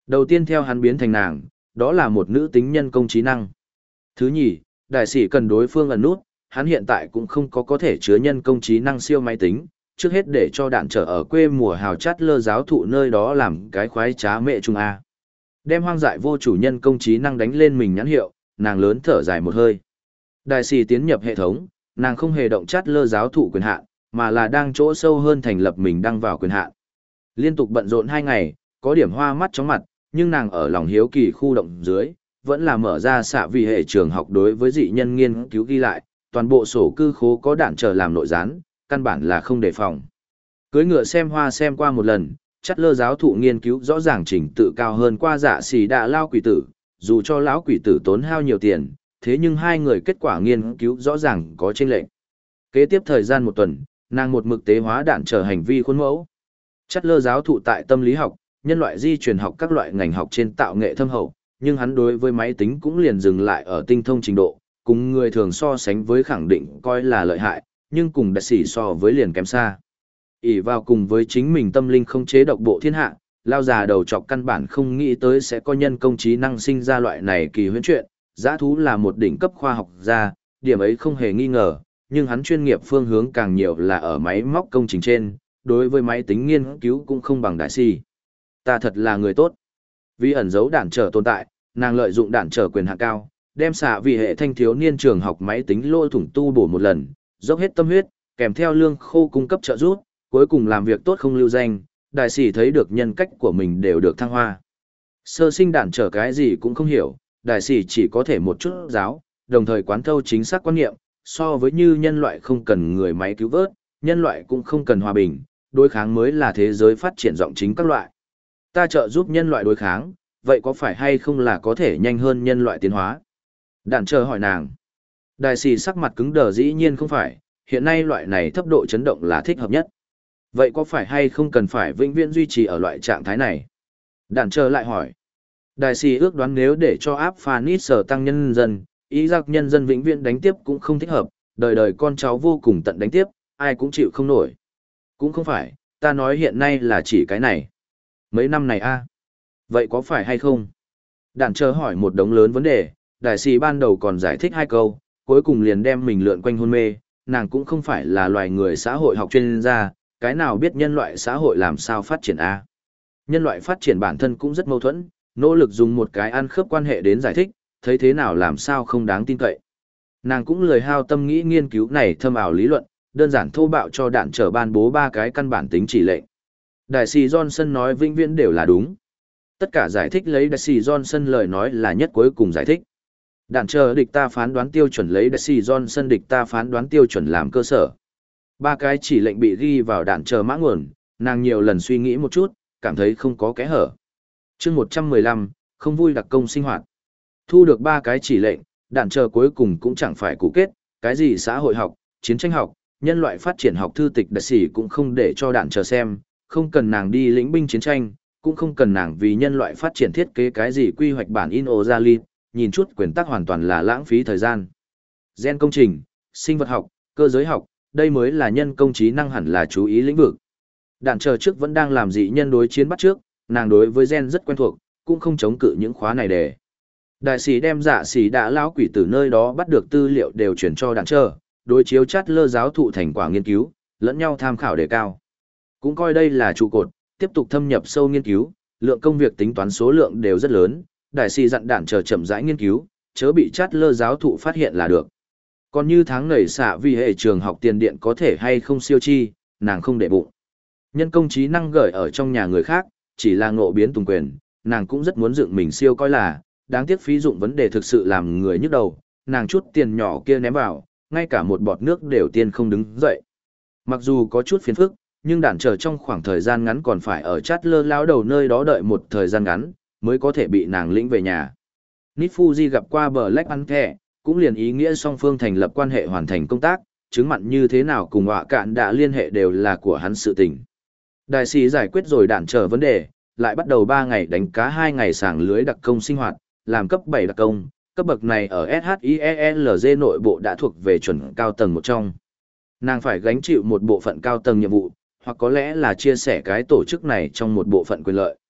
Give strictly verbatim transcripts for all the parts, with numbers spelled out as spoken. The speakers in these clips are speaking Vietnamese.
Đầu tiên theo hắn biến thành nàng, đó là một nữ tính nhân công trí năng. Thứ nhì, đại sĩ cần đối phương ẩn nút, hắn hiện tại cũng không có có thể chứa nhân công trí năng siêu máy tính, trước hết để cho đạn trở ở quê mùa hào chát lơ giáo thụ nơi đó làm cái khoái trá mẹ trung A. Đem hoang dại vô chủ nhân công trí năng đánh lên mình nhãn hiệu, nàng lớn thở dài một hơi. Đại sĩ tiến nhập hệ thống, nàng không hề động chát lơ giáo thụ quyền hạn, mà là đang chỗ sâu hơn thành lập mình đăng vào quyền hạn. Liên tục bận rộn hai ngày, có điểm hoa mắt chóng mặt, nhưng nàng ở lòng hiếu kỳ khu động dưới, vẫn là mở ra xạ vì hệ trường học đối với dị nhân nghiên cứu ghi lại, toàn bộ sổ cư khố có đạn chờ làm nội gián, căn bản là không đề phòng. Cưới ngựa xem hoa xem qua một lần, chắt lơ giáo thụ nghiên cứu rõ ràng trình tự cao hơn qua dạ xì đạ lao quỷ tử, dù cho lão quỷ tử tốn hao nhiều tiền, thế nhưng hai người kết quả nghiên cứu rõ ràng có chênh lệch. Kế tiếp thời gian một tuần, nàng một mực tế hóa đạn chờ hành vi khuôn mẫu. Chắt lơ giáo thụ tại tâm lý học, nhân loại di truyền học các loại ngành học trên tạo nghệ thâm hậu, nhưng hắn đối với máy tính cũng liền dừng lại ở tinh thông trình độ, cùng người thường so sánh với khẳng định coi là lợi hại, nhưng cùng đại sĩ so với liền kém xa. ỷ vào cùng với chính mình tâm linh không chế độc bộ thiên hạ, lao già đầu chọc căn bản không nghĩ tới sẽ có nhân công trí năng sinh ra loại này kỳ huyễn chuyện, dã thú là một đỉnh cấp khoa học gia, điểm ấy không hề nghi ngờ, nhưng hắn chuyên nghiệp phương hướng càng nhiều là ở máy móc công trình trên, đối với máy tính nghiên cứu cũng không bằng đại sĩ. Ta thật là người tốt. Vì ẩn giấu đạn trở tồn tại, nàng lợi dụng đạn trở quyền hạn cao, đem xạ vì hệ thanh thiếu niên trường học máy tính lỗ thủng tu bổ một lần, dốc hết tâm huyết, kèm theo lương khô cung cấp trợ giúp, cuối cùng làm việc tốt không lưu danh, đại sĩ thấy được nhân cách của mình đều được thăng hoa. Sơ sinh đạn trở cái gì cũng không hiểu, đại sĩ chỉ có thể một chút giáo, đồng thời quán thâu chính xác quan niệm, so với như nhân loại không cần người máy cứu vớt, nhân loại cũng không cần hòa bình, đối kháng mới là thế giới phát triển rộng chính các loại. Ta trợ giúp nhân loại đối kháng, vậy có phải hay không là có thể nhanh hơn nhân loại tiến hóa? Đạn chờ hỏi nàng. Đại sĩ sắc mặt cứng đờ dĩ nhiên không phải, hiện nay loại này thấp độ chấn động là thích hợp nhất. Vậy có phải hay không cần phải vĩnh viễn duy trì ở loại trạng thái này? Đạn chờ lại hỏi. Đại sĩ ước đoán nếu để cho áp Phanis sở tăng nhân dân, ý giác nhân dân vĩnh viễn đánh tiếp cũng không thích hợp, đời đời con cháu vô cùng tận đánh tiếp, ai cũng chịu không nổi. Cũng không phải, ta nói hiện nay là chỉ cái này. Mấy năm này a Vậy có phải hay không? Đạn chờ hỏi một đống lớn vấn đề, đại sĩ ban đầu còn giải thích hai câu, cuối cùng liền đem mình lượn quanh hôn mê, nàng cũng không phải là loài người xã hội học chuyên gia, cái nào biết nhân loại xã hội làm sao phát triển a Nhân loại phát triển bản thân cũng rất mâu thuẫn, nỗ lực dùng một cái ăn khớp quan hệ đến giải thích, thấy thế nào làm sao không đáng tin cậy. Nàng cũng lười hao tâm nghĩ nghiên cứu này thâm ảo lý luận, đơn giản thô bạo cho đạn trở ban bố ba cái căn bản tính chỉ lệnh. Đại sĩ Johnson nói vĩnh viễn đều là đúng. Tất cả giải thích lấy đại sĩ Johnson lời nói là nhất cuối cùng giải thích. Đạn chờ địch ta phán đoán tiêu chuẩn lấy đại sĩ Johnson địch ta phán đoán tiêu chuẩn làm cơ sở. Ba cái chỉ lệnh bị ghi vào đạn chờ mã nguồn, nàng nhiều lần suy nghĩ một chút, cảm thấy không có kẽ hở. Chương một trăm mười lăm, không vui đặc công sinh hoạt. Thu được ba cái chỉ lệnh, đạn chờ cuối cùng cũng chẳng phải cụ kết, cái gì xã hội học, chiến tranh học, nhân loại phát triển học thư tịch đại sĩ cũng không để cho đạn chờ xem, không cần nàng đi lĩnh binh chiến tranh, cũng không cần nàng vì nhân loại phát triển thiết kế cái gì quy hoạch bản in ô ra ly, nhìn chút quyền tắc hoàn toàn là lãng phí thời gian. Gen công trình, sinh vật học, cơ giới học, đây mới là nhân công trí năng hẳn là chú ý lĩnh vực. Đạn chờ trước vẫn đang làm dị nhân đối chiến bắt trước, nàng đối với gen rất quen thuộc, cũng không chống cự những khóa này để. Đại sĩ đem dạ sĩ đã lão quỷ từ nơi đó bắt được tư liệu đều chuyển cho đạn chờ, đối chiếu chát lơ giáo thụ thành quả nghiên cứu, lẫn nhau tham khảo đề cao. Cũng coi đây là trụ cột, tiếp tục thâm nhập sâu nghiên cứu, lượng công việc tính toán số lượng đều rất lớn, đại sĩ dặn đạn chờ chậm rãi nghiên cứu, chớ bị chát lơ giáo thụ phát hiện là được. Còn như tháng nảy xạ vì hệ trường học tiền điện có thể hay không siêu chi, nàng không để bụng. Nhân công trí năng gửi ở trong nhà người khác, chỉ là ngộ biến tùng quyền, nàng cũng rất muốn dựng mình siêu coi là, đáng tiếc phí dụng vấn đề thực sự làm người nhức đầu, nàng chút tiền nhỏ kia ném vào, ngay cả một bọt nước đều tiên không đứng dậy. Mặc dù có chút phiền phức, nhưng đạn chờ trong khoảng thời gian ngắn còn phải ở chát lơ lao đầu nơi đó đợi một thời gian ngắn, mới có thể bị nàng lĩnh về nhà. Nít Fuji gặp qua bờ Black Panther, cũng liền ý nghĩa song phương thành lập quan hệ hoàn thành công tác, chứng mặn như thế nào cùng họa cạn đã liên hệ đều là của hắn sự tình. Đại sĩ giải quyết rồi đạn chờ vấn đề, lại bắt đầu ba ngày đánh cá hai ngày sàng lưới đặc công sinh hoạt, làm cấp bảy đặc công, cấp bậc này ở ét hát i e lờ giê nội bộ đã thuộc về chuẩn cao tầng một trong. Nàng phải gánh chịu một bộ phận cao tầng nhiệm vụ, hoặc có lẽ là chia sẻ cái tổ chức này trong một bộ phận quyền lợi.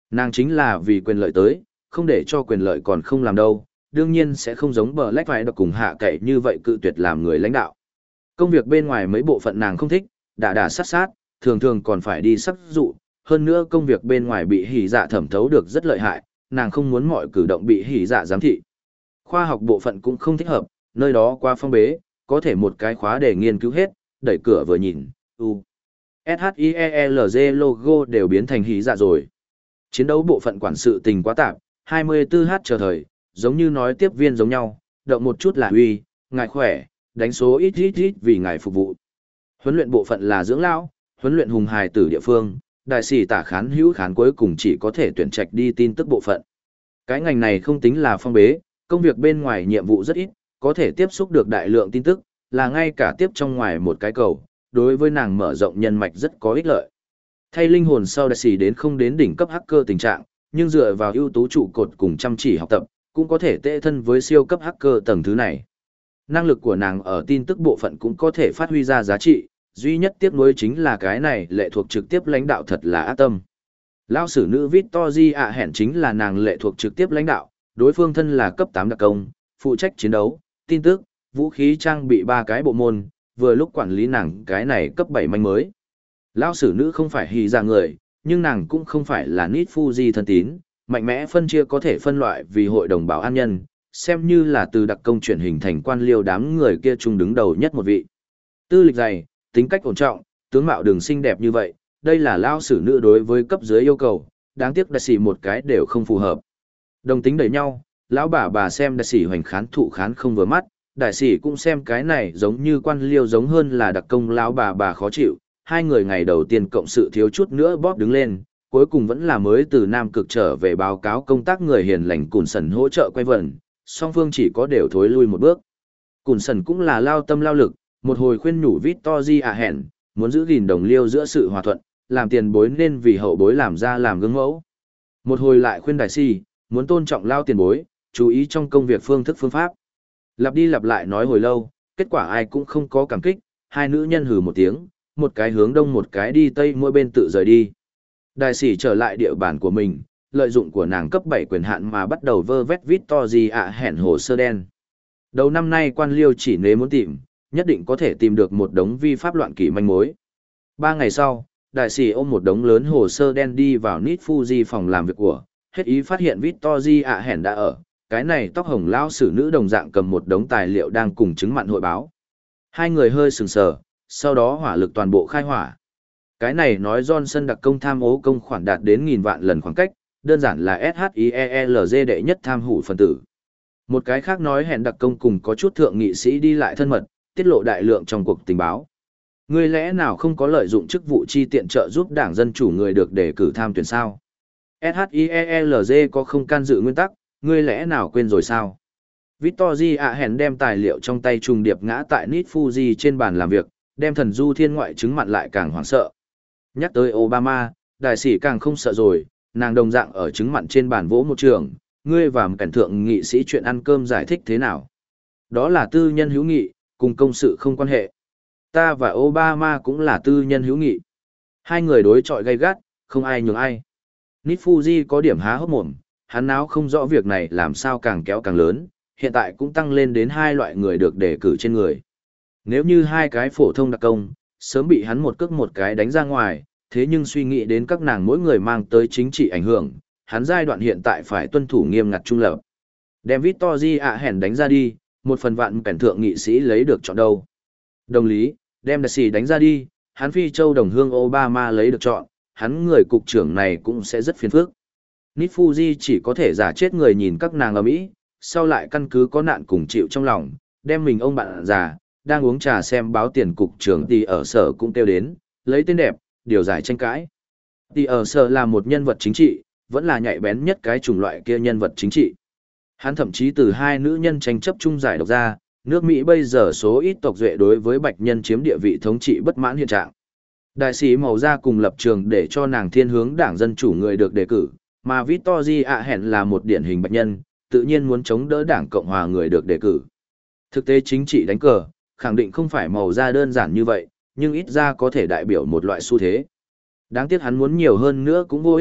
Nàng chính là vì quyền lợi tới, không để cho quyền lợi còn không làm đâu, đương nhiên sẽ không giống bờ lách phải đọc cùng hạ cậy như vậy cự tuyệt làm người lãnh đạo. Công việc bên ngoài mấy bộ phận nàng không thích, đả đả sát sát, thường thường còn phải đi sắc dụ, hơn nữa công việc bên ngoài bị hỉ dạ thẩm thấu được rất lợi hại, nàng không muốn mọi cử động bị hỉ dạ giám thị. Khoa học bộ phận cũng không thích hợp, nơi đó quá phong bế, có thể một cái khóa để nghiên cứu hết, đẩy cửa vừa nhìn, u. ét hát i e lờ giê logo đều biến thành hỉ dạ rồi. Chiến đấu bộ phận quản sự tình quá tạp, hai mươi tư h chờ thời, giống như nói tiếp viên giống nhau, động một chút là uy, ngài khỏe, đánh số ít ít ít vì ngài phục vụ. Huấn luyện bộ phận là dưỡng lão, huấn luyện hùng hài tử địa phương, đại sĩ tả khán hữu khán cuối cùng chỉ có thể tuyển trạch đi tin tức bộ phận. Cái ngành này không tính là phong bế, công việc bên ngoài nhiệm vụ rất ít, có thể tiếp xúc được đại lượng tin tức, là ngay cả tiếp trong ngoài một cái cầu, đối với nàng mở rộng nhân mạch rất có ích lợi. Thay linh hồn sau đại sĩ đến không đến đỉnh cấp hacker tình trạng, nhưng dựa vào ưu tú trụ cột cùng chăm chỉ học tập, cũng có thể tệ thân với siêu cấp hacker tầng thứ này. Năng lực của nàng ở tin tức bộ phận cũng có thể phát huy ra giá trị, duy nhất tiếc nuối chính là cái này lệ thuộc trực tiếp lãnh đạo thật là ác tâm. Lao sử nữ Victory ạ hẹn chính là nàng lệ thuộc trực tiếp lãnh đạo, đối phương thân là cấp tám đặc công, phụ trách chiến đấu, tin tức, vũ khí trang bị ba cái bộ môn, vừa lúc quản lý nàng cái này cấp bảy manh mới. Lao sử nữ không phải hì ra người, nhưng nàng cũng không phải là Nít Fuji thân tín, mạnh mẽ phân chia có thể phân loại vì hội đồng bảo an nhân, xem như là từ đặc công chuyển hình thành quan liêu đám người kia chung đứng đầu nhất một vị. Tư lịch dày, tính cách ổn trọng, tướng mạo đường xinh đẹp như vậy, đây là lao sử nữ đối với cấp dưới yêu cầu, đáng tiếc đại sĩ một cái đều không phù hợp. Đồng tính đẩy nhau, lão bà bà xem đại sĩ hoành khán thụ khán không vừa mắt, đại sĩ cũng xem cái này giống như quan liêu giống hơn là đặc công lão bà bà khó chịu, hai người ngày đầu tiên cộng sự thiếu chút nữa bóp đứng lên, cuối cùng vẫn là mới từ Nam Cực trở về báo cáo công tác người hiền lành Cùn Sần hỗ trợ quay vần, song phương chỉ có đều thối lui một bước. Cùn Sần cũng là lao tâm lao lực, một hồi khuyên nhủ Victory à hẹn, muốn giữ gìn đồng liêu giữa sự hòa thuận, làm tiền bối nên vì hậu bối làm ra làm gương mẫu. Một hồi lại khuyên đại si, muốn tôn trọng lao tiền bối, chú ý trong công việc phương thức phương pháp. Lặp đi lặp lại nói hồi lâu, kết quả ai cũng không có cảm kích, hai nữ nhân hừ một tiếng, một cái hướng đông một cái đi tây mỗi bên tự rời đi. Đại sĩ trở lại địa bàn của mình, lợi dụng của nàng cấp bảy quyền hạn mà bắt đầu vơ vét Victory ạ hẹn hồ sơ đen. Đầu năm nay quan liêu chỉ nếu muốn tìm, nhất định có thể tìm được một đống vi pháp loạn kỷ manh mối. Ba ngày sau, đại sĩ ôm một đống lớn hồ sơ đen đi vào Nít Fuji phòng làm việc của, hết ý phát hiện Victory ạ hẹn đã ở, cái này tóc hồng lao sử nữ đồng dạng cầm một đống tài liệu đang cùng chứng mặn hội báo. Hai người hơi sừng sờ, sau đó hỏa lực toàn bộ khai hỏa. Cái này nói Johnson đặc công tham ô công khoản đạt đến nghìn vạn lần khoảng cách, đơn giản là ét hát i e lờ giê đệ nhất tham hủ phân tử. Một cái khác nói hẹn đặc công cùng có chút thượng nghị sĩ đi lại thân mật, tiết lộ đại lượng trong cuộc tình báo. Người lẽ nào không có lợi dụng chức vụ chi tiện trợ giúp đảng Dân Chủ người được đề cử tham tuyển sao? ét hát i e lờ giê có không can dự nguyên tắc, người lẽ nào quên rồi sao? Victory ạ hẹn đem tài liệu trong tay trùng điệp ngã tại Nít Fuji trên bàn làm việc, đem thần du thiên ngoại chứng mặn lại càng hoảng sợ. Nhắc tới Obama, đại sĩ càng không sợ rồi, nàng đồng dạng ở chứng mặn trên bàn vỗ một trường, ngươi và một cảnh thượng nghị sĩ chuyện ăn cơm giải thích thế nào? Đó là tư nhân hữu nghị, cùng công sự không quan hệ. Ta và Obama cũng là tư nhân hữu nghị. Hai người đối chọi gay gắt, không ai nhường ai. Nít Fuji có điểm há hốc mồm, hắn náo không rõ việc này làm sao càng kéo càng lớn, hiện tại cũng tăng lên đến hai loại người được đề cử trên người. Nếu như hai cái phổ thông đặc công, sớm bị hắn một cước một cái đánh ra ngoài, thế nhưng suy nghĩ đến các nàng mỗi người mang tới chính trị ảnh hưởng, hắn giai đoạn hiện tại phải tuân thủ nghiêm ngặt trung lập. Đem Victory ạ hẹn đánh ra đi, một phần vạn cảnh thượng nghị sĩ lấy được chọn đâu. Đồng lý, đem đại sĩ đánh ra đi, hắn phi châu đồng hương Obama lấy được chọn, hắn người cục trưởng này cũng sẽ rất phiền phức. Nít Fuji chỉ có thể giả chết người nhìn các nàng ở Mỹ, sau lại căn cứ có nạn cùng chịu trong lòng, đem mình ông bạn già, đang uống trà xem báo tiền cục trưởng thì ở sở cũng kêu đến, lấy tên đẹp, điều giải tranh cãi. Thì ở sở là một nhân vật chính trị, vẫn là nhạy bén nhất cái chủng loại kia nhân vật chính trị. Hắn thậm chí từ hai nữ nhân tranh chấp chung giải độc ra, nước Mỹ bây giờ số ít tộc duệ đối với bạch nhân chiếm địa vị thống trị bất mãn hiện trạng. Đại sĩ màu da cùng lập trường để cho nàng thiên hướng đảng Dân Chủ người được đề cử, mà Victory ạ hẹn là một điển hình bạch nhân, tự nhiên muốn chống đỡ đảng Cộng hòa người được đề cử. Thực tế chính trị đánh cờ, khẳng định không phải màu da đơn giản như vậy, nhưng ít ra có thể đại biểu một loại xu thế. Đáng tiếc hắn muốn nhiều hơn nữa cũng vô ích,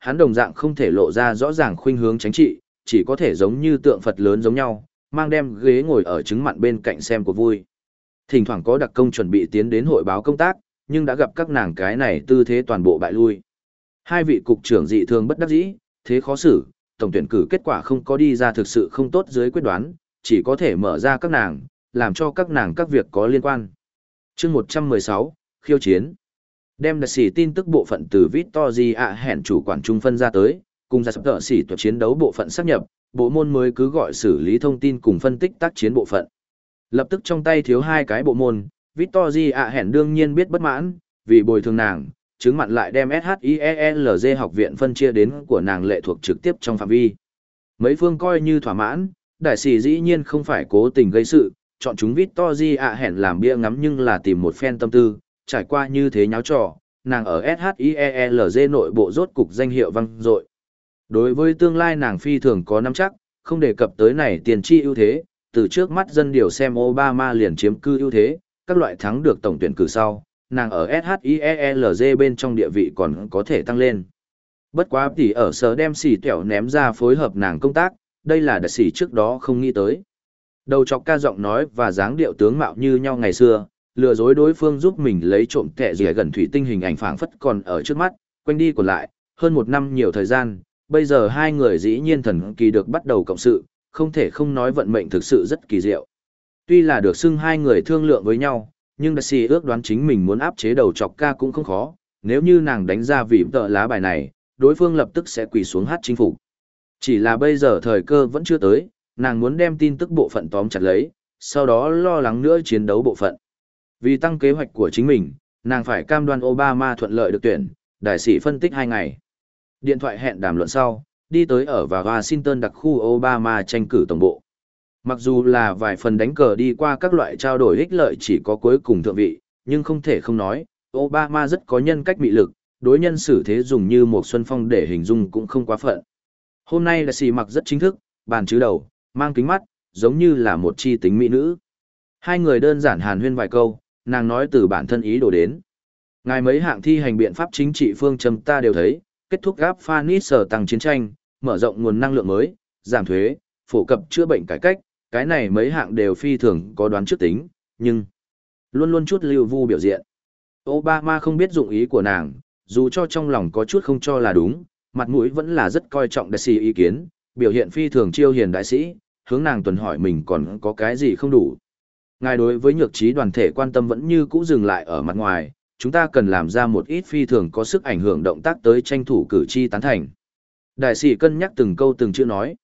hắn đồng dạng không thể lộ ra rõ ràng khuynh hướng chính trị, chỉ có thể giống như tượng Phật lớn giống nhau, mang đem ghế ngồi ở trứng mặn bên cạnh xem của vui. Thỉnh thoảng có đặc công chuẩn bị tiến đến hội báo công tác, nhưng đã gặp các nàng cái này tư thế toàn bộ bại lui. Hai vị cục trưởng dị thường bất đắc dĩ, thế khó xử, tổng tuyển cử kết quả không có đi ra thực sự không tốt dưới quyết đoán, chỉ có thể mở ra các nàng, làm cho các nàng các việc có liên quan. Chương một trăm mười sáu, khiêu chiến. Đem đặc sĩ tin tức bộ phận từ Victoria hẹn chủ quản trung phân ra tới, cùng ra sắp tợ sĩ tuyệt chiến đấu bộ phận sáp nhập, bộ môn mới cứ gọi xử lý thông tin cùng phân tích tác chiến bộ phận. Lập tức trong tay thiếu hai cái bộ môn, Victoria hẹn đương nhiên biết bất mãn, vì bồi thường nàng, chứng mặn lại đem ét hát i e lờ giê học viện phân chia đến của nàng lệ thuộc trực tiếp trong phạm vi. Mấy phương coi như thỏa mãn, đại sĩ dĩ nhiên không phải cố tình gây sự, chọn chúng Victoria hẹn làm bia ngắm nhưng là tìm một phen tâm tư, trải qua như thế nháo trò, nàng ở ét hát i e lờ giê nội bộ rốt cục danh hiệu vang dội. Đối với tương lai nàng phi thường có nắm chắc, không đề cập tới này tiền tri ưu thế, từ trước mắt dân điều xem Obama liền chiếm cư ưu thế, các loại thắng được tổng tuyển cử sau, nàng ở ét hát i e lờ giê bên trong địa vị còn có thể tăng lên. Bất quá tỷ ở sở đem xỉ kẹo ném ra phối hợp nàng công tác, đây là đặc sĩ trước đó không nghĩ tới. Đầu chọc ca giọng nói và dáng điệu tướng mạo như nhau ngày xưa, lừa dối đối phương giúp mình lấy trộm kẹ rìa gần thủy tinh hình ảnh phảng phất còn ở trước mắt, quanh đi còn lại, hơn một năm nhiều thời gian, bây giờ hai người dĩ nhiên thần kỳ được bắt đầu cộng sự, không thể không nói vận mệnh thực sự rất kỳ diệu. Tuy là được xưng hai người thương lượng với nhau, nhưng đặc sĩ ước đoán chính mình muốn áp chế đầu chọc ca cũng không khó, nếu như nàng đánh ra vì tờ lá bài này, đối phương lập tức sẽ quỳ xuống hát chính phủ. Chỉ là bây giờ thời cơ vẫn chưa tới, nàng muốn đem tin tức bộ phận tóm chặt lấy, sau đó lo lắng nữa chiến đấu bộ phận. Vì tăng kế hoạch của chính mình, nàng phải cam đoan Obama thuận lợi được tuyển, đại sĩ phân tích hai ngày. Điện thoại hẹn đàm luận sau, đi tới ở vào Washington đặc khu Obama tranh cử tổng bộ. Mặc dù là vài phần đánh cờ đi qua các loại trao đổi ích lợi chỉ có cuối cùng thượng vị, nhưng không thể không nói, Obama rất có nhân cách mị lực, đối nhân xử thế dùng như một xuân phong để hình dung cũng không quá phận. Hôm nay đại sĩ mặc rất chính thức, bàn chữ đầu, mang kính mắt, giống như là một chi tính mỹ nữ. Hai người đơn giản hàn huyên vài câu, nàng nói từ bản thân ý đồ đến. Ngài mấy hạng thi hành biện pháp chính trị phương châm ta đều thấy, kết thúc gáp phanis sở tăng chiến tranh, mở rộng nguồn năng lượng mới, giảm thuế, phổ cập chữa bệnh cải cách, cái này mấy hạng đều phi thường có đoán trước tính, nhưng luôn luôn chút lưu vu biểu diện. Obama không biết dụng ý của nàng, dù cho trong lòng có chút không cho là đúng, mặt mũi vẫn là rất coi trọng đại sĩ ý kiến, biểu hiện phi thường chiêu hiền đại sĩ, hướng nàng tuần hỏi mình còn có cái gì không đủ. Ngài đối với nhược trí đoàn thể quan tâm vẫn như cũ dừng lại ở mặt ngoài, chúng ta cần làm ra một ít phi thường có sức ảnh hưởng động tác tới tranh thủ cử tri tán thành. Đại sĩ cân nhắc từng câu từng chữ nói.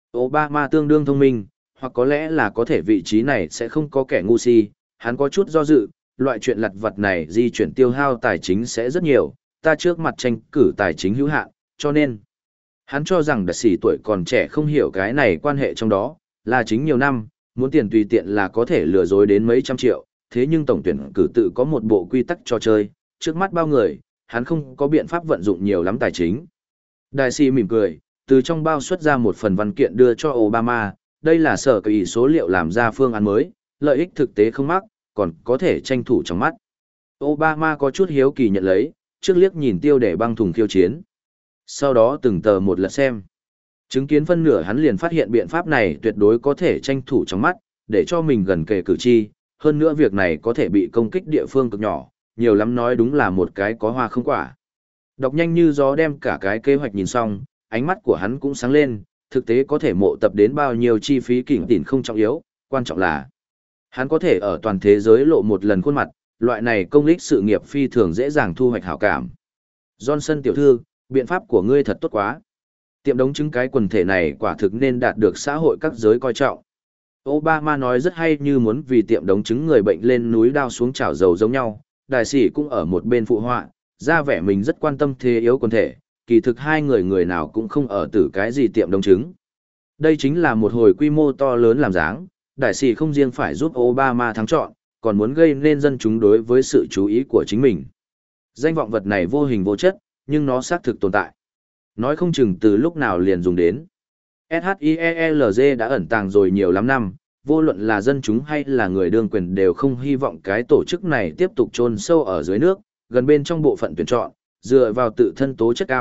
Obama tương đương thông minh, hoặc có lẽ là có thể vị trí này sẽ không có kẻ ngu si, hắn có chút do dự, loại chuyện lặt vặt này di chuyển tiêu hao tài chính sẽ rất nhiều, ta trước mặt tranh cử tài chính hữu hạn, cho nên hắn cho rằng đại sĩ tuổi còn trẻ không hiểu cái này quan hệ trong đó, là chính nhiều năm, muốn tiền tùy tiện là có thể lừa dối đến mấy trăm triệu, thế nhưng tổng tuyển cử tự có một bộ quy tắc cho chơi, trước mắt bao người, hắn không có biện pháp vận dụng nhiều lắm tài chính. Đại sĩ mỉm cười, từ trong bao xuất ra một phần văn kiện đưa cho Obama, đây là sở kỳ số liệu làm ra phương án mới, lợi ích thực tế không mắc, còn có thể tranh thủ trong mắt. Obama có chút hiếu kỳ nhận lấy, trước liếc nhìn tiêu để băng thùng khiêu chiến. Sau đó từng tờ một lật xem. Chứng kiến phân nửa hắn liền phát hiện biện pháp này tuyệt đối có thể tranh thủ trong mắt, để cho mình gần kề cử tri, hơn nữa việc này có thể bị công kích địa phương cực nhỏ, nhiều lắm nói đúng là một cái có hoa không quả. Đọc nhanh như gió đem cả cái kế hoạch nhìn xong, ánh mắt của hắn cũng sáng lên, thực tế có thể mộ tập đến bao nhiêu chi phí kỉnh tỉn không trọng yếu, quan trọng là hắn có thể ở toàn thế giới lộ một lần khuôn mặt, loại này công lích sự nghiệp phi thường dễ dàng thu hoạch hảo cảm. Johnson tiểu thư, biện pháp của ngươi thật tốt quá. Tiệm đống trứng cái quần thể này quả thực nên đạt được xã hội các giới coi trọng. Obama nói rất hay như muốn vì tiệm đống trứng người bệnh lên núi đao xuống chảo dầu giống nhau, đại sĩ cũng ở một bên phụ họa, ra vẻ mình rất quan tâm thế yếu quần thể, kỳ thực hai người người nào cũng không ở tử cái gì tiệm đống trứng. Đây chính là một hồi quy mô to lớn làm dáng, đại sĩ không riêng phải giúp Obama thắng chọn, còn muốn gây nên dân chúng đối với sự chú ý của chính mình. Danh vọng vật này vô hình vô chất, nhưng nó xác thực tồn tại. Nói không chừng từ lúc nào liền dùng đến. ét hát i e lờ giê đã ẩn tàng rồi nhiều lắm năm, vô luận là dân chúng hay là người đương quyền đều không hy vọng cái tổ chức này tiếp tục chôn sâu ở dưới nước, gần bên trong bộ phận tuyển chọn, dựa vào tự thân tố chất cao,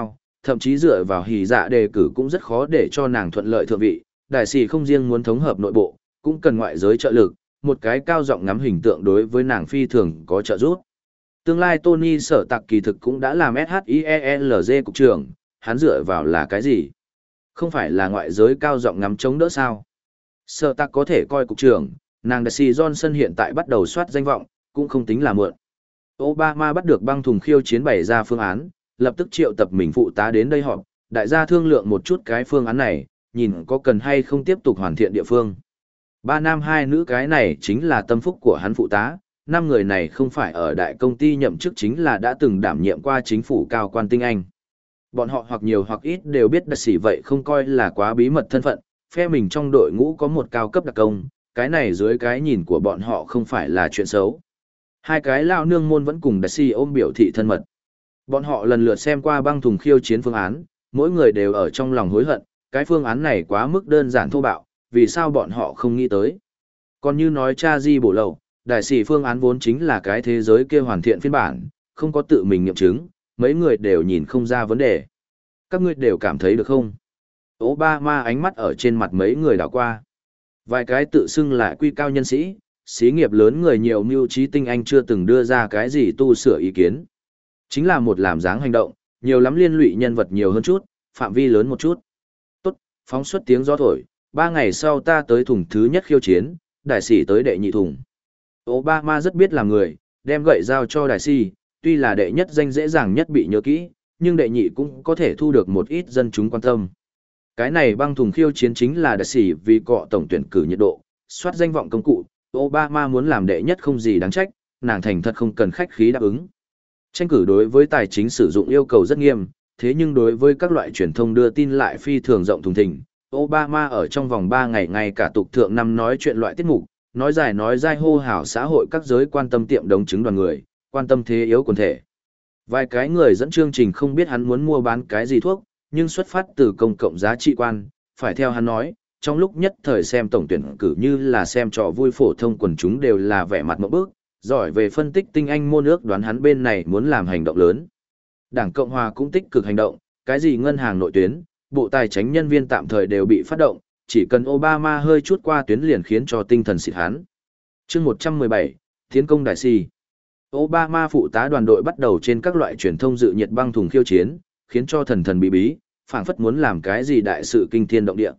Thậm chí dựa vào hỉ dạ đề cử cũng rất khó để cho nàng thuận lợi thượng vị, đại sĩ không riêng muốn thống hợp nội bộ, cũng cần ngoại giới trợ lực, một cái cao giọng ngắm hình tượng đối với nàng phi thường có trợ giúp. Tương lai Tony Sở Tạc kỳ thực cũng đã làm ét hát i e lờ giê cục trưởng, hắn dựa vào là cái gì? Không phải là ngoại giới cao giọng ngắm chống đỡ sao? Sở Tạc có thể coi cục trưởng, nàng đại sĩ Johnson hiện tại bắt đầu soát danh vọng, cũng không tính là mượn. Obama bắt được băng thùng khiêu chiến bày ra phương án, lập tức triệu tập mình phụ tá đến đây họp, đại gia thương lượng một chút cái phương án này, nhìn có cần hay không tiếp tục hoàn thiện địa phương. Ba nam hai nữ cái này chính là tâm phúc của hắn phụ tá, năm người này không phải ở đại công ty nhậm chức chính là đã từng đảm nhiệm qua chính phủ cao quan tinh anh. Bọn họ hoặc nhiều hoặc ít đều biết đặc sĩ vậy không coi là quá bí mật thân phận, phe mình trong đội ngũ có một cao cấp đặc công, cái này dưới cái nhìn của bọn họ không phải là chuyện xấu. Hai cái lao nương môn vẫn cùng đặc sĩ ôm biểu thị thân mật. Bọn họ lần lượt xem qua băng thùng khiêu chiến phương án, mỗi người đều ở trong lòng hối hận, cái phương án này quá mức đơn giản thô bạo, vì sao bọn họ không nghĩ tới. Còn như nói cha di bổ lậu, đại sĩ phương án vốn chính là cái thế giới kia hoàn thiện phiên bản, không có tự mình nghiệm chứng, mấy người đều nhìn không ra vấn đề. Các ngươi đều cảm thấy được không? Obama ánh mắt ở trên mặt mấy người đảo qua. Vài cái tự xưng là quy cao nhân sĩ, xí nghiệp lớn người nhiều mưu trí tinh anh chưa từng đưa ra cái gì tu sửa ý kiến. Chính là một làm dáng hành động, nhiều lắm liên lụy nhân vật nhiều hơn chút, phạm vi lớn một chút. Tốt, phóng xuất tiếng gió thổi, ba ngày sau ta tới thùng thứ nhất khiêu chiến, đại sĩ tới đệ nhị thùng. Obama rất biết làm người, đem gậy giao cho đại sĩ, tuy là đệ nhất danh dễ dàng nhất bị nhớ kỹ, nhưng đệ nhị cũng có thể thu được một ít dân chúng quan tâm. Cái này băng thùng khiêu chiến chính là đại sĩ vì cọ tổng tuyển cử nhiệt độ, soát danh vọng công cụ, Obama muốn làm đệ nhất không gì đáng trách, nàng thành thật không cần khách khí đáp ứng. Tranh cử đối với tài chính sử dụng yêu cầu rất nghiêm, thế nhưng đối với các loại truyền thông đưa tin lại phi thường rộng thùng thình. Obama ở trong vòng ba ngày ngay cả tục thượng năm nói chuyện loại tiết mục, nói dài nói dai hô hào xã hội các giới quan tâm tiệm đống chứng đoàn người, quan tâm thế yếu quần thể. Vài cái người dẫn chương trình không biết hắn muốn mua bán cái gì thuốc, nhưng xuất phát từ công cộng giá trị quan, phải theo hắn nói, trong lúc nhất thời xem tổng tuyển cử như là xem trò vui phổ thông quần chúng đều là vẻ mặt mộng bức, giỏi về phân tích tinh anh môn ước đoán hắn bên này muốn làm hành động lớn. Đảng Cộng Hòa cũng tích cực hành động, cái gì ngân hàng nội tuyến, bộ tài chính nhân viên tạm thời đều bị phát động, chỉ cần Obama hơi chút qua tuyến liền khiến cho tinh thần xịt hắn. Chương một trăm mười bảy, Tiến công đại si. Obama phụ tá đoàn đội bắt đầu trên các loại truyền thông dự nhiệt băng thùng khiêu chiến, khiến cho thần thần bí bí, phảng phất muốn làm cái gì đại sự kinh thiên động địa.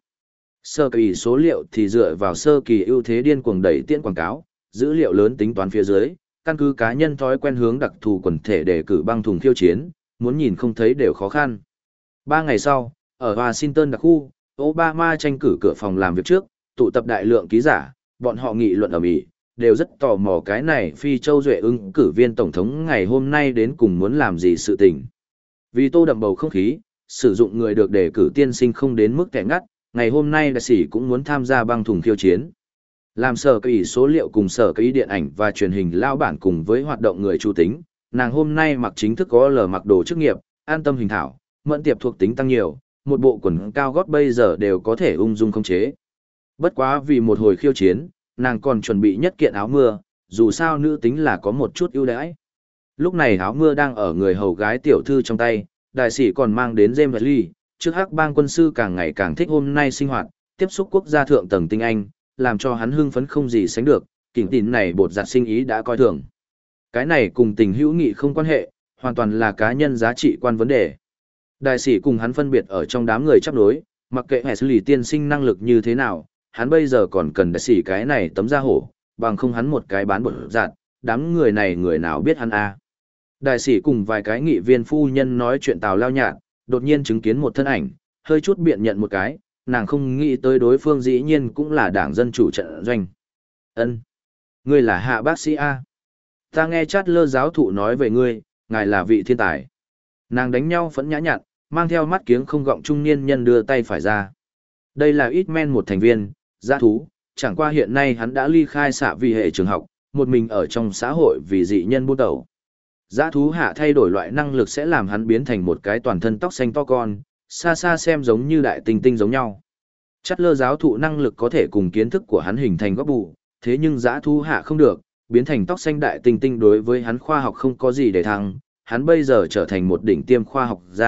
Sơ kỳ số liệu thì dựa vào sơ kỳ ưu thế điên cuồng đẩy tiễn quảng cáo, dữ liệu lớn tính toán phía dưới, căn cứ cá nhân thói quen hướng đặc thù quần thể để cử băng thùng khiêu chiến, muốn nhìn không thấy đều khó khăn. Ba ngày sau, ở Washington đặc khu, Obama tranh cử cửa phòng làm việc trước, tụ tập đại lượng ký giả, bọn họ nghị luận ầm ĩ, đều rất tò mò cái này phi châu duệ ứng cử viên tổng thống ngày hôm nay đến cùng muốn làm gì sự tình. Vì tô đậm bầu không khí, sử dụng người được đề cử tiên sinh không đến mức kẻ ngắt, ngày hôm nay đại sĩ cũng muốn tham gia băng thùng khiêu chiến. Làm sở kỳ số liệu cùng sở kỳ điện ảnh và truyền hình lao bản cùng với hoạt động người chủ tính, nàng hôm nay mặc chính thức có lờ mặc đồ chức nghiệp, an tâm hình thảo, mẫn tiệp thuộc tính tăng nhiều, một bộ quần cao gót bây giờ đều có thể ung dung khống chế. Bất quá vì một hồi khiêu chiến, nàng còn chuẩn bị nhất kiện áo mưa, dù sao nữ tính là có một chút ưu đãi. Lúc này áo mưa đang ở người hầu gái tiểu thư trong tay, đại sĩ còn mang đến James Lee, trước hắc bang quân sư càng ngày càng thích hôm nay sinh hoạt, tiếp xúc quốc gia thượng tầng tinh anh, làm cho hắn hưng phấn không gì sánh được, kỉnh tín này bột giặt sinh ý đã coi thường. Cái này cùng tình hữu nghị không quan hệ, hoàn toàn là cá nhân giá trị quan vấn đề. Đại sĩ cùng hắn phân biệt ở trong đám người chấp đối, mặc kệ hệ xử lý tiên sinh năng lực như thế nào, hắn bây giờ còn cần đại sĩ cái này tấm da hổ, bằng không hắn một cái bán bột giặt, đám người này người nào biết hắn a. Đại sĩ cùng vài cái nghị viên phu nhân nói chuyện tào lao nhạt, đột nhiên chứng kiến một thân ảnh, hơi chút biện nhận một cái, nàng không nghĩ tới đối phương dĩ nhiên cũng là đảng dân chủ trận doanh. Ân, ngươi là hạ bác sĩ A. Ta nghe chát lơ giáo thụ nói về ngươi, ngài là vị thiên tài. Nàng đánh nhau phẫn nhã nhặn, mang theo mắt kiếng không gọng trung niên nhân đưa tay phải ra. Đây là ít men một thành viên, giã thú, chẳng qua hiện nay hắn đã ly khai xạ vì hệ trường học, một mình ở trong xã hội vì dị nhân buôn đầu. Giã thú hạ thay đổi loại năng lực sẽ làm hắn biến thành một cái toàn thân tóc xanh to con, xa xa xem giống như đại tinh tinh giống nhau. Chát lơ giáo thụ năng lực có thể cùng kiến thức của hắn hình thành góc bù, thế nhưng giã thú hạ không được, biến thành tóc xanh đại tinh tinh đối với hắn khoa học không có gì để thăng, hắn bây giờ trở thành một đỉnh tiêm khoa học gia,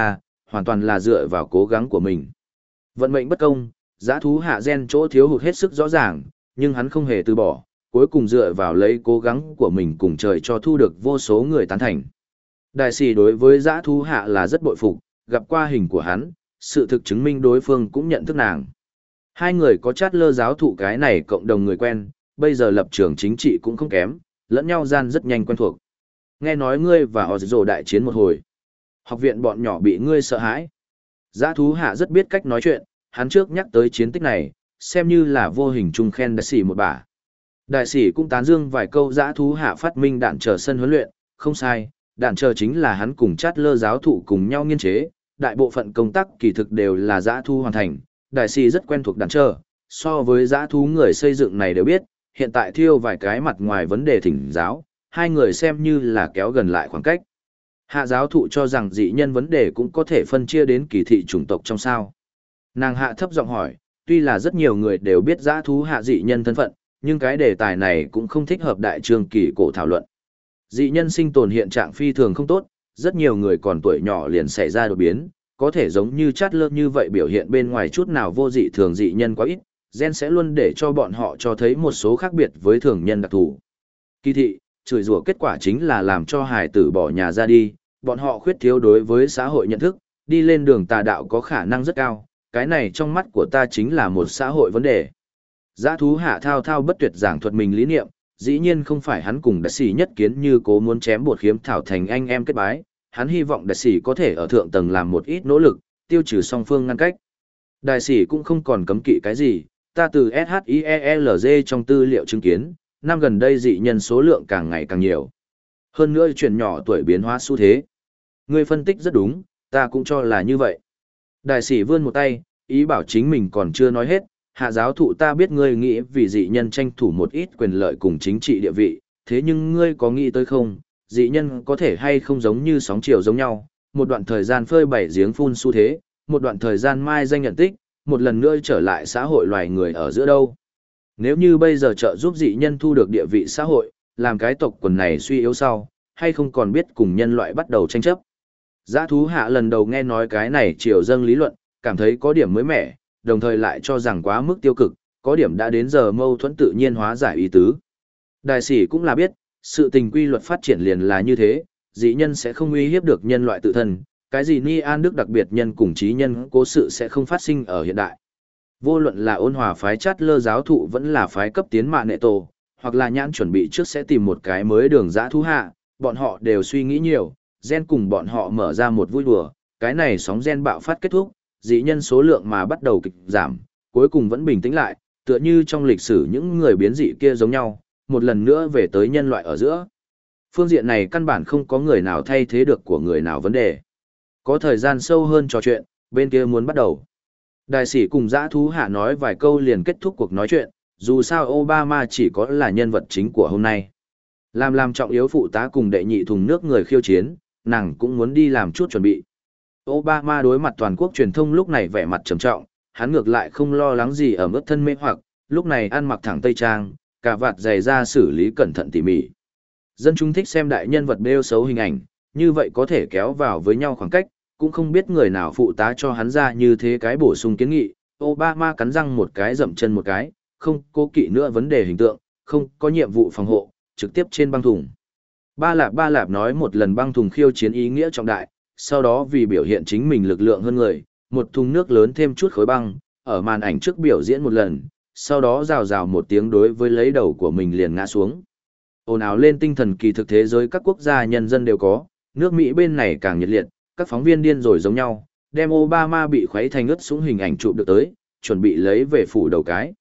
hoàn toàn là dựa vào cố gắng của mình. Vận mệnh bất công, dã thú hạ gen chỗ thiếu hụt hết sức rõ ràng, nhưng hắn không hề từ bỏ, cuối cùng dựa vào lấy cố gắng của mình cùng trời cho thu được vô số người tán thành. Đại sĩ đối với dã thú hạ là rất bội phục, gặp qua hình của hắn, sự thực chứng minh đối phương cũng nhận thức nàng. Hai người có chát lơ giáo thụ cái này cộng đồng người quen, bây giờ lập trường chính trị cũng không kém, lẫn nhau gian rất nhanh quen thuộc. Nghe nói ngươi và Ozzo đại chiến một hồi. Học viện bọn nhỏ bị ngươi sợ hãi. Dã thú hạ rất biết cách nói chuyện, hắn trước nhắc tới chiến tích này, xem như là vô hình trung khen đại sĩ một bả. Đại sĩ cũng tán dương vài câu dã thú hạ phát minh đạn chờ sân huấn luyện, không sai, đạn chờ chính là hắn cùng chát lơ giáo thụ cùng nhau nghiên chế, đại bộ phận công tác kỳ thực đều là dã thú hoàn thành. Đại sĩ rất quen thuộc đạn chờ, so với dã thú người xây dựng này đều biết, hiện tại thiêu vài cái mặt ngoài vấn đề thỉnh giáo, hai người xem như là kéo gần lại khoảng cách. Hạ giáo thụ cho rằng dị nhân vấn đề cũng có thể phân chia đến kỳ thị chủng tộc trong sao. Nàng hạ thấp giọng hỏi, tuy là rất nhiều người đều biết dã thú hạ dị nhân thân phận, nhưng cái đề tài này cũng không thích hợp đại trương kỳ cổ thảo luận. Dị nhân sinh tồn hiện trạng phi thường không tốt, rất nhiều người còn tuổi nhỏ liền xảy ra đột biến, có thể giống như chát lơ như vậy biểu hiện bên ngoài chút nào vô dị thường dị nhân quá ít, gen sẽ luôn để cho bọn họ cho thấy một số khác biệt với thường nhân đặc thù. Kỳ thị, chửi rủa kết quả chính là làm cho hài tử bỏ nhà ra đi, bọn họ khuyết thiếu đối với xã hội nhận thức, đi lên đường tà đạo có khả năng rất cao, cái này trong mắt của ta chính là một xã hội vấn đề. Dã thú hạ thao thao bất tuyệt giảng thuật mình lý niệm, dĩ nhiên không phải hắn cùng đại sĩ nhất kiến như cố muốn chém bột khiếm thảo thành anh em kết bái, hắn hy vọng đại sĩ có thể ở thượng tầng làm một ít nỗ lực, tiêu trừ song phương ngăn cách. Đại sĩ cũng không còn cấm kỵ cái gì, ta từ SHIELZ trong tư liệu chứng kiến, năm gần đây dị nhân số lượng càng ngày càng nhiều. Hơn nữa chuyển nhỏ tuổi biến hóa xu thế. Ngươi phân tích rất đúng, ta cũng cho là như vậy. Đại sĩ vươn một tay, ý bảo chính mình còn chưa nói hết, hạ giáo thụ ta biết ngươi nghĩ vì dị nhân tranh thủ một ít quyền lợi cùng chính trị địa vị, thế nhưng ngươi có nghĩ tới không, dị nhân có thể hay không giống như sóng chiều giống nhau, một đoạn thời gian phơi bày giếng phun xu thế, một đoạn thời gian mai danh nhận tích, một lần nữa trở lại xã hội loài người ở giữa đâu. Nếu như bây giờ trợ giúp dị nhân thu được địa vị xã hội, làm cái tộc quần này suy yếu sau, hay không còn biết cùng nhân loại bắt đầu tranh chấp. Dã thú hạ lần đầu nghe nói cái này chiều dâng lý luận, cảm thấy có điểm mới mẻ, đồng thời lại cho rằng quá mức tiêu cực, có điểm đã đến giờ mâu thuẫn tự nhiên hóa giải ý tứ. Đại sĩ cũng là biết, sự tình quy luật phát triển liền là như thế, dị nhân sẽ không uy hiếp được nhân loại tự thân, cái gì Ni An Đức đặc biệt nhân cùng trí nhân cố sự sẽ không phát sinh ở hiện đại. Vô luận là ôn hòa phái chát lơ giáo thụ vẫn là phái cấp tiến mạ nệ tổ, hoặc là nhãn chuẩn bị trước sẽ tìm một cái mới đường dã thú hạ, bọn họ đều suy nghĩ nhiều, gen cùng bọn họ mở ra một vui đùa, cái này sóng gen bạo phát kết thúc, dị nhân số lượng mà bắt đầu kịch giảm, cuối cùng vẫn bình tĩnh lại, tựa như trong lịch sử những người biến dị kia giống nhau, một lần nữa về tới nhân loại ở giữa. Phương diện này căn bản không có người nào thay thế được của người nào vấn đề. Có thời gian sâu hơn trò chuyện, bên kia muốn bắt đầu. Đại sĩ cùng dã thú hạ nói vài câu liền kết thúc cuộc nói chuyện, dù sao Obama chỉ có là nhân vật chính của hôm nay. Làm làm trọng yếu phụ tá cùng đệ nhị thùng nước người khiêu chiến, nàng cũng muốn đi làm chút chuẩn bị. Obama đối mặt toàn quốc truyền thông lúc này vẻ mặt trầm trọng, hắn ngược lại không lo lắng gì ở mức thân mê hoặc, lúc này ăn mặc thẳng tây trang, cà vạt dày ra xử lý cẩn thận tỉ mỉ. Dân chúng thích xem đại nhân vật bêu xấu hình ảnh, như vậy có thể kéo vào với nhau khoảng cách, cũng không biết người nào phụ tá cho hắn ra như thế cái bổ sung kiến nghị. Obama cắn răng một cái dậm chân một cái, không cố kỵ nữa vấn đề hình tượng, không có nhiệm vụ phòng hộ, trực tiếp trên băng thùng. Ba Lạp Ba Lạp nói một lần băng thùng khiêu chiến ý nghĩa trọng đại, sau đó vì biểu hiện chính mình lực lượng hơn người, một thùng nước lớn thêm chút khối băng, ở màn ảnh trước biểu diễn một lần, sau đó rào rào một tiếng đối với lấy đầu của mình liền ngã xuống. Ồn ào lên tinh thần kỳ thực thế giới các quốc gia nhân dân đều có, nước Mỹ bên này càng nhiệt liệt, các phóng viên điên rồi giống nhau, đem Obama bị khuấy thành ướt sũng hình ảnh chụp được tới, chuẩn bị lấy về phủ đầu cái.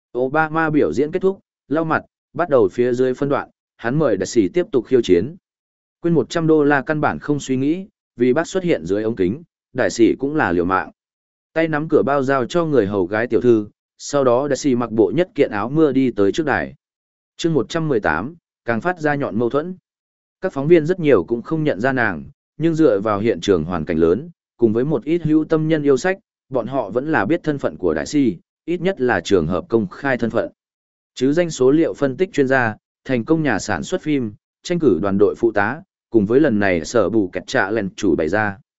Obama biểu diễn kết thúc, lau mặt, bắt đầu phía dưới phân đoạn, hắn mời đại sĩ tiếp tục khiêu chiến. Quên một trăm đô la căn bản không suy nghĩ, vì bác xuất hiện dưới ống kính, đại sĩ cũng là liều mạng. Tay nắm cửa bao giao cho người hầu gái tiểu thư, sau đó đại sĩ mặc bộ nhất kiện áo mưa đi tới trước đài. Chương một trăm mười tám, càng phát ra nhọn mâu thuẫn. Các phóng viên rất nhiều cũng không nhận ra nàng, nhưng dựa vào hiện trường hoàn cảnh lớn, cùng với một ít hữu tâm nhân yêu sách, bọn họ vẫn là biết thân phận của đại sĩ, ít nhất là trường hợp công khai thân phận. Chứ danh số liệu phân tích chuyên gia, thành công nhà sản xuất phim, tranh cử đoàn đội phụ tá, cùng với lần này sở bù kẹt trạ lèn chủ bày ra.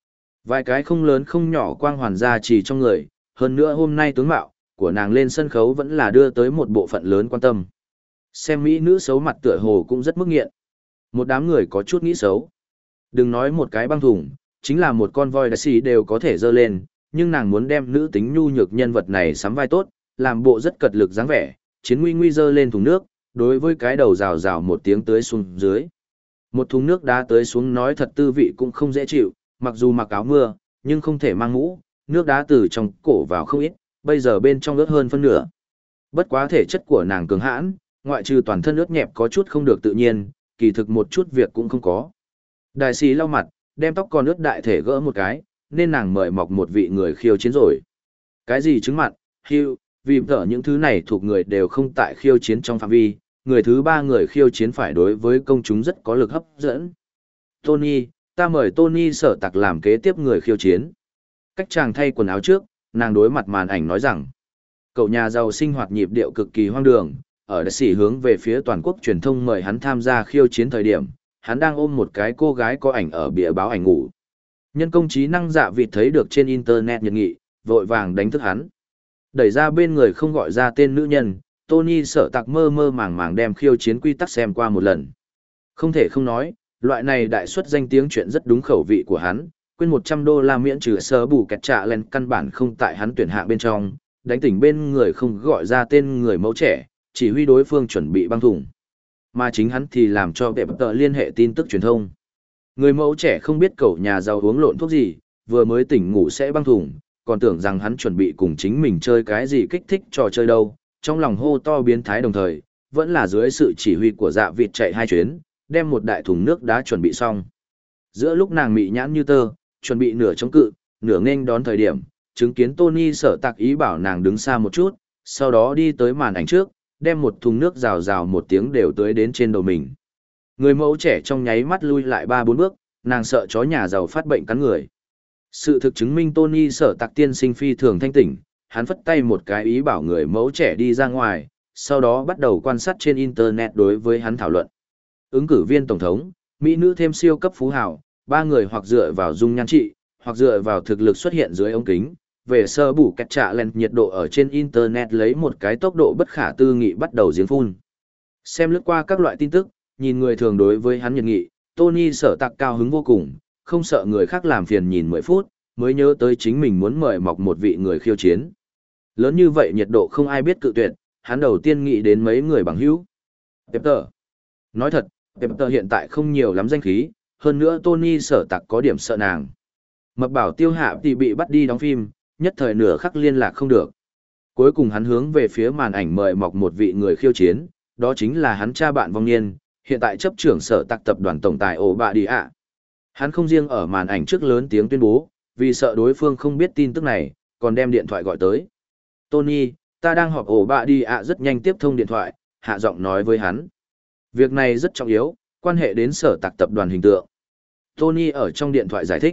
Vài cái không lớn không nhỏ quang hoàn gia trì trong người, hơn nữa hôm nay tướng mạo của nàng lên sân khấu vẫn là đưa tới một bộ phận lớn quan tâm. Xem mỹ nữ xấu mặt tựa hồ cũng rất mức nghiện. Một đám người có chút nghĩ xấu. Đừng nói một cái băng thùng, chính là một con voi đá xì đều có thể dơ lên, nhưng nàng muốn đem nữ tính nhu nhược nhân vật này sắm vai tốt, làm bộ rất cật lực dáng vẻ, chiến nguy nguy dơ lên thùng nước, đối với cái đầu rào rào một tiếng tưới xuống dưới. Một thùng nước đá tới xuống nói thật tư vị cũng không dễ chịu, mặc dù mặc áo mưa, nhưng không thể mang mũ, nước đá từ trong cổ vào không ít, bây giờ bên trong ướt hơn phân nửa. Bất quá thể chất của nàng cường hãn, ngoại trừ toàn thân ướt nhẹp có chút không được tự nhiên, kỳ thực một chút việc cũng không có. Đại sĩ lau mặt, đem tóc còn ướt đại thể gỡ một cái, nên nàng mời mọc một vị người khiêu chiến rồi. Cái gì chứng mặn, hưu, vì tở những thứ này thuộc người đều không tại khiêu chiến trong phạm vi, người thứ ba người khiêu chiến phải đối với công chúng rất có lực hấp dẫn. Tony, ta mời Tony Sở Tạc làm kế tiếp người khiêu chiến. Cách chàng thay quần áo trước, nàng đối mặt màn ảnh nói rằng, cậu nhà giàu sinh hoạt nhịp điệu cực kỳ hoang đường, ở đại sĩ hướng về phía toàn quốc truyền thông mời hắn tham gia khiêu chiến thời điểm, hắn đang ôm một cái cô gái có ảnh ở bìa báo ảnh ngủ. Nhân công trí năng dạ vịt thấy được trên internet nhiệt nghị, vội vàng đánh thức hắn. Đẩy ra bên người không gọi ra tên nữ nhân, Tony Sở Tạc mơ mơ màng màng đem khiêu chiến quy tắc xem qua một lần. Không thể không nói, loại này đại suất danh tiếng chuyện rất đúng khẩu vị của hắn, quên một trăm đô la miễn trừ sơ bù kẹt trạ lên căn bản không tại hắn tuyển hạng bên trong, đánh tỉnh bên người không gọi ra tên người mẫu trẻ, chỉ huy đối phương chuẩn bị băng thùng. Mà chính hắn thì làm cho vệ tờ liên hệ tin tức truyền thông. Người mẫu trẻ không biết cậu nhà giàu uống lộn thuốc gì, vừa mới tỉnh ngủ sẽ băng thùng, còn tưởng rằng hắn chuẩn bị cùng chính mình chơi cái gì kích thích trò chơi đâu, trong lòng hô to biến thái đồng thời, vẫn là dưới sự chỉ huy của dạ vịt chạy hai chuyến, đem một đại thùng nước đá chuẩn bị xong. Giữa lúc nàng mị nhãn như tơ, chuẩn bị nửa chống cự, nửa nghênh đón thời điểm, chứng kiến Tony Sở Tạc ý bảo nàng đứng xa một chút, sau đó đi tới màn ảnh trước, đem một thùng nước rào rào một tiếng đều tưới đến trên đầu mình. Người mẫu trẻ trong nháy mắt lui lại ba bốn bước, nàng sợ chó nhà giàu phát bệnh cắn người. Sự thực chứng minh Tony Sở Tạc tiên sinh phi thường thanh tỉnh, hắn phất tay một cái ý bảo người mẫu trẻ đi ra ngoài, sau đó bắt đầu quan sát trên internet đối với hắn thảo luận. Ứng cử viên tổng thống, mỹ nữ thêm siêu cấp phú hào, ba người hoặc dựa vào dung nhan trị, hoặc dựa vào thực lực xuất hiện dưới ống kính. Về sơ bù kẹt trạ lên nhiệt độ ở trên internet lấy một cái tốc độ bất khả tư nghị bắt đầu giếng phun. Xem lướt qua các loại tin tức, nhìn người thường đối với hắn nhiệt nghị, Tony Sở Tạc cao hứng vô cùng, không sợ người khác làm phiền nhìn mười phút, mới nhớ tới chính mình muốn mời mọc một vị người khiêu chiến. Lớn như vậy nhiệt độ không ai biết cự tuyệt, hắn đầu tiên nghĩ đến mấy người bằng hữu. Pepper. Nói thật, Pepper hiện tại không nhiều lắm danh khí, hơn nữa Tony Sở Tạc có điểm sợ nàng. Mập bảo tiêu hạ thì bị bắt đi đóng phim, nhất thời nửa khắc liên lạc không được. Cuối cùng hắn hướng về phía màn ảnh mời mọc một vị người khiêu chiến, đó chính là hắn cha bạn vong niên, hiện tại chấp trưởng Sở Tạc tập đoàn tổng tài ổ bạ đi ạ. Hắn không riêng ở màn ảnh trước lớn tiếng tuyên bố, vì sợ đối phương không biết tin tức này, còn đem điện thoại gọi tới. Tony, ta đang họp ổ bạ đi ạ rất nhanh tiếp thông điện thoại, hạ giọng nói với hắn. Việc này rất trọng yếu, quan hệ đến Sở Tạc tập đoàn hình tượng. Tony ở trong điện thoại giải thích.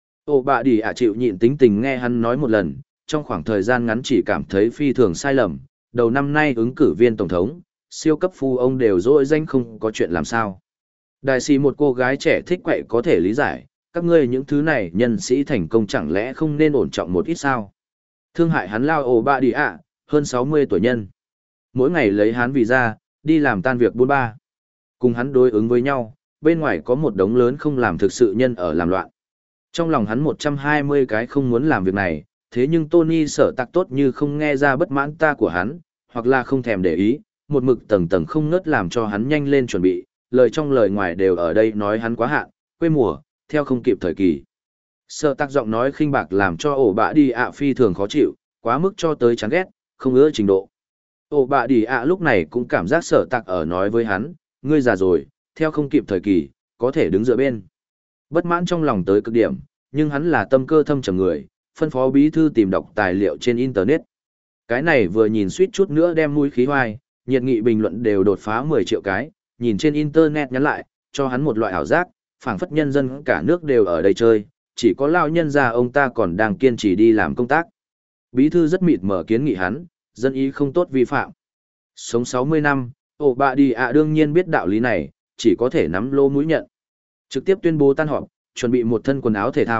Ổ bạ đi ạ chịu nhịn tính tình nghe hắn nói một lần, trong khoảng thời gian ngắn chỉ cảm thấy phi thường sai lầm. Đầu năm nay ứng cử viên tổng thống, siêu cấp phu ông đều dỗi danh không có chuyện làm sao. Đại sĩ một cô gái trẻ thích quậy có thể lý giải, các ngươi những thứ này nhân sĩ thành công chẳng lẽ không nên ổn trọng một ít sao. Thương hại hắn lao ổ bạ đi ạ, hơn sáu mươi tuổi nhân. Mỗi ngày lấy hắn vì ra, đi làm tan việc buôn ba. Cùng hắn đối ứng với nhau, bên ngoài có một đống lớn không làm thực sự nhân ở làm loạn. Trong lòng hắn một trăm hai mươi cái không muốn làm việc này, thế nhưng Tony Sở Tạc tốt như không nghe ra bất mãn ta của hắn, hoặc là không thèm để ý, một mực tầng tầng không ngớt làm cho hắn nhanh lên chuẩn bị, lời trong lời ngoài đều ở đây nói hắn quá hạn, quê mùa, theo không kịp thời kỳ. Sở Tạc giọng nói khinh bạc làm cho ổ bạ đi ạ phi thường khó chịu, quá mức cho tới chán ghét, không ưa trình độ. Ổ bạ đi ạ lúc này cũng cảm giác Sở Tạc ở nói với hắn, ngươi già rồi, theo không kịp thời kỳ, có thể đứng dựa bên. Bất mãn trong lòng tới cực điểm, nhưng hắn là tâm cơ thâm trầm người, phân phó bí thư tìm đọc tài liệu trên internet. Cái này vừa nhìn suýt chút nữa đem mũi khí hoài, nhiệt nghị bình luận đều đột phá mười triệu cái, nhìn trên internet nhắn lại, cho hắn một loại ảo giác, phảng phất nhân dân cả nước đều ở đây chơi, chỉ có lão nhân già ông ta còn đang kiên trì đi làm công tác. Bí thư rất mịt mở kiến nghị hắn, dân ý không tốt vi phạm. Sống sáu mươi năm, ổ bạ đi ạ đương nhiên biết đạo lý này, chỉ có thể nắm lô mũi nhận. Trực tiếp tuyên bố tan họp, chuẩn bị một thân quần áo thể thao,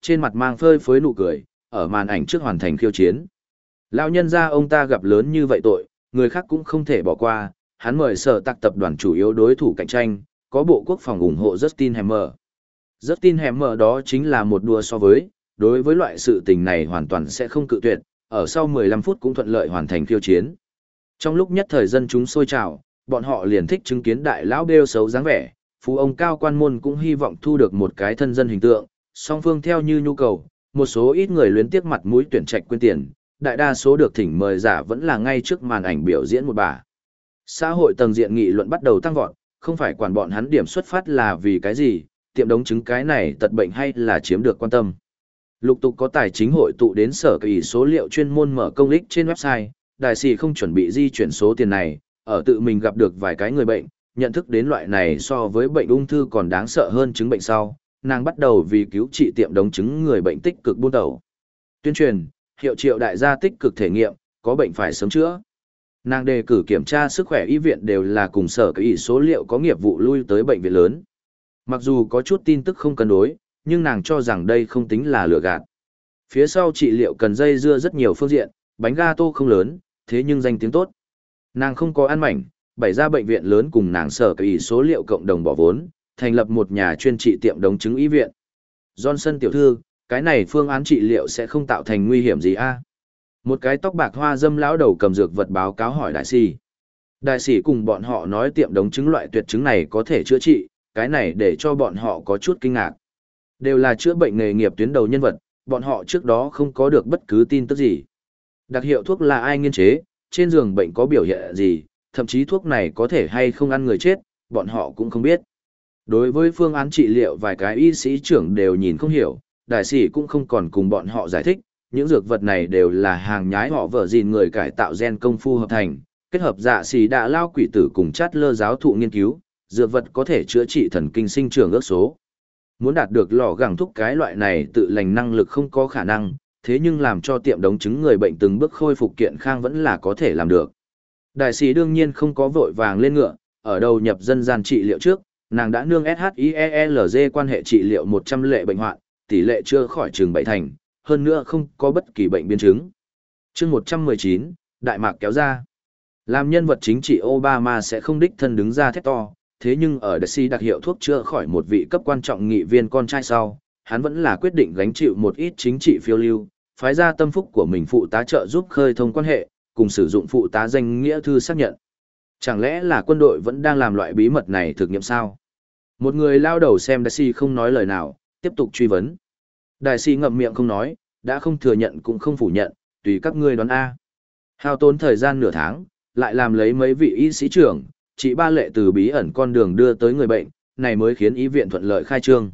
trên mặt mang phơi phới nụ cười, ở màn ảnh trước hoàn thành khiêu chiến. Lão nhân gia ông ta gặp lớn như vậy tội, người khác cũng không thể bỏ qua, hắn mời sở tạc tập đoàn chủ yếu đối thủ cạnh tranh, có bộ quốc phòng ủng hộ Justin Hammer. Justin Hammer đó chính là một đua so với, đối với loại sự tình này hoàn toàn sẽ không cự tuyệt, ở sau mười lăm phút cũng thuận lợi hoàn thành khiêu chiến. Trong lúc nhất thời dân chúng sôi trào, bọn họ liền thích chứng kiến đại lão bêu xấu dáng vẻ, phú ông cao quan môn cũng hy vọng thu được một cái thân dân hình tượng, song phương theo như nhu cầu, một số ít người luyến tiếc mặt mũi tuyển trạch quên tiền, đại đa số được thỉnh mời giả vẫn là ngay trước màn ảnh biểu diễn một bà. Xã hội tầng diện nghị luận bắt đầu tăng vọt, không phải quản bọn hắn điểm xuất phát là vì cái gì, tiệm đống chứng cái này tật bệnh hay là chiếm được quan tâm. Lục tục có tài chính hội tụ đến sở kỳ số liệu chuyên môn mở công ích trên website, đại sĩ không chuẩn bị di chuyển số tiền này, ở tự mình gặp được vài cái người bệnh, nhận thức đến loại này so với bệnh ung thư còn đáng sợ hơn chứng bệnh sau, nàng bắt đầu vì cứu trị tiệm đống chứng người bệnh tích cực buôn đầu. Tuyên truyền, hiệu triệu đại gia tích cực thể nghiệm, có bệnh phải sớm chữa. Nàng đề cử kiểm tra sức khỏe y viện đều là cùng sở kỳ số liệu có nghiệp vụ lui tới bệnh viện lớn. Mặc dù có chút tin tức không cân đối, nhưng nàng cho rằng đây không tính là lừa gạt. Phía sau trị liệu cần dây dưa rất nhiều phương diện, bánh gato không lớn, thế nhưng danh tiếng tốt. Nàng không có ăn mảnh, bày ra bệnh viện lớn cùng nàng sở kỳ số liệu cộng đồng bỏ vốn, thành lập một nhà chuyên trị tiệm đống chứng y viện. Johnson tiểu thư, cái này phương án trị liệu sẽ không tạo thành nguy hiểm gì a? Một cái tóc bạc hoa dâm lão đầu cầm dược vật báo cáo hỏi đại sĩ. Đại sĩ cùng bọn họ nói tiệm đống chứng loại tuyệt chứng này có thể chữa trị, cái này để cho bọn họ có chút kinh ngạc. Đều là chữa bệnh nghề nghiệp tuyến đầu nhân vật, bọn họ trước đó không có được bất cứ tin tức gì. Đặc hiệu thuốc là ai nghiên chế, trên giường bệnh có biểu hiện gì, thậm chí thuốc này có thể hay không ăn người chết, bọn họ cũng không biết. Đối với phương án trị liệu vài cái y sĩ trưởng đều nhìn không hiểu, đại sĩ cũng không còn cùng bọn họ giải thích, những dược vật này đều là hàng nhái họ vợ gìn người cải tạo gen công phu hợp thành, kết hợp dạ xì đã lao quỷ tử cùng chát lơ giáo thụ nghiên cứu, dược vật có thể chữa trị thần kinh sinh trưởng ước số. Muốn đạt được lò gẳng thúc cái loại này tự lành năng lực không có khả năng, thế nhưng làm cho tiệm đống chứng người bệnh từng bước khôi phục kiện khang vẫn là có thể làm được. Đại sĩ đương nhiên không có vội vàng lên ngựa, ở đầu nhập dân gian trị liệu trước, nàng đã nương ét hát i e lờ giê quan hệ trị liệu một trăm lệ bệnh hoạn, tỷ lệ chưa khỏi trường bảy thành, hơn nữa không có bất kỳ bệnh biến chứng. Chương một trăm mười chín, Đại mạc kéo ra. Làm nhân vật chính trị Obama sẽ không đích thân đứng ra thét to, thế nhưng ở đại sĩ đặc hiệu thuốc chữa khỏi một vị cấp quan trọng nghị viên con trai sau, hắn vẫn là quyết định gánh chịu một ít chính trị phiêu lưu, phái ra tâm phúc của mình phụ tá trợ giúp khơi thông quan hệ, cùng sử dụng phụ tá danh nghĩa thư xác nhận. Chẳng lẽ là quân đội vẫn đang làm loại bí mật này thực nghiệm sao? Một người lao đầu xem đại sĩ không nói lời nào, tiếp tục truy vấn. Đại sĩ ngậm miệng không nói, đã không thừa nhận cũng không phủ nhận, tùy các ngươi đoán A. Hao tốn thời gian nửa tháng, lại làm lấy mấy vị y sĩ trưởng, chỉ ba lệ từ bí ẩn con đường đưa tới người bệnh, này mới khiến y viện thuận lợi khai trương.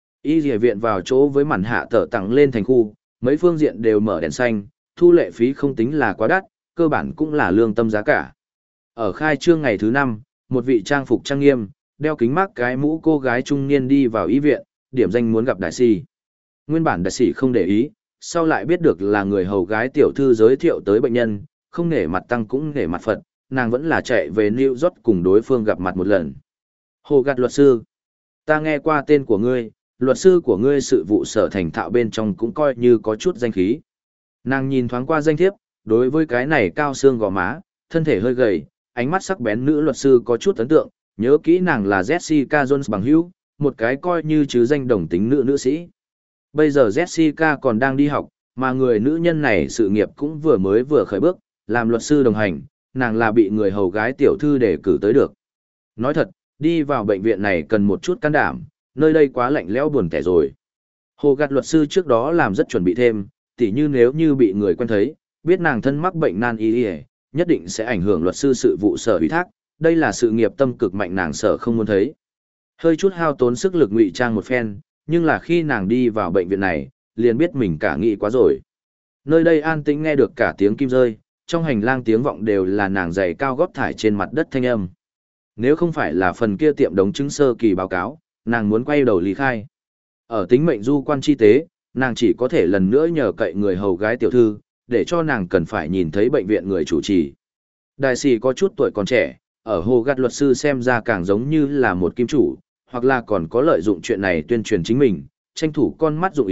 Y dìa viện vào chỗ với màn hạ tở tặng lên thành khu, mấy phương diện đều mở đèn xanh, thu lệ phí không tính là quá đắt, cơ bản cũng là lương tâm giá cả. Ở khai trương ngày thứ năm, một vị trang phục trang nghiêm, đeo kính mác cái mũ cô gái trung niên đi vào y viện, điểm danh muốn gặp đại sĩ. Nguyên bản đại sĩ không để ý, sau lại biết được là người hầu gái tiểu thư giới thiệu tới bệnh nhân, không nể mặt tăng cũng nể mặt Phật, nàng vẫn là chạy về New York cùng đối phương gặp mặt một lần. Hồ Gạt luật sư, ta nghe qua tên của ngươi, luật sư của ngươi sự vụ sở thành thạo bên trong cũng coi như có chút danh khí. Nàng nhìn thoáng qua danh thiếp, đối với cái này cao xương gò má, thân thể hơi gầy, ánh mắt sắc bén nữ luật sư có chút ấn tượng, nhớ kỹ nàng là Jessica Jones bằng hữu, một cái coi như chứ danh đồng tính nữ nữ sĩ. Bây giờ Jessica còn đang đi học, mà người nữ nhân này sự nghiệp cũng vừa mới vừa khởi bước, làm luật sư đồng hành, nàng là bị người hầu gái tiểu thư để cử tới được. Nói thật, đi vào bệnh viện này cần một chút can đảm, nơi đây quá lạnh lẽo buồn tẻ rồi. Hồ Gạt luật sư trước đó làm rất chuẩn bị thêm, tỉ như nếu như bị người quen thấy, biết nàng thân mắc bệnh nan y y, nhất định sẽ ảnh hưởng luật sư sự vụ sở ủy thác, đây là sự nghiệp tâm cực mạnh nàng sở không muốn thấy. Hơi chút hao tốn sức lực ngụy trang một phen, nhưng là khi nàng đi vào bệnh viện này, liền biết mình cả nghĩ quá rồi. Nơi đây an tĩnh nghe được cả tiếng kim rơi, trong hành lang tiếng vọng đều là nàng giày cao gót thải trên mặt đất thanh âm. Nếu không phải là phần kia tiệm đống chứng sơ kỳ báo cáo, nàng muốn quay đầu lý khai. Ở tính mệnh du quan chi tế, nàng chỉ có thể lần nữa nhờ cậy người hầu gái tiểu thư, để cho nàng cần phải nhìn thấy bệnh viện người chủ trì. Đại sĩ có chút tuổi còn trẻ, ở Hồ Gạt luật sư xem ra càng giống như là một kim chủ, hoặc là còn có lợi dụng chuyện này tuyên truyền chính mình, tranh thủ con mắt dụng ý,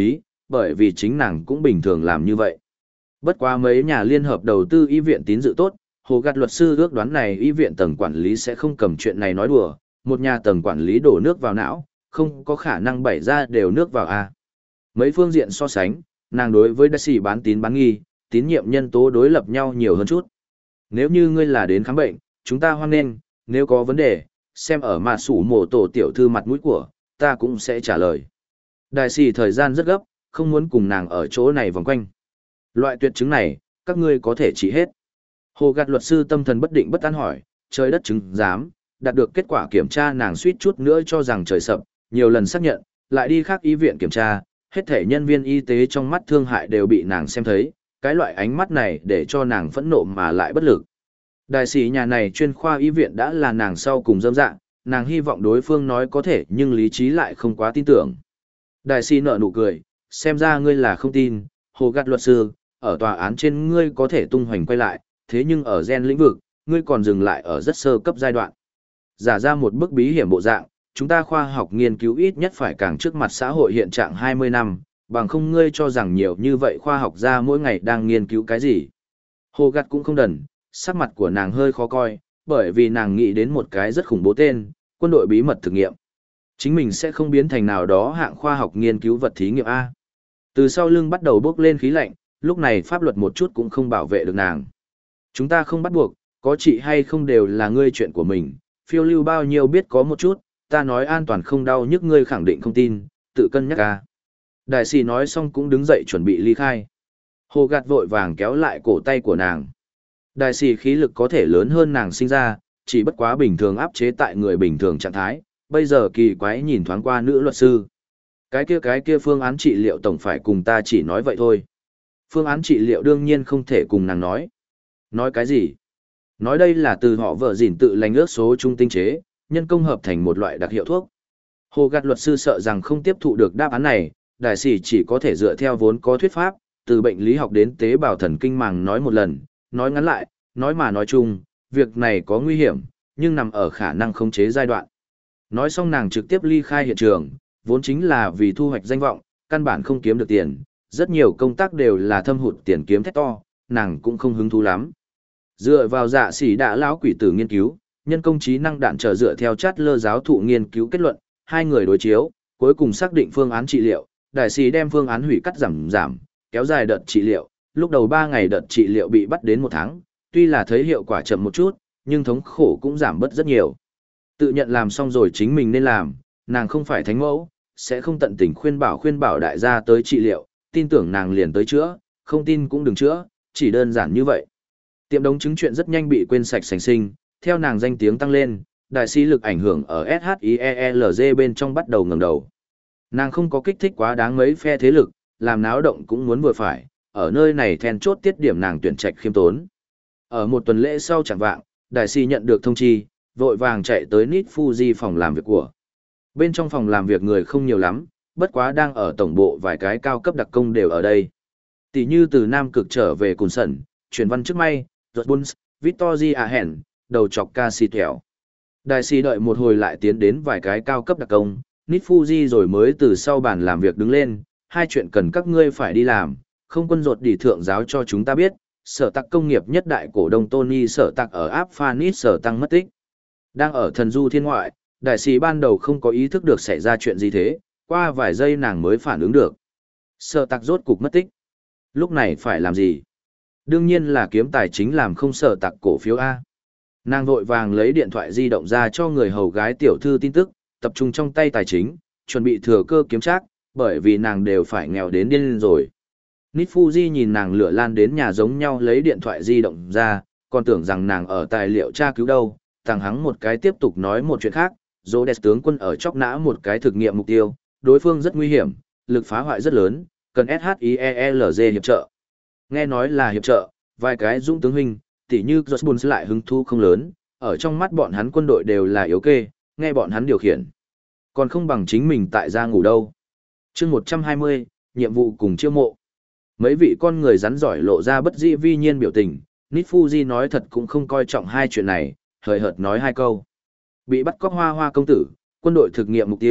bởi vì chính nàng cũng bình thường làm như vậy. Bất quá mấy nhà liên hợp đầu tư y viện tín dự tốt, Hồ Gạt luật sư ước đoán này y viện tầng quản lý sẽ không cầm chuyện này nói đùa, một nhà tầng quản lý đổ nước vào não, không có khả năng bày ra đều nước vào a. Mấy phương diện so sánh, nàng đối với Daisy bán tín bán nghi, tín nhiệm nhân tố đối lập nhau nhiều hơn chút. Nếu như ngươi là đến khám bệnh, chúng ta hoan nghênh, nếu có vấn đề, xem ở mà sủ mổ tổ tiểu thư mặt mũi của, ta cũng sẽ trả lời. Đại sĩ thời gian rất gấp, không muốn cùng nàng ở chỗ này vòng quanh. Loại tuyệt chứng này, các ngươi có thể trị hết. Hồ Gạt luật sư tâm thần bất định bất an hỏi, trời đất chứng giám, đạt được kết quả kiểm tra nàng suýt chút nữa cho rằng trời sập, nhiều lần xác nhận, lại đi khác y viện kiểm tra, hết thể nhân viên y tế trong mắt thương hại đều bị nàng xem thấy, cái loại ánh mắt này để cho nàng phẫn nộ mà lại bất lực. Đại sĩ nhà này chuyên khoa y viện đã là nàng sau cùng dâm dạng, nàng hy vọng đối phương nói có thể nhưng lý trí lại không quá tin tưởng. Đại sĩ nở nụ cười, xem ra ngươi là không tin, Hồ Gạt luật sư, ở tòa án trên ngươi có thể tung hoành quay lại, thế nhưng ở gen lĩnh vực, ngươi còn dừng lại ở rất sơ cấp giai đoạn. Giả ra một bức bí hiểm bộ dạng, chúng ta khoa học nghiên cứu ít nhất phải càng trước mặt xã hội hiện trạng hai mươi năm, bằng không ngươi cho rằng nhiều như vậy khoa học gia mỗi ngày đang nghiên cứu cái gì. Hồ Gạt cũng không đần, sắc mặt của nàng hơi khó coi, bởi vì nàng nghĩ đến một cái rất khủng bố tên, quân đội bí mật thực nghiệm. Chính mình sẽ không biến thành nào đó hạng khoa học nghiên cứu vật thí nghiệm A. Từ sau lưng bắt đầu bốc lên khí lạnh, lúc này pháp luật một chút cũng không bảo vệ được nàng. Chúng ta không bắt buộc, có trị hay không đều là ngươi chuyện của mình, phiêu lưu bao nhiêu biết có một chút, ta nói an toàn không đau nhức ngươi khẳng định không tin, tự cân nhắc ca. Đại sĩ nói xong cũng đứng dậy chuẩn bị ly khai. Hồ Gạt vội vàng kéo lại cổ tay của nàng. Đại sĩ khí lực có thể lớn hơn nàng sinh ra, chỉ bất quá bình thường áp chế tại người bình thường trạng thái, bây giờ kỳ quái nhìn thoáng qua nữ luật sư. Cái kia cái kia phương án trị liệu tổng phải cùng ta chỉ nói vậy thôi. Phương án trị liệu đương nhiên không thể cùng nàng nói. Nói cái gì? Nói đây là từ họ vợ dỉn tự lành ước số trung tinh chế, nhân công hợp thành một loại đặc hiệu thuốc. Hồ Gạt luật sư sợ rằng không tiếp thụ được đáp án này, đại sĩ chỉ có thể dựa theo vốn có thuyết pháp, từ bệnh lý học đến tế bào thần kinh màng nói một lần, nói ngắn lại, nói mà nói chung, việc này có nguy hiểm, nhưng nằm ở khả năng khống chế giai đoạn. Nói xong nàng trực tiếp ly khai hiện trường, vốn chính là vì thu hoạch danh vọng, căn bản không kiếm được tiền, rất nhiều công tác đều là thâm hụt tiền kiếm thét to, nàng cũng không hứng thú lắm. Dựa vào dạ sĩ đã lão quỷ tử nghiên cứu, nhân công trí năng đạn trở dựa theo chát lơ giáo thụ nghiên cứu kết luận, hai người đối chiếu, cuối cùng xác định phương án trị liệu, đại sĩ đem phương án hủy cắt giảm giảm, kéo dài đợt trị liệu, lúc đầu ba ngày đợt trị liệu bị bắt đến một tháng, tuy là thấy hiệu quả chậm một chút, nhưng thống khổ cũng giảm bớt rất nhiều. Tự nhận làm xong rồi chính mình nên làm, nàng không phải thánh mẫu, sẽ không tận tình khuyên bảo khuyên bảo đại gia tới trị liệu, tin tưởng nàng liền tới chữa, không tin cũng đừng chữa, chỉ đơn giản như vậy. Tiệm đống chứng chuyện rất nhanh bị quên sạch sành sinh, theo nàng danh tiếng tăng lên, đại sĩ lực ảnh hưởng ở ét hát i e lờ giê bên trong bắt đầu ngẩng đầu. Nàng không có kích thích quá đáng mấy phe thế lực, làm náo động cũng muốn vừa phải, ở nơi này then chốt tiết điểm nàng tuyển trạch khiêm tốn. Ở một tuần lễ sau chẳng vạng, đại sĩ nhận được thông chi, vội vàng chạy tới Nit Fuji phòng làm việc của. Bên trong phòng làm việc người không nhiều lắm, bất quá đang ở tổng bộ vài cái cao cấp đặc công đều ở đây. Tỷ như từ Nam Cực trở về Cùn Sẩn, truyền văn trước may, Ruột Buns, Victoria Hèn, đầu chọc ca si thẻo. Đại sĩ đợi một hồi lại tiến đến vài cái cao cấp đặc công, Nit Fuji rồi mới từ sau bàn làm việc đứng lên, hai chuyện cần các ngươi phải đi làm, không quân ruột đi thượng giáo cho chúng ta biết, sở tạc công nghiệp nhất đại cổ đông Tony sở tạc ở áp Phanis sở tăng mất tích. Đang ở thần du thiên ngoại, đại sĩ ban đầu không có ý thức được xảy ra chuyện gì thế, qua vài giây nàng mới phản ứng được. Sở tạc rốt cục mất tích. Lúc này phải làm gì? Đương nhiên là kiếm tài chính làm không sở tạc cổ phiếu A. Nàng vội vàng lấy điện thoại di động ra cho người hầu gái tiểu thư tin tức, tập trung trong tay tài chính, chuẩn bị thừa cơ kiếm trác, bởi vì nàng đều phải nghèo đến điên rồi. Nit Fuji nhìn nàng lửa lan đến nhà giống nhau lấy điện thoại di động ra, còn tưởng rằng nàng ở tài liệu tra cứu đâu, thằng hắng một cái tiếp tục nói một chuyện khác, dỗ đẹp tướng quân ở chóc nã một cái thực nghiệm mục tiêu, đối phương rất nguy hiểm, lực phá hoại rất lớn, cần ét hát i e lờ giê hiệp trợ. Nghe nói là hiệp trợ, vài cái dũng tướng huynh, tỉ như Josbun lại hứng thú không lớn, ở trong mắt bọn hắn quân đội đều là yếu kê, nghe bọn hắn điều khiển. Còn không bằng chính mình tại gia ngủ đâu. chương một trăm hai mươi, nhiệm vụ cùng chiêu mộ. Mấy vị con người rắn giỏi lộ ra bất dĩ vi nhiên biểu tình, Nit Fuji nói thật cũng không coi trọng hai chuyện này, hời hợt nói hai câu. Bị bắt cóc hoa hoa công tử, quân đội thực nghiệm mục tiêu,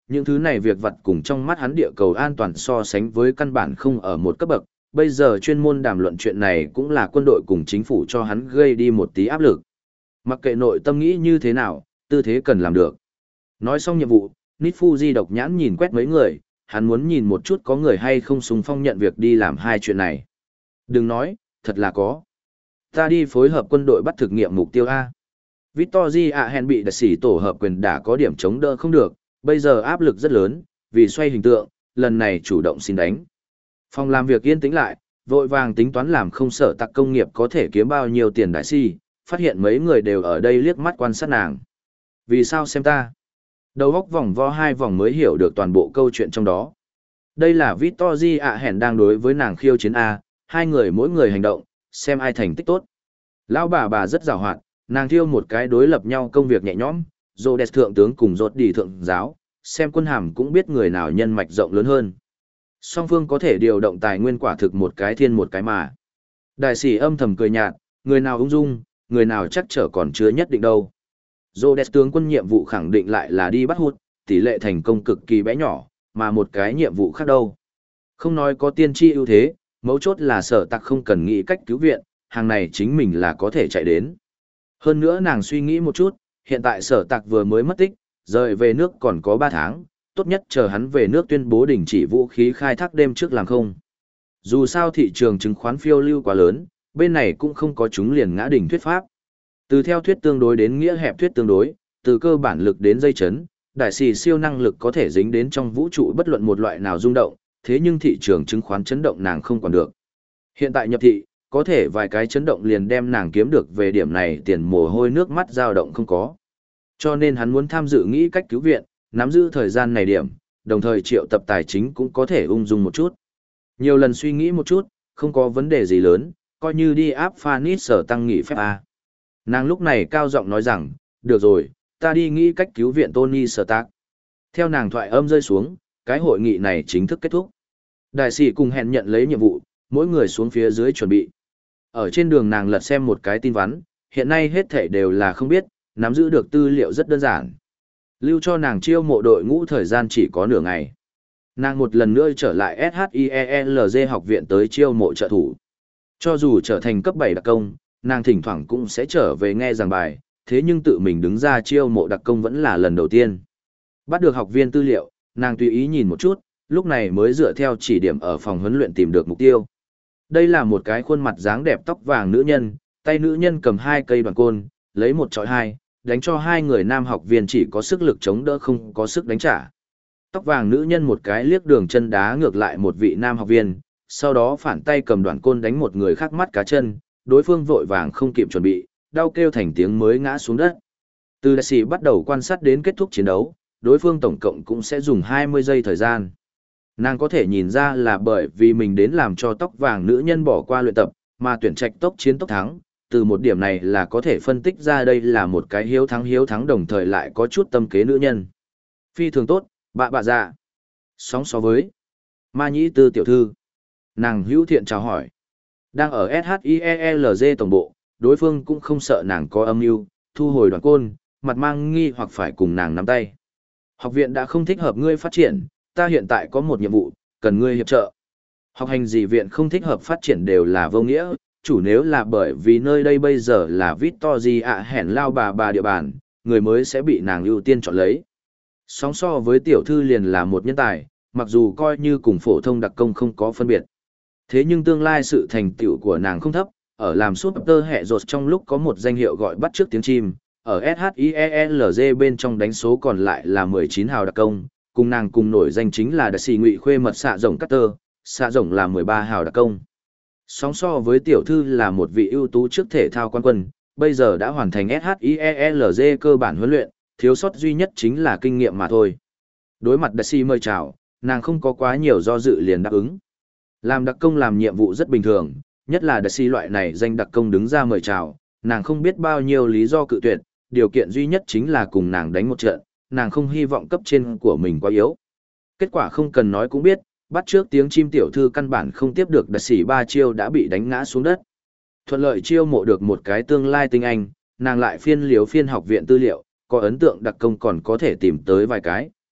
những thứ này việc vặt cùng trong mắt hắn địa cầu an toàn so sánh với căn bản không ở một cấp bậc, bây giờ chuyên môn đàm luận chuyện này cũng là quân đội cùng chính phủ cho hắn gây đi một tí áp lực. Mặc kệ nội tâm nghĩ như thế nào, tư thế cần làm được. Nói xong nhiệm vụ, Nít Fuji độc nhãn nhìn quét mấy người, hắn muốn nhìn một chút có người hay không xung phong nhận việc đi làm hai chuyện này. Đừng nói, thật là có. Ta đi phối hợp quân đội bắt thực nghiệm mục tiêu A. Victory Ahen bị đặc sĩ tổ hợp quyền đã có điểm chống đỡ không được, bây giờ áp lực rất lớn, vì xoay hình tượng, lần này chủ động xin đánh. Phòng làm việc yên tĩnh lại, vội vàng tính toán làm không sợ tặc công nghiệp có thể kiếm bao nhiêu tiền đại si, phát hiện mấy người đều ở đây liếc mắt quan sát nàng. Vì sao xem ta? Đầu góc vòng vo hai vòng mới hiểu được toàn bộ câu chuyện trong đó. Đây là Victory Ahen đang đối với nàng khiêu chiến A, hai người mỗi người hành động, xem ai thành tích tốt. Lão bà bà rất giàu hoạt, nàng thiêu một cái đối lập nhau công việc nhẹ nhõm, Rhodes thượng tướng cùng Rốt đi thượng giáo, xem quân hàm cũng biết người nào nhân mạch rộng lớn hơn. Song phương có thể điều động tài nguyên quả thực một cái thiên một cái mà. Đại sĩ âm thầm cười nhạt, người nào ung dung, người nào chắc trở còn chưa nhất định đâu. Rhodes tướng quân nhiệm vụ khẳng định lại là đi bắt hút, tỷ lệ thành công cực kỳ bé nhỏ, mà một cái nhiệm vụ khác đâu. Không nói có tiên tri ưu thế, mấu chốt là sở tặc không cần nghĩ cách cứu viện, hàng này chính mình là có thể chạy đến. Hơn nữa nàng suy nghĩ một chút, hiện tại sở tặc vừa mới mất tích, rời về nước còn có ba tháng, tốt nhất chờ hắn về nước tuyên bố đình chỉ vũ khí khai thác đêm trước làm không. Dù sao thị trường chứng khoán phiêu lưu quá lớn, bên này cũng không có chúng liền ngã đỉnh thuyết pháp. Từ theo thuyết tương đối đến nghĩa hẹp thuyết tương đối, từ cơ bản lực đến dây chấn, đại sĩ siêu năng lực có thể dính đến trong vũ trụ bất luận một loại nào rung động, thế nhưng thị trường chứng khoán chấn động nàng không còn được. Hiện tại nhập thị, có thể vài cái chấn động liền đem nàng kiếm được về điểm này tiền mồ hôi nước mắt dao động không có. Cho nên hắn muốn tham dự nghĩ cách cứu viện, nắm giữ thời gian này điểm, đồng thời triệu tập tài chính cũng có thể ung dung một chút. Nhiều lần suy nghĩ một chút, không có vấn đề gì lớn, coi như đi áp Phanis sở tăng nghỉ phép A. Nàng lúc này cao giọng nói rằng, được rồi, ta đi nghĩ cách cứu viện Tony Stark. Theo nàng thoại âm rơi xuống, cái hội nghị này chính thức kết thúc. Đại sĩ cùng hẹn nhận lấy nhiệm vụ, mỗi người xuống phía dưới chuẩn bị. Ở trên đường nàng lật xem một cái tin vắn, hiện nay hết thảy đều là không biết, nắm giữ được tư liệu rất đơn giản. Lưu cho nàng chiêu mộ đội ngũ thời gian chỉ có nửa ngày. Nàng một lần nữa trở lại ét hát i e lờ giê học viện tới chiêu mộ trợ thủ. Cho dù trở thành cấp bảy đặc công, nàng thỉnh thoảng cũng sẽ trở về nghe giảng bài, thế nhưng tự mình đứng ra chiêu mộ đặc công vẫn là lần đầu tiên. Bắt được học viên tư liệu, nàng tùy ý nhìn một chút, lúc này mới dựa theo chỉ điểm ở phòng huấn luyện tìm được mục tiêu. Đây là một cái khuôn mặt dáng đẹp tóc vàng nữ nhân, tay nữ nhân cầm hai cây đoàn côn, lấy một chọi hai, đánh cho hai người nam học viên chỉ có sức lực chống đỡ không có sức đánh trả. Tóc vàng nữ nhân một cái liếc đường chân đá ngược lại một vị nam học viên, sau đó phản tay cầm đoàn côn đánh một người khác mắt cá chân, đối phương vội vàng không kịp chuẩn bị, đau kêu thành tiếng mới ngã xuống đất. Từ đại sĩ bắt đầu quan sát đến kết thúc chiến đấu, đối phương tổng cộng cũng sẽ dùng hai mươi giây thời gian. Nàng có thể nhìn ra là bởi vì mình đến làm cho tóc vàng nữ nhân bỏ qua luyện tập, mà tuyển trạch tốc chiến tốc thắng, từ một điểm này là có thể phân tích ra đây là một cái hiếu thắng hiếu thắng đồng thời lại có chút tâm kế nữ nhân. Phi thường tốt, bạ bạ dạ. Sóng so với Ma Nhĩ Tư tiểu thư. Nàng hữu thiện chào hỏi. Đang ở ét hát i e lờ giê tổng bộ, đối phương cũng không sợ nàng có âm mưu, thu hồi đoàn côn, mặt mang nghi hoặc phải cùng nàng nắm tay. Học viện đã không thích hợp ngươi phát triển, ta hiện tại có một nhiệm vụ, cần ngươi hiệp trợ. Học hành gì viện không thích hợp phát triển đều là vô nghĩa, chủ nếu là bởi vì nơi đây bây giờ là Victory ạ hẻn lao bà bà địa bàn, người mới sẽ bị nàng ưu tiên chọn lấy. Sóng so với tiểu thư liền là một nhân tài, mặc dù coi như cùng phổ thông đặc công không có phân biệt. Thế nhưng tương lai sự thành tựu của nàng không thấp, ở làm suốt tơ hệ rột trong lúc có một danh hiệu gọi bắt trước tiếng chim, ở ét hát i e lờ giê bên trong đánh số còn lại là mười chín hào đặc công, cùng nàng cùng nổi danh chính là đặc sĩ ngụy khuê mật xạ rồng Carter, xạ rồng là mười ba hào đặc công. Sóng so với tiểu thư là một vị ưu tú trước thể thao quan quân, bây giờ đã hoàn thành ét hát i e lờ giê cơ bản huấn luyện, thiếu sót duy nhất chính là kinh nghiệm mà thôi. Đối mặt đặc sĩ mời chào, nàng không có quá nhiều do dự liền đáp ứng. Làm đặc công làm nhiệm vụ rất bình thường, nhất là đặc sĩ loại này danh đặc công đứng ra mời chào, nàng không biết bao nhiêu lý do cự tuyệt, điều kiện duy nhất chính là cùng nàng đánh một trận, nàng không hy vọng cấp trên của mình quá yếu. Kết quả không cần nói cũng biết, bắt trước tiếng chim tiểu thư căn bản không tiếp được đặc sĩ ba chiêu đã bị đánh ngã xuống đất. Thuận lợi chiêu mộ được một cái tương lai tinh anh, nàng lại phiên liếu phiên học viện tư liệu, có ấn tượng đặc công còn có thể tìm tới vài cái,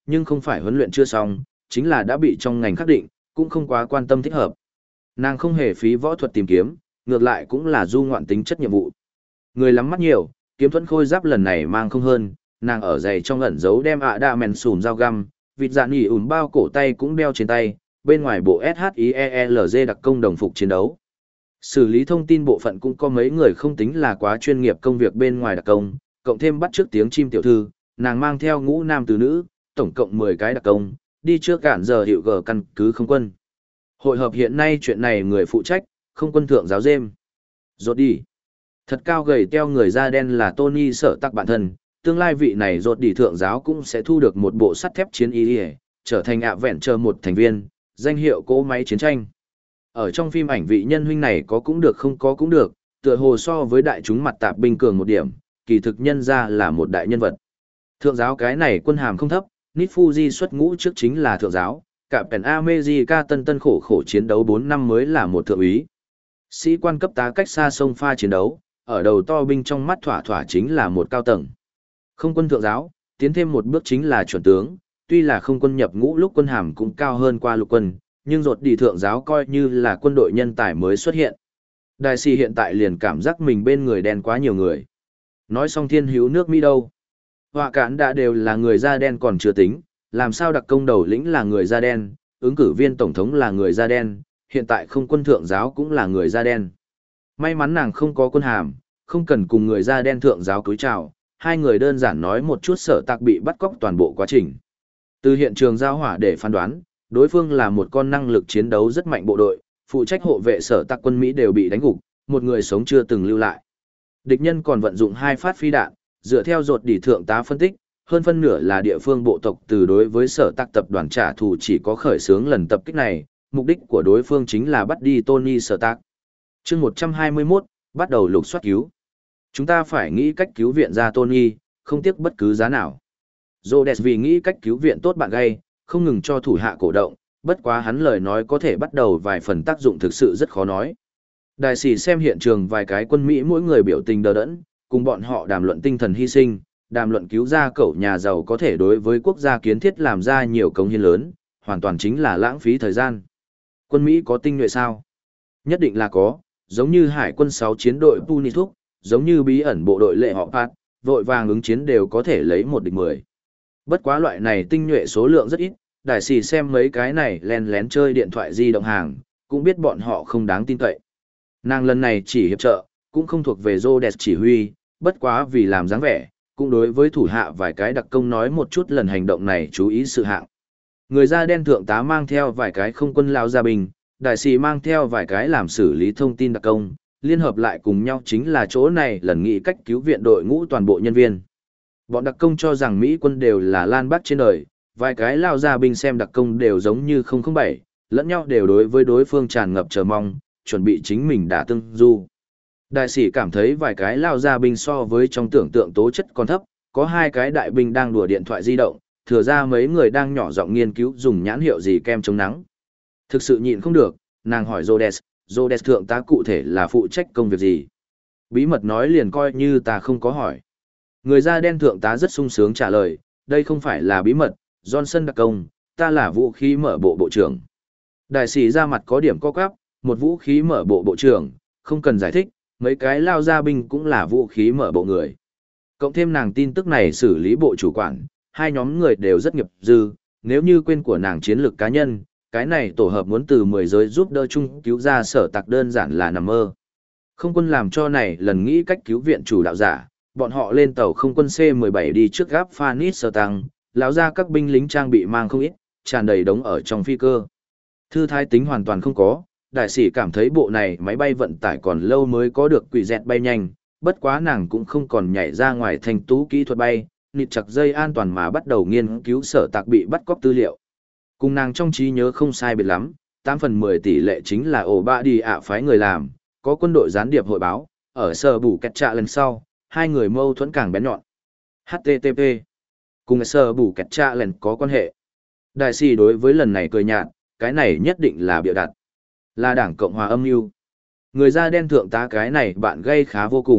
nhưng không phải huấn luyện chưa xong, chính là đã bị trong ngành khắc định, cũng không quá quan tâm thích hợp. Nàng không hề phí võ thuật tìm kiếm, ngược lại cũng là du ngoạn tính chất nhiệm vụ. Người lắm mắt nhiều, kiếm thuẫn khôi giáp lần này mang không hơn, nàng ở giày trong ẩn giấu đem ạ đa mèn sùm dao găm, vịt dạ nỉ ủn bao cổ tay cũng đeo trên tay, bên ngoài bộ ét hát i e lờ giê đặc công đồng phục chiến đấu. Xử lý thông tin bộ phận cũng có mấy người không tính là quá chuyên nghiệp công việc bên ngoài đặc công, cộng thêm bắt trước tiếng chim tiểu thư, nàng mang theo ngũ nam tứ nữ, tổng cộng mười cái đặc công, đi trước cản giờ hiệu gờ căn cứ không quân. Hội hợp hiện nay chuyện này người phụ trách, không quân thượng giáo dêm. Rốt đi. Thật cao gầy teo người da đen là Tony Sở Tắc bản thân, tương lai vị này rốt đi thượng giáo cũng sẽ thu được một bộ sắt thép chiến y, trở thành ạ vẹn chờ một thành viên, danh hiệu cỗ máy chiến tranh. Ở trong phim ảnh vị nhân huynh này có cũng được không có cũng được, tựa hồ so với đại chúng mặt tạp binh cường một điểm, kỳ thực nhân ra là một đại nhân vật. Thượng giáo cái này quân hàm không thấp, Nít Fuji xuất ngũ trước chính là thượng giáo, cả Pen America tân tân khổ khổ chiến đấu bốn năm mới là một thượng úy. Sĩ quan cấp tá cách xa sông pha chiến đấu, ở đầu to binh trong mắt thỏa thỏa chính là một cao tầng. Không quân thượng giáo, tiến thêm một bước chính là chuẩn tướng, tuy là không quân nhập ngũ lúc quân hàm cũng cao hơn qua lục quân, nhưng rột đi thượng giáo coi như là quân đội nhân tài mới xuất hiện. Đại sĩ hiện tại liền cảm giác mình bên người đen quá nhiều người. Nói xong thiên hữu nước Mỹ đâu. Họa cản đã đều là người da đen còn chưa tính, làm sao đặc công đầu lĩnh là người da đen, ứng cử viên tổng thống là người da đen, hiện tại không quân thượng giáo cũng là người da đen. May mắn nàng không có quân hàm, không cần cùng người da đen thượng giáo cúi chào, hai người đơn giản nói một chút Sở Tạc bị bắt cóc toàn bộ quá trình. Từ hiện trường giao hỏa để phán đoán, đối phương là một con năng lực chiến đấu rất mạnh bộ đội, phụ trách hộ vệ Sở Tạc quân Mỹ đều bị đánh gục, một người sống chưa từng lưu lại. Địch nhân còn vận dụng hai phát phi đạn, dựa theo rột đỉ thượng tá phân tích, hơn phân nửa là địa phương bộ tộc từ đối với Sở Tạc tập đoàn trả thù chỉ có khởi xướng lần tập kích này, mục đích của đối phương chính là bắt đi Tony Sở Tạc. Chương một trăm hai mươi mốt, bắt đầu lục soát cứu. Chúng ta phải nghĩ cách cứu viện ra Tony, không tiếc bất cứ giá nào. Rhodes vì nghĩ cách cứu viện tốt bạn gay, không ngừng cho thủ hạ cổ động, bất quá hắn lời nói có thể bắt đầu vài phần tác dụng thực sự rất khó nói. Đại sĩ xem hiện trường vài cái quân Mỹ mỗi người biểu tình đờ đẫn, cùng bọn họ đàm luận tinh thần hy sinh, đàm luận cứu ra cậu nhà giàu có thể đối với quốc gia kiến thiết làm ra nhiều công hiến lớn, hoàn toàn chính là lãng phí thời gian. Quân Mỹ có tinh nhuệ sao? Nhất định là có, giống như hải quân sáu chiến đội Punithuk, giống như bí ẩn bộ đội lệ họ Pat, vội vàng ứng chiến đều có thể lấy một địch mười. Bất quá loại này tinh nhuệ số lượng rất ít, đại sĩ xem mấy cái này lén lén chơi điện thoại di động hàng, cũng biết bọn họ không đáng tin cậy. Nàng lần này chỉ hiệp trợ, cũng không thuộc về Rhodes chỉ huy, bất quá vì làm dáng vẻ, cũng đối với thủ hạ vài cái đặc công nói một chút lần hành động này chú ý sự hạng. Người da đen thượng tá mang theo vài cái không quân lao gia binh, đại sĩ mang theo vài cái làm xử lý thông tin đặc công, liên hợp lại cùng nhau chính là chỗ này lần nghĩ cách cứu viện đội ngũ toàn bộ nhân viên. Bọn đặc công cho rằng Mỹ quân đều là lan bắc trên đời, vài cái lao gia binh xem đặc công đều giống như không không bảy, lẫn nhau đều đối với đối phương tràn ngập chờ mong, chuẩn bị chính mình đả tương du. Đại sĩ cảm thấy vài cái lao gia binh so với trong tưởng tượng tố chất còn thấp, có hai cái đại binh đang đùa điện thoại di động, thừa ra mấy người đang nhỏ giọng nghiên cứu dùng nhãn hiệu gì kem chống nắng. Thực sự nhịn không được, nàng hỏi Rhodes, Rhodes thượng tá cụ thể là phụ trách công việc gì? Bí mật nói liền coi như ta không có hỏi. Người da đen thượng tá rất sung sướng trả lời, đây không phải là bí mật, Johnson đặc công, ta là vũ khí mở bộ bộ trưởng. Đại sĩ ra mặt có điểm co quắp, một vũ khí mở bộ bộ trưởng, không cần giải thích, mấy cái lao gia binh cũng là vũ khí mở bộ người. Cộng thêm nàng tin tức này xử lý bộ chủ quản, hai nhóm người đều rất nghiệp dư, nếu như quên của nàng chiến lược cá nhân, cái này tổ hợp muốn từ mười giới giúp đỡ chung cứu ra Sở Tạc đơn giản là nằm mơ. Không quân làm cho này lần nghĩ cách cứu viện chủ đạo giả, bọn họ lên tàu không quân C mười bảy đi trước gáp Phanis Sở Tăng, lão ra các binh lính trang bị mang không ít, tràn đầy đống ở trong phi cơ. Thư thái tính hoàn toàn không có, đại sĩ cảm thấy bộ này máy bay vận tải còn lâu mới có được quỷ dẹt bay nhanh, bất quá nàng cũng không còn nhảy ra ngoài thành tú kỹ thuật bay, nịt chặt dây an toàn mà bắt đầu nghiên cứu Sở Tạc bị bắt cóc tư liệu. Cùng nàng trong trí nhớ không sai biệt lắm, tám phần mười tỷ lệ chính là ổ bạ đi ạ phái người làm, có quân đội gián điệp hội báo, ở sở bù kẹt trạ lần sau, hai người mâu thuẫn càng bén nhọn. hát tê tê pê cùng sở bù kẹt trạ lần có quan hệ. Đại sĩ đối với lần này cười nhạt, cái này nhất định là bịa đặt. Là đảng Cộng hòa âm mưu. Người da đen thượng tá cái này bạn gây khá vô cùng,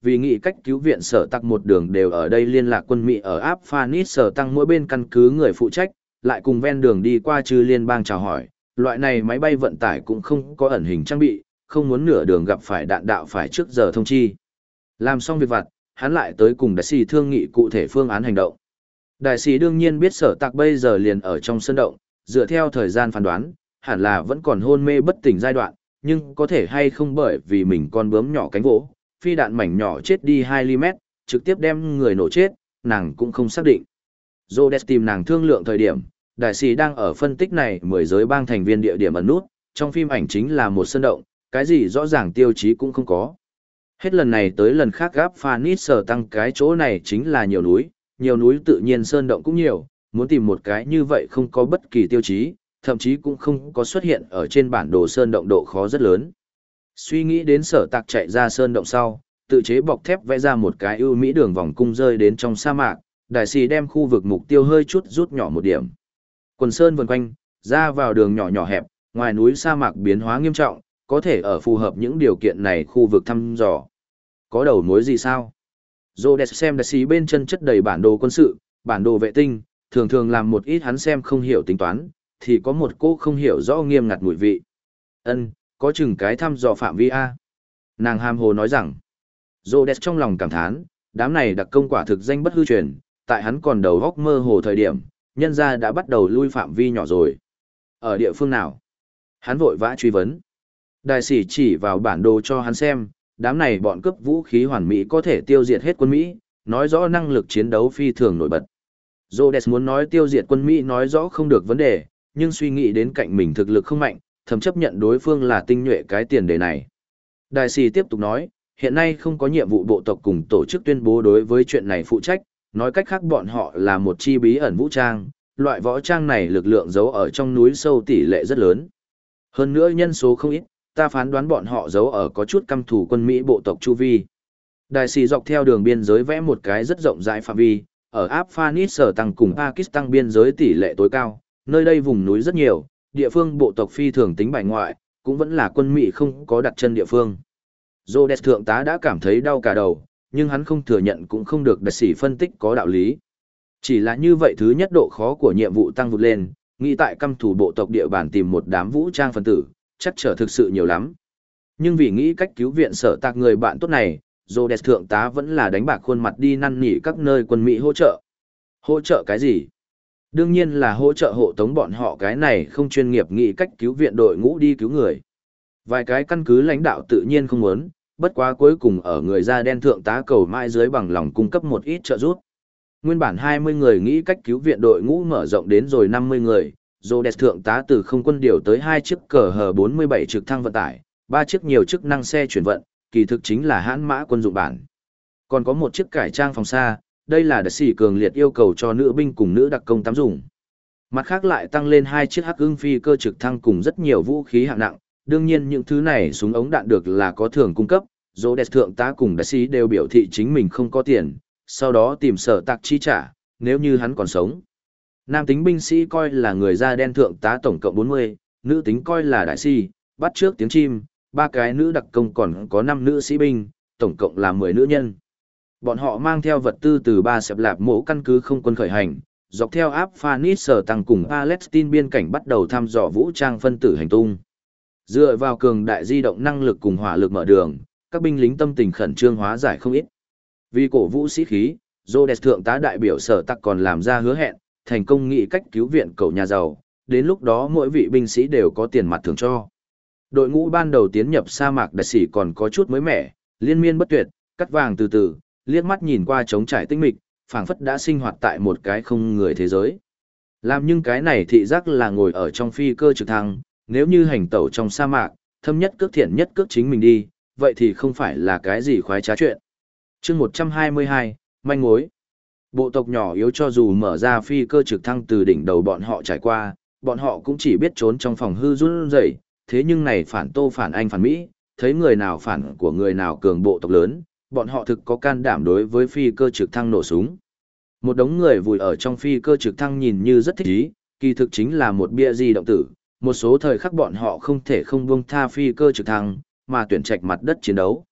vì nghĩ cách cứu viện sở tặc một đường đều ở đây liên lạc quân Mỹ ở áp Phanis sở tăng mỗi bên căn cứ người phụ trách, lại cùng ven đường đi qua trừ liên bang chào hỏi, loại này máy bay vận tải cũng không có ẩn hình trang bị, không muốn nửa đường gặp phải đạn đạo phải trước giờ thông chi. Làm xong việc vặt, hắn lại tới cùng đại sĩ thương nghị cụ thể phương án hành động. Đại sĩ đương nhiên biết sở tặc bây giờ liền ở trong sân động, dựa theo thời gian phán đoán, hẳn là vẫn còn hôn mê bất tỉnh giai đoạn, nhưng có thể hay không bởi vì mình con bướm nhỏ cánh vỗ, phi đạn mảnh nhỏ chết đi hai mi li mét, trực tiếp đem người nổ chết, nàng cũng không xác định. Rhodes tìm nàng thương lượng thời điểm, đại sĩ đang ở phân tích này mười giới bang thành viên địa điểm ẩn nút, trong phim ảnh chính là một sân động, cái gì rõ ràng tiêu chí cũng không có. Hết lần này tới lần khác gáp Phanis sở tăng cái chỗ này chính là nhiều núi, nhiều núi tự nhiên sơn động cũng nhiều, muốn tìm một cái như vậy không có bất kỳ tiêu chí, thậm chí cũng không có xuất hiện ở trên bản đồ sơn động độ khó rất lớn. Suy nghĩ đến sở tạc chạy ra sơn động sau, tự chế bọc thép vẽ ra một cái ưu mỹ đường vòng cung rơi đến trong sa mạc, đại sĩ đem khu vực mục tiêu hơi chút rút nhỏ một điểm. Quần sơn vần quanh, ra vào đường nhỏ nhỏ hẹp, ngoài núi sa mạc biến hóa nghiêm trọng, có thể ở phù hợp những điều kiện này khu vực thăm dò. Có đầu mối gì sao? Rhodes xem đại sĩ bên chân chất đầy bản đồ quân sự, bản đồ vệ tinh, thường thường làm một ít hắn xem không hiểu tính toán, thì có một cô không hiểu rõ nghiêm ngặt mùi vị. Ân, có chừng cái thăm dò phạm vi A. Nàng ham hồ nói rằng, Rhodes trong lòng cảm thán, đám này đặc công quả thực danh bất hư truyền, tại hắn còn đầu góc mơ hồ thời điểm, nhân gia đã bắt đầu lui phạm vi nhỏ rồi. Ở địa phương nào? Hắn vội vã truy vấn. Đại sĩ chỉ vào bản đồ cho hắn xem, đám này bọn cướp vũ khí hoàn mỹ có thể tiêu diệt hết quân Mỹ, nói rõ năng lực chiến đấu phi thường nổi bật. Rhodes muốn nói tiêu diệt quân Mỹ nói rõ không được vấn đề, nhưng suy nghĩ đến cạnh mình thực lực không mạnh, thầm chấp nhận đối phương là tinh nhuệ cái tiền đề này. Đại sĩ tiếp tục nói, hiện nay không có nhiệm vụ bộ tộc cùng tổ chức tuyên bố đối với chuyện này phụ trách, nói cách khác bọn họ là một chi bí ẩn vũ trang, loại võ trang này lực lượng giấu ở trong núi sâu tỷ lệ rất lớn. Hơn nữa nhân số không ít, ta phán đoán bọn họ giấu ở có chút căm thù quân Mỹ bộ tộc chu vi. Đại sĩ dọc theo đường biên giới vẽ một cái rất rộng rãi phạm vi, ở áp Phanis sở tăng cùng Pakistan biên giới tỷ lệ tối cao, nơi đây vùng núi rất nhiều, địa phương bộ tộc phi thường tính bài ngoại, cũng vẫn là quân Mỹ không có đặt chân địa phương. Rhodes thượng tá đã cảm thấy đau cả đầu, nhưng hắn không thừa nhận cũng không được đại sĩ phân tích có đạo lý. Chỉ là như vậy thứ nhất độ khó của nhiệm vụ tăng vụt lên, nghĩ tại căm thủ bộ tộc địa bàn tìm một đám vũ trang phân tử, chắc trở thực sự nhiều lắm. Nhưng vì nghĩ cách cứu viện sở tạc người bạn tốt này, Rhodes thượng tá vẫn là đánh bạc khuôn mặt đi năn nỉ các nơi quân Mỹ hỗ trợ. Hỗ trợ cái gì? Đương nhiên là hỗ trợ hộ tống bọn họ cái này không chuyên nghiệp nghĩ cách cứu viện đội ngũ đi cứu người. Vài cái căn cứ lãnh đạo tự nhiên không muốn, bất quá cuối cùng ở người da đen thượng tá cầu mãi dưới bằng lòng cung cấp một ít trợ giúp. Nguyên bản hai mươi người nghĩ cách cứu viện đội ngũ mở rộng đến rồi năm mươi người, Rhodes thượng tá từ không quân điều tới hai chiếc cờ hờ bốn mươi bảy trực thăng vận tải, ba chiếc nhiều chức năng xe chuyển vận, kỳ thực chính là hãn mã quân dụng bản. Còn có một chiếc cải trang phòng xa, đây là đại sĩ cường liệt yêu cầu cho nữ binh cùng nữ đặc công tắm dùng. Mặt khác lại tăng lên hai chiếc hắc ưng phi cơ trực thăng cùng rất nhiều vũ khí hạng nặng, đương nhiên những thứ này súng ống đạn được là có thường cung cấp, Rhodes thượng tá cùng đại sĩ đều biểu thị chính mình không có tiền, sau đó tìm sở tạc chi trả, nếu như hắn còn sống. Nam tính binh sĩ coi là người da đen thượng tá tổng cộng bốn mươi, nữ tính coi là đại sĩ, bắt trước tiếng chim, ba cái nữ đặc công còn có năm nữ sĩ binh, tổng cộng là mười nữ nhân. Bọn họ mang theo vật tư từ ba sẹp lạp mổ căn cứ không quân khởi hành, dọc theo áp Phanis sở tăng cùng Palestine biên cảnh bắt đầu thăm dò vũ trang phân tử hành tung. Dựa vào cường đại di động năng lực cùng hỏa lực mở đường, các binh lính tâm tình khẩn trương hóa giải không ít. Vì cổ vũ sĩ khí, Rhodes thượng tá đại biểu sở tặc còn làm ra hứa hẹn, thành công nghị cách cứu viện cậu nhà giàu, đến lúc đó mỗi vị binh sĩ đều có tiền mặt thưởng cho. Đội ngũ ban đầu tiến nhập sa mạc đại sĩ còn có chút mới mẻ, liên miên bất tuyệt, cắt vàng từ từ, liếc mắt nhìn qua trống trải tinh mịch, phảng phất đã sinh hoạt tại một cái không người thế giới. Làm nhưng cái này thị giác là ngồi ở trong phi cơ trực thăng, nếu như hành tẩu trong sa mạc, thâm nhất cước thiện nhất cước chính mình đi, vậy thì không phải là cái gì khoái trá chuyện. Chương một trăm hai mươi hai, manh mối. Bộ tộc nhỏ yếu cho dù mở ra phi cơ trực thăng từ đỉnh đầu bọn họ trải qua, bọn họ cũng chỉ biết trốn trong phòng hư run rẩy, thế nhưng này phản Tô phản Anh phản Mỹ, thấy người nào phản của người nào cường bộ tộc lớn, bọn họ thực có can đảm đối với phi cơ trực thăng nổ súng. Một đống người vùi ở trong phi cơ trực thăng nhìn như rất thích ý, kỳ thực chính là một bia di động tử, một số thời khắc bọn họ không thể không buông tha phi cơ trực thăng, mà tuyển trạch mặt đất chiến đấu.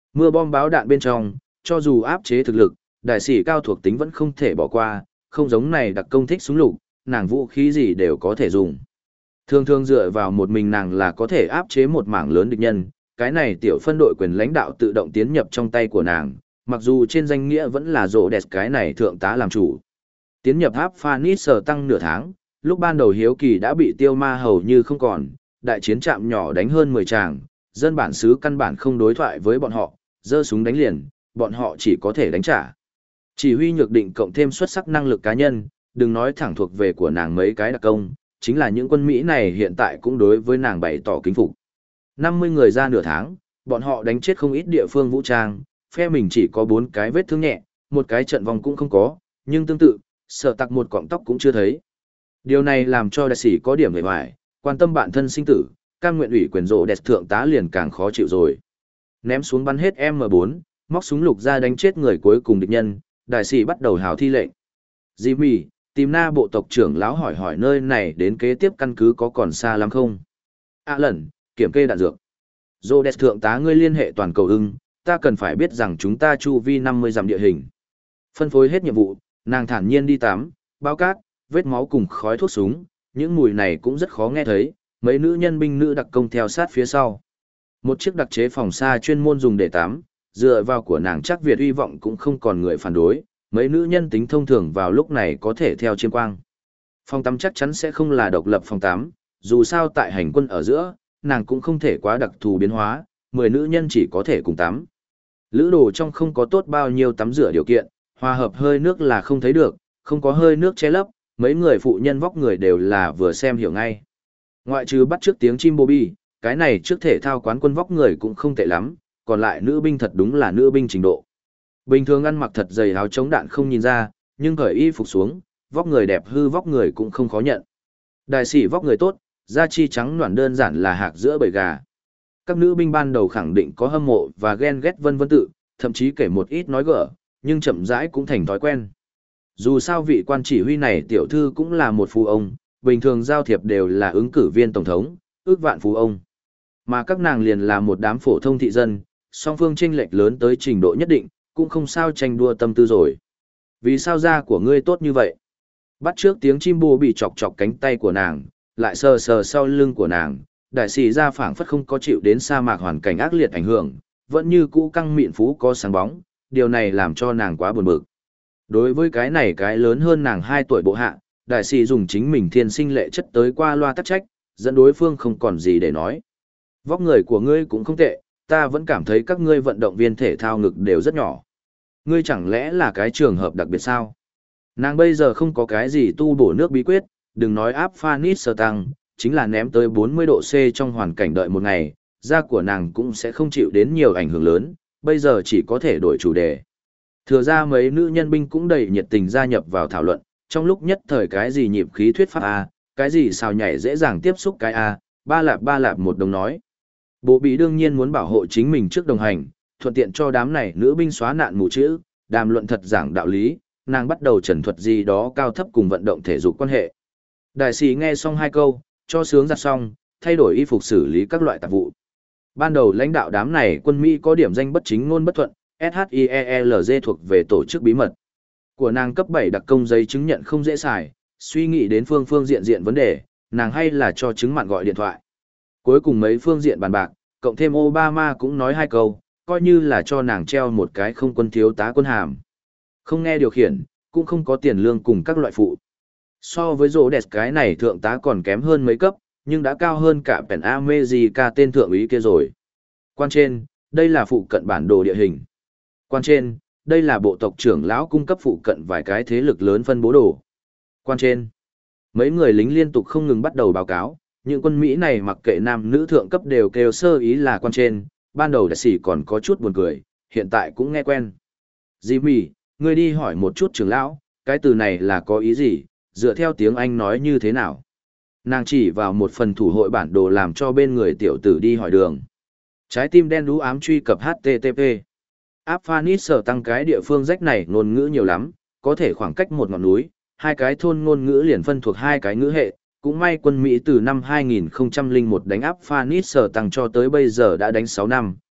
Mưa bom báo đạn bên trong, cho dù áp chế thực lực, đại sĩ cao thuộc tính vẫn không thể bỏ qua, không giống này đặc công thích súng lục, nàng vũ khí gì đều có thể dùng. Thường thường dựa vào một mình nàng là có thể áp chế một mảng lớn địch nhân, cái này tiểu phân đội quyền lãnh đạo tự động tiến nhập trong tay của nàng, mặc dù trên danh nghĩa vẫn là rộ đẹp cái này thượng tá làm chủ. Tiến nhập áp Phanis sở tăng nửa tháng, lúc ban đầu hiếu kỳ đã bị tiêu ma hầu như không còn, đại chiến trạm nhỏ đánh hơn mười tràng, dân bản xứ căn bản không đối thoại với bọn họ, giơ súng đánh liền, bọn họ chỉ có thể đánh trả. Chỉ huy nhược định cộng thêm xuất sắc năng lực cá nhân, đừng nói thẳng thuộc về của nàng mấy cái đặc công, chính là những quân Mỹ này hiện tại cũng đối với nàng bày tỏ kính phục. năm mươi người ra nửa tháng, bọn họ đánh chết không ít địa phương vũ trang, phe mình chỉ có bốn cái vết thương nhẹ, một cái trận vòng cũng không có, nhưng tương tự, sợ tặc một cọng tóc cũng chưa thấy. Điều này làm cho đại sĩ có điểm về vải, quan tâm bản thân sinh tử, cam nguyện ủy quyền rộ đẹp thượng tá liền càng khó chịu rồi. Ném xuống bắn hết em em bốn, móc súng lục ra đánh chết người cuối cùng địch nhân, đại sĩ bắt đầu hào thi lệnh. Jimmy, tìm na bộ tộc trưởng lão hỏi hỏi nơi này đến kế tiếp căn cứ có còn xa lắm không? À lần, kiểm kê đạn dược. Rô đẹp thượng tá ngươi liên hệ toàn cầu ưng, ta cần phải biết rằng chúng ta chu vi năm mươi dặm địa hình. Phân phối hết nhiệm vụ, nàng thản nhiên đi tắm, bao cát, vết máu cùng khói thuốc súng, những mùi này cũng rất khó nghe thấy, mấy nữ nhân binh nữ đặc công theo sát phía sau. Một chiếc đặc chế phòng xa chuyên môn dùng để tắm, dựa vào của nàng chắc Việt uy vọng cũng không còn người phản đối, mấy nữ nhân tính thông thường vào lúc này có thể theo chiêm quang. Phòng tắm chắc chắn sẽ không là độc lập phòng tắm, dù sao tại hành quân ở giữa, nàng cũng không thể quá đặc thù biến hóa, mười nữ nhân chỉ có thể cùng tắm. Lữ đồ trong không có tốt bao nhiêu tắm rửa điều kiện, hòa hợp hơi nước là không thấy được, không có hơi nước che lấp, mấy người phụ nhân vóc người đều là vừa xem hiểu ngay. Ngoại trừ bắt trước tiếng chim Bobby, cái này trước thể thao quán quân vóc người cũng không tệ lắm, còn lại nữ binh thật đúng là nữ binh trình độ. Bình thường ăn mặc thật dày áo chống đạn không nhìn ra, nhưng cởi y phục xuống, vóc người đẹp hư vóc người cũng không khó nhận. Đại sĩ vóc người tốt, da chi trắng noãn đơn giản là hạc giữa bầy gà. Các nữ binh ban đầu khẳng định có hâm mộ và ghen ghét vân vân tự, thậm chí kể một ít nói gở, nhưng chậm rãi cũng thành thói quen. Dù sao vị quan chỉ huy này tiểu thư cũng là một phú ông, bình thường giao thiệp đều là ứng cử viên tổng thống, ước vạn phú ông. Mà các nàng liền là một đám phổ thông thị dân, song phương chênh lệch lớn tới trình độ nhất định, cũng không sao tranh đua tâm tư rồi. Vì sao da của ngươi tốt như vậy? Bắt trước tiếng chim bồ bị chọc chọc cánh tay của nàng, lại sờ sờ sau lưng của nàng, đại sĩ da phảng phất không có chịu đến sa mạc hoàn cảnh ác liệt ảnh hưởng, vẫn như cũ căng mịn phú có sáng bóng, điều này làm cho nàng quá buồn bực. Đối với cái này cái lớn hơn nàng hai tuổi bộ hạ, đại sĩ dùng chính mình thiên sinh lệ chất tới qua loa tắc trách, dẫn đối phương không còn gì để nói. Vóc người của ngươi cũng không tệ, ta vẫn cảm thấy các ngươi vận động viên thể thao ngực đều rất nhỏ. Ngươi chẳng lẽ là cái trường hợp đặc biệt sao? Nàng bây giờ không có cái gì tu bổ nước bí quyết, đừng nói áp Phanis sơ tăng, chính là ném tới bốn mươi độ C trong hoàn cảnh đợi một ngày, da của nàng cũng sẽ không chịu đến nhiều ảnh hưởng lớn, bây giờ chỉ có thể đổi chủ đề. Thừa ra mấy nữ nhân binh cũng đầy nhiệt tình gia nhập vào thảo luận, trong lúc nhất thời cái gì nhịp khí thuyết pháp A, cái gì xào nhảy dễ dàng tiếp xúc cái A, ba lạp ba lạp một đồng nói. Bộ bị đương nhiên muốn bảo hộ chính mình trước đồng hành, thuận tiện cho đám này nữ binh xóa nạn mù chữ, đàm luận thật giảng đạo lý, nàng bắt đầu trần thuật gì đó cao thấp cùng vận động thể dục quan hệ. Đại sĩ nghe xong hai câu, cho sướng giặt xong, thay đổi y phục xử lý các loại tạp vụ. Ban đầu lãnh đạo đám này quân Mỹ có điểm danh bất chính ngôn bất thuận, ét hát i e lờ giê thuộc về tổ chức bí mật. Của nàng cấp bảy đặc công giấy chứng nhận không dễ xài, suy nghĩ đến phương phương diện diện vấn đề, nàng hay là cho chứng mặn gọi điện thoại. Cuối cùng mấy phương diện bàn bạc, cộng thêm Obama cũng nói hai câu, coi như là cho nàng treo một cái không quân thiếu tá quân hàm. Không nghe điều khiển, cũng không có tiền lương cùng các loại phụ. So với rô đẹp cái này thượng tá còn kém hơn mấy cấp, nhưng đã cao hơn cả Pen America tên thượng úy kia rồi. Quan trên, đây là phụ cận bản đồ địa hình. Quan trên, đây là bộ tộc trưởng lão cung cấp phụ cận vài cái thế lực lớn phân bố đồ. Quan trên, mấy người lính liên tục không ngừng bắt đầu báo cáo, những quân Mỹ này mặc kệ nam nữ thượng cấp đều kêu sơ ý là quan trên, ban đầu đại sĩ còn có chút buồn cười, hiện tại cũng nghe quen. Jimmy, ngươi đi hỏi một chút trưởng lão, cái từ này là có ý gì, dựa theo tiếng Anh nói như thế nào? Nàng chỉ vào một phần thủ hội bản đồ làm cho bên người tiểu tử đi hỏi đường. Trái tim đen đú ám truy cập hát tê tê pê. Áp Phanis sở tăng cái địa phương rách này ngôn ngữ nhiều lắm, có thể khoảng cách một ngọn núi, hai cái thôn ngôn ngữ liền phân thuộc hai cái ngữ hệ. Cũng may quân Mỹ từ năm hai nghìn không trăm lẻ một đánh áp Phanis sở tăng cho tới bây giờ đã đánh sáu năm,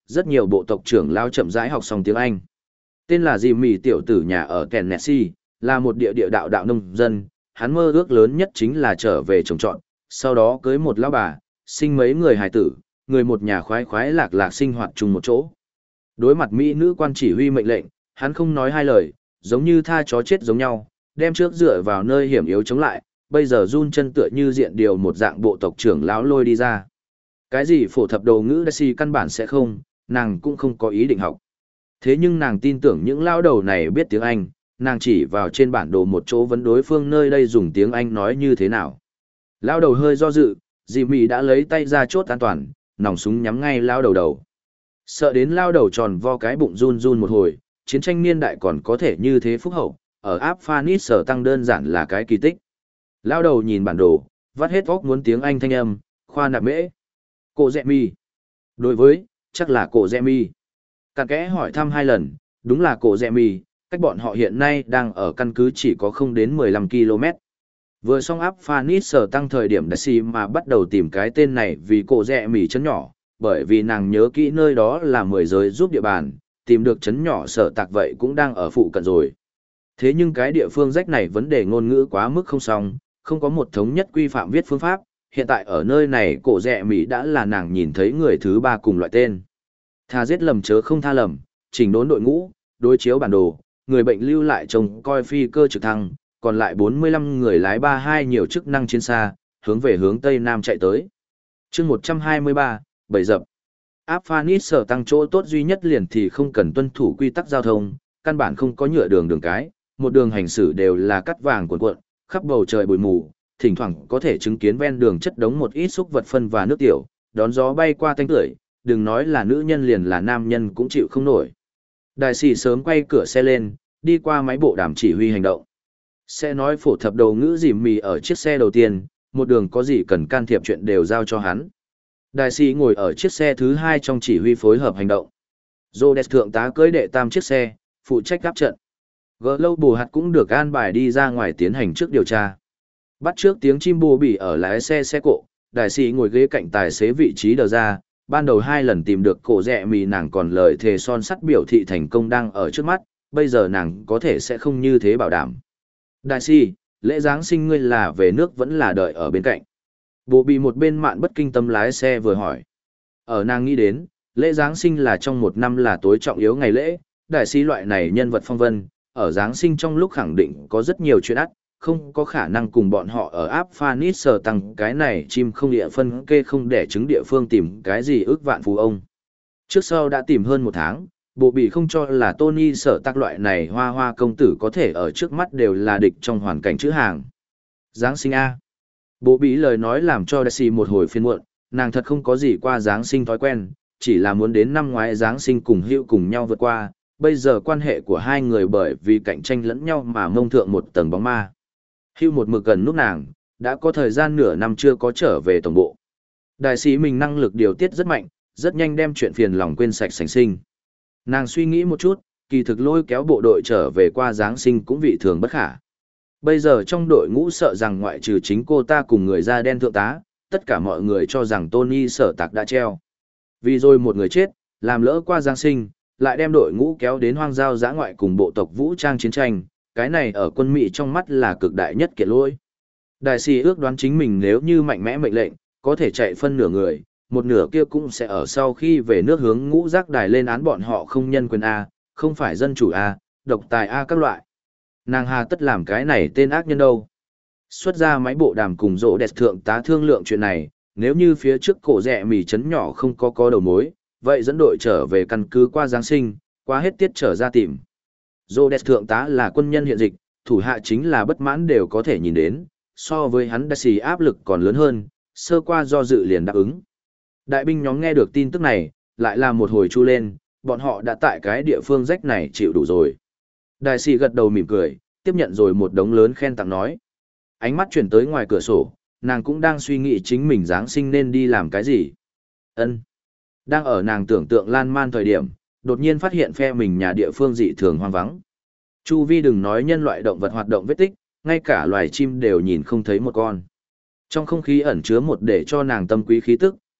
rất nhiều bộ tộc trưởng lao chậm rãi học xong tiếng Anh. Tên là Jimmy tiểu tử nhà ở Tennessee, là một địa địa đạo đạo nông dân, hắn mơ ước lớn nhất chính là trở về trồng trọt, sau đó cưới một lão bà, sinh mấy người hài tử, người một nhà khoái khoái lạc lạc sinh hoạt chung một chỗ. Đối mặt Mỹ nữ quan chỉ huy mệnh lệnh, hắn không nói hai lời, giống như tha chó chết giống nhau, đem trước dựa vào nơi hiểm yếu chống lại, bây giờ run chân tựa như diện điều một dạng bộ tộc trưởng lão lôi đi ra. Cái gì phổ thập đầu ngữ Daisy căn bản sẽ không, nàng cũng không có ý định học. Thế nhưng nàng tin tưởng những lão đầu này biết tiếng Anh, nàng chỉ vào trên bản đồ một chỗ vấn đối phương nơi đây dùng tiếng Anh nói như thế nào. Lão đầu hơi do dự, Jimmy đã lấy tay ra chốt an toàn, nòng súng nhắm ngay lão đầu đầu. Sợ đến lão đầu tròn vo cái bụng run run một hồi, chiến tranh niên đại còn có thể như thế phúc hậu, ở áp Phanis sở tăng đơn giản là cái kỳ tích. Lão đầu nhìn bản đồ, vắt hết óc muốn tiếng Anh thanh âm, khoa nạp mễ. Cổ dẹ mi. Đối với, chắc là cổ dẹ mi. Cặn kẽ hỏi thăm hai lần, đúng là cổ dẹ mi, cách bọn họ hiện nay đang ở căn cứ chỉ có không đến mười lăm ki lô mét. Vừa xong áp Phanis sở tăng thời điểm Daisy mà bắt đầu tìm cái tên này vì cổ dẹ mi chấn nhỏ, bởi vì nàng nhớ kỹ nơi đó là mười giới giúp địa bàn, tìm được chấn nhỏ sở tạc vậy cũng đang ở phụ cận rồi. Thế nhưng cái địa phương rách này vấn đề ngôn ngữ quá mức không xong, không có một thống nhất quy phạm viết phương pháp, hiện tại ở nơi này cổ rẹ Mỹ đã là nàng nhìn thấy người thứ ba cùng loại tên. Tha giết lầm chớ không tha lầm, chỉnh đốn đội ngũ, đối chiếu bản đồ, người bệnh lưu lại trông coi phi cơ trực thăng, còn lại bốn mươi lăm người lái ba hai nhiều chức năng chiến xa, hướng về hướng Tây Nam chạy tới. chương một trăm hai mươi ba, bảy dập. Áp Phanis sở tăng chỗ tốt duy nhất liền thì không cần tuân thủ quy tắc giao thông, căn bản không có nhựa đường đường cái, một đường hành xử đều là cắt vàng cuộn cuộn, khắp bầu trời bụi mù, thỉnh thoảng có thể chứng kiến ven đường chất đống một ít xúc vật phân và nước tiểu, đón gió bay qua tanh tưởi, đừng nói là nữ nhân liền là nam nhân cũng chịu không nổi. Đại sĩ sớm quay cửa xe lên, đi qua máy bộ đàm chỉ huy hành động. Sẽ nói phổ thập đầu ngữ dìm mì ở chiếc xe đầu tiên, một đường có gì cần can thiệp chuyện đều giao cho hắn. Đại sĩ ngồi ở chiếc xe thứ hai trong chỉ huy phối hợp hành động. Rhodes thượng tá cưỡi đệ tam chiếc xe, phụ trách gáp trận. Gỡ lâu bù hạt cũng được an bài đi ra ngoài tiến hành trước điều tra. Bắt trước tiếng chim bồ bỉ ở lái xe xe cộ, đại sĩ ngồi ghế cạnh tài xế vị trí đờ ra, ban đầu hai lần tìm được cổ rẹ mì nàng còn lời thề son sắt biểu thị thành công đang ở trước mắt, bây giờ nàng có thể sẽ không như thế bảo đảm. Đại sĩ, lễ Giáng sinh ngươi là về nước vẫn là đợi ở bên cạnh. Bồ bỉ một bên mạn bất kinh tâm lái xe vừa hỏi. Ở nàng nghĩ đến, lễ Giáng sinh là trong một năm là tối trọng yếu ngày lễ, đại sĩ loại này nhân vật phong vân, ở Giáng sinh trong lúc khẳng định có rất nhiều chuyện ắt, không có khả năng cùng bọn họ ở áp Phanis sở tăng cái này chim không địa phân kê không để chứng địa phương tìm cái gì ước vạn phú ông. Trước sau đã tìm hơn một tháng, bộ bị không cho là Tony sở tác loại này hoa hoa công tử có thể ở trước mắt đều là địch trong hoàn cảnh chữ hàng. Giáng sinh A. Bộ bị lời nói làm cho Daisy một hồi phiền muộn, nàng thật không có gì qua Giáng sinh thói quen, chỉ là muốn đến năm ngoái Giáng sinh cùng hữu cùng nhau vượt qua, bây giờ quan hệ của hai người bởi vì cạnh tranh lẫn nhau mà mông thượng một tầng bóng ma. Hưu một mực gần nút nàng, đã có thời gian nửa năm chưa có trở về tổng bộ. Đại sĩ mình năng lực điều tiết rất mạnh, rất nhanh đem chuyện phiền lòng quên sạch sành sinh. Nàng suy nghĩ một chút, kỳ thực lôi kéo bộ đội trở về qua Giáng sinh cũng vị thường bất khả. Bây giờ trong đội ngũ sợ rằng ngoại trừ chính cô ta cùng người da đen thượng tá, tất cả mọi người cho rằng Tony sở tạc đã treo. Vì rồi một người chết, làm lỡ qua Giáng sinh, lại đem đội ngũ kéo đến hoang giao giã ngoại cùng bộ tộc vũ trang chiến tranh, cái này ở quân Mỹ trong mắt là cực đại nhất kiệt lỗi. Đại sĩ ước đoán chính mình nếu như mạnh mẽ mệnh lệnh, có thể chạy phân nửa người, một nửa kia cũng sẽ ở sau khi về nước hướng ngũ giác đài lên án bọn họ không nhân quyền A, không phải dân chủ A, độc tài A các loại. Nàng hà tất làm cái này tên ác nhân đâu. Xuất ra máy bộ đàm cùng rỗ đẹp thượng tá thương lượng chuyện này, nếu như phía trước cổ rẹ mì chấn nhỏ không có có đầu mối, vậy dẫn đội trở về căn cứ qua Giáng sinh, qua hết tiết trở ra tìm. Rhodes thượng tá là quân nhân hiện dịch, thủ hạ chính là bất mãn đều có thể nhìn đến, so với hắn Daisy áp lực còn lớn hơn, sơ qua do dự liền đáp ứng. Đại binh nhóm nghe được tin tức này, lại là một hồi chu lên, bọn họ đã tại cái địa phương rách này chịu đủ rồi. Đại sĩ gật đầu mỉm cười, tiếp nhận rồi một đống lớn khen tặng nói. Ánh mắt chuyển tới ngoài cửa sổ, nàng cũng đang suy nghĩ chính mình Giáng sinh nên đi làm cái gì. Ân. Đang ở nàng tưởng tượng lan man thời điểm, đột nhiên phát hiện phe mình nhà địa phương dị thường hoang vắng. Chu vi đừng nói nhân loại động vật hoạt động vết tích, ngay cả loài chim đều nhìn không thấy một con. Trong không khí ẩn chứa một để cho nàng tâm quý khí tức,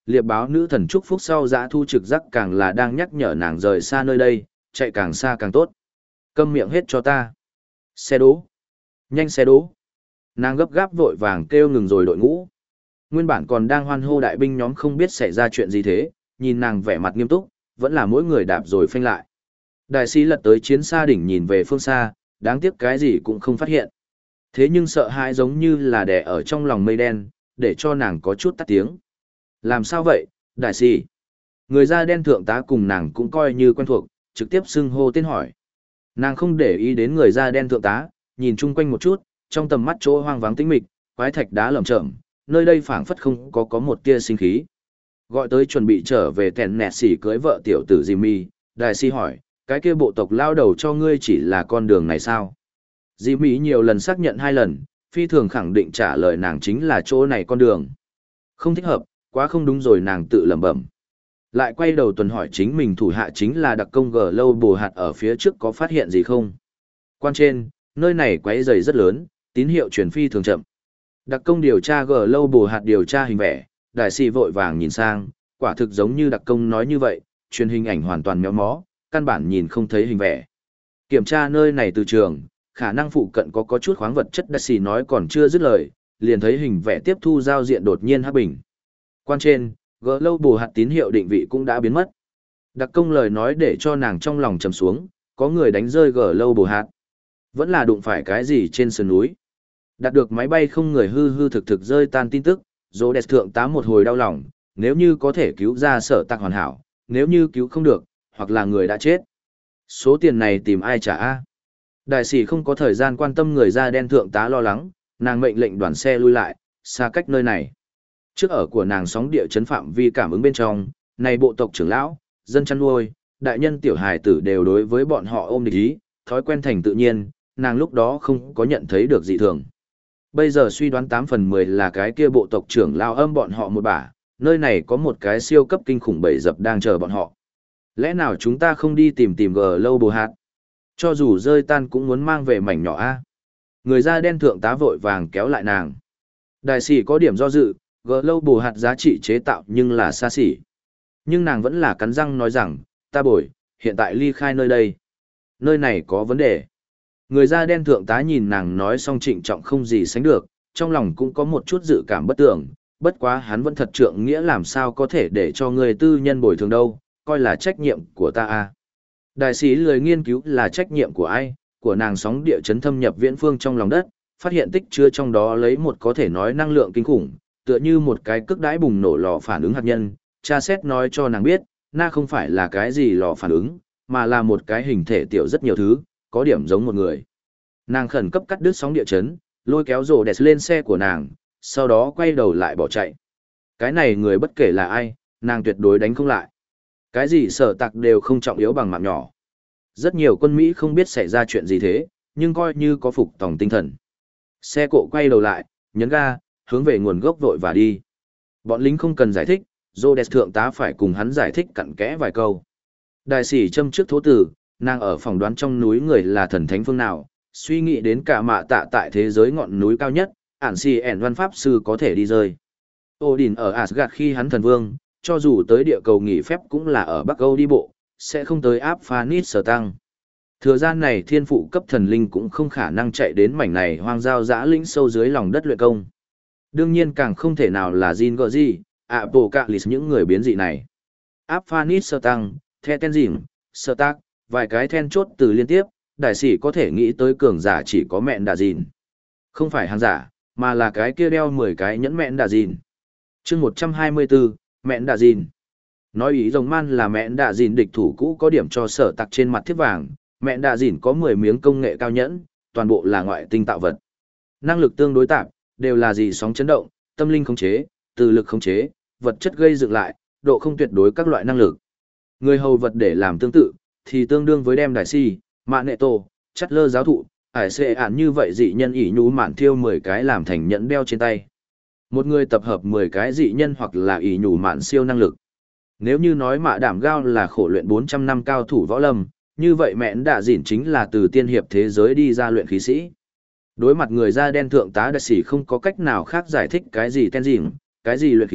Liệp báo nữ thần chúc phúc sau dã thu trực giác càng là đang nhắc nhở nàng rời xa nơi đây, chạy càng xa càng tốt. Câm miệng hết cho ta. Xe đố. Nhanh xe đố. Nàng gấp gáp vội vàng kêu ngừng rồi đội ngũ. Nguyên bản còn đang hoan hô đại binh nhóm không biết xảy ra chuyện gì thế, nhìn nàng vẻ mặt nghiêm túc, vẫn là mỗi người đạp rồi phanh lại. Đại sĩ lật tới chiến xa đỉnh nhìn về phương xa, đáng tiếc cái gì cũng không phát hiện. Thế nhưng sợ hãi giống như là đè ở trong lòng mây đen, để cho nàng có chút tắt tiếng. Làm sao vậy, đại sĩ? Người da đen thượng tá cùng nàng cũng coi như quen thuộc, trực tiếp xưng hô tên hỏi. Nàng không để ý đến người da đen thượng tá, nhìn chung quanh một chút, trong tầm mắt chỗ hoang vắng tĩnh mịch, quái thạch đá lởm chởm, nơi đây phảng phất không có có một tia sinh khí. Gọi tới chuẩn bị trở về tèn nẹt xỉ cưới vợ tiểu tử Jimmy, đại sĩ hỏi, cái kia bộ tộc lao đầu cho ngươi chỉ là con đường này sao? Jimmy nhiều lần xác nhận hai lần, phi thường khẳng định trả lời nàng chính là chỗ này con đường. Không thích hợp, quá không đúng rồi nàng tự lẩm bẩm. Lại quay đầu tuần hỏi chính mình thủ hạ chính là đặc công gờ lâu bồ hạt ở phía trước có phát hiện gì không? Quan trên, nơi này quấy rầy rất lớn, tín hiệu truyền phi thường chậm. Đặc công điều tra gờ lâu bồ hạt điều tra hình vẽ, đại sĩ vội vàng nhìn sang, quả thực giống như đặc công nói như vậy, truyền hình ảnh hoàn toàn méo mó, căn bản nhìn không thấy hình vẽ. Kiểm tra nơi này từ trường, khả năng phụ cận có có chút khoáng vật chất, đại sĩ nói còn chưa dứt lời, liền thấy hình vẽ tiếp thu giao diện đột nhiên hắc bình. Quan trên, gỡ lâu bù hạt tín hiệu định vị cũng đã biến mất. Đặc công lời nói để cho nàng trong lòng trầm xuống, có người đánh rơi gỡ lâu bù hạt. Vẫn là đụng phải cái gì trên sườn núi. Đạt được máy bay không người hư hư thực thực rơi tan tin tức, dô đẹp thượng tá một hồi đau lòng, nếu như có thể cứu ra sở tạc hoàn hảo, nếu như cứu không được, hoặc là người đã chết. Số tiền này tìm ai trả a? Đại sĩ không có thời gian quan tâm người da đen thượng tá lo lắng, nàng mệnh lệnh đoàn xe lui lại, xa cách nơi này. Trước ở của nàng sóng địa chấn phạm vi cảm ứng bên trong, này bộ tộc trưởng lão, dân chăn nuôi, đại nhân tiểu hài tử đều đối với bọn họ ôm địch ý, thói quen thành tự nhiên, nàng lúc đó không có nhận thấy được dị thường. Bây giờ suy đoán tám phần mười là cái kia bộ tộc trưởng lão âm bọn họ một bả, nơi này có một cái siêu cấp kinh khủng bầy dập đang chờ bọn họ. Lẽ nào chúng ta không đi tìm tìm gờ lâu bồ hạt? Cho dù rơi tan cũng muốn mang về mảnh nhỏ a. Người da đen thượng tá vội vàng kéo lại nàng. Đại sĩ có điểm do dự, gờ lâu bồ hạt giá trị chế tạo nhưng là xa xỉ. Nhưng nàng vẫn là cắn răng nói rằng, ta bồi, hiện tại ly khai nơi đây. Nơi này có vấn đề. Người da đen thượng tá nhìn nàng nói xong trịnh trọng không gì sánh được, trong lòng cũng có một chút dự cảm bất tưởng, bất quá hắn vẫn thật trượng nghĩa làm sao có thể để cho người tư nhân bồi thường đâu, coi là trách nhiệm của ta à. Đại sĩ lười nghiên cứu là trách nhiệm của ai, của nàng sóng địa chấn thâm nhập viễn phương trong lòng đất, phát hiện tích chứa trong đó lấy một có thể nói năng lượng kinh khủng, tựa như một cái cước đãi bùng nổ lò phản ứng hạt nhân, cha xét nói cho nàng biết, na không phải là cái gì lò phản ứng, mà là một cái hình thể tiểu rất nhiều thứ, có điểm giống một người. Nàng khẩn cấp cắt đứt sóng địa chấn, lôi kéo rồ đẹp lên xe của nàng, sau đó quay đầu lại bỏ chạy. Cái này người bất kể là ai, nàng tuyệt đối đánh không lại. Cái gì sở tạc đều không trọng yếu bằng mạng nhỏ. Rất nhiều quân Mỹ không biết xảy ra chuyện gì thế, nhưng coi như có phục tòng tinh thần. Xe cộ quay đầu lại, nhấn ga, hướng về nguồn gốc vội và đi. Bọn lính không cần giải thích, Rhodes thượng tá phải cùng hắn giải thích cặn kẽ vài câu. Đại sĩ châm trước thố tử, nàng ở phỏng đoán trong núi người là thần thánh phương nào, suy nghĩ đến cả mạ tạ tại thế giới ngọn núi cao nhất, ản si ẻn văn pháp sư có thể đi rơi. Odin ở Asgard khi hắn thần vương, cho dù tới địa cầu nghỉ phép cũng là ở Bắc Âu đi bộ, sẽ không tới áp Phanis sở tăng. Thừa gian này thiên phụ cấp thần linh cũng không khả năng chạy đến mảnh này hoang giao dã lĩnh sâu dưới lòng đất luyện công. Đương nhiên càng không thể nào là Jin Gorgi, Apocalypse những người biến dị này. Áp Phanis sở tăng, The Tenzin, sở tác, vài cái then chốt từ liên tiếp, đại sĩ có thể nghĩ tới cường giả chỉ có mẹn đà dìn. Không phải hàng giả, mà là cái kia đeo mười cái nhẫn mẹn đà dìn. chương một trăm hai mươi bốn, mẹn đà dìn. Nói ý rồng man là mẹn đà dìn địch thủ cũ có điểm cho sở tặc trên mặt thiết vàng, mẹn đà dìn có mười miếng công nghệ cao nhẫn, toàn bộ là ngoại tinh tạo vật. Năng lực tương đối tạp, đều là gì sóng chấn động, tâm linh khống chế, từ lực khống chế, vật chất gây dựng lại, độ không tuyệt đối các loại năng lực. Người hầu vật để làm tương tự, thì tương đương với đem đại si, mạ nệ tổ, chắt lơ giáo thụ, ải xệ ản như vậy dị nhân ỉ nhú mạn thiêu mười cái làm thành nhẫn đeo trên tay. Một người tập hợp mười cái dị nhân hoặc là ỉ nhủ mạn siêu năng lực. Nếu như nói mạ đảm gao là khổ luyện bốn trăm năm cao thủ võ lâm, như vậy mẹn đạ dỉn chính là từ tiên hiệp thế giới đi ra luyện khí sĩ. Đối mặt người da đen thượng tá đại sĩ không có cách nào khác giải thích cái gì ten dỉn, cái gì luyện khí,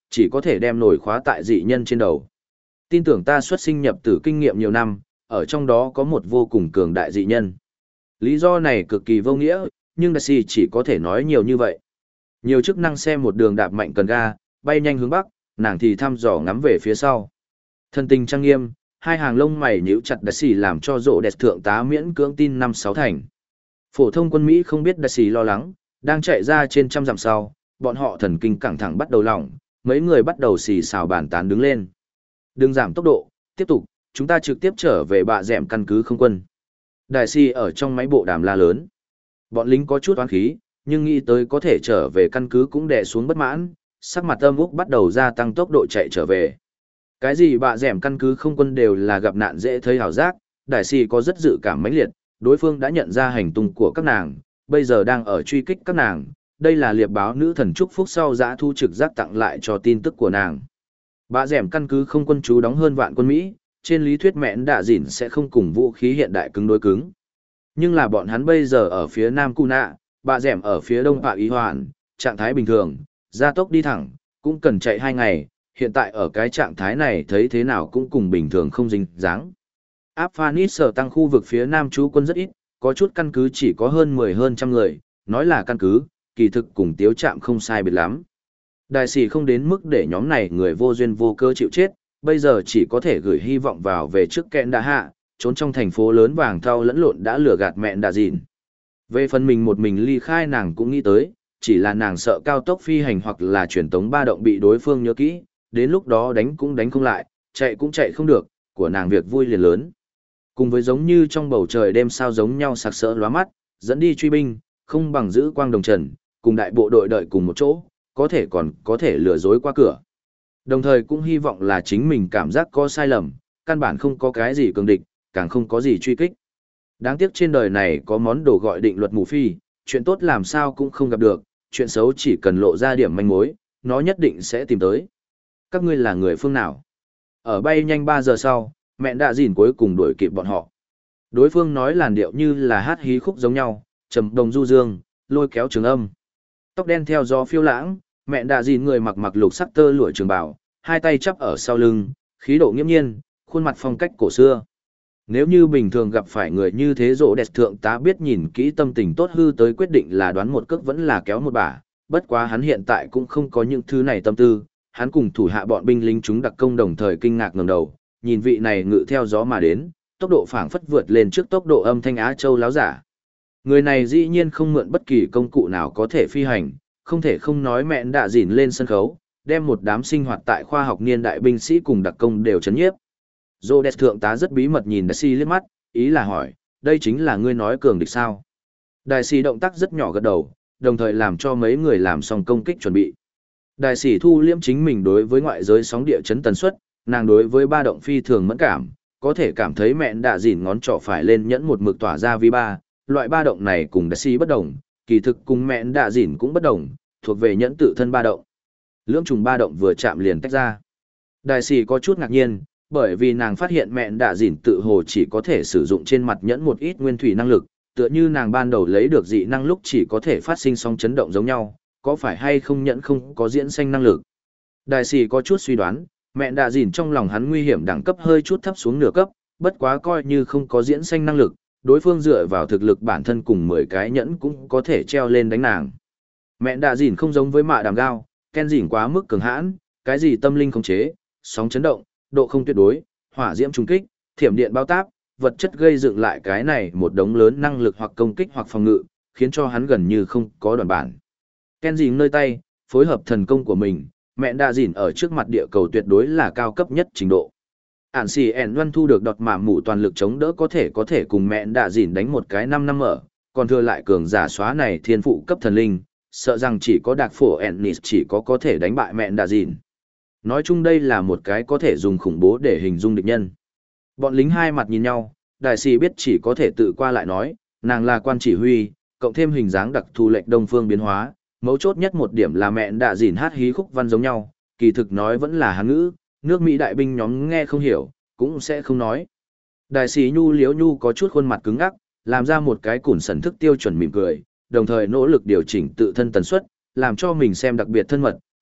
chỉ có thể đem nổi khóa tại dị nhân trên đầu. Tin tưởng ta xuất sinh nhập tử kinh nghiệm nhiều năm, ở trong đó có một vô cùng cường đại dị nhân. Lý do này cực kỳ vô nghĩa, nhưng Darcy chỉ có thể nói nhiều như vậy. Nhiều chức năng xe một đường đạp mạnh cần ga, bay nhanh hướng bắc, nàng thì thăm dò ngắm về phía sau. Thân tình trang nghiêm, hai hàng lông mày nhíu chặt Darcy làm cho rộ đẹp thượng tá miễn cưỡng tin năm sáu thành. Phổ thông quân Mỹ không biết Darcy lo lắng, đang chạy ra trên trăm dặm sau, bọn họ thần kinh căng thẳng bắt đầu lỏng, mấy người bắt đầu xì xào bàn tán đứng lên. Đừng giảm tốc độ, tiếp tục, chúng ta trực tiếp trở về bạ dẻm căn cứ không quân. Đại si ở trong máy bộ đàm la lớn. Bọn lính có chút oán khí, nhưng nghĩ tới có thể trở về căn cứ cũng đè xuống bất mãn, sắc mặt âm úc bắt đầu gia tăng tốc độ chạy trở về. Cái gì bạ dẻm căn cứ không quân đều là gặp nạn dễ thấy hảo giác, đại si có rất dự cảm mãnh liệt, đối phương đã nhận ra hành tung của các nàng, bây giờ đang ở truy kích các nàng, đây là liệp báo nữ thần chúc phúc sau giã thu trực giác tặng lại cho tin tức của nàng. Bạ dẻm căn cứ không quân trú đóng hơn vạn quân Mỹ, trên lý thuyết mẹn đạ dỉn sẽ không cùng vũ khí hiện đại cứng đối cứng. Nhưng là bọn hắn bây giờ ở phía nam Cuna, bạ dẻm ở phía đông Bạ Ý Hoàn, trạng thái bình thường, gia tốc đi thẳng, cũng cần chạy hai ngày, hiện tại ở cái trạng thái này thấy thế nào cũng cùng bình thường không dính dáng. Áp Phanis sở tăng khu vực phía nam trú quân rất ít, có chút căn cứ chỉ có hơn mười hơn trăm người, nói là căn cứ, kỳ thực cùng tiếu trạm không sai biệt lắm. Đại sĩ không đến mức để nhóm này người vô duyên vô cơ chịu chết, bây giờ chỉ có thể gửi hy vọng vào về trước kẹn đã hạ, trốn trong thành phố lớn vàng thau lẫn lộn đã lừa gạt mẹn đã dịn. Về phần mình một mình ly khai nàng cũng nghĩ tới, chỉ là nàng sợ cao tốc phi hành hoặc là truyền tống ba động bị đối phương nhớ kỹ, đến lúc đó đánh cũng đánh không lại, chạy cũng chạy không được, của nàng việc vui liền lớn. Cùng với giống như trong bầu trời đêm sao giống nhau sặc sỡ lóa mắt, dẫn đi truy binh, không bằng giữ quang đồng trần, cùng đại bộ đội đợi cùng một chỗ, có thể còn có thể lừa dối qua cửa. Đồng thời cũng hy vọng là chính mình cảm giác có sai lầm, căn bản không có cái gì cường địch, càng không có gì truy kích. Đáng tiếc trên đời này có món đồ gọi định luật mù phi, chuyện tốt làm sao cũng không gặp được, chuyện xấu chỉ cần lộ ra điểm manh mối, nó nhất định sẽ tìm tới. Các ngươi là người phương nào? Ở bay nhanh ba giờ sau, mẹ đã dìn cuối cùng đuổi kịp bọn họ. Đối phương nói làn điệu như là hát hí khúc giống nhau, trầm đồng du dương, lôi kéo trường âm. Tóc đen theo gió phiêu lãng, mẹ đã dìn người mặc mặc lục sắc tơ lụa trường bào, hai tay chắp ở sau lưng, khí độ nghiêm nhiên, khuôn mặt phong cách cổ xưa. Nếu như bình thường gặp phải người như thế rỗ đẹp thượng tá biết nhìn kỹ tâm tình tốt hư tới quyết định là đoán một cước vẫn là kéo một bả, bất quá hắn hiện tại cũng không có những thứ này tâm tư, hắn cùng thủ hạ bọn binh lính chúng đặc công đồng thời kinh ngạc ngẩng đầu, nhìn vị này ngự theo gió mà đến, tốc độ phảng phất vượt lên trước tốc độ âm thanh Á Châu láo giả. Người này dĩ nhiên không mượn bất kỳ công cụ nào có thể phi hành, không thể không nói mẹn đã dỉn lên sân khấu, đem một đám sinh hoạt tại khoa học niên đại binh sĩ cùng đặc công đều chấn nhiếp. Rhodes thượng tá rất bí mật nhìn Đại sĩ liếc mắt, ý là hỏi, đây chính là ngươi nói cường địch sao? Đại sĩ động tác rất nhỏ gật đầu, đồng thời làm cho mấy người làm xong công kích chuẩn bị. Đại sĩ thu liễm chính mình đối với ngoại giới sóng địa chấn tần suất, nàng đối với ba động phi thường mẫn cảm, có thể cảm thấy mẹn đã dỉn ngón trỏ phải lên nhẫn một mực tỏa ra vi ba, loại ba động này cùng Đại sĩ bất đồng, kỳ thực cùng mẹn đã dỉn cũng bất đồng, thuộc về nhẫn tự thân ba động. Lưỡng trùng ba động vừa chạm liền tách ra. Đại sĩ có chút ngạc nhiên, bởi vì nàng phát hiện mẹn đã dỉn tự hồ chỉ có thể sử dụng trên mặt nhẫn một ít nguyên thủy năng lực, tựa như nàng ban đầu lấy được dị năng lúc chỉ có thể phát sinh sóng chấn động giống nhau, có phải hay không nhẫn không có diễn sinh năng lực. Đại sĩ có chút suy đoán, mẹn đã dỉn trong lòng hắn nguy hiểm đẳng cấp hơi chút thấp xuống nửa cấp, bất quá coi như không có diễn sinh năng lực, đối phương dựa vào thực lực bản thân cùng mười cái nhẫn cũng có thể treo lên đánh nàng. Mẹn đã dỉn không giống với mạ đàm gao, Ken dỉn quá mức cường hãn, cái gì tâm linh khống chế, sóng chấn động, độ không tuyệt đối, hỏa diễm trùng kích, thiểm điện bao táp, vật chất gây dựng lại cái này một đống lớn năng lực hoặc công kích hoặc phòng ngự, khiến cho hắn gần như không có đoạn bản. Ken dỉn nơi tay, phối hợp thần công của mình, mẹ đã dỉn ở trước mặt địa cầu tuyệt đối là cao cấp nhất trình độ. Ản xì ẻn văn thu được đọt mạ mũ toàn lực chống đỡ có thể có thể cùng mẹ đã dỉn đánh một cái năm năm ở, còn thừa lại cường giả xóa này thiên phụ cấp thần linh, sợ rằng chỉ có đặc phổ Ennis chỉ có có thể đánh bại mẹ đã dỉn. Nói chung đây là một cái có thể dùng khủng bố để hình dung địch nhân. Bọn lính hai mặt nhìn nhau, đại sĩ biết chỉ có thể tự qua lại nói, nàng là quan chỉ huy, cộng thêm hình dáng đặc thù lệch đông phương biến hóa, mấu chốt nhất một điểm là mẹ đã dỉn hát hí khúc văn giống nhau, kỳ thực nói vẫn là hán ngữ, nước Mỹ đại binh nhóm nghe không hiểu, cũng sẽ không nói. Đại sĩ Nhu Liếu Nhu có chút khuôn mặt cứng ngắc, làm ra một cái cùn sẩn thức tiêu chuẩn mỉm cười, đồng thời nỗ lực điều chỉnh tự thân tần suất, làm cho mình xem đặc biệt thân mật,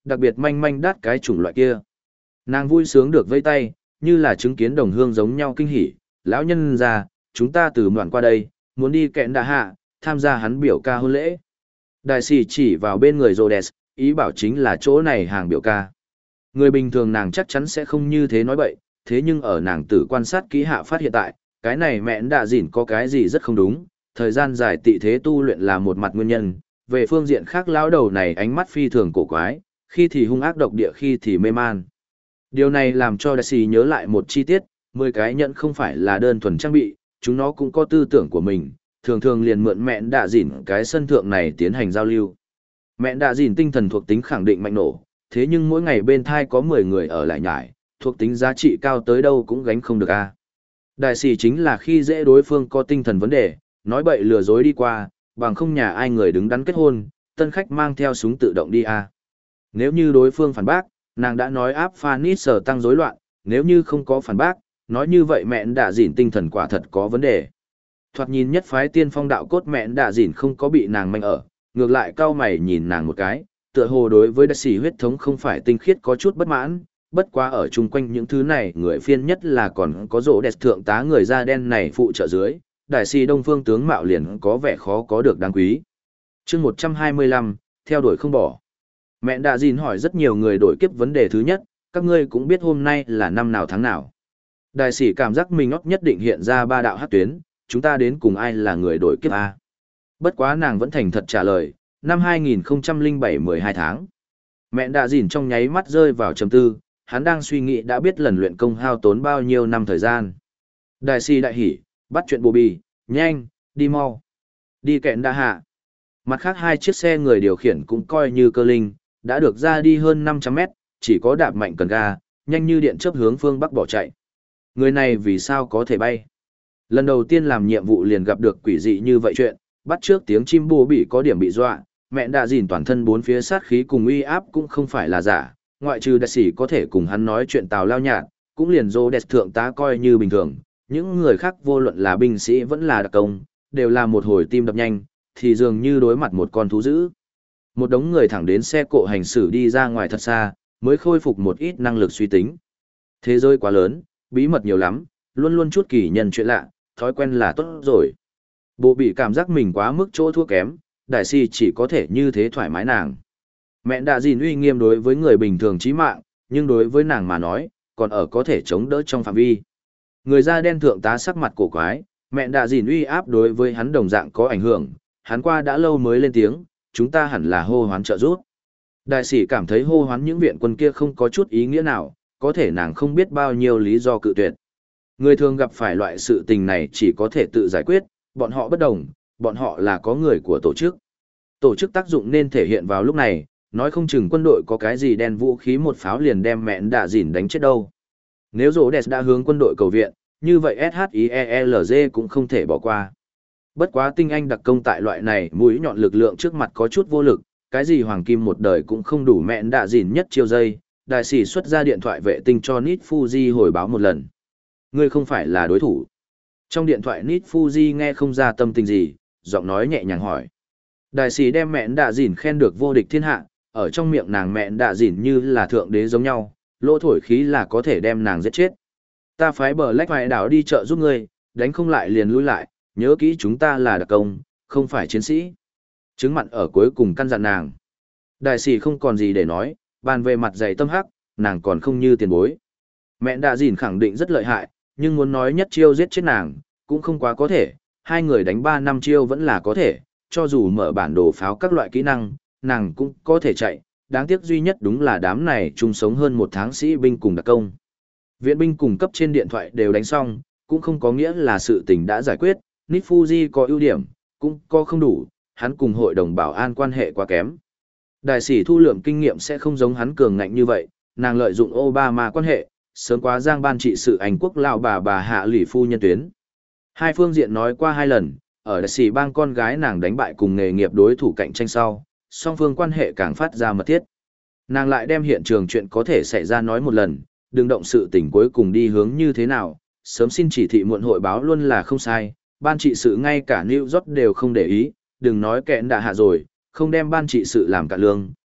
đặc biệt manh manh đắt cái chủng loại kia. Nàng vui sướng được vây tay, như là chứng kiến đồng hương giống nhau kinh hỉ, lão nhân ra, chúng ta từ mđoạn qua đây, muốn đi kẹn đà hạ, tham gia hắn biểu ca hôn lễ. Đại sĩ chỉ vào bên người Rhodes, ý bảo chính là chỗ này hàng biểu ca. Người bình thường nàng chắc chắn sẽ không như thế nói bậy, thế nhưng ở nàng tử quan sát kỹ hạ phát hiện tại, cái này mẹn đạ dỉn có cái gì rất không đúng, thời gian dài tị thế tu luyện là một mặt nguyên nhân, về phương diện khác lão đầu này ánh mắt phi thường cổ quái, khi thì hung ác độc địa khi thì mê man. Điều này làm cho đại sĩ nhớ lại một chi tiết, mười cái nhẫn không phải là đơn thuần trang bị, chúng nó cũng có tư tưởng của mình, thường thường liền mượn mẹn đạ dỉn cái sân thượng này tiến hành giao lưu. Mẹn đạ dỉn tinh thần thuộc tính khẳng định mạnh nổ, thế nhưng mỗi ngày bên thai có mười người ở lại nhải, thuộc tính giá trị cao tới đâu cũng gánh không được a. Đại sĩ chính là khi dễ đối phương có tinh thần vấn đề, nói bậy lừa dối đi qua, bằng không nhà ai người đứng đắn kết hôn, tân khách mang theo súng tự động đi a. Nếu như đối phương phản bác, nàng đã nói áp Phanis sở tăng rối loạn, nếu như không có phản bác, nói như vậy mẹn đạ dỉn tinh thần quả thật có vấn đề. Thoạt nhìn nhất phái tiên phong đạo cốt mẹn đạ dỉn không có bị nàng manh ở, ngược lại cau mày nhìn nàng một cái, tựa hồ đối với đại sĩ huyết thống không phải tinh khiết có chút bất mãn, bất quá ở chung quanh những thứ này người phiên nhất là còn có rỗ đẹp thượng tá người da đen này phụ trợ dưới, đại sĩ đông phương tướng mạo liền có vẻ khó có được đáng quý. chương một trăm hai mươi lăm, theo đuổi không bỏ. Mẹ đã dìn hỏi rất nhiều người đổi kiếp vấn đề thứ nhất, các ngươi cũng biết hôm nay là năm nào tháng nào. Đại sĩ cảm giác mình óc nhất định hiện ra ba đạo hát tuyến, chúng ta đến cùng ai là người đổi kiếp A. Bất quá nàng vẫn thành thật trả lời, năm hai nghìn không trăm lẻ bảy mười hai tháng. Mẹ đã dìn trong nháy mắt rơi vào trầm tư, hắn đang suy nghĩ đã biết lần luyện công hao tốn bao nhiêu năm thời gian. Đại sĩ đại hỉ, bắt chuyện bồ bì, nhanh, đi mau. Đi kẹn đa hạ. Mặt khác hai chiếc xe người điều khiển cũng coi như cơ linh, đã được ra đi hơn năm trăm mét, chỉ có đạp mạnh cần ga, nhanh như điện chớp hướng phương bắc bỏ chạy. Người này vì sao có thể bay? Lần đầu tiên làm nhiệm vụ liền gặp được quỷ dị như vậy chuyện, bắt trước tiếng chim bồ bị có điểm bị dọa, mẹ đã dìn toàn thân bốn phía sát khí cùng uy áp cũng không phải là giả, ngoại trừ đại sĩ có thể cùng hắn nói chuyện tào lao nhạt, cũng liền dô đẹp thượng tá coi như bình thường, những người khác vô luận là binh sĩ vẫn là đặc công, đều là một hồi tim đập nhanh, thì dường như đối mặt một con thú dữ. Một đống người thẳng đến xe cộ hành xử đi ra ngoài thật xa, mới khôi phục một ít năng lực suy tính. Thế giới quá lớn, bí mật nhiều lắm, luôn luôn chút kỳ nhân chuyện lạ, thói quen là tốt rồi. Bộ bị cảm giác mình quá mức chỗ thua kém, đại sĩ chỉ có thể như thế thoải mái nàng. Mẹ đã gìn uy nghiêm đối với người bình thường chí mạng, nhưng đối với nàng mà nói, còn ở có thể chống đỡ trong phạm vi. Người da đen thượng tá sắc mặt cổ quái, mẹ đã gìn uy áp đối với hắn đồng dạng có ảnh hưởng, hắn qua đã lâu mới lên tiếng, chúng ta hẳn là hô hoán trợ giúp. Đại sĩ cảm thấy hô hoán những viện quân kia không có chút ý nghĩa nào, có thể nàng không biết bao nhiêu lý do cự tuyệt. Người thường gặp phải loại sự tình này chỉ có thể tự giải quyết, bọn họ bất đồng, bọn họ là có người của tổ chức. Tổ chức tác dụng nên thể hiện vào lúc này, nói không chừng quân đội có cái gì đen vũ khí một pháo liền đem mẹn đạ dỉn đánh chết đâu. Nếu rỗ đẹp đã hướng quân đội cầu viện, như vậy ét hát i e lờ giê cũng không thể bỏ qua. Bất quá tinh anh đặc công tại loại này mũi nhọn lực lượng trước mặt có chút vô lực, cái gì hoàng kim một đời cũng không đủ mẹn đạ dỉn nhất chiêu dây, đại sĩ xuất ra điện thoại vệ tinh cho Nit Fuji hồi báo một lần. Ngươi không phải là đối thủ. Trong điện thoại Nit Fuji nghe không ra tâm tình gì, giọng nói nhẹ nhàng hỏi. Đại sĩ đem mẹn đạ dỉn khen được vô địch thiên hạ, ở trong miệng nàng mẹn đạ dỉn như là thượng đế giống nhau, lỗ thổi khí là có thể đem nàng giết chết. Ta phái bờ lách vài đảo đi chợ giúp ngươi, đánh không lại liền lui lại, nhớ kỹ chúng ta là đặc công, không phải chiến sĩ. Chứng mặn ở cuối cùng căn dặn nàng. Đại sĩ không còn gì để nói, bàn về mặt dày tâm hắc, nàng còn không như tiền bối. Mẹ đạ dìn khẳng định rất lợi hại, nhưng muốn nói nhất chiêu giết chết nàng, cũng không quá có thể, hai người đánh ba năm chiêu vẫn là có thể, cho dù mở bản đồ pháo các loại kỹ năng, nàng cũng có thể chạy, đáng tiếc duy nhất đúng là đám này chung sống hơn một tháng sĩ binh cùng đặc công. Viện binh cùng cấp trên điện thoại đều đánh xong, cũng không có nghĩa là sự tình đã giải quyết, Nit Fuji có ưu điểm, cũng có không đủ, hắn cùng hội đồng bảo an quan hệ quá kém. Đại sĩ thu lượm kinh nghiệm sẽ không giống hắn cường ngạnh như vậy, nàng lợi dụng Obama quan hệ, sớm quá giang ban trị sự Anh quốc lão bà bà hạ lỷ phu nhân tuyến. Hai phương diện nói qua hai lần, ở đại sĩ bang con gái nàng đánh bại cùng nghề nghiệp đối thủ cạnh tranh sau, song phương quan hệ càng phát ra mật thiết. Nàng lại đem hiện trường chuyện có thể xảy ra nói một lần, đừng động sự tình cuối cùng đi hướng như thế nào, sớm xin chỉ thị muộn hội báo luôn là không sai, ban trị sự ngay cả New York đều không để ý, đừng nói kẹn đã hạ rồi, không đem ban trị sự làm cả lương,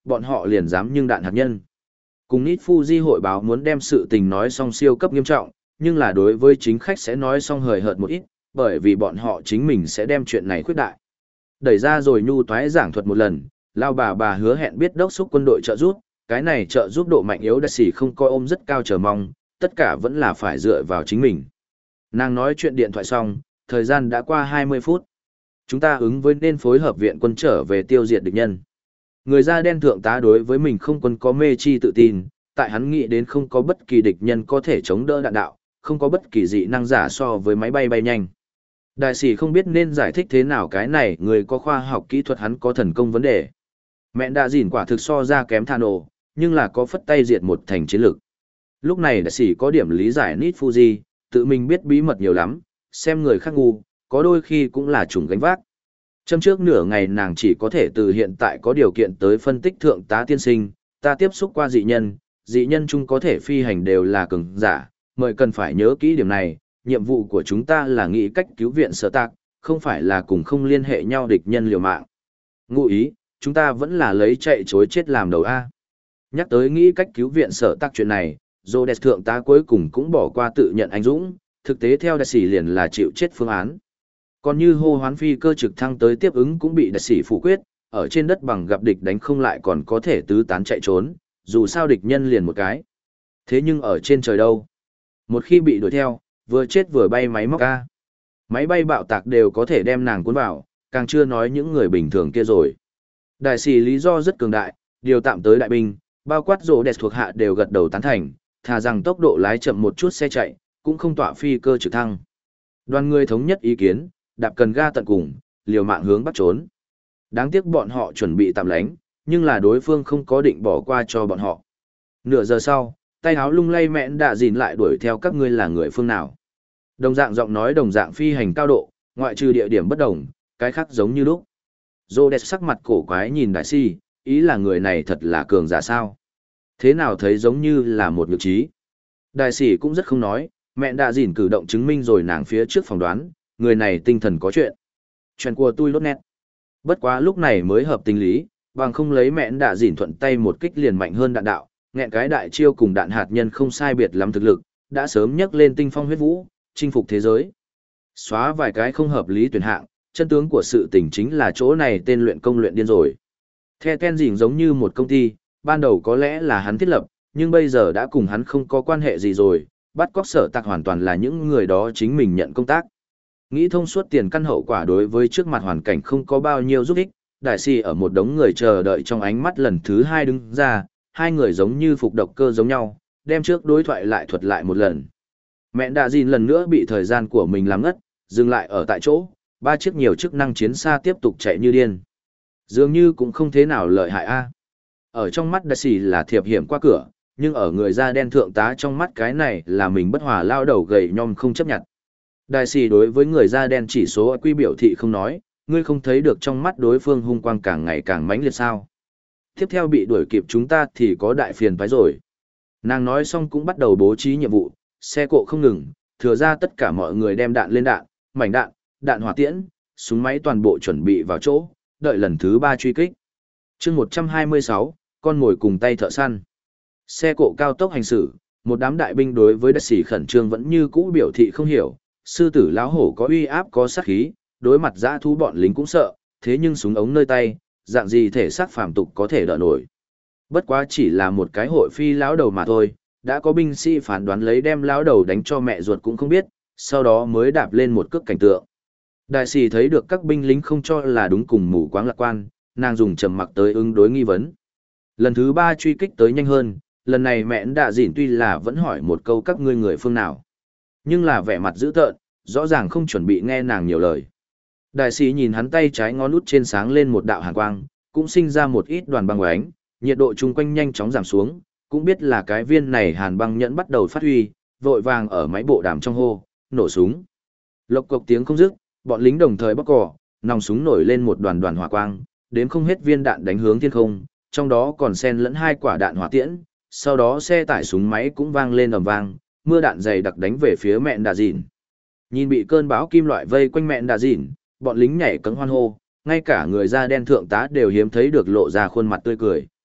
bọn họ liền dám nhưng đạn hạt nhân. Cùng Nít Fuji hội báo muốn đem sự tình nói xong siêu cấp nghiêm trọng, nhưng là đối với chính khách sẽ nói xong hời hợt một ít, bởi vì bọn họ chính mình sẽ đem chuyện này khuyết đại. Đẩy ra rồi nhu toái giảng thuật một lần, lao bà bà hứa hẹn biết đốc thúc quân đội trợ giúp, cái này trợ giúp độ mạnh yếu đã xỉ không coi ôm rất cao chờ mong, tất cả vẫn là phải dựa vào chính mình. Nàng nói chuyện điện thoại xong, thời gian đã qua hai mươi phút. Chúng ta ứng với nên phối hợp viện quân trở về tiêu diệt địch nhân. Người da đen thượng tá đối với mình không quân có mê chi tự tin, tại hắn nghĩ đến không có bất kỳ địch nhân có thể chống đỡ đạn đạo, không có bất kỳ dị năng giả so với máy bay bay nhanh. Đại sĩ không biết nên giải thích thế nào cái này, người có khoa học kỹ thuật hắn có thần công vấn đề. Mẹ đã dỉn quả thực so ra kém Thano, nhưng là có phất tay diệt một thành chiến lực. Lúc này đại sĩ có điểm lý giải Nít Fuji, tự mình biết bí mật nhiều lắm, xem người khác ngu, có đôi khi cũng là chủng gánh vác. Trong trước nửa ngày nàng chỉ có thể từ hiện tại có điều kiện tới phân tích thượng tá tiên sinh, ta tiếp xúc qua dị nhân, dị nhân chung có thể phi hành đều là cường giả, mời cần phải nhớ kỹ điểm này, nhiệm vụ của chúng ta là nghĩ cách cứu viện sở tạc, không phải là cùng không liên hệ nhau địch nhân liều mạng. Ngụ ý, chúng ta vẫn là lấy chạy chối chết làm đầu A. Nhắc tới nghĩ cách cứu viện sở tạc chuyện này, Rhodes thượng tá cuối cùng cũng bỏ qua tự nhận anh dũng, thực tế theo đại sĩ liền là chịu chết phương án. Còn như hô hoán phi cơ trực thăng tới tiếp ứng cũng bị đại sĩ phủ quyết, ở trên đất bằng gặp địch đánh không lại còn có thể tứ tán chạy trốn, dù sao địch nhân liền một cái. Thế nhưng ở trên trời đâu? Một khi bị đuổi theo, vừa chết vừa bay máy móc ca. Máy bay bạo tạc đều có thể đem nàng cuốn vào, càng chưa nói những người bình thường kia rồi. Đại sĩ lý do rất cường đại, điều tạm tới đại binh, bao quát rổ đẹp thuộc hạ đều gật đầu tán thành, thà rằng tốc độ lái chậm một chút xe chạy, cũng không tọa phi cơ trực thăng. Đoàn người thống nhất ý kiến, đạp cần ga tận cùng, liều mạng hướng bắt trốn. Đáng tiếc bọn họ chuẩn bị tạm lánh, nhưng là đối phương không có định bỏ qua cho bọn họ. Nửa giờ sau, tay áo lung lay mẹn đã dìn lại đuổi theo các ngươi là người phương nào. Đồng dạng giọng nói đồng dạng phi hành cao độ, ngoại trừ địa điểm bất đồng, cái khác giống như lúc. Rhodes sắc mặt cổ quái nhìn đại si, ý là người này thật là cường giả sao. Thế nào thấy giống như là một nhược trí. Đại sĩ cũng rất không nói, mẹ đã dìn cử động chứng minh rồi nàng phía trước phỏng đoán, người này tinh thần có chuyện. Chuyện của tôi lốt nét. Bất quá lúc này mới hợp tình lý, bằng không lấy mẹ đã dìn thuận tay một kích liền mạnh hơn đạn đạo, nghẹn cái đại chiêu cùng đạn hạt nhân không sai biệt lắm thực lực, đã sớm nhấc lên tinh phong huyết vũ, chinh phục thế giới. Xóa vài cái không hợp lý tuyển hạng, chân tướng của sự tình chính là chỗ này tên luyện công luyện điên rồi. The Ten Dìn giống như một công ty, ban đầu có lẽ là hắn thiết lập, nhưng bây giờ đã cùng hắn không có quan hệ gì rồi, bắt cóc sở tạc hoàn toàn là những người đó chính mình nhận công tác. Nghĩ thông suốt tiền căn hậu quả đối với trước mặt hoàn cảnh không có bao nhiêu giúp ích, đại sĩ ở một đống người chờ đợi trong ánh mắt lần thứ hai đứng ra, hai người giống như phục độc cơ giống nhau, đem trước đối thoại lại thuật lại một lần. Mẹ đã gìn lần nữa bị thời gian của mình làm ngất, dừng lại ở tại chỗ, ba chiếc nhiều chức năng chiến xa tiếp tục chạy như điên. Dường như cũng không thế nào lợi hại a. Ở trong mắt đại sĩ là thiệp hiểm qua cửa, nhưng ở người da đen thượng tá trong mắt cái này là mình bất hòa lao đầu gầy nhom không chấp nhận. Đại sĩ đối với người da đen chỉ số quy biểu thị không nói, ngươi không thấy được trong mắt đối phương hung quang càng ngày càng mãnh liệt sao. Tiếp theo bị đuổi kịp chúng ta thì có đại phiền phái rồi. Nàng nói xong cũng bắt đầu bố trí nhiệm vụ, xe cộ không ngừng, thừa ra tất cả mọi người đem đạn lên đạn, mảnh đạn, đạn hỏa tiễn, súng máy toàn bộ chuẩn bị vào chỗ, đợi lần thứ ba truy kích. chương một trăm hai mươi sáu, con mồi cùng tay thợ săn. Xe cộ cao tốc hành xử, một đám đại binh đối với đại sĩ khẩn trương vẫn như cũ biểu thị không hiểu, sư tử lão hổ có uy áp có sát khí, đối mặt dã thú bọn lính cũng sợ, thế nhưng súng ống nơi tay, dạng gì thể xác phàm tục có thể đỡ nổi. Bất quá chỉ là một cái hội phi lão đầu mà thôi, đã có binh sĩ phán đoán lấy đem lão đầu đánh cho mẹ ruột cũng không biết, sau đó mới đạp lên một cước cảnh tượng. Đại sĩ thấy được các binh lính không cho là đúng cùng mù quáng lạc quan, nàng dùng trầm mặc tới ứng đối nghi vấn. Lần thứ ba truy kích tới nhanh hơn, lần này mẹ đã dỉn tuy là vẫn hỏi một câu các ngươi người phương nào. Nhưng là vẻ mặt dữ tợn, rõ ràng không chuẩn bị nghe nàng nhiều lời. Đại sĩ nhìn hắn tay trái ngón út trên sáng lên một đạo hàn quang, cũng sinh ra một ít đoàn băng ánh, nhiệt độ chung quanh nhanh chóng giảm xuống, cũng biết là cái viên này hàn băng nhẫn bắt đầu phát huy, vội vàng ở máy bộ đàm trong hô, nổ súng. Lộc cộc tiếng không dứt, bọn lính đồng thời bóc cò, nòng súng nổi lên một đoàn đoàn hỏa quang, đến không hết viên đạn đánh hướng thiên không, trong đó còn xen lẫn hai quả đạn hỏa tiễn, sau đó xe tải súng máy cũng vang lên ầm vang, mưa đạn dày đặc đánh về phía mẹ Đà Dìn. Nhìn bị cơn bão kim loại vây quanh mẹ Đà Dìn, bọn lính nhảy cẫng hoan hô, ngay cả người da đen thượng tá đều hiếm thấy được lộ ra khuôn mặt tươi cười.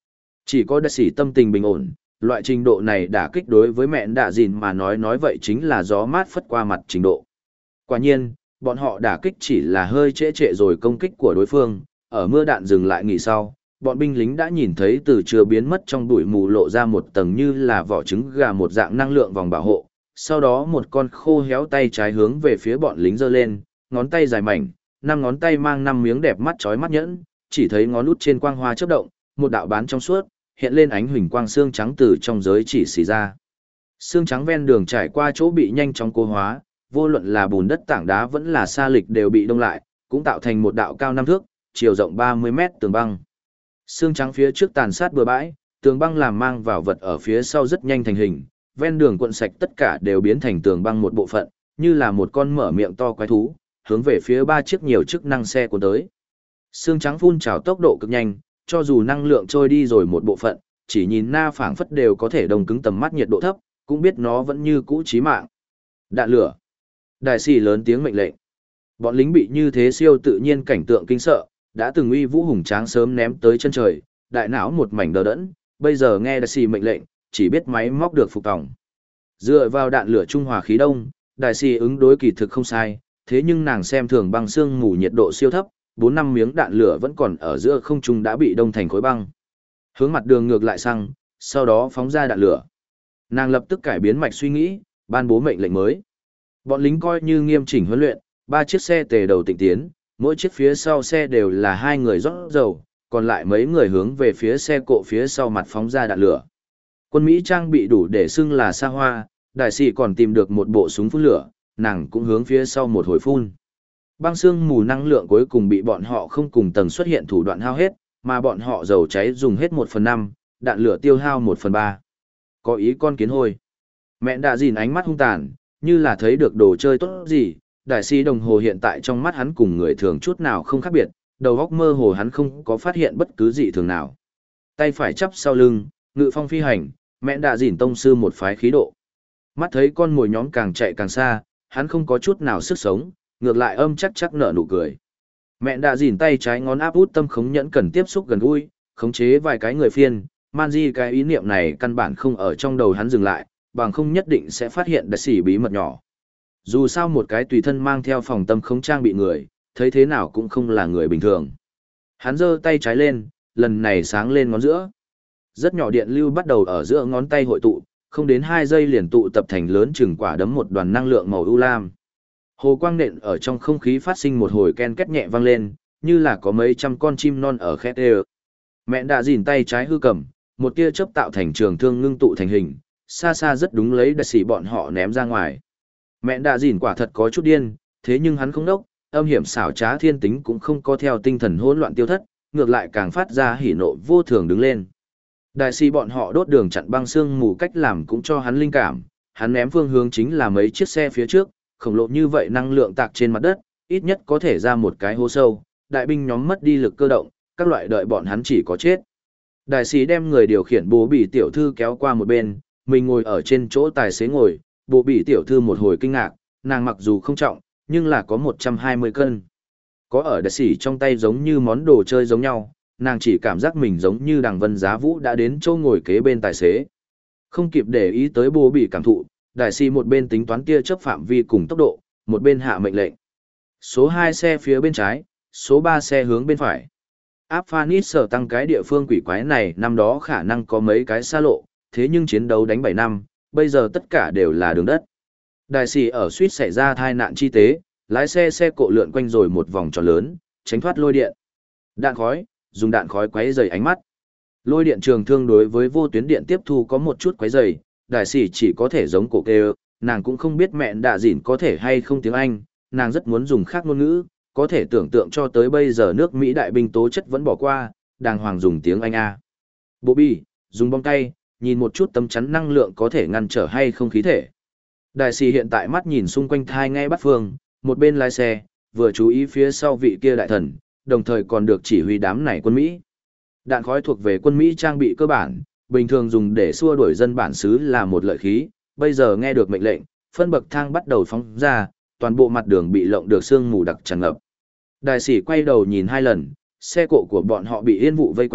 Chỉ có đại sĩ tâm tình bình ổn, loại trình độ này đả kích đối với mẹn đạ dìn mà nói nói vậy chính là gió mát phất qua mặt trình độ. Quả nhiên, bọn họ đả kích chỉ là hơi trễ trệ rồi công kích của đối phương, ở mưa đạn dừng lại nghỉ sau, bọn binh lính đã nhìn thấy từ chưa biến mất trong bụi mù lộ ra một tầng như là vỏ trứng gà một dạng năng lượng vòng bảo hộ, sau đó một con khô héo tay trái hướng về phía bọn lính giơ lên, ngón tay dài mảnh, năm ngón tay mang năm miếng đẹp mắt chói mắt nhẫn, chỉ thấy ngón út trên quang hoa chớp động, một đạo bán trong suốt, hiện lên ánh huỳnh quang xương trắng từ trong giới chỉ xì ra. Xương trắng ven đường trải qua chỗ bị nhanh chóng cố hóa, vô luận là bùn đất tảng đá vẫn là sa lịch đều bị đông lại, cũng tạo thành một đạo cao năm thước, chiều rộng ba mươi mét tường băng. Xương trắng phía trước tàn sát bừa bãi, tường băng làm mang vào vật ở phía sau rất nhanh thành hình, ven đường cuộn sạch tất cả đều biến thành tường băng một bộ phận, như là một con mở miệng to quái thú, hướng về phía ba chiếc nhiều chức năng xe cuốn tới. Xương trắng phun trào tốc độ cực nhanh, cho dù năng lượng trôi đi rồi một bộ phận, chỉ nhìn na phảng phất đều có thể đồng cứng tầm mắt nhiệt độ thấp, cũng biết nó vẫn như cũ chí mạng. Đạn lửa. Đại sĩ lớn tiếng mệnh lệnh. Bọn lính bị như thế siêu tự nhiên cảnh tượng kinh sợ, đã từng uy vũ hùng tráng sớm ném tới chân trời, đại não một mảnh đờ đẫn, bây giờ nghe đại sĩ mệnh lệnh, chỉ biết máy móc được phục tòng. Dựa vào đạn lửa trung hòa khí đông, đại sĩ ứng đối kỳ thực không sai, thế nhưng nàng xem thường băng xương mù nhiệt độ siêu thấp, bốn năm miếng đạn lửa vẫn còn ở giữa không trung đã bị đông thành khối băng. Hướng mặt đường ngược lại sang, sau đó phóng ra đạn lửa. Nàng lập tức cải biến mạch suy nghĩ, ban bố mệnh lệnh mới. Bọn lính coi như nghiêm chỉnh huấn luyện, ba chiếc xe tề đầu tịnh tiến, mỗi chiếc phía sau xe đều là hai người rót dầu, còn lại mấy người hướng về phía xe cộ phía sau mặt phóng ra đạn lửa. Quân Mỹ trang bị đủ để xưng là xa hoa, đại sĩ còn tìm được một bộ súng phun lửa, nàng cũng hướng phía sau một hồi phun. Băng xương mù năng lượng cuối cùng bị bọn họ không cùng tầng xuất hiện thủ đoạn hao hết, mà bọn họ dầu cháy dùng hết một phần năm, đạn lửa tiêu hao một phần ba. Có ý con kiến hôi. Mẹ đã dìn ánh mắt hung tàn, như là thấy được đồ chơi tốt gì, đại sĩ đồng hồ hiện tại trong mắt hắn cùng người thường chút nào không khác biệt, đầu óc mơ hồ hắn không có phát hiện bất cứ dị thường nào. Tay phải chắp sau lưng, ngự phong phi hành, mẹ đã dìn tông sư một phái khí độ. Mắt thấy con mồi nhóm càng chạy càng xa, hắn không có chút nào sức sống, ngược lại âm chắc chắc nở nụ cười. Mẹ đã dìn tay trái ngón áp út tâm khống nhẫn cần tiếp xúc gần gũi, khống chế vài cái người phiên, man di cái ý niệm này căn bản không ở trong đầu hắn dừng lại, bằng không nhất định sẽ phát hiện đại sĩ bí mật nhỏ. Dù sao một cái tùy thân mang theo phòng tâm khống trang bị người, thấy thế nào cũng không là người bình thường. Hắn giơ tay trái lên, lần này sáng lên ngón giữa. Rất nhỏ điện lưu bắt đầu ở giữa ngón tay hội tụ, không đến hai giây liền tụ tập thành lớn chừng quả đấm một đoàn năng lượng màu u lam. Hồ quang nện ở trong không khí phát sinh một hồi ken két nhẹ vang lên, như là có mấy trăm con chim non ở khét ê. Mẹ đã dìn tay trái hư cầm, một tia chớp tạo thành trường thương ngưng tụ thành hình, xa xa rất đúng lấy đại sĩ bọn họ ném ra ngoài. Mẹ đã dìn quả thật có chút điên, thế nhưng hắn không đốc, âm hiểm xảo trá thiên tính cũng không có theo tinh thần hỗn loạn tiêu thất, ngược lại càng phát ra hỉ nộ vô thường đứng lên. Đại sĩ bọn họ đốt đường chặn băng xương mù cách làm cũng cho hắn linh cảm, hắn ném phương hướng chính là mấy chiếc xe phía trước, khổng lồ như vậy năng lượng tạc trên mặt đất, ít nhất có thể ra một cái hố sâu, đại binh nhóm mất đi lực cơ động, các loại đợi bọn hắn chỉ có chết. Đại sĩ đem người điều khiển bố bị tiểu thư kéo qua một bên, mình ngồi ở trên chỗ tài xế ngồi, bố bị tiểu thư một hồi kinh ngạc, nàng mặc dù không trọng, nhưng là có một trăm hai mươi cân. Có ở đại sĩ trong tay giống như món đồ chơi giống nhau, nàng chỉ cảm giác mình giống như đằng vân giá vũ đã đến chỗ ngồi kế bên tài xế. Không kịp để ý tới bố bị cảm thụ, đại sĩ một bên tính toán tia chớp phạm vi cùng tốc độ, một bên hạ mệnh lệnh. Số hai xe phía bên trái, số ba xe hướng bên phải. Áp Phanis sở tăng cái địa phương quỷ quái này năm đó khả năng có mấy cái xa lộ, thế nhưng chiến đấu đánh bảy năm, bây giờ tất cả đều là đường đất. Đại sĩ ở suýt xảy ra tai nạn chi tế, lái xe xe cộ lượn quanh rồi một vòng tròn lớn, tránh thoát lôi điện. Đạn khói, dùng đạn khói quấy rầy ánh mắt. Lôi điện trường thương đối với vô tuyến điện tiếp thu có một chút quấy rầy, đại sĩ chỉ có thể giống cổ kêu, nàng cũng không biết mẹ đạ dỉn có thể hay không tiếng Anh, nàng rất muốn dùng khác ngôn ngữ, có thể tưởng tượng cho tới bây giờ nước Mỹ đại binh tố chất vẫn bỏ qua, đàng hoàng dùng tiếng Anh A. Bobby, dùng bóng tay, nhìn một chút tấm chắn năng lượng có thể ngăn trở hay không khí thể. Đại sĩ hiện tại mắt nhìn xung quanh thai ngay bắt phương, một bên lái xe, vừa chú ý phía sau vị kia đại thần, đồng thời còn được chỉ huy đám này quân Mỹ. Đạn khói thuộc về quân Mỹ trang bị cơ bản, bình thường dùng để xua đuổi dân bản xứ là một lợi khí, bây giờ nghe được mệnh lệnh, phân bậc thang bắt đầu phóng ra, toàn bộ mặt đường bị lộng được sương mù đặc tràn ngập. Đại sĩ quay đầu nhìn hai lần, xe cộ của bọn họ bị yên vụ vây quanh,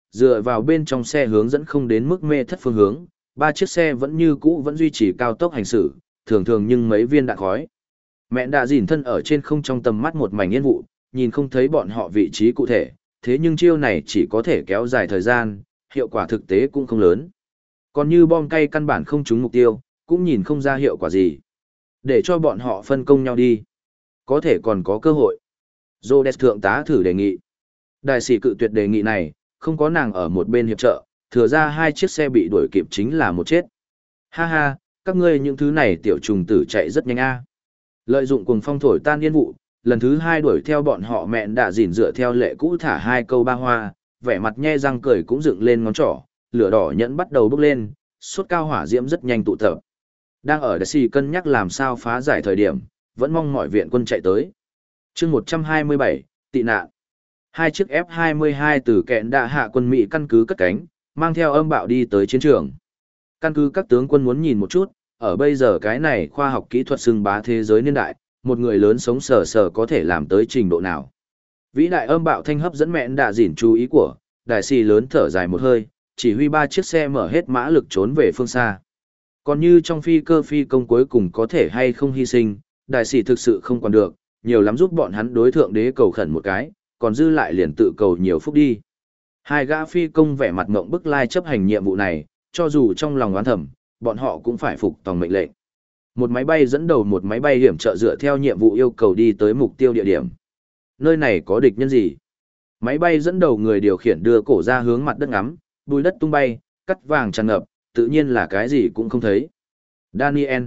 dựa vào bên trong xe hướng dẫn không đến mức mê thất phương hướng, ba chiếc xe vẫn như cũ vẫn duy trì cao tốc hành xử, thường thường nhưng mấy viên đạn khói. Mẹ đã dìn thân ở trên không trong tầm mắt một mảnh yên vụ, nhìn không thấy bọn họ vị trí cụ thể, thế nhưng chiêu này chỉ có thể kéo dài thời gian, hiệu quả thực tế cũng không lớn. Còn như bom cay căn bản không trúng mục tiêu, cũng nhìn không ra hiệu quả gì. Để cho bọn họ phân công nhau đi. Có thể còn có cơ hội. Rhodes thượng tá thử đề nghị. Đại sĩ cự tuyệt đề nghị này, không có nàng ở một bên hiệp trợ, thừa ra hai chiếc xe bị đuổi kịp chính là một chết. Ha ha, các ngươi những thứ này tiểu trùng tử chạy rất nhanh a. Lợi dụng cuồng phong thổi tan yên vụ, lần thứ hai đuổi theo bọn họ mẹn đã dỉn dựa theo lệ cũ thả hai câu ba hoa, vẻ mặt nhe răng cười cũng dựng lên ngón trỏ, lửa đỏ nhẫn bắt đầu bốc lên, suốt cao hỏa diễm rất nhanh tụ tập. Đang ở đại sĩ cân nhắc làm sao phá giải thời điểm, vẫn mong mọi viện quân chạy tới. Chương một trăm hai mươi bảy, tị nạn. Hai chiếc F hai mươi hai từ kẹn đạ hạ quân Mỹ căn cứ cất cánh, mang theo âm bạo đi tới chiến trường. Căn cứ các tướng quân muốn nhìn một chút, ở bây giờ cái này khoa học kỹ thuật xưng bá thế giới niên đại, một người lớn sống sờ sờ có thể làm tới trình độ nào. Vĩ đại âm bạo thanh hấp dẫn mẹn đạ dỉn chú ý của, đại sĩ lớn thở dài một hơi, chỉ huy ba chiếc xe mở hết mã lực trốn về phương xa. Còn như trong phi cơ phi công cuối cùng có thể hay không hy sinh, đại sĩ thực sự không còn được, nhiều lắm giúp bọn hắn đối thượng đế cầu khẩn một cái, còn dư lại liền tự cầu nhiều phúc đi. Hai gã phi công vẻ mặt ngộng bức lai chấp hành nhiệm vụ này, cho dù trong lòng oán thầm, bọn họ cũng phải phục tòng mệnh lệnh. Một máy bay dẫn đầu một máy bay hiểm trợ dựa theo nhiệm vụ yêu cầu đi tới mục tiêu địa điểm. Nơi này có địch nhân gì? Máy bay dẫn đầu người điều khiển đưa cổ ra hướng mặt đất ngắm, bùi đất tung bay, cắt vàng tràn ngập, tự nhiên là cái gì cũng không thấy. Daniel,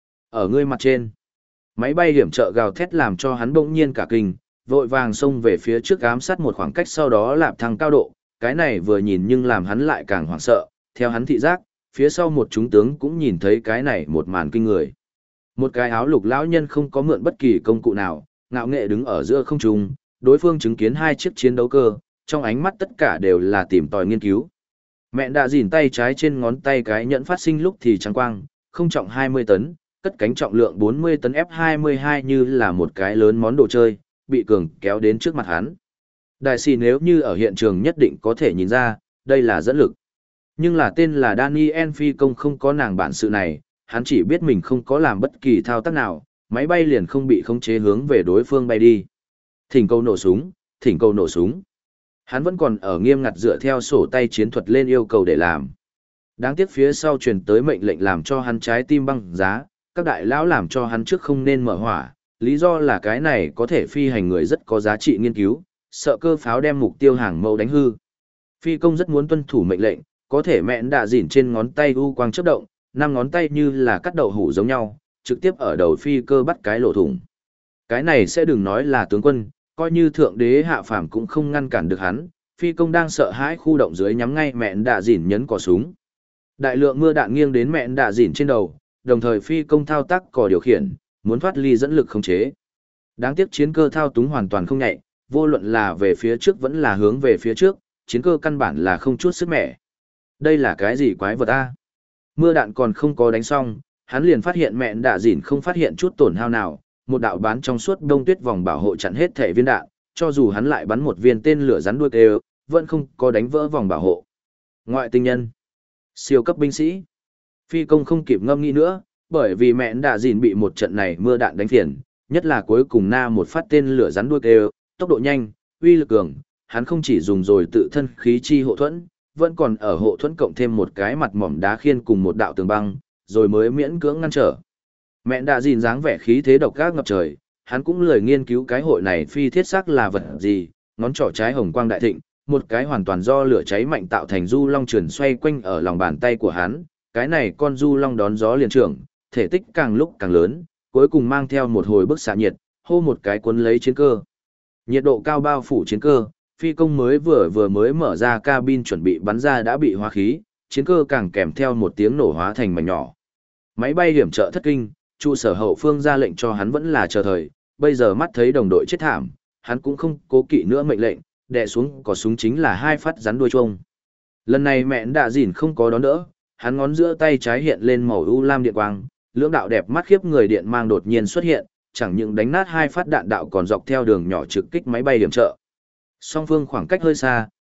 ở ngươi mặt trên. Máy bay hiểm trợ gào thét làm cho hắn bỗng nhiên cả kinh, vội vàng xông về phía trước ám sát một khoảng cách sau đó lạp thăng cao độ, cái này vừa nhìn nhưng làm hắn lại càng hoảng sợ, theo hắn thị giác, phía sau một chúng tướng cũng nhìn thấy cái này một màn kinh người. Một cái áo lục lão nhân không có mượn bất kỳ công cụ nào, ngạo nghệ đứng ở giữa không trung, đối phương chứng kiến hai chiếc chiến đấu cơ, trong ánh mắt tất cả đều là tìm tòi nghiên cứu. Mẹ đã dìn tay trái trên ngón tay cái nhẫn phát sinh lúc thì trắng quang, không trọng hai mươi tấn, cất cánh trọng lượng bốn mươi tấn F hai mươi hai như là một cái lớn món đồ chơi, bị cường kéo đến trước mặt hắn. Đại sĩ nếu như ở hiện trường nhất định có thể nhìn ra, đây là dẫn lực. Nhưng là tên là Daniel phi công không có nàng bản sự này, hắn chỉ biết mình không có làm bất kỳ thao tác nào, máy bay liền không bị khống chế hướng về đối phương bay đi. Thỉnh cầu nổ súng, thỉnh cầu nổ súng. Hắn vẫn còn ở nghiêm ngặt dựa theo sổ tay chiến thuật lên yêu cầu để làm. Đáng tiếc phía sau truyền tới mệnh lệnh làm cho hắn trái tim băng giá, các đại lão làm cho hắn trước không nên mở hỏa, lý do là cái này có thể phi hành người rất có giá trị nghiên cứu, sợ cơ pháo đem mục tiêu hàng mẫu đánh hư. Phi công rất muốn tuân thủ mệnh lệnh, có thể mẹn đạ dỉn trên ngón tay u quang chớp động, năm ngón tay như là cắt đậu hủ giống nhau, trực tiếp ở đầu phi cơ bắt cái lỗ thủng. Cái này sẽ đừng nói là tướng quân, coi như thượng đế hạ phàm cũng không ngăn cản được hắn, phi công đang sợ hãi khu động dưới nhắm ngay mẹn đạ dỉn nhấn cò súng. Đại lượng mưa đạn nghiêng đến mẹn đạ dỉn trên đầu, đồng thời phi công thao tác cò điều khiển, muốn thoát ly dẫn lực khống chế. Đáng tiếc chiến cơ thao túng hoàn toàn không nhạy, vô luận là về phía trước vẫn là hướng về phía trước, chiến cơ căn bản là không chút sức mẻ. Đây là cái gì quái vật a? Mưa đạn còn không có đánh xong, hắn liền phát hiện mẹn đạ dỉn không phát hiện chút tổn hao nào, một đạo bán trong suốt đông tuyết vòng bảo hộ chặn hết thể viên đạn, cho dù hắn lại bắn một viên tên lửa rắn đuôi đều, vẫn không có đánh vỡ vòng bảo hộ. Ngoại tinh nhân, siêu cấp binh sĩ. Phi công không kịp ngâm nghĩ nữa, bởi vì mẹn đạ dỉn bị một trận này mưa đạn đánh phiền, nhất là cuối cùng na một phát tên lửa rắn đuôi đều, tốc độ nhanh, uy lực cường, hắn không chỉ dùng rồi tự thân khí chi hộ thuẫn, vẫn còn ở hộ thuẫn cộng thêm một cái mặt mỏm đá khiên cùng một đạo tường băng, rồi mới miễn cưỡng ngăn trở. Mẹn đạ dìn dáng vẻ khí thế độc ác ngập trời, hắn cũng lười nghiên cứu cái hội này phi thiết xác là vật gì, ngón trỏ trái hồng quang đại thịnh, một cái hoàn toàn do lửa cháy mạnh tạo thành du long trườn xoay quanh ở lòng bàn tay của hắn, cái này con du long đón gió liền trưởng, thể tích càng lúc càng lớn, cuối cùng mang theo một hồi bức xạ nhiệt, hô một cái cuốn lấy chiến cơ. Nhiệt độ cao bao phủ chiến cơ, phi công mới vừa vừa mới mở ra cabin chuẩn bị bắn ra đã bị hóa khí, chiến cơ càng kèm theo một tiếng nổ hóa thành mảnh nhỏ. Máy bay hiểm trợ thất kinh, trụ sở hậu phương ra lệnh cho hắn vẫn là chờ thời, bây giờ mắt thấy đồng đội chết thảm, hắn cũng không cố kỵ nữa mệnh lệnh, đè xuống cò súng chính là hai phát rắn đuôi chuông. Lần này mẹn đạ dỉn không có đón đỡ, hắn ngón giữa tay trái hiện lên màu u lam điện quang, lưỡng đạo đẹp mắt khiếp người điện mang đột nhiên xuất hiện, chẳng những đánh nát hai phát đạn đạo còn dọc theo đường nhỏ trực kích máy bay hiểm trợ. Song phương khoảng cách hơi xa,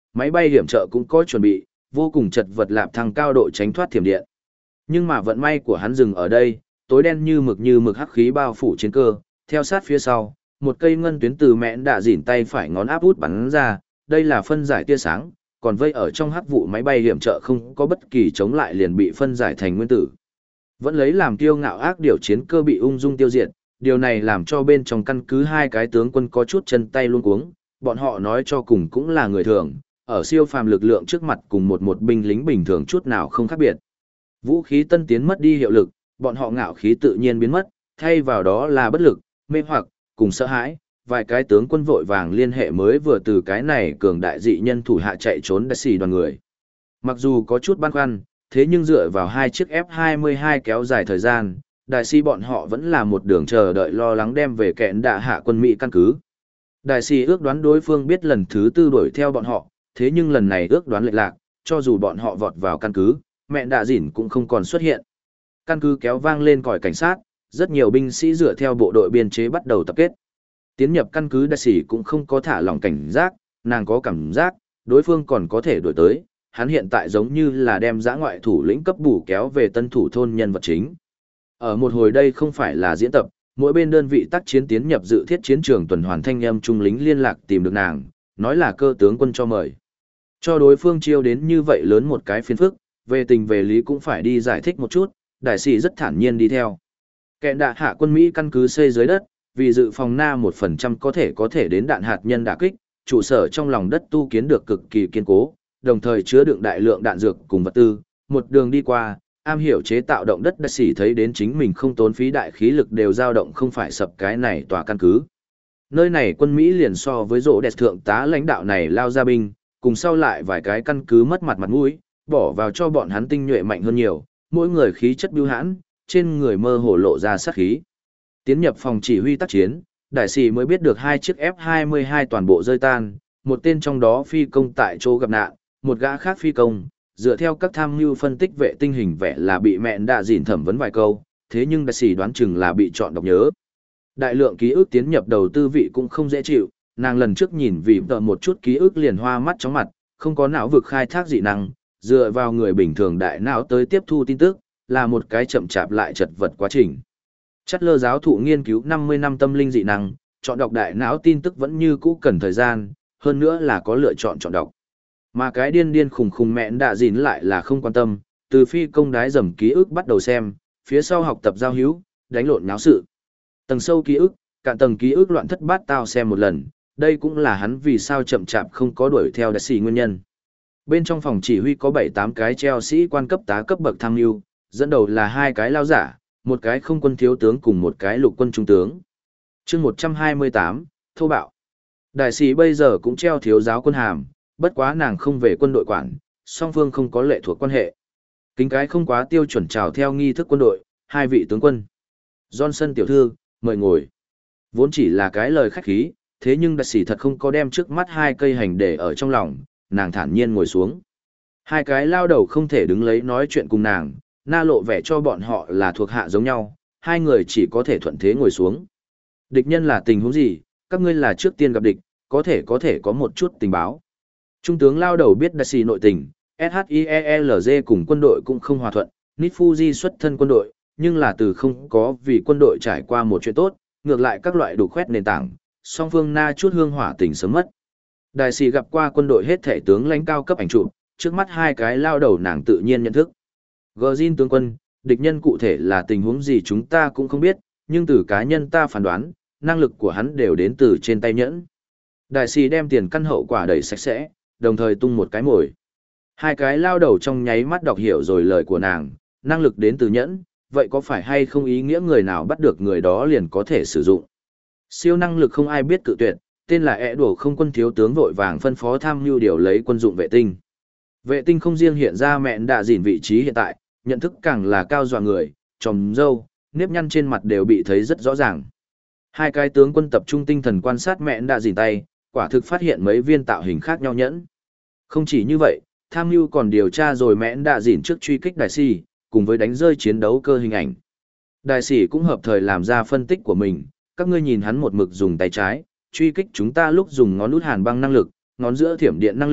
máy bay hiểm trợ cũng có chuẩn bị, vô cùng chật vật lạp thăng cao độ tránh thoát thiểm điện. Nhưng mà vận may của hắn dừng ở đây, tối đen như mực như mực hắc khí bao phủ chiến cơ, theo sát phía sau, một cây ngân tuyến từ mẹn đạ dỉn tay phải ngón áp út bắn ra, đây là phân giải tia sáng, còn vây ở trong hắc vụ máy bay hiểm trợ không có bất kỳ chống lại liền bị phân giải thành nguyên tử. Vẫn lấy làm kiêu ngạo ác điều chiến cơ bị ung dung tiêu diệt, điều này làm cho bên trong căn cứ hai cái tướng quân có chút chân tay luống cuống, bọn họ nói cho cùng cũng là người thường, ở siêu phàm lực lượng trước mặt cùng một một binh lính bình thường chút nào không khác biệt. Vũ khí tân tiến mất đi hiệu lực, bọn họ ngạo khí tự nhiên biến mất, thay vào đó là bất lực, mê hoặc, cùng sợ hãi. Vài cái tướng quân vội vàng liên hệ mới vừa từ cái này cường đại dị nhân thủ hạ chạy trốn đã xì đoàn người. Mặc dù có chút băn khoăn, thế nhưng dựa vào hai chiếc F hai mươi hai kéo dài thời gian, đại sĩ bọn họ vẫn là một đường chờ đợi lo lắng đem về kẹn đạ hạ quân Mỹ căn cứ. Đại sĩ ước đoán đối phương biết lần thứ tư đuổi theo bọn họ, thế nhưng lần này ước đoán lệch lạc, cho dù bọn họ vọt vào căn cứ, mẹ đạ dỉn cũng không còn xuất hiện. Căn cứ kéo vang lên còi cảnh sát, rất nhiều binh sĩ dựa theo bộ đội biên chế bắt đầu tập kết. Tiến nhập căn cứ đại sĩ cũng không có thả lỏng cảnh giác, nàng có cảm giác, đối phương còn có thể đuổi tới, hắn hiện tại giống như là đem dã ngoại thủ lĩnh cấp bù kéo về tân thủ thôn nhân vật chính. Ở một hồi đây không phải là diễn tập, mỗi bên đơn vị tác chiến tiến nhập dự thiết chiến trường tuần hoàn thanh âm trung lính liên lạc tìm được nàng, nói là cơ tướng quân cho mời. Cho đối phương chiêu đến như vậy lớn một cái phiền phức, về tình về lý cũng phải đi giải thích một chút, đại sĩ rất thản nhiên đi theo. Kẹn đạ hạ quân Mỹ căn cứ xây dưới đất, vì dự phòng na một phần trăm có thể có thể đến đạn hạt nhân đả kích, trụ sở trong lòng đất tu kiến được cực kỳ kiên cố, đồng thời chứa đựng đại lượng đạn dược cùng vật tư, một đường đi qua, am hiểu chế tạo động đất đại sĩ thấy đến chính mình không tốn phí đại khí lực đều dao động không phải sập cái này tòa căn cứ. Nơi này quân Mỹ liền so với rỗ đẹp thượng tá lãnh đạo này lao ra binh, cùng sau lại vài cái căn cứ mất mặt mặt mũi, bỏ vào cho bọn hắn tinh nhuệ mạnh hơn nhiều, mỗi người khí chất bưu hãn, trên người mơ hồ lộ ra sát khí. Tiến nhập phòng chỉ huy tác chiến, đại sĩ mới biết được hai chiếc F hai mươi hai toàn bộ rơi tan, một tên trong đó phi công tại chỗ gặp nạn, một gã khác phi công, dựa theo các tham mưu phân tích vệ tinh hình vẽ là bị mẹn đạ dỉn thẩm vấn vài câu, thế nhưng đại sĩ đoán chừng là bị chọn đọc nhớ. Đại lượng ký ức tiến nhập đầu tư vị cũng không dễ chịu, nàng lần trước nhìn vì tờ một chút ký ức liền hoa mắt chóng mặt, không có não vực khai thác dị năng, dựa vào người bình thường đại não tới tiếp thu tin tức, là một cái chậm chạp lại chật vật quá trình. Chất lơ giáo thụ nghiên cứu năm mươi năm tâm linh dị năng, chọn đọc đại não tin tức vẫn như cũ cần thời gian, hơn nữa là có lựa chọn chọn đọc. Mà cái điên điên khùng khùng mẹn đạ dỉn lại là không quan tâm, từ phi công đái dầm ký ức bắt đầu xem, phía sau học tập giao hữu, đánh lộn náo sự. Tầng sâu ký ức, cạn tầng ký ức loạn thất bát tao xem một lần, đây cũng là hắn vì sao chậm chạp không có đuổi theo đại sĩ nguyên nhân. Bên trong phòng chỉ huy có bảy tám cái treo sĩ quan cấp tá cấp bậc tham mưu, dẫn đầu là hai cái lao giả, một cái không quân thiếu tướng cùng một cái lục quân trung tướng. Chương một trăm hai mươi tám, thô bạo. Đại sĩ bây giờ cũng treo thiếu giáo quân hàm, bất quá nàng không về quân đội quản, song phương không có lệ thuộc quan hệ. Kính cái không quá tiêu chuẩn chào theo nghi thức quân đội, hai vị tướng quân. Johnson tiểu thư, mời ngồi. Vốn chỉ là cái lời khách khí, thế nhưng đại sĩ thật không có đem trước mắt hai cây hành để ở trong lòng, nàng thản nhiên ngồi xuống. Hai cái lao đầu không thể đứng lấy nói chuyện cùng nàng, na lộ vẻ cho bọn họ là thuộc hạ giống nhau, hai người chỉ có thể thuận thế ngồi xuống. Địch nhân là tình huống gì, các ngươi là trước tiên gặp địch, có thể có thể có một chút tình báo. Trung tướng lao đầu biết đại sĩ nội tình, ét hát i e lờ giê cùng quân đội cũng không hòa thuận, Nifuji xuất thân quân đội, nhưng là từ không có vì quân đội trải qua một chuyện tốt, ngược lại các loại đủ khoét nền tảng, song phương na chút hương hỏa tình sớm mất. Đại sĩ gặp qua quân đội hết thể tướng lãnh cao cấp ảnh chụp, trước mắt hai cái lao đầu nàng tự nhiên nhận thức. Gjin tướng quân, địch nhân cụ thể là tình huống gì chúng ta cũng không biết, nhưng từ cá nhân ta phán đoán, năng lực của hắn đều đến từ trên tay nhẫn. Đại sĩ đem tiền căn hậu quả đẩy sạch sẽ, đồng thời tung một cái mồi. Hai cái lao đầu trong nháy mắt đọc hiểu rồi lời của nàng, năng lực đến từ nhẫn, vậy có phải hay không ý nghĩa người nào bắt được người đó liền có thể sử dụng. Siêu năng lực không ai biết cự tuyệt, tên là ẻ đổ không quân thiếu tướng vội vàng phân phó tham mưu điều lấy quân dụng vệ tinh. Vệ tinh không riêng hiện ra mẹn đạ dỉn vị trí hiện tại, nhận thức càng là cao dọa người, tròm râu, nếp nhăn trên mặt đều bị thấy rất rõ ràng. Hai cái tướng quân tập trung tinh thần quan sát mẹn đạ dỉn tay, quả thực phát hiện mấy viên tạo hình khác nhau nhẫn. Không chỉ như vậy, tham mưu còn điều tra rồi mẹn đạ dỉn trước truy kích đại sĩ, cùng với đánh rơi chiến đấu cơ hình ảnh. Đại sĩ cũng hợp thời làm ra phân tích của mình, các ngươi nhìn hắn một mực dùng tay trái, truy kích chúng ta lúc dùng ngón út hàn băng năng lực, ngón giữa thiểm điện năng lực,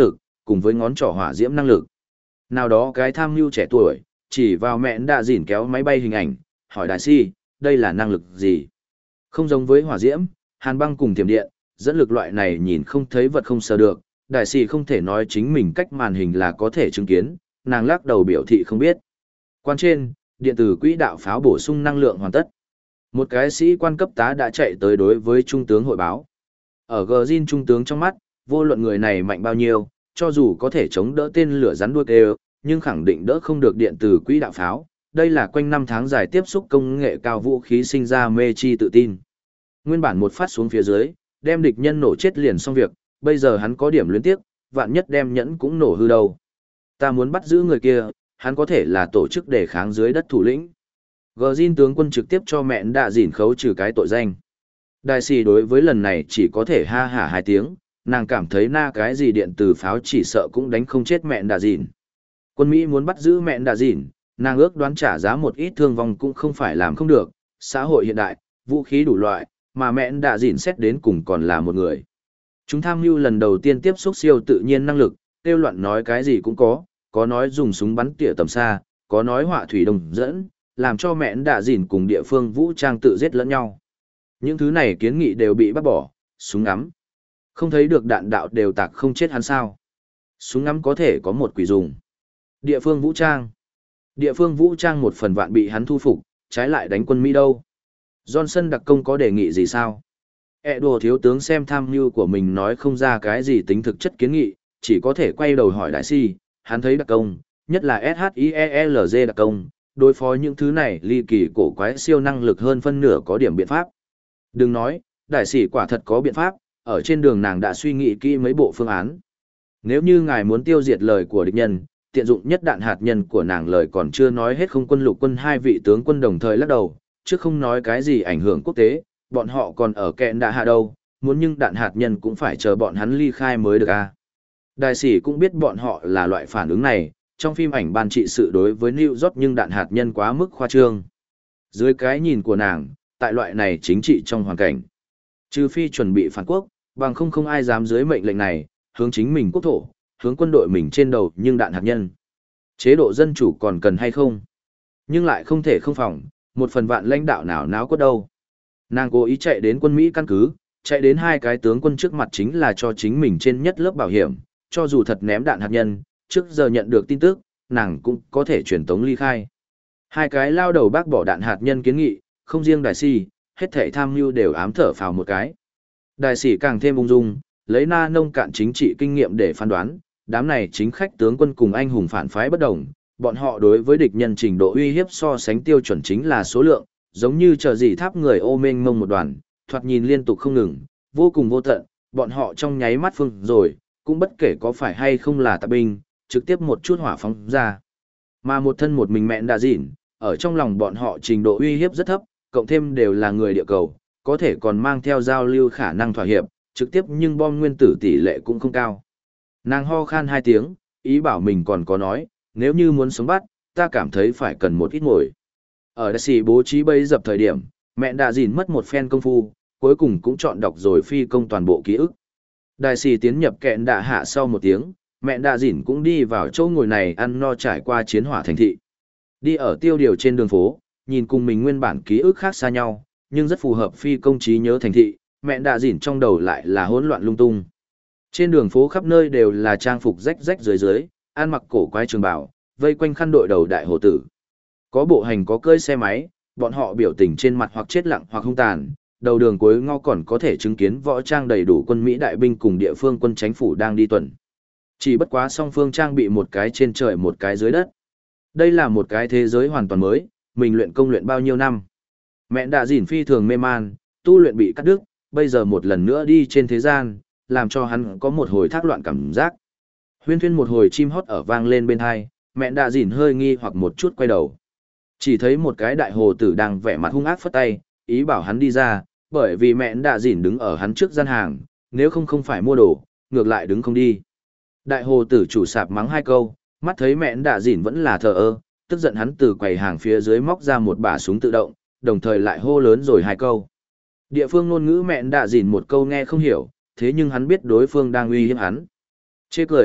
cùng với ngón trỏ hỏa diễm năng lực. Nào đó cái tham mưu trẻ tuổi, chỉ vào mẹn đạ dỉn kéo máy bay hình ảnh, hỏi đại si, đây là năng lực gì? Không giống với hỏa diễm, hàn băng cùng tiềm điện, dẫn lực loại này nhìn không thấy vật không sờ được, đại sĩ không thể nói chính mình cách màn hình là có thể chứng kiến, nàng lắc đầu biểu thị không biết. Quan trên, điện tử quỹ đạo pháo bổ sung năng lượng hoàn tất. Một cái sĩ quan cấp tá đã chạy tới đối với trung tướng hội báo. Ở Gjin trung tướng trong mắt, vô luận người này mạnh bao nhiêu, cho dù có thể chống đỡ tên lửa rắn đuôi kêu, nhưng khẳng định đỡ không được điện tử quỹ đạo pháo. Đây là quanh năm tháng dài tiếp xúc công nghệ cao vũ khí sinh ra mê chi tự tin. Nguyên bản một phát xuống phía dưới, đem địch nhân nổ chết liền xong việc, bây giờ hắn có điểm luyến tiếc, vạn nhất đem nhẫn cũng nổ hư đầu. Ta muốn bắt giữ người kia, hắn có thể là tổ chức đề kháng dưới đất thủ lĩnh. Gjin tướng quân trực tiếp cho mẹn đạ dỉn khấu trừ cái tội danh. Đại sĩ đối với lần này chỉ có thể ha hả hai tiếng, nàng cảm thấy na cái gì điện từ pháo chỉ sợ cũng đánh không chết mẹn đạ dỉn. Quân Mỹ muốn bắt giữ mẹn đạ dỉn, nàng ước đoán trả giá một ít thương vong cũng không phải làm không được, xã hội hiện đại, vũ khí đủ loại, mà mẹn đạ dỉn xét đến cùng còn là một người. Chúng tham mưu lần đầu tiên tiếp xúc siêu tự nhiên năng lực, tiêu loạn nói cái gì cũng có, có nói dùng súng bắn tỉa tầm xa, có nói họa thủy đồng dẫn, làm cho mẹn đạ dỉn cùng địa phương vũ trang tự giết lẫn nhau. Những thứ này kiến nghị đều bị bác bỏ, súng ngắm. Không thấy được đạn đạo đều tạc không chết hắn sao. Súng ngắm có thể có một quỷ dùng. Địa phương vũ trang. Địa phương vũ trang một phần vạn bị hắn thu phục, trái lại đánh quân Mỹ đâu. Johnson đặc công có đề nghị gì sao? E đồ thiếu tướng xem tham mưu của mình nói không ra cái gì tính thực chất kiến nghị, chỉ có thể quay đầu hỏi đại si, hắn thấy đặc công, nhất là ét hát i e lờ giê đặc công, đối phó những thứ này ly kỳ cổ quái siêu năng lực hơn phân nửa có điểm biện pháp. Đừng nói, đại sĩ quả thật có biện pháp, ở trên đường nàng đã suy nghĩ kỹ mấy bộ phương án. Nếu như ngài muốn tiêu diệt lời của địch nhân, tiện dụng nhất đạn hạt nhân của nàng lời còn chưa nói hết không quân lục quân hai vị tướng quân đồng thời lắc đầu, chứ không nói cái gì ảnh hưởng quốc tế, bọn họ còn ở kẹn đạ hạ đâu, muốn nhưng đạn hạt nhân cũng phải chờ bọn hắn ly khai mới được à. Đại sĩ cũng biết bọn họ là loại phản ứng này, trong phim ảnh ban trị sự đối với New York nhưng đạn hạt nhân quá mức khoa trương. Dưới cái nhìn của nàng, tại loại này chính trị trong hoàn cảnh, trừ phi chuẩn bị phản quốc, bằng không không ai dám dưới mệnh lệnh này, hướng chính mình quốc thổ, hướng quân đội mình trên đầu nhưng đạn hạt nhân. Chế độ dân chủ còn cần hay không? Nhưng lại không thể không phòng, một phần vạn lãnh đạo nào náo quất đâu. Nàng cố ý chạy đến quân Mỹ căn cứ, chạy đến hai cái tướng quân trước mặt chính là cho chính mình trên nhất lớp bảo hiểm, cho dù thật ném đạn hạt nhân, trước giờ nhận được tin tức, nàng cũng có thể truyền tống ly khai. Hai cái lao đầu bác bỏ đạn hạt nhân kiến nghị, không riêng đại sĩ, hết thảy tham mưu đều ám thở phào một cái. Đại sĩ càng thêm ung dung, lấy na nông cạn chính trị kinh nghiệm để phán đoán, đám này chính khách tướng quân cùng anh hùng phản phái bất đồng, bọn họ đối với địch nhân trình độ uy hiếp so sánh tiêu chuẩn chính là số lượng, giống như chờ gì tháp người ô mênh mông một đoàn, thoạt nhìn liên tục không ngừng, vô cùng vô tận, bọn họ trong nháy mắt phương rồi, cũng bất kể có phải hay không là tạp binh, trực tiếp một chút hỏa phóng ra. Mà một thân một mình mẹn đã dịn, ở trong lòng bọn họ trình độ uy hiếp rất thấp, cộng thêm đều là người địa cầu, có thể còn mang theo giao lưu khả năng thỏa hiệp, trực tiếp nhưng bom nguyên tử tỷ lệ cũng không cao. Nàng ho khan hai tiếng, ý bảo mình còn có nói, nếu như muốn sống bắt, ta cảm thấy phải cần một ít ngồi. Ở đại sĩ bố trí bấy dập thời điểm, mẹ đã dìn mất một phen công phu, cuối cùng cũng chọn đọc rồi phi công toàn bộ ký ức. Đại sĩ tiến nhập kẹn đạ hạ sau một tiếng, mẹ đã dìn cũng đi vào chỗ ngồi này ăn no trải qua chiến hỏa thành thị. Đi ở tiêu điều trên đường phố, nhìn cùng mình nguyên bản ký ức khác xa nhau, nhưng rất phù hợp phi công trí nhớ thành thị, mẹ đã dìn trong đầu lại là hỗn loạn lung tung. Trên đường phố khắp nơi đều là trang phục rách rách dưới dưới, ăn mặc cổ quái trường bào, vây quanh khăn đội đầu đại hồ tử. Có bộ hành có cơi xe máy, bọn họ biểu tình trên mặt hoặc chết lặng hoặc hung tàn, đầu đường cuối ngõ còn có thể chứng kiến võ trang đầy đủ quân Mỹ đại binh cùng địa phương quân chánh phủ đang đi tuần. Chỉ bất quá song phương trang bị một cái trên trời một cái dưới đất. Đây là một cái thế giới hoàn toàn mới, mình luyện công luyện bao nhiêu năm. Mẹ đã dỉn phi thường mê man, tu luyện bị cắt đứt, bây giờ một lần nữa đi trên thế gian, làm cho hắn có một hồi thác loạn cảm giác. Huyên thuyên một hồi chim hót ở vang lên bên hai, mẹ đã dỉn hơi nghi hoặc một chút quay đầu. Chỉ thấy một cái đại hồ tử đang vẻ mặt hung ác phất tay, ý bảo hắn đi ra, bởi vì mẹ đã dỉn đứng ở hắn trước gian hàng, nếu không không phải mua đồ, ngược lại đứng không đi. Đại hồ tử chủ sạp mắng hai câu, mắt thấy mẹ đã dỉn vẫn là thờ ơ, tức giận hắn từ quầy hàng phía dưới móc ra một bả súng tự động, đồng thời lại hô lớn rồi hai câu. Địa phương ngôn ngữ mẹ đã dỉn một câu nghe không hiểu, thế nhưng hắn biết đối phương đang uy hiếp hắn. Chê cười,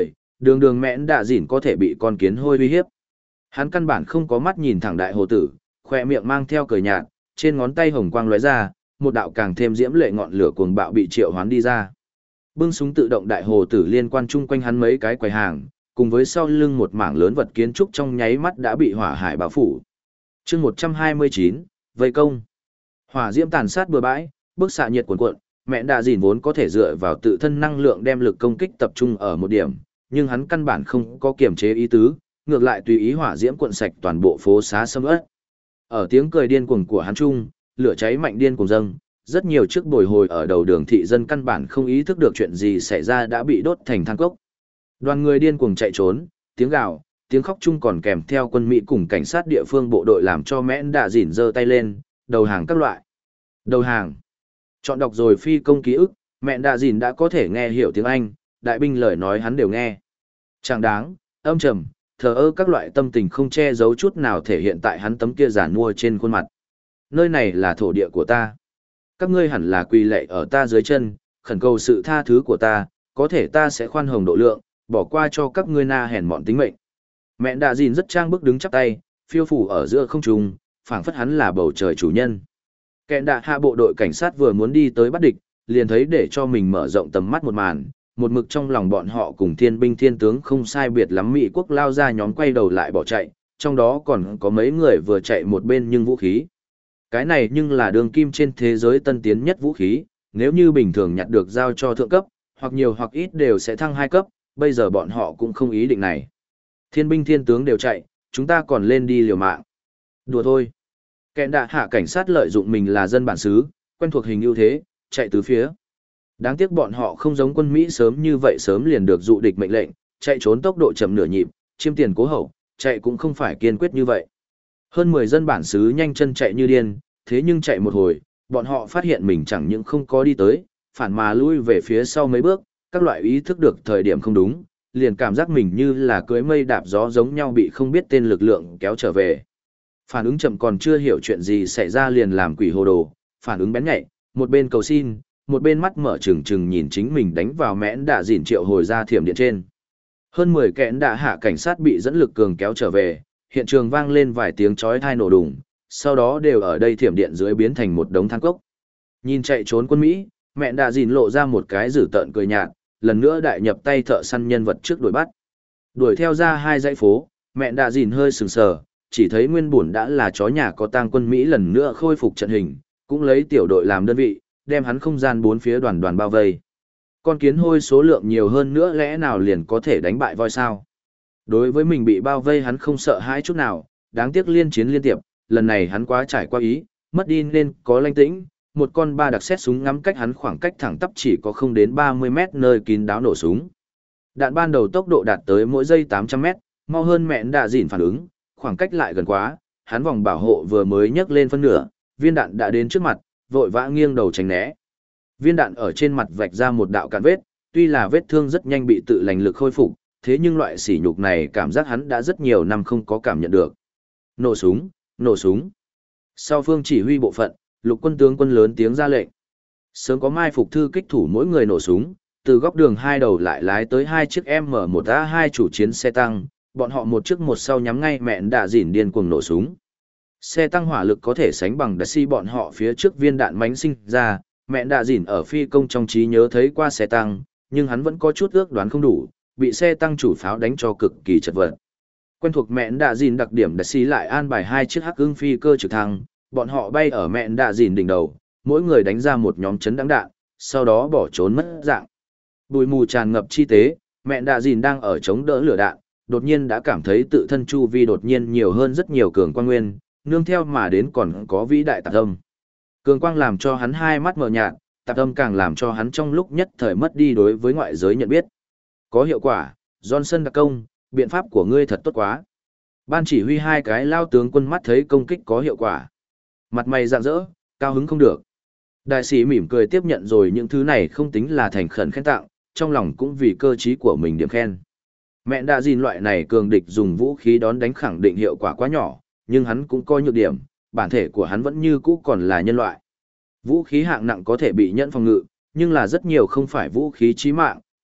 Đường đường mẽn đạ dỉn có thể bị con kiến hôi uy hiếp. Hắn căn bản không có mắt nhìn thẳng đại hồ tử, khoe miệng mang theo cười nhạt, trên ngón tay hồng quang lóe ra, một đạo càng thêm diễm lệ ngọn lửa cuồng bạo bị triệu hoán đi ra. Bưng súng tự động đại hồ tử liên quan chung quanh hắn mấy cái quầy hàng, cùng với sau lưng một mảng lớn vật kiến trúc trong nháy mắt đã bị hỏa hải bao phủ. Chương một trăm hai mươi chín, vây công. Hỏa diễm tàn sát bừa bãi, bức xạ nhiệt cuồn cuộn, mẹ đạ dìn vốn có thể dựa vào tự thân năng lượng đem lực công kích tập trung ở một điểm, nhưng hắn căn bản không có kiểm chế ý tứ, ngược lại tùy ý hỏa diễm cuộn sạch toàn bộ phố xá sầm uất. Ở tiếng cười điên cuồng của hắn trung, lửa cháy mạnh điên cuồng dâng, rất nhiều chiếc bồi hồi ở đầu đường thị dân căn bản không ý thức được chuyện gì xảy ra đã bị đốt thành than cốc. Đoàn người điên cuồng chạy trốn, tiếng gào, tiếng khóc chung còn kèm theo quân Mỹ cùng cảnh sát địa phương bộ đội làm cho mẽn đạ dỉn giơ tay lên, đầu hàng các loại. Đầu hàng. Chọn đọc rồi phi công ký ức, mẹn đạ dỉn đã có thể nghe hiểu tiếng Anh, đại binh lời nói hắn đều nghe. Chẳng đáng, âm trầm, thờ ơ các loại tâm tình không che giấu chút nào thể hiện tại hắn tấm kia giản mua trên khuôn mặt. Nơi này là thổ địa của ta. Các ngươi hẳn là quỳ lạy ở ta dưới chân, khẩn cầu sự tha thứ của ta, có thể ta sẽ khoan hồng độ lượng, bỏ qua cho các ngươi na hèn mọn tính mệnh. Mẹ đạ dìn rất trang bước đứng chắp tay, phiêu phủ ở giữa không trung, phảng phất hắn là bầu trời chủ nhân. Kẹn đạ hạ bộ đội cảnh sát vừa muốn đi tới bắt địch, liền thấy để cho mình mở rộng tầm mắt một màn, một mực trong lòng bọn họ cùng thiên binh thiên tướng không sai biệt lắm Mỹ quốc lao ra nhóm quay đầu lại bỏ chạy, trong đó còn có mấy người vừa chạy một bên nhưng vũ khí. Cái này nhưng là đường kim trên thế giới tân tiến nhất vũ khí, nếu như bình thường nhặt được giao cho thượng cấp, hoặc nhiều hoặc ít đều sẽ thăng hai cấp, bây giờ bọn họ cũng không ý định này. Thiên binh thiên tướng đều chạy, chúng ta còn lên đi liều mạng. Đùa thôi. Kẹn đạ hạ cảnh sát lợi dụng mình là dân bản xứ, quen thuộc hình ưu thế, chạy từ phía. Đáng tiếc bọn họ không giống quân Mỹ sớm như vậy sớm liền được dụ địch mệnh lệnh, chạy trốn tốc độ chậm nửa nhịp, chiêm tiền cố hậu, chạy cũng không phải kiên quyết như vậy. Hơn mười dân bản xứ nhanh chân chạy như điên, thế nhưng chạy một hồi, bọn họ phát hiện mình chẳng những không có đi tới, phản mà lui về phía sau mấy bước, các loại ý thức được thời điểm không đúng, liền cảm giác mình như là cưới mây đạp gió giống nhau bị không biết tên lực lượng kéo trở về. Phản ứng chậm còn chưa hiểu chuyện gì xảy ra liền làm quỷ hồ đồ, phản ứng bén nhạy, một bên cầu xin, một bên mắt mở trừng trừng nhìn chính mình đánh vào mẽn đạ dỉn triệu hồi ra thiểm điện trên. Hơn mười kẽn đạ hạ cảnh sát bị dẫn lực cường kéo trở về, hiện trường vang lên vài tiếng chói tai nổ đùng, sau đó đều ở đây thiểm điện dưới biến thành một đống than cốc. Nhìn chạy trốn quân Mỹ, mẹn đạ dỉn lộ ra một cái dữ tợn cười nhạt, lần nữa đại nhập tay thợ săn nhân vật trước đuổi bắt. Đuổi theo ra hai dãy phố, mẹn đạ dỉn hơi sừng sờ, chỉ thấy nguyên bổn đã là chó nhà có tang quân Mỹ lần nữa khôi phục trận hình, cũng lấy tiểu đội làm đơn vị, đem hắn không gian bốn phía đoàn đoàn bao vây. Con kiến hôi số lượng nhiều hơn nữa lẽ nào liền có thể đánh bại voi sao? Đối với mình bị bao vây hắn không sợ hãi chút nào, đáng tiếc liên chiến liên tiếp, lần này hắn quá trải qua ý, mất đi nên có lanh tĩnh, một con ba đặc xét súng ngắm cách hắn khoảng cách thẳng tắp chỉ có không đến ba mươi mét nơi kín đáo nổ súng. Đạn ban đầu tốc độ đạt tới mỗi giây tám trăm mét, mau hơn mẹn đạ dỉn phản ứng, khoảng cách lại gần quá, hắn vòng bảo hộ vừa mới nhấc lên phân nửa, viên đạn đã đến trước mặt, vội vã nghiêng đầu tránh né. Viên đạn ở trên mặt vạch ra một đạo cạn vết, tuy là vết thương rất nhanh bị tự lành lực khôi phục, thế nhưng loại sỉ nhục này cảm giác hắn đã rất nhiều năm không có cảm nhận được. Nổ súng, nổ súng. Sau phương chỉ huy bộ phận, lục quân tướng quân lớn tiếng ra lệnh. Sớm có mai phục thư kích thủ mỗi người nổ súng, từ góc đường hai đầu lại lái tới hai chiếc M một A hai chủ chiến xe tăng, bọn họ một trước một sau nhắm ngay mẹn đạ dỉn điên cuồng nổ súng. Xe tăng hỏa lực có thể sánh bằng đà si bọn họ phía trước viên đạn mánh sinh ra, mẹn đạ dỉn ở phi công trong trí nhớ thấy qua xe tăng, nhưng hắn vẫn có chút ước đoán không đủ, bị xe tăng chủ pháo đánh cho cực kỳ chật vật. Quen thuộc mẹn đạ dỉn đặc điểm đà si lại an bài hai chiếc hắc ưng phi cơ trực thăng, bọn họ bay ở mẹn đạ dỉn đỉnh đầu, mỗi người đánh ra một nhóm chấn đáng đạn, sau đó bỏ trốn mất dạng. Bụi mù tràn ngập chi tế, mẹn đạ dỉn đang ở chống đỡ lửa đạn, đột nhiên đã cảm thấy tự thân chu vi đột nhiên nhiều hơn rất nhiều cường quang nguyên, nương theo mà đến còn có vĩ đại tạp âm. Cường quang làm cho hắn hai mắt mờ nhạt, tạp âm càng làm cho hắn trong lúc nhất thời mất đi đối với ngoại giới nhận biết. Có hiệu quả, Johnson đặc công, biện pháp của ngươi thật tốt quá. Ban chỉ huy hai cái lao tướng quân mắt thấy công kích có hiệu quả. Mặt mày rạng rỡ, cao hứng không được. Đại sĩ mỉm cười tiếp nhận rồi những thứ này không tính là thành khẩn khen tặng, trong lòng cũng vì cơ trí của mình điểm khen. Mẹ đã gìn loại này cường địch dùng vũ khí đón đánh khẳng định hiệu quả quá nhỏ, nhưng hắn cũng coi nhược điểm, bản thể của hắn vẫn như cũ còn là nhân loại. Vũ khí hạng nặng có thể bị nhẫn phòng ngự, nhưng là rất nhiều không phải vũ khí chí mạng,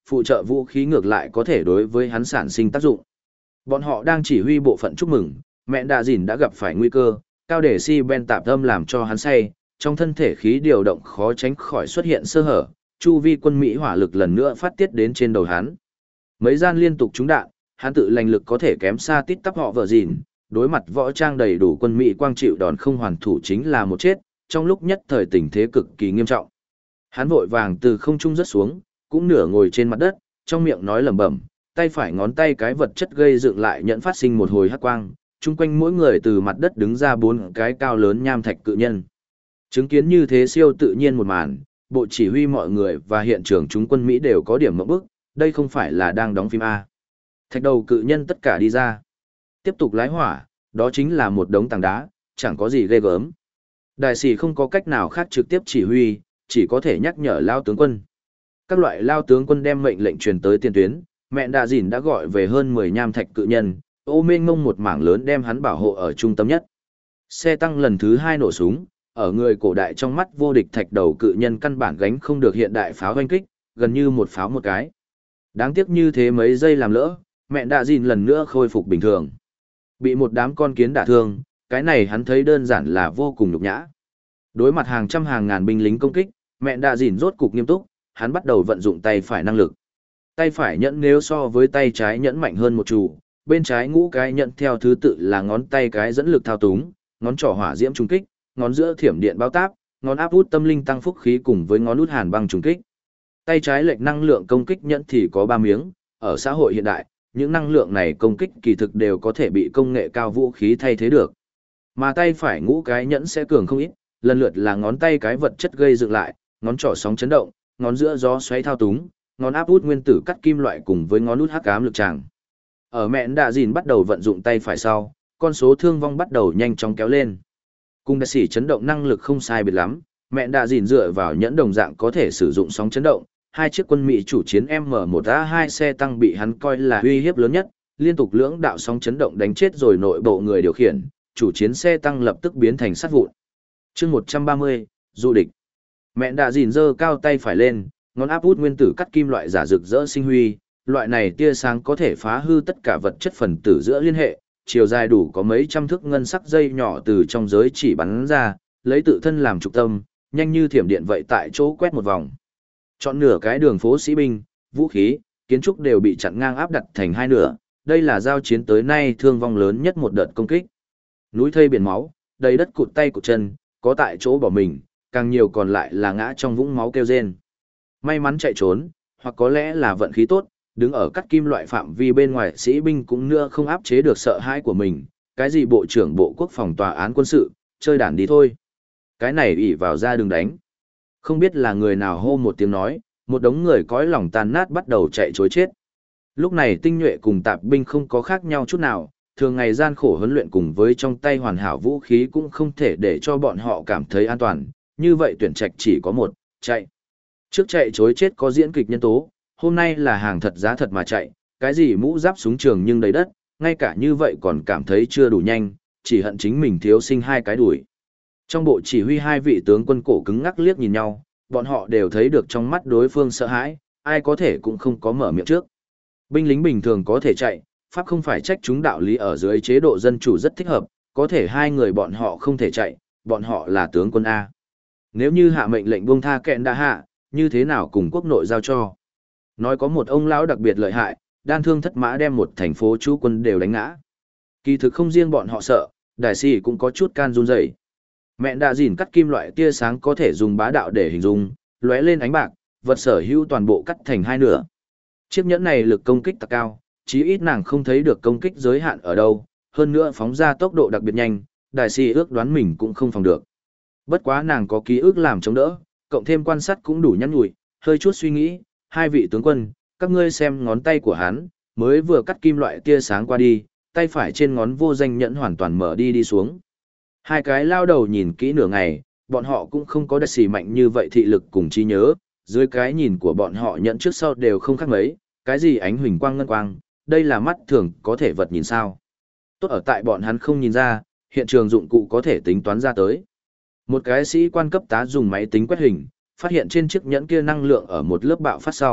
phụ trợ vũ khí ngược lại có thể đối với hắn sản sinh tác dụng. Bọn họ đang chỉ huy bộ phận chúc mừng, mẹ đạ dìn đã gặp phải nguy cơ, cao để si ben tạp âm làm cho hắn say, trong thân thể khí điều động khó tránh khỏi xuất hiện sơ hở, chu vi quân Mỹ hỏa lực lần nữa phát tiết đến trên đầu hắn. Mấy gian liên tục trúng đạn, hắn tự lành lực có thể kém xa tít tắp họ vợ dìn, đối mặt võ trang đầy đủ quân Mỹ quang chịu đòn không hoàn thủ chính là một chết, trong lúc nhất thời tình thế cực kỳ nghiêm trọng. Hắn vội vàng từ không trung rớt xuống, cũng nửa ngồi trên mặt đất, trong miệng nói lẩm bẩm, tay phải ngón tay cái vật chất gây dựng lại nhận phát sinh một hồi hắc quang, chung quanh mỗi người từ mặt đất đứng ra bốn cái cao lớn nham thạch cự nhân. Chứng kiến như thế siêu tự nhiên một màn, bộ chỉ huy mọi người và hiện trường chúng quân Mỹ đều có điểm ngộp bức, đây không phải là đang đóng phim A. Thạch đầu cự nhân tất cả đi ra. Tiếp tục lái hỏa, đó chính là một đống tảng đá, chẳng có gì ghê gớm. Đại sĩ không có cách nào khác trực tiếp chỉ huy, chỉ có thể nhắc nhở lao tướng quân. Các loại lao tướng quân đem mệnh lệnh truyền tới tiền tuyến, mẹ đạ dìn đã gọi về hơn mười nham thạch cự nhân, ô mênh mông một mảng lớn đem hắn bảo hộ ở trung tâm nhất. Xe tăng lần thứ hai nổ súng, ở người cổ đại trong mắt vô địch thạch đầu cự nhân căn bản gánh không được hiện đại pháo hoanh kích, gần như một pháo một cái. Đáng tiếc như thế mấy giây làm lỡ, mẹ đạ dìn lần nữa khôi phục bình thường. Bị một đám con kiến đả thương, cái này hắn thấy đơn giản là vô cùng nhục nhã. Đối mặt hàng trăm hàng ngàn binh lính công kích, mẹ đạ dìn rốt cục nghiêm túc, hắn bắt đầu vận dụng tay phải năng lực. Tay phải nhẫn nếu so với tay trái nhẫn mạnh hơn một chủ, bên trái ngũ cái nhẫn theo thứ tự là ngón tay cái dẫn lực thao túng, ngón trỏ hỏa diễm trung kích, ngón giữa thiểm điện bao táp, ngón áp út tâm linh tăng phúc khí cùng với ngón út hàn băng trung kích. Tay trái lệch năng lượng công kích nhẫn thì có ba miếng, ở xã hội hiện đại, những năng lượng này công kích kỳ thực đều có thể bị công nghệ cao vũ khí thay thế được. Mà tay phải ngũ cái nhẫn sẽ cường không ít, lần lượt là ngón tay cái vật chất gây dựng lại, ngón trỏ sóng chấn động, ngón giữa gió xoáy thao túng, ngón áp út nguyên tử cắt kim loại cùng với ngón út hắc ám lực tràng. Ở mẹ đạ dìn bắt đầu vận dụng tay phải sau, con số thương vong bắt đầu nhanh chóng kéo lên. Cùng đại sĩ chấn động năng lực không sai biệt lắm, mẹ đạ dìn dựa vào nhẫn đồng dạng có thể sử dụng sóng chấn động, hai chiếc quân Mỹ chủ chiến M một A hai xe tăng bị hắn coi là uy hiếp lớn nhất, liên tục lưỡng đạo sóng chấn động đánh chết rồi nội bộ người điều khiển, chủ chiến xe tăng lập tức biến thành sắt vụn. Chương một trăm ba mươi, du địch. Mẹ đạ dìn giơ cao tay phải lên, ngón áp út nguyên tử cắt kim loại giả rực rỡ sinh huy, loại này tia sáng có thể phá hư tất cả vật chất phần tử giữa liên hệ, chiều dài đủ có mấy trăm thước ngân sắc dây nhỏ từ trong giới chỉ bắn ra, lấy tự thân làm trục tâm, nhanh như thiểm điện vậy tại chỗ quét một vòng. Chọn nửa cái đường phố sĩ binh, vũ khí, kiến trúc đều bị chặn ngang áp đặt thành hai nửa, đây là giao chiến tới nay thương vong lớn nhất một đợt công kích. Núi thây biển máu, đầy đất cụt tay cụt chân, có tại chỗ bỏ mình, càng nhiều còn lại là ngã trong vũng máu kêu rên. May mắn chạy trốn, hoặc có lẽ là vận khí tốt, đứng ở cắt kim loại phạm vi bên ngoài sĩ binh cũng nữa không áp chế được sợ hãi của mình, cái gì bộ trưởng bộ quốc phòng tòa án quân sự, chơi đàn đi thôi. Cái này ỷ vào ra đừng đánh. Không biết là người nào hô một tiếng nói, một đống người cõi lòng tàn nát bắt đầu chạy chối chết. Lúc này tinh nhuệ cùng tạp binh không có khác nhau chút nào, thường ngày gian khổ huấn luyện cùng với trong tay hoàn hảo vũ khí cũng không thể để cho bọn họ cảm thấy an toàn, như vậy tuyển trạch chỉ có một, chạy. Trước chạy chối chết có diễn kịch nhân tố, hôm nay là hàng thật giá thật mà chạy, cái gì mũ giáp súng trường nhưng đầy đất, ngay cả như vậy còn cảm thấy chưa đủ nhanh, chỉ hận chính mình thiếu sinh hai cái đuổi. Trong bộ chỉ huy hai vị tướng quân cổ cứng ngắc liếc nhìn nhau, bọn họ đều thấy được trong mắt đối phương sợ hãi, ai có thể cũng không có mở miệng trước. Binh lính bình thường có thể chạy, Pháp không phải trách chúng đạo lý ở dưới chế độ dân chủ rất thích hợp, có thể hai người bọn họ không thể chạy, bọn họ là tướng quân A. Nếu như hạ mệnh lệnh buông tha kẹn đã hạ, như thế nào cùng quốc nội giao cho? Nói có một ông lão đặc biệt lợi hại, đan thương thất mã đem một thành phố chú quân đều đánh ngã. Kỳ thực không riêng bọn họ sợ, đại sĩ cũng có chút can run rẩy. Mẹ đã dìn cắt kim loại tia sáng có thể dùng bá đạo để hình dung, lóe lên ánh bạc, vật sở hữu toàn bộ cắt thành hai nửa. Chiếc nhẫn này lực công kích thật cao, chí ít nàng không thấy được công kích giới hạn ở đâu, hơn nữa phóng ra tốc độ đặc biệt nhanh, đại sĩ ước đoán mình cũng không phòng được. Bất quá nàng có ký ức làm chống đỡ, cộng thêm quan sát cũng đủ nhăn nhủi, hơi chút suy nghĩ, hai vị tướng quân, các ngươi xem ngón tay của hắn, mới vừa cắt kim loại tia sáng qua đi, tay phải trên ngón vô danh nhẫn hoàn toàn mở đi đi xuống. Hai cái lao đầu nhìn kỹ nửa ngày, bọn họ cũng không có đặc xì mạnh như vậy thị lực cùng trí nhớ, dưới cái nhìn của bọn họ nhẫn trước sau đều không khác mấy, cái gì ánh huỳnh quang ngân quang, đây là mắt thường có thể vật nhìn sao. Tốt ở tại bọn hắn không nhìn ra, hiện trường dụng cụ có thể tính toán ra tới. Một cái sĩ quan cấp tá dùng máy tính quét hình, phát hiện trên chiếc nhẫn kia năng lượng ở một lớp bạo phát sau,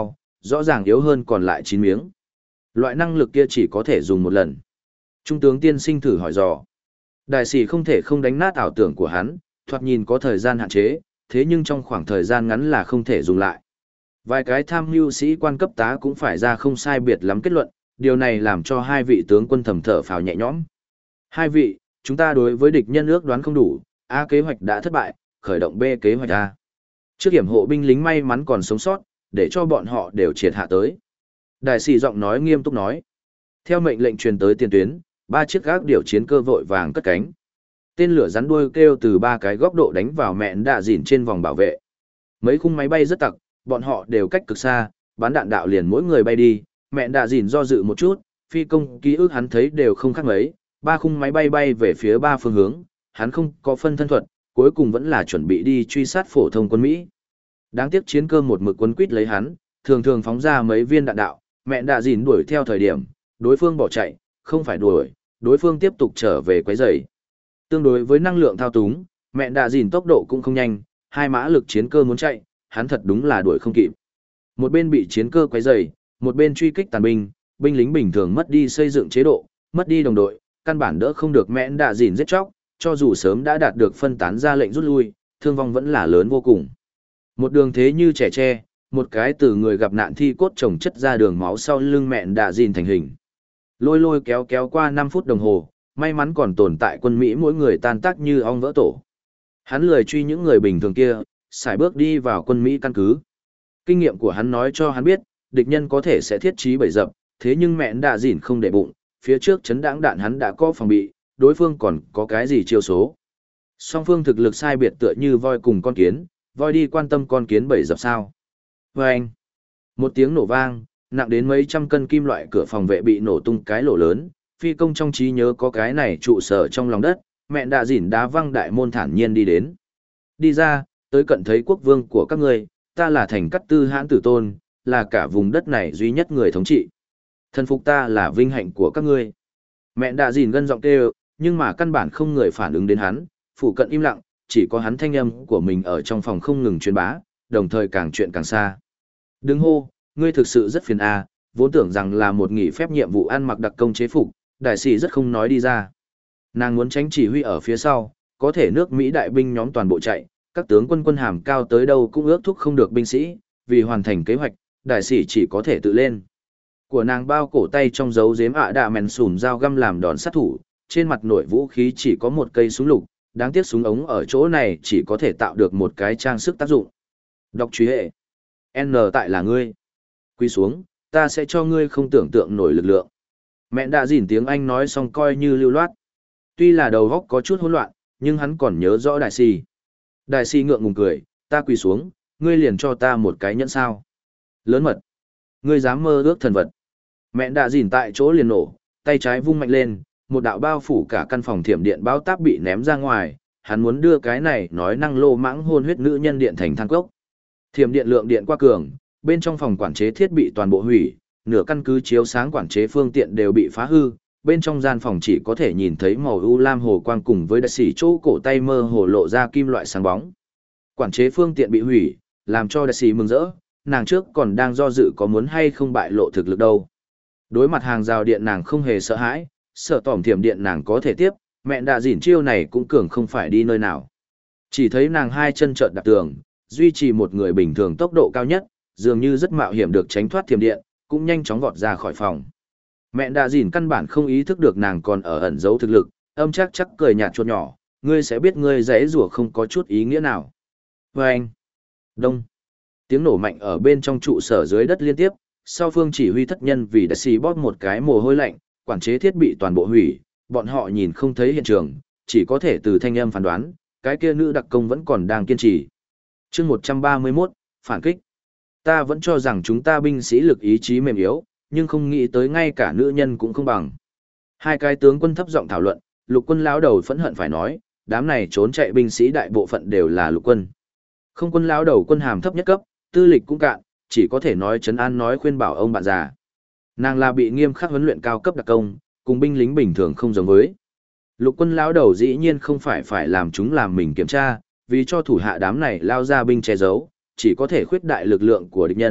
rõ ràng yếu hơn còn lại chín miếng. Loại năng lực kia chỉ có thể dùng một lần. Trung tướng tiên sinh thử hỏi dò. Đại sĩ không thể không đánh nát ảo tưởng của hắn, thoạt nhìn có thời gian hạn chế, thế nhưng trong khoảng thời gian ngắn là không thể dùng lại. Vài cái tham mưu sĩ quan cấp tá cũng phải ra không sai biệt lắm kết luận, điều này làm cho hai vị tướng quân thầm thở phào nhẹ nhõm. Hai vị, chúng ta đối với địch nhân ước đoán không đủ, A kế hoạch đã thất bại, khởi động B kế hoạch A. Trước hiểm hộ binh lính may mắn còn sống sót, để cho bọn họ đều triệt hạ tới. Đại sĩ giọng nói nghiêm túc nói. Theo mệnh lệnh truyền tới tiền tuyến, ba chiếc gác điều chiến cơ vội vàng cất cánh. Tên lửa rắn đuôi kêu từ ba cái góc độ đánh vào mẹn đạ dỉn trên vòng bảo vệ. Mấy khung máy bay rất tặc, bọn họ đều cách cực xa, bắn đạn đạo liền mỗi người bay đi. Mẹn đạ dỉn do dự một chút, phi công ký ức hắn thấy đều không khác mấy, ba khung máy bay bay về phía ba phương hướng, hắn không có phân thân thuật, cuối cùng vẫn là chuẩn bị đi truy sát phổ thông quân Mỹ. Đáng tiếc chiến cơ một mực quấn quýt lấy hắn, thường thường phóng ra mấy viên đạn đạo, mẹn đạ dỉn đuổi theo thời điểm, đối phương bỏ chạy, không phải đuổi, đối phương tiếp tục trở về quấy rầy. Tương đối với năng lượng thao túng, mẹn đạ dỉn tốc độ cũng không nhanh, hai mã lực chiến cơ muốn chạy, hắn thật đúng là đuổi không kịp. Một bên bị chiến cơ quấy rầy, một bên truy kích tàn binh, binh lính bình thường mất đi xây dựng chế độ, mất đi đồng đội, căn bản đỡ không được mẹn đạ dỉn giết chóc, cho dù sớm đã đạt được phân tán ra lệnh rút lui, thương vong vẫn là lớn vô cùng. Một đường thế như trẻ tre, một cái từ người gặp nạn thi cốt chồng chất ra đường máu sau lưng mẹn đạ dỉn thành hình. Lôi lôi kéo kéo qua năm phút đồng hồ, may mắn còn tồn tại quân Mỹ mỗi người tan tác như ong vỡ tổ. Hắn lười truy những người bình thường kia, xài bước đi vào quân Mỹ căn cứ. Kinh nghiệm của hắn nói cho hắn biết, địch nhân có thể sẽ thiết trí bẫy dập, thế nhưng mẹn đạ dỉn không để bụng, phía trước chấn đãng đạn hắn đã có phòng bị, đối phương còn có cái gì chiêu số. Song phương thực lực sai biệt tựa như voi cùng con kiến, voi đi quan tâm con kiến bẫy dập sao. Vâng! Một tiếng nổ vang, nặng đến mấy trăm cân kim loại cửa phòng vệ bị nổ tung cái lỗ lớn, phi công trong trí nhớ có cái này trụ sở trong lòng đất, mẹn đạ dỉn đá văng đại môn thản nhiên đi đến. Đi ra, tới cận thấy quốc vương của các ngươi, ta là thành cát tư hãn tử tôn, là cả vùng đất này duy nhất người thống trị. Thân phục ta là vinh hạnh của các ngươi. Mẹn đạ dỉn gân giọng kêu, nhưng mà căn bản không người phản ứng đến hắn, phụ cận im lặng, chỉ có hắn thanh âm của mình ở trong phòng không ngừng truyền bá, đồng thời càng chuyện càng xa. Đừng hô, ngươi thực sự rất phiền à, vốn tưởng rằng là một nghỉ phép nhiệm vụ ăn mặc đặc công chế phục, đại sĩ rất không nói đi ra. Nàng muốn tránh chỉ huy ở phía sau, có thể nước Mỹ đại binh nhóm toàn bộ chạy, các tướng quân quân hàm cao tới đâu cũng ước thúc không được binh sĩ, vì hoàn thành kế hoạch, đại sĩ chỉ có thể tự lên. Của nàng bao cổ tay trong dấu giếm ạ đạ mèn sùn dao găm làm đòn sát thủ, trên mặt nổi vũ khí chỉ có một cây súng lục, đáng tiếc súng ống ở chỗ này chỉ có thể tạo được một cái trang sức tác dụng. Đọc truy hệ. N tại là ngươi. Quy xuống, ta sẽ cho ngươi không tưởng tượng nổi lực lượng. Mẹ đã dỉn tiếng Anh nói xong coi như lưu loát. Tuy là đầu góc có chút hỗn loạn, nhưng hắn còn nhớ rõ đại si. Đại si ngượng ngùng cười, ta quỳ xuống, ngươi liền cho ta một cái nhẫn sao. Lớn mật. Ngươi dám mơ ước thần vật. Mẹ đã dỉn tại chỗ liền nổ, tay trái vung mạnh lên, một đạo bao phủ cả căn phòng thiểm điện bao táp bị ném ra ngoài, hắn muốn đưa cái này nói năng lô mãng hôn huyết nữ nhân điện thành than cốc. Thiểm điện lượng điện qua cường, bên trong phòng quản chế thiết bị toàn bộ hủy, nửa căn cứ chiếu sáng quản chế phương tiện đều bị phá hư, bên trong gian phòng chỉ có thể nhìn thấy màu u lam hồ quang cùng với đại sĩ chỗ cổ tay mơ hồ lộ ra kim loại sáng bóng. Quản chế phương tiện bị hủy, làm cho đại sĩ mừng rỡ, nàng trước còn đang do dự có muốn hay không bại lộ thực lực đâu. Đối mặt hàng rào điện nàng không hề sợ hãi, sợ tỏm thiểm điện nàng có thể tiếp, mẹ đã dỉn chiêu này cũng cường không phải đi nơi nào. Chỉ thấy nàng hai chân trợn đạp tường, duy trì một người bình thường tốc độ cao nhất, dường như rất mạo hiểm được tránh thoát thiểm điện, cũng nhanh chóng vọt ra khỏi phòng. Mẹ đã dỉn căn bản không ý thức được nàng còn ở ẩn giấu thực lực, âm chắc chắc cười nhạt chuột nhỏ, ngươi sẽ biết ngươi giãy rủa không có chút ý nghĩa nào. Vâng! Đông! Tiếng nổ mạnh ở bên trong trụ sở dưới đất liên tiếp, sau phương chỉ huy thất nhân vì đã xì bóp một cái mồ hôi lạnh, quản chế thiết bị toàn bộ hủy, bọn họ nhìn không thấy hiện trường, chỉ có thể từ thanh âm phán đoán, cái kia nữ đặc công vẫn còn đang kiên trì. Chương một trăm ba mươi mốt, phản kích. Ta vẫn cho rằng chúng ta binh sĩ lực ý chí mềm yếu, nhưng không nghĩ tới ngay cả nữ nhân cũng không bằng. Hai cái tướng quân thấp giọng thảo luận, lục quân lão đầu phẫn hận phải nói, đám này trốn chạy binh sĩ đại bộ phận đều là lục quân. Không quân lão đầu quân hàm thấp nhất cấp, tư lịch cũng cạn, chỉ có thể nói trấn an nói khuyên bảo ông bạn già. Nàng là bị nghiêm khắc huấn luyện cao cấp đặc công, cùng binh lính bình thường không giống với. Lục quân lão đầu dĩ nhiên không phải phải làm chúng làm mình kiểm tra, vì cho thủ hạ đám này lao ra binh che giấu, chỉ có thể khuyết đại lực lượng của địch nhân,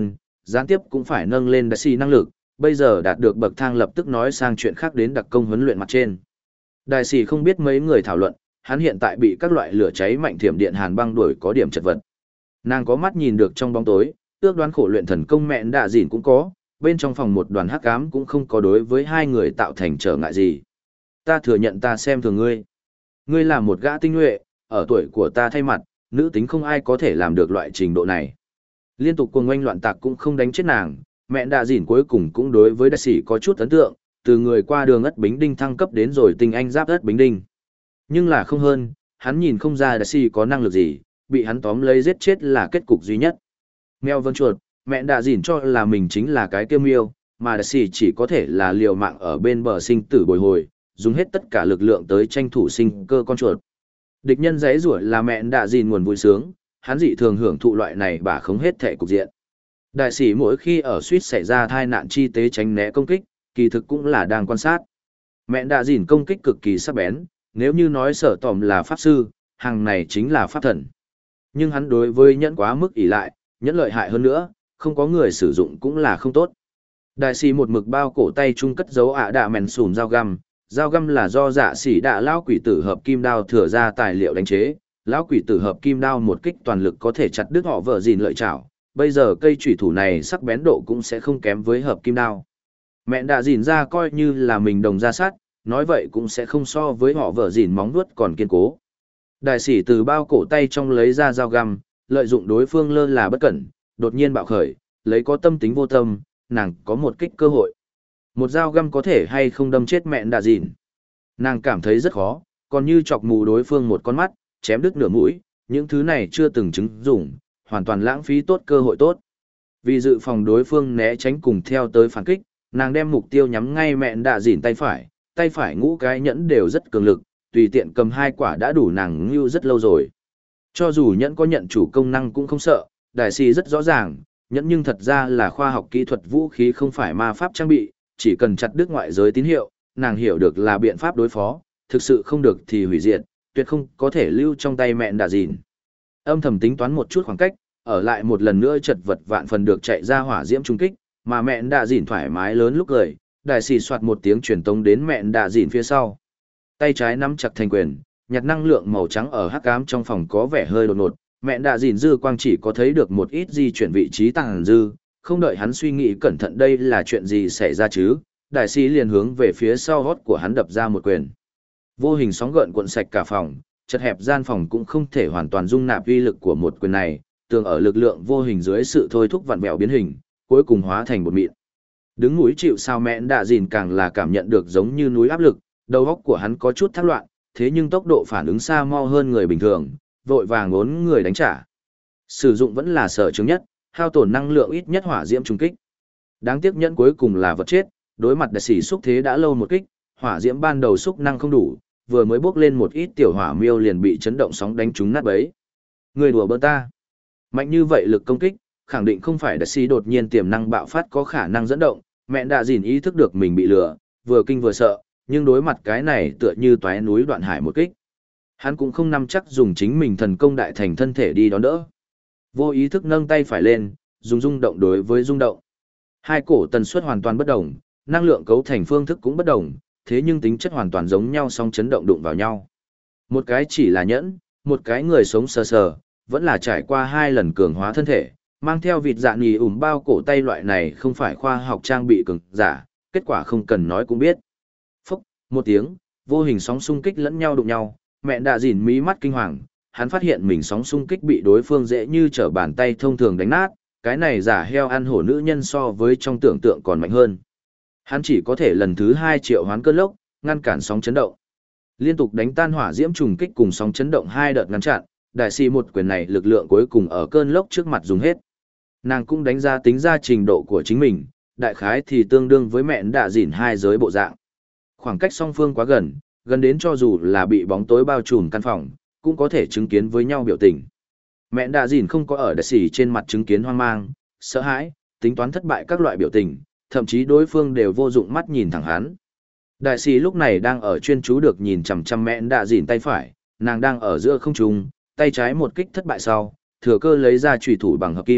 gián tiếp cũng phải nâng lên đại sĩ năng lực, bây giờ đạt được bậc thang lập tức nói sang chuyện khác đến đặc công huấn luyện mặt trên. Đại sĩ không biết mấy người thảo luận, hắn hiện tại bị các loại lửa cháy mạnh thiểm điện hàn băng đuổi có điểm chật vật. Nàng có mắt nhìn được trong bóng tối, ước đoán khổ luyện thần công mẹn đạ dìn cũng có, bên trong phòng một đoàn hắc ám cũng không có đối với hai người tạo thành trở ngại gì. Ta thừa nhận ta xem thường ngươi. Ngươi là một gã tinh nhuệ, ở tuổi của ta thay mặt, nữ tính không ai có thể làm được loại trình độ này. Liên tục cuồng oanh loạn tạc cũng không đánh chết nàng, mẹn đạ dìn cuối cùng cũng đối với đại sĩ có chút ấn tượng, từ người qua đường ất bính đinh thăng cấp đến rồi tinh anh giáp ất bính đinh. Nhưng là không hơn, hắn nhìn không ra đại sĩ có năng lực gì, bị hắn tóm lấy giết chết là kết cục duy nhất. Mèo vân chuột, mẹ đã dỉn cho là mình chính là cái kiêu miêu, mà đại sĩ chỉ có thể là liều mạng ở bên bờ sinh tử bồi hồi, dùng hết tất cả lực lượng tới tranh thủ sinh cơ con chuột. Địch nhân giấy rủa là mẹ đã dỉn nguồn vui sướng, hắn dị thường hưởng thụ loại này bà không hết thể cục diện. Đại sĩ mỗi khi ở suýt xảy ra tai nạn chi tế tránh né công kích, kỳ thực cũng là đang quan sát. Mẹ đã dỉn công kích cực kỳ sắc bén, nếu như nói sở tòm là pháp sư, hàng này chính là pháp thần. Nhưng hắn đối với nhẫn quá mức ỷ lại, nhẫn lợi hại hơn nữa, không có người sử dụng cũng là không tốt. Đại sĩ một mực bao cổ tay trung cất dấu ạ đạ mèn sùn dao găm, dao găm là do dạ sĩ đạ lão quỷ tử hợp kim đao thừa ra tài liệu đánh chế, lão quỷ tử hợp kim đao một kích toàn lực có thể chặt đứt họ vợ dìn lợi chảo, bây giờ cây chủy thủ này sắc bén độ cũng sẽ không kém với hợp kim đao. Mẹ đã dìn ra coi như là mình đồng ra sát, nói vậy cũng sẽ không so với họ vợ dìn móng vuốt còn kiên cố. Đại sĩ từ bao cổ tay trong lấy ra dao găm, lợi dụng đối phương lơ là bất cẩn, đột nhiên bạo khởi, lấy có tâm tính vô tâm, nàng có một kích cơ hội. Một dao găm có thể hay không đâm chết mẹ đã dìn. Nàng cảm thấy rất khó, còn như chọc mù đối phương một con mắt, chém đứt nửa mũi, những thứ này chưa từng chứng dụng, hoàn toàn lãng phí tốt cơ hội tốt. Vì dự phòng đối phương né tránh cùng theo tới phản kích, nàng đem mục tiêu nhắm ngay mẹ đã dìn tay phải, tay phải ngũ cái nhẫn đều rất cường lực, tùy tiện cầm hai quả đã đủ nàng ngưu rất lâu rồi. Cho dù nhẫn có nhận chủ công năng cũng không sợ, đại sĩ rất rõ ràng, nhẫn nhưng thật ra là khoa học kỹ thuật vũ khí không phải ma pháp trang bị, chỉ cần chặt đứt ngoại giới tín hiệu, nàng hiểu được là biện pháp đối phó, thực sự không được thì hủy diệt, tuyệt không có thể lưu trong tay mẹ đã dìn. Âm thầm tính toán một chút khoảng cách, ở lại một lần nữa chật vật vạn phần được chạy ra hỏa diễm trung kích, mà mẹ đã dìn thoải mái lớn lúc cười, đại sĩ soạt một tiếng truyền tống đến mẹ đã dìn phía sau. Tay trái nắm chặt thành quyền, nhặt năng lượng màu trắng ở hắc ám trong phòng có vẻ hơi đột ngột, mẹ đã dìn dư quang chỉ có thấy được một ít di chuyển vị trí tàng dư, không đợi hắn suy nghĩ cẩn thận đây là chuyện gì xảy ra chứ, đại sĩ liền hướng về phía sau hót của hắn đập ra một quyền. Vô hình sóng gợn cuộn sạch cả phòng, chật hẹp gian phòng cũng không thể hoàn toàn dung nạp uy lực của một quyền này, tường ở lực lượng vô hình dưới sự thôi thúc vặn vẹo biến hình, cuối cùng hóa thành một mịn. Đứng núi chịu sao mẹ đã dìn càng là cảm nhận được giống như núi áp lực, đầu óc của hắn có chút thác loạn, thế nhưng tốc độ phản ứng xa mau hơn người bình thường, vội vàng ngốn người đánh trả. Sử dụng vẫn là sở chứng nhất, hao tổn năng lượng ít nhất hỏa diễm trùng kích. Đáng tiếc nhẫn cuối cùng là vật chết, đối mặt đại sĩ xúc thế đã lâu một kích, hỏa diễm ban đầu xúc năng không đủ, vừa mới bốc lên một ít tiểu hỏa miêu liền bị chấn động sóng đánh trúng nát bấy. Người đùa bỡn ta. Mạnh như vậy lực công kích, khẳng định không phải đại sĩ đột nhiên tiềm năng bạo phát có khả năng dẫn động, mẹ đã dìn ý thức được mình bị lừa, vừa kinh vừa sợ, nhưng đối mặt cái này tựa như toái núi đoạn hải một kích. Hắn cũng không nắm chắc dùng chính mình thần công đại thành thân thể đi đón đỡ. Vô ý thức nâng tay phải lên, dùng rung động đối với rung động. Hai cổ tần suất hoàn toàn bất đồng, năng lượng cấu thành phương thức cũng bất đồng, thế nhưng tính chất hoàn toàn giống nhau song chấn động đụng vào nhau. Một cái chỉ là nhẫn, một cái người sống sờ sờ, vẫn là trải qua hai lần cường hóa thân thể, mang theo vịt dạ nhì ủm bao cổ tay loại này không phải khoa học trang bị cường giả, kết quả không cần nói cũng biết. Phúc, một tiếng, vô hình sóng xung kích lẫn nhau đụng nhau, mẹ đã dìn mí mắt kinh hoàng, hắn phát hiện mình sóng xung kích bị đối phương dễ như trở bàn tay thông thường đánh nát, cái này giả heo ăn hổ nữ nhân so với trong tưởng tượng còn mạnh hơn. Hắn chỉ có thể lần thứ hai triệu hoán cơn lốc, ngăn cản sóng chấn động. Liên tục đánh tan hỏa diễm trùng kích cùng sóng chấn động hai đợt ngăn chặn, đại sĩ một quyền này lực lượng cuối cùng ở cơn lốc trước mặt dùng hết. Nàng cũng đánh ra tính ra trình độ của chính mình, đại khái thì tương đương với mẹ đã dỉn hai giới bộ dạng. Khoảng cách song phương quá gần, gần đến cho dù là bị bóng tối bao trùm căn phòng, cũng có thể chứng kiến với nhau biểu tình. Mẹ đã dỉn không có ở đại sĩ trên mặt chứng kiến hoang mang, sợ hãi, tính toán thất bại các loại biểu tình, thậm chí đối phương đều vô dụng mắt nhìn thẳng hắn. Đại sĩ lúc này đang ở chuyên chú được nhìn chằm chằm mẹ đã dỉn tay phải, nàng đang ở giữa không trung, tay trái một kích thất bại sau, thừa cơ lấy ra chủy thủ bằng hợp kim,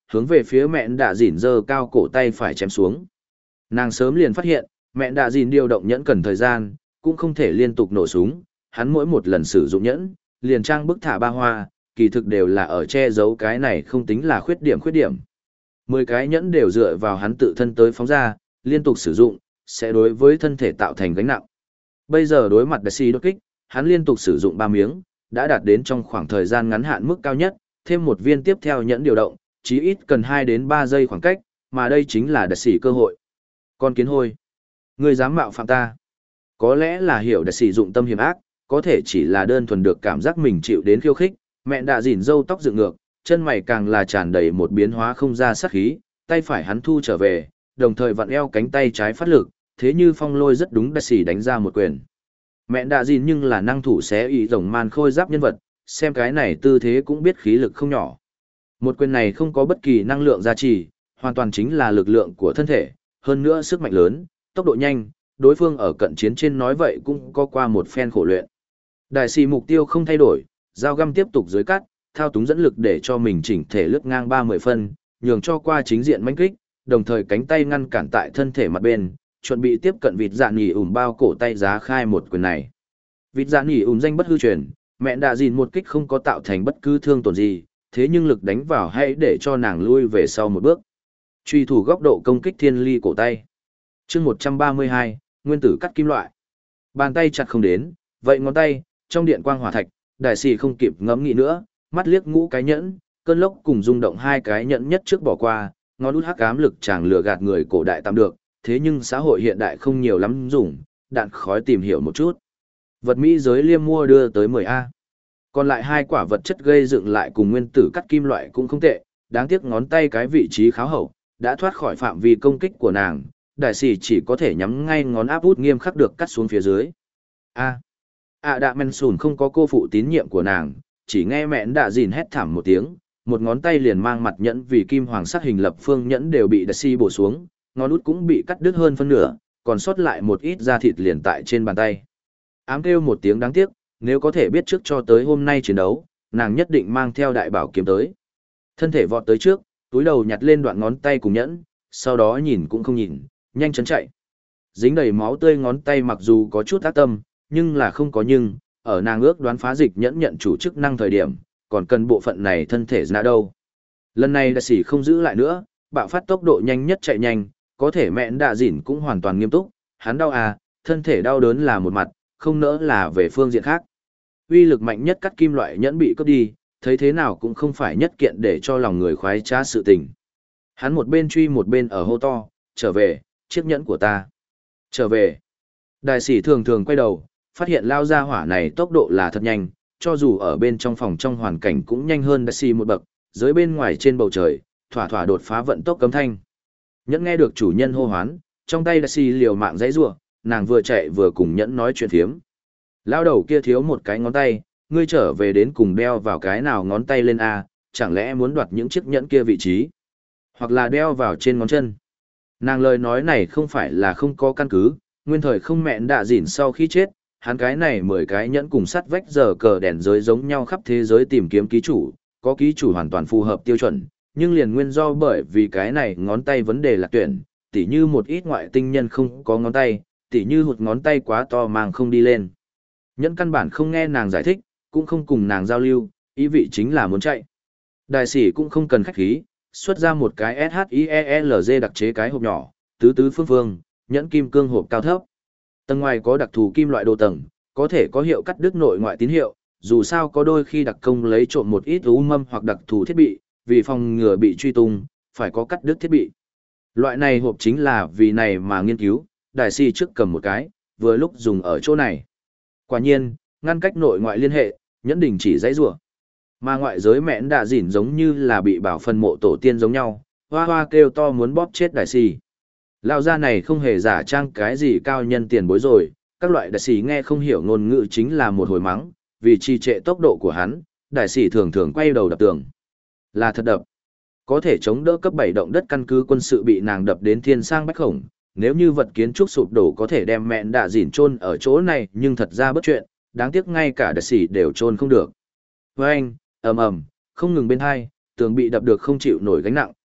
hướng về phía mẹ đạ dỉn giơ cao cổ tay phải chém xuống. Nàng sớm liền phát hiện, mẹ đạ dỉn điều động nhẫn cần thời gian, cũng không thể liên tục nổ súng, hắn mỗi một lần sử dụng nhẫn, liền trang bức thả ba hoa, kỳ thực đều là ở che giấu cái này không tính là khuyết điểm khuyết điểm. Mười cái nhẫn đều dựa vào hắn tự thân tới phóng ra, liên tục sử dụng, sẽ đối với thân thể tạo thành gánh nặng. Bây giờ đối mặt Dashi đột kích, hắn liên tục sử dụng ba miếng, đã đạt đến trong khoảng thời gian ngắn hạn mức cao nhất, thêm một viên tiếp theo nhẫn điều động, chí ít cần hai đến ba giây khoảng cách, mà đây chính là Dashi cơ hội. Con kiến hôi, ngươi dám mạo phạm ta? Có lẽ là hiểu Dashi dụng tâm hiểm ác, có thể chỉ là đơn thuần được cảm giác mình chịu đến khiêu khích, mẹ đã dỉn râu tóc dựng ngược, chân mày càng là tràn đầy một biến hóa không ra sát khí, tay phải hắn thu trở về, đồng thời vặn eo cánh tay trái phát lực, thế như phong lôi rất đúng Dashi đánh ra một quyền. Mẹ đã dỉn nhưng là năng thủ xé ý rồng man khôi giáp nhân vật, xem cái này tư thế cũng biết khí lực không nhỏ. Một quyền này không có bất kỳ năng lượng gia trì, hoàn toàn chính là lực lượng của thân thể, hơn nữa sức mạnh lớn, tốc độ nhanh, đối phương ở cận chiến trên nói vậy cũng có qua một phen khổ luyện. Đại sĩ mục tiêu không thay đổi, dao găm tiếp tục dưới cắt, thao túng dẫn lực để cho mình chỉnh thể lướt ngang ba mươi phân, nhường cho qua chính diện mãnh kích, đồng thời cánh tay ngăn cản tại thân thể mặt bên, chuẩn bị tiếp cận vịt dạ nhỉ ủm bao cổ tay giá khai một quyền này. Vịt dạ nhỉ ủm danh bất hư truyền, mẹ đã dìn một kích không có tạo thành bất cứ thương tổn gì, thế nhưng lực đánh vào hay để cho nàng lui về sau một bước. Truy thủ góc độ công kích thiên ly cổ tay. Chương một trăm ba mươi hai, nguyên tử cắt kim loại. Bàn tay chặt không đến, vậy ngón tay, trong điện quang hỏa thạch, đại sĩ không kịp ngẫm nghĩ nữa, mắt liếc ngũ cái nhẫn, cơn lốc cùng rung động hai cái nhẫn nhất trước bỏ qua, ngón út hắc ám lực chàng lừa gạt người cổ đại tạm được, thế nhưng xã hội hiện đại không nhiều lắm dùng, đạn khói tìm hiểu một chút. Vật Mỹ giới liêm mua đưa tới mười A. Còn lại hai quả vật chất gây dựng lại cùng nguyên tử cắt kim loại cũng không tệ, đáng tiếc ngón tay cái vị trí khá hậu, đã thoát khỏi phạm vi công kích của nàng, đại sĩ chỉ có thể nhắm ngay ngón áp út nghiêm khắc được cắt xuống phía dưới. A. A Đạ Men Sùn không có cô phụ tín nhiệm của nàng, chỉ nghe mẹ đã dìn hét thảm một tiếng, một ngón tay liền mang mặt nhẫn vì kim hoàng sắc hình lập phương nhẫn đều bị đại sĩ bổ xuống, ngón út cũng bị cắt đứt hơn phân nửa, còn sót lại một ít da thịt liền tại trên bàn tay. Ám kêu một tiếng đáng tiếc, nếu có thể biết trước cho tới hôm nay chiến đấu, nàng nhất định mang theo đại bảo kiếm tới. Thân thể vọt tới trước, túi đầu nhặt lên đoạn ngón tay cùng nhẫn, sau đó nhìn cũng không nhìn, nhanh chóng chạy. Dính đầy máu tươi ngón tay mặc dù có chút ác tâm, nhưng là không có nhưng, ở nàng ước đoán phá dịch nhẫn nhận chủ chức năng thời điểm, còn cần bộ phận này thân thể ra đâu. Lần này đại sĩ không giữ lại nữa, bạo phát tốc độ nhanh nhất chạy nhanh, có thể mẹ đã dỉn cũng hoàn toàn nghiêm túc, hắn đau à, thân thể đau đớn là một mặt, không nỡ là về phương diện khác. Uy lực mạnh nhất cắt kim loại nhẫn bị cướp đi, thấy thế nào cũng không phải nhất kiện để cho lòng người khoái trá sự tình. Hắn một bên truy một bên ở hô to, trở về, chiếc nhẫn của ta. Trở về. Đại sĩ thường thường quay đầu, phát hiện lao ra hỏa này tốc độ là thật nhanh, cho dù ở bên trong phòng trong hoàn cảnh cũng nhanh hơn đại sĩ một bậc, dưới bên ngoài trên bầu trời, thỏa thỏa đột phá vận tốc cấm thanh. Nhẫn nghe được chủ nhân hô hoán, trong tay đại sĩ liều mạng dãy rủa, nàng vừa chạy vừa cùng nhẫn nói chuyện phiếm. Lao đầu kia thiếu một cái ngón tay, ngươi trở về đến cùng đeo vào cái nào ngón tay lên A, chẳng lẽ muốn đoạt những chiếc nhẫn kia vị trí? Hoặc là đeo vào trên ngón chân? Nàng lời nói này không phải là không có căn cứ, nguyên thời không mẹn đạ dỉn sau khi chết, hắn cái này mười cái nhẫn cùng sắt vách giờ cờ đèn giới giống nhau khắp thế giới tìm kiếm ký chủ, có ký chủ hoàn toàn phù hợp tiêu chuẩn, nhưng liền nguyên do bởi vì cái này ngón tay vấn đề là tuyển, tỉ như một ít ngoại tinh nhân không có ngón tay, tỉ như hụt ngón tay quá to mang không đi lên. Nhẫn căn bản không nghe nàng giải thích, cũng không cùng nàng giao lưu, ý vị chính là muốn chạy. Đại sĩ cũng không cần khách khí, xuất ra một cái ét hát i e lờ giê đặc chế cái hộp nhỏ, tứ tứ phương phương, nhẫn kim cương hộp cao thấp. Tầng ngoài có đặc thù kim loại đồ tầng, có thể có hiệu cắt đứt nội ngoại tín hiệu, dù sao có đôi khi đặc công lấy trộm một ít u mâm hoặc đặc thù thiết bị, vì phòng ngừa bị truy tung, phải có cắt đứt thiết bị. Loại này hộp chính là vì này mà nghiên cứu, đại sĩ trước cầm một cái, vừa lúc dùng ở chỗ này. Quả nhiên, ngăn cách nội ngoại liên hệ, nhẫn đình chỉ dãy rủa. Mà ngoại giới mẹn đạ dỉn giống như là bị bảo phân mộ tổ tiên giống nhau, hoa hoa kêu to muốn bóp chết đại sĩ. Lão gia này không hề giả trang cái gì cao nhân tiền bối rồi, các loại đại sĩ nghe không hiểu ngôn ngữ chính là một hồi mắng, vì trì trệ tốc độ của hắn, đại sĩ thường thường quay đầu đập tường. Là thật đập. Có thể chống đỡ cấp bảy động đất căn cứ quân sự bị nàng đập đến thiên sang bách khổng, nếu như vật kiến trúc sụp đổ có thể đem mẹn đạ dỉn chôn ở chỗ này, nhưng thật ra bất chuyện, đáng tiếc ngay cả đại sĩ đều chôn không được. Với anh, ầm ầm, không ngừng bên hai, tường bị đập được không chịu nổi gánh nặng,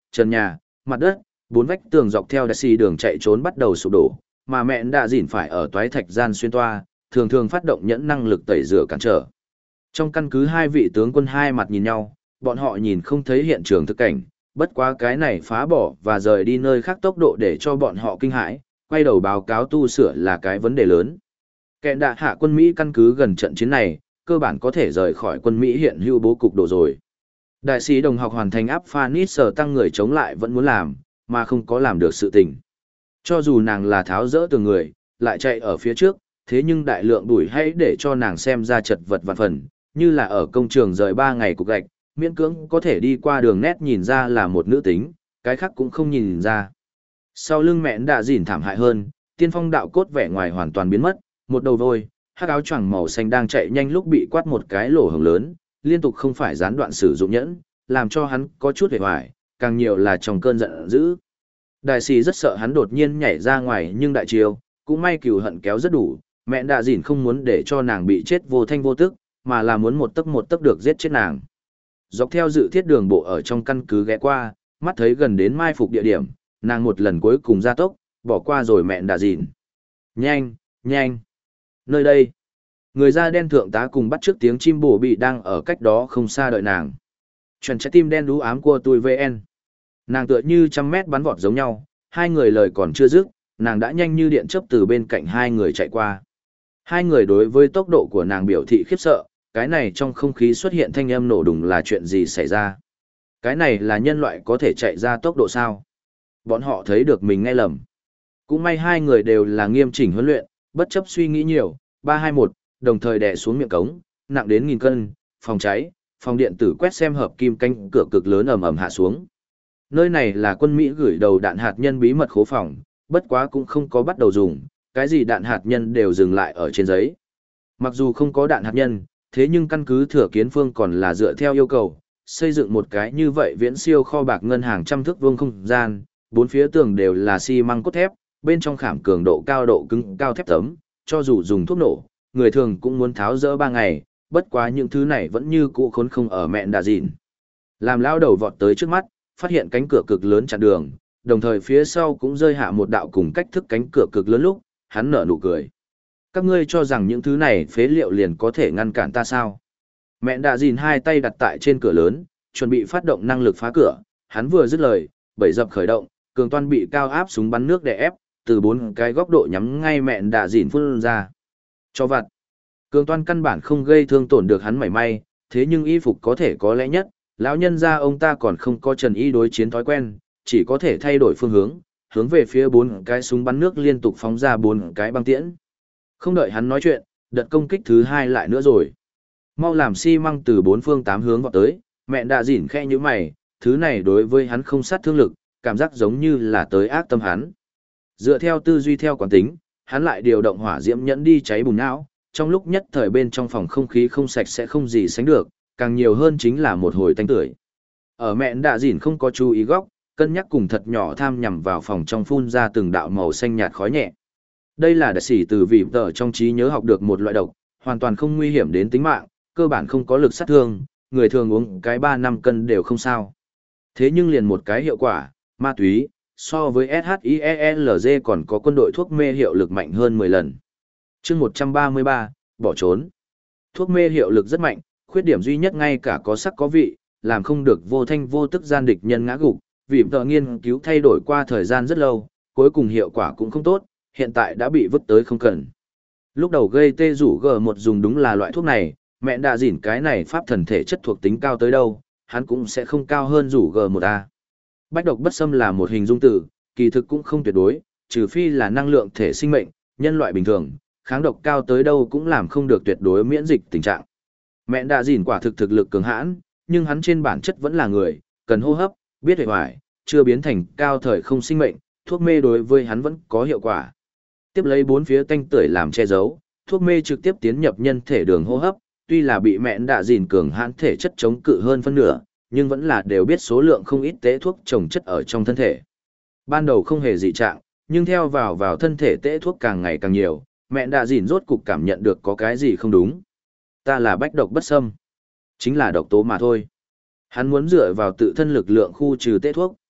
trần nhà, mặt đất, bốn vách tường dọc theo đại xì đường chạy trốn bắt đầu sụp đổ, mà mẹ đã dỉn phải ở toái thạch gian xuyên toa, thường thường phát động nhẫn năng lực tẩy rửa cản trở. Trong căn cứ hai vị tướng quân hai mặt nhìn nhau, bọn họ nhìn không thấy hiện trường thực cảnh, bất quá cái này phá bỏ và rời đi nơi khác tốc độ để cho bọn họ kinh hãi, quay đầu báo cáo tu sửa là cái vấn đề lớn. Kẻ đạ hạ quân Mỹ căn cứ gần trận chiến này, cơ bản có thể rời khỏi quân Mỹ hiện hữu bố cục đổ rồi. Đại sĩ đồng học hoàn thành áp Phanis sở tăng người chống lại vẫn muốn làm, mà không có làm được sự tình. Cho dù nàng là tháo rỡ từ người, lại chạy ở phía trước, thế nhưng đại lượng đuổi hay để cho nàng xem ra chật vật vạn phần, như là ở công trường rời ba ngày cục gạch, miễn cưỡng có thể đi qua đường nét nhìn ra là một nữ tính, cái khác cũng không nhìn ra. Sau lưng mẹn đã dỉn thảm hại hơn, tiên phong đạo cốt vẻ ngoài hoàn toàn biến mất, một đầu vôi, hắc áo choàng màu xanh đang chạy nhanh lúc bị quát một cái lỗ hổng lớn, liên tục không phải gián đoạn sử dụng nhẫn, làm cho hắn có chút hề hoài, càng nhiều là trong cơn giận dữ. Đại sĩ rất sợ hắn đột nhiên nhảy ra ngoài nhưng đại chiêu, cũng may cừu hận kéo rất đủ, mẹ đã dỉn không muốn để cho nàng bị chết vô thanh vô tức, mà là muốn một tấc một tấc được giết chết nàng. Dọc theo dự thiết đường bộ ở trong căn cứ ghé qua, mắt thấy gần đến mai phục địa điểm, nàng một lần cuối cùng ra tốc, bỏ qua rồi mẹ đã dỉn. Nhanh, nhanh. Nơi đây, người da đen thượng tá cùng bắt trước tiếng chim bổ bị đang ở cách đó không xa đợi nàng. Chuẩn trái tim đen đú ám của tôi vê en. Nàng tựa như trăm mét bắn vọt giống nhau, hai người lời còn chưa dứt, nàng đã nhanh như điện chớp từ bên cạnh hai người chạy qua. Hai người đối với tốc độ của nàng biểu thị khiếp sợ, cái này trong không khí xuất hiện thanh âm nổ đùng là chuyện gì xảy ra. Cái này là nhân loại có thể chạy ra tốc độ sao? Bọn họ thấy được mình nghe lầm. Cũng may hai người đều là nghiêm chỉnh huấn luyện, bất chấp suy nghĩ nhiều, ba hai một, đồng thời đè xuống miệng cống, nặng đến nghìn cân, phòng cháy, phòng điện tử quét xem hợp kim canh cửa cực lớn ầm ầm hạ xuống. Nơi này là quân Mỹ gửi đầu đạn hạt nhân bí mật khố phòng, bất quá cũng không có bắt đầu dùng, cái gì đạn hạt nhân đều dừng lại ở trên giấy. Mặc dù không có đạn hạt nhân, thế nhưng căn cứ Thừa Kiến Phương còn là dựa theo yêu cầu, xây dựng một cái như vậy viễn siêu kho bạc ngân hàng trăm thước vuông không gian, bốn phía tường đều là xi măng cốt thép, bên trong khảm cường độ cao độ cứng cao thép tấm, cho dù dùng thuốc nổ, người thường cũng muốn tháo rỡ ba ngày, bất quá những thứ này vẫn như cũ khốn không ở mẹn đà dịn. Làm lao đầu vọt tới trước mắt, phát hiện cánh cửa cực lớn chặn đường, đồng thời phía sau cũng rơi hạ một đạo cùng cách thức cánh cửa cực lớn lúc, hắn nở nụ cười. Các ngươi cho rằng những thứ này phế liệu liền có thể ngăn cản ta sao? Mẹn đà dịn hai tay đặt tại trên cửa lớn, chuẩn bị phát động năng lực phá cửa, hắn vừa dứt lời, bảy dập khởi động, cường toan bị cao áp súng bắn nước đè ép, từ bốn cái góc độ nhắm ngay mẹn đà dịn phun ra. Cho vặt. Cường toan căn bản không gây thương tổn được hắn mảy may, thế nhưng y phục có thể có lẽ nhất, lão nhân gia ông ta còn không có trần y đối chiến thói quen, chỉ có thể thay đổi phương hướng, hướng về phía bốn cái súng bắn nước liên tục phóng ra bốn cái băng tiễn. Không đợi hắn nói chuyện, đợt công kích thứ hai lại nữa rồi. Mau làm xi măng từ bốn phương tám hướng vào tới, mẹ đã dỉn khe như mày, thứ này đối với hắn không sát thương lực, cảm giác giống như là tới ác tâm hắn. Dựa theo tư duy theo quán tính, hắn lại điều động hỏa diễm nhẫn đi cháy bùn não, trong lúc nhất thời bên trong phòng không khí không sạch sẽ không gì sánh được, càng nhiều hơn chính là một hồi tanh tưởi. Ở mẹ đã dỉn không có chú ý góc, cân nhắc cùng thật nhỏ tham nhằm vào phòng trong phun ra từng đạo màu xanh nhạt khói nhẹ. Đây là đặc sĩ từ vì tờ trong trí nhớ học được một loại độc, hoàn toàn không nguy hiểm đến tính mạng, cơ bản không có lực sát thương, người thường uống cái ba năm cân đều không sao. Thế nhưng liền một cái hiệu quả, ma túy, so với ét hát i e lờ giê còn có quân đội thuốc mê hiệu lực mạnh hơn mười lần. chương một trăm ba mươi ba, bỏ trốn. Thuốc mê hiệu lực rất mạnh, khuyết điểm duy nhất ngay cả có sắc có vị, làm không được vô thanh vô tức gian địch nhân ngã gục, vì tờ nghiên cứu thay đổi qua thời gian rất lâu, cuối cùng hiệu quả cũng không tốt, hiện tại đã bị vứt tới không cần. Lúc đầu gây tê rủ G một dùng đúng là loại thuốc này, mẹ đã dỉn cái này pháp thần thể chất thuộc tính cao tới đâu, hắn cũng sẽ không cao hơn rủ G một A. Bách độc bất xâm là một hình dung từ, kỳ thực cũng không tuyệt đối, trừ phi là năng lượng thể sinh mệnh, nhân loại bình thường, kháng độc cao tới đâu cũng làm không được tuyệt đối miễn dịch tình trạng. Mẹ đã dỉn quả thực thực lực cường hãn, nhưng hắn trên bản chất vẫn là người, cần hô hấp, biết hệ hoài, chưa biến thành cao thời không sinh mệnh, thuốc mê đối với hắn vẫn có hiệu quả. Tiếp lấy bốn phía tanh tưởi làm che giấu, thuốc mê trực tiếp tiến nhập nhân thể đường hô hấp, tuy là bị mẹ đã dỉn cường hãn thể chất chống cự hơn phân nửa, nhưng vẫn là đều biết số lượng không ít tế thuốc trồng chất ở trong thân thể. Ban đầu không hề dị trạng, nhưng theo vào vào thân thể tế thuốc càng ngày càng nhiều, mẹ đã dỉn rốt cục cảm nhận được có cái gì không đúng. Ta là bách độc bất xâm, chính là độc tố mà thôi. Hắn muốn dựa vào tự thân lực lượng khu trừ tế thuốc.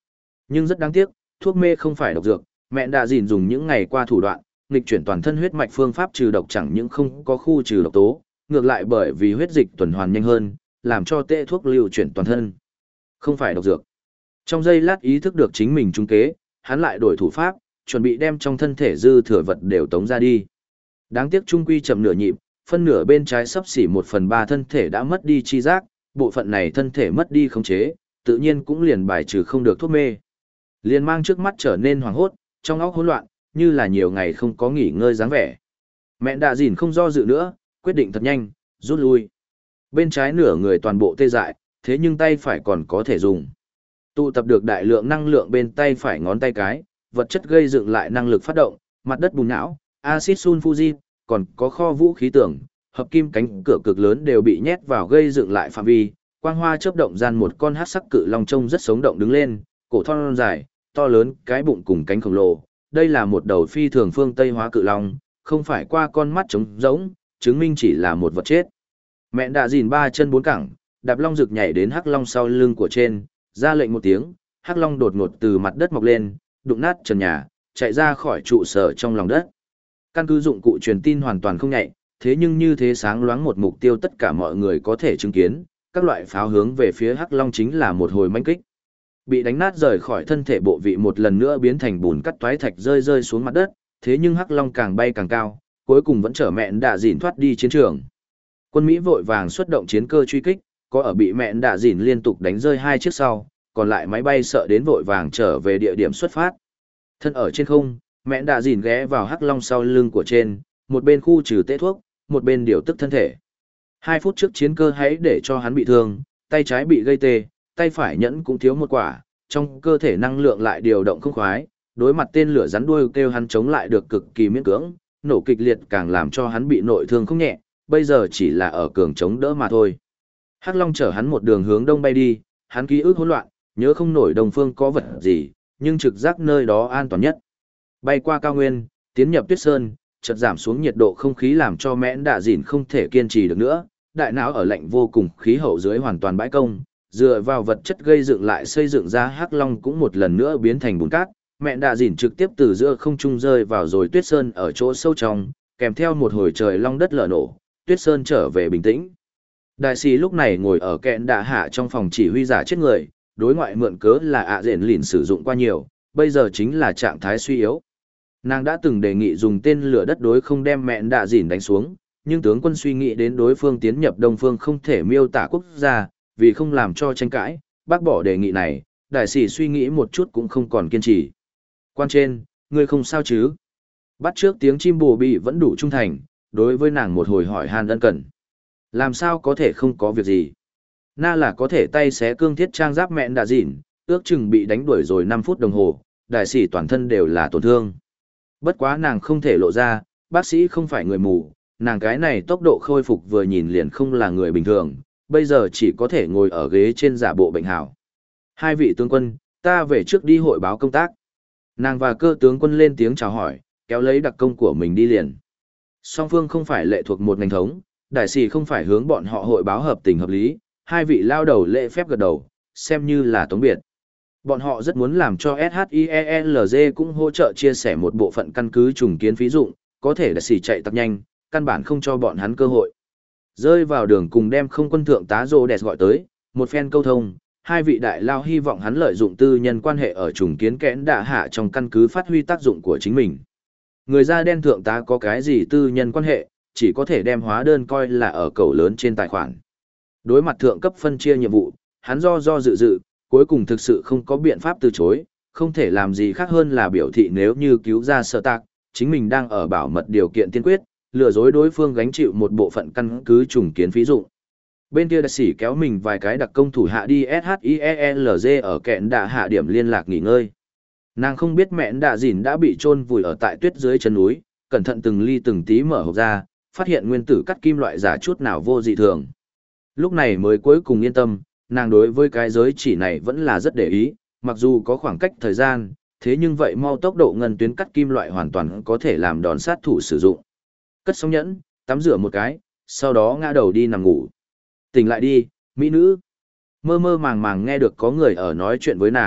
Nhưng rất đáng tiếc, thuốc mê không phải độc dược, mẹ đã dìn dùng những ngày qua thủ đoạn, nghịch chuyển toàn thân huyết mạch phương pháp trừ độc chẳng những không có khu trừ độc tố, ngược lại bởi vì huyết dịch tuần hoàn nhanh hơn, làm cho tệ thuốc lưu chuyển toàn thân. Không phải độc dược. Trong giây lát ý thức được chính mình trúng kế, hắn lại đổi thủ pháp, chuẩn bị đem trong thân thể dư thừa vật đều tống ra đi. Đáng tiếc trung quy chậm nửa nhịp, phân nửa bên trái sắp xỉ một phần ba thân thể đã mất đi chi giác, bộ phận này thân thể mất đi khống chế, tự nhiên cũng liền bài trừ không được thuốc mê. Liền mang trước mắt trở nên hoảng hốt, trong óc hỗn loạn, như là nhiều ngày không có nghỉ ngơi dáng vẻ. Mẹ đã dìn không do dự nữa, quyết định thật nhanh, rút lui. Bên trái nửa người toàn bộ tê dại, thế nhưng tay phải còn có thể dùng. Tụ tập được đại lượng năng lượng bên tay phải ngón tay cái, vật chất gây dựng lại năng lực phát động, mặt đất bùn não, axit sulfuric, còn có kho vũ khí tưởng, hợp kim cánh cửa cực lớn đều bị nhét vào gây dựng lại phạm vi. Quang hoa chớp động gian một con hắc sắc cự long trông rất sống động đứng lên, cổ thon dài, to lớn, cái bụng cùng cánh khổng lồ. Đây là một đầu phi thường phương Tây hóa cự long, không phải qua con mắt trống rỗng, chứng minh chỉ là một vật chết. Mẹ đã dìn ba chân bốn cẳng, đạp long rực nhảy đến hắc long sau lưng của trên, ra lệnh một tiếng, hắc long đột ngột từ mặt đất mọc lên, đụng nát trần nhà, chạy ra khỏi trụ sở trong lòng đất. Căn cứ dụng cụ truyền tin hoàn toàn không nhạy, thế nhưng như thế sáng loáng một mục tiêu tất cả mọi người có thể chứng kiến, các loại pháo hướng về phía hắc long chính là một hồi mãnh kích. Bị đánh nát rời khỏi thân thể bộ vị một lần nữa biến thành bùn cắt toái thạch rơi rơi xuống mặt đất, thế nhưng hắc long càng bay càng cao, cuối cùng vẫn trở mẹn đạ dìn thoát đi chiến trường. Quân Mỹ vội vàng xuất động chiến cơ truy kích, có ở bị mẹn đạ dìn liên tục đánh rơi hai chiếc sau, còn lại máy bay sợ đến vội vàng trở về địa điểm xuất phát. Thân ở trên không, mẹn đạ dìn ghé vào hắc long sau lưng của trên, một bên khu trừ tê thuốc, một bên điều tức thân thể. Hai phút trước chiến cơ hãy để cho hắn bị thương, tay trái bị gây tê, tay phải nhẫn cũng thiếu một quả, trong cơ thể năng lượng lại điều động không khoái, đối mặt tên lửa rắn đuôi kêu hắn chống lại được cực kỳ miễn cưỡng, nổ kịch liệt càng làm cho hắn bị nội thương không nhẹ, bây giờ chỉ là ở cường chống đỡ mà thôi. Hắc Long chở hắn một đường hướng đông bay đi, hắn ký ức hỗn loạn, nhớ không nổi đông phương có vật gì, nhưng trực giác nơi đó an toàn nhất. Bay qua cao nguyên, tiến nhập tuyết sơn, chợt giảm xuống nhiệt độ không khí làm cho mẽn đạ dìn không thể kiên trì được nữa, đại não ở lạnh vô cùng khí hậu dưới hoàn toàn bãi công, dựa vào vật chất gây dựng lại xây dựng ra Hắc Long cũng một lần nữa biến thành bùn cát, mẹn đạ dìn trực tiếp từ giữa không trung rơi vào rồi tuyết sơn ở chỗ sâu trong, kèm theo một hồi trời long đất lở nổ, tuyết sơn trở về bình tĩnh. Đại sĩ lúc này ngồi ở kẹn đạ hạ trong phòng chỉ huy giả chết người, đối ngoại mượn cớ là ạ rền lìn sử dụng qua nhiều, bây giờ chính là trạng thái suy yếu. Nàng đã từng đề nghị dùng tên lửa đất đối không đem mẹn đạ dìn đánh xuống, nhưng tướng quân suy nghĩ đến đối phương tiến nhập đông phương không thể miêu tả quốc gia, vì không làm cho tranh cãi, bác bỏ đề nghị này, đại sĩ suy nghĩ một chút cũng không còn kiên trì. Quan trên, ngươi không sao chứ? Bắt trước tiếng chim bồ bị vẫn đủ trung thành, đối với nàng một hồi hỏi han ân cần. Làm sao có thể không có việc gì? Na là có thể tay xé cương thiết trang giáp mẹn đạ dìn, ước chừng bị đánh đuổi rồi năm phút đồng hồ, đại sĩ toàn thân đều là tổn thương. Bất quá nàng không thể lộ ra, bác sĩ không phải người mù, nàng cái này tốc độ khôi phục vừa nhìn liền không là người bình thường, bây giờ chỉ có thể ngồi ở ghế trên giả bộ bệnh hảo. Hai vị tướng quân, ta về trước đi hội báo công tác. Nàng và cơ tướng quân lên tiếng chào hỏi, kéo lấy đặc công của mình đi liền. Song phương không phải lệ thuộc một ngành thống, đại sĩ không phải hướng bọn họ hội báo hợp tình hợp lý, hai vị lao đầu lễ phép gật đầu, xem như là tống biệt. Bọn họ rất muốn làm cho ét hát i e lờ giê cũng hỗ trợ chia sẻ một bộ phận căn cứ trùng kiến phí dụng, có thể đại sĩ chạy tặc nhanh, căn bản không cho bọn hắn cơ hội. Rơi vào đường cùng đem không quân thượng tá Rô Đẹp gọi tới, một phen câu thông, hai vị đại lao hy vọng hắn lợi dụng tư nhân quan hệ ở trùng kiến kẽn đạ hạ trong căn cứ phát huy tác dụng của chính mình. Người da đen thượng tá có cái gì tư nhân quan hệ, chỉ có thể đem hóa đơn coi là ở cầu lớn trên tài khoản. Đối mặt thượng cấp phân chia nhiệm vụ, hắn do do dự dự, cuối cùng thực sự không có biện pháp từ chối, không thể làm gì khác hơn là biểu thị nếu như cứu ra sở tạc, chính mình đang ở bảo mật điều kiện tiên quyết, lừa dối đối phương gánh chịu một bộ phận căn cứ trùng kiến phí dụng. Bên kia đặc sĩ kéo mình vài cái đặc công thủ hạ đi ét hát i e lờ giê ở kẹn đạ hạ điểm liên lạc nghỉ ngơi. Nàng không biết mẹn đạ dìn đã bị chôn vùi ở tại tuyết dưới chân núi, cẩn thận từng ly từng tí mở hộp ra, phát hiện nguyên tử cắt kim loại giả chút nào vô dị thường. Lúc này mới cuối cùng yên tâm, nàng đối với cái giới chỉ này vẫn là rất để ý, mặc dù có khoảng cách thời gian, thế nhưng vậy mau tốc độ ngân tuyến cắt kim loại hoàn toàn có thể làm đòn sát thủ sử dụng. Cất xong nhẫn, tắm rửa một cái, sau đó ngã đầu đi nằm ngủ. Tỉnh lại đi, mỹ nữ. Mơ mơ màng màng nghe được có người ở nói chuyện với nàng,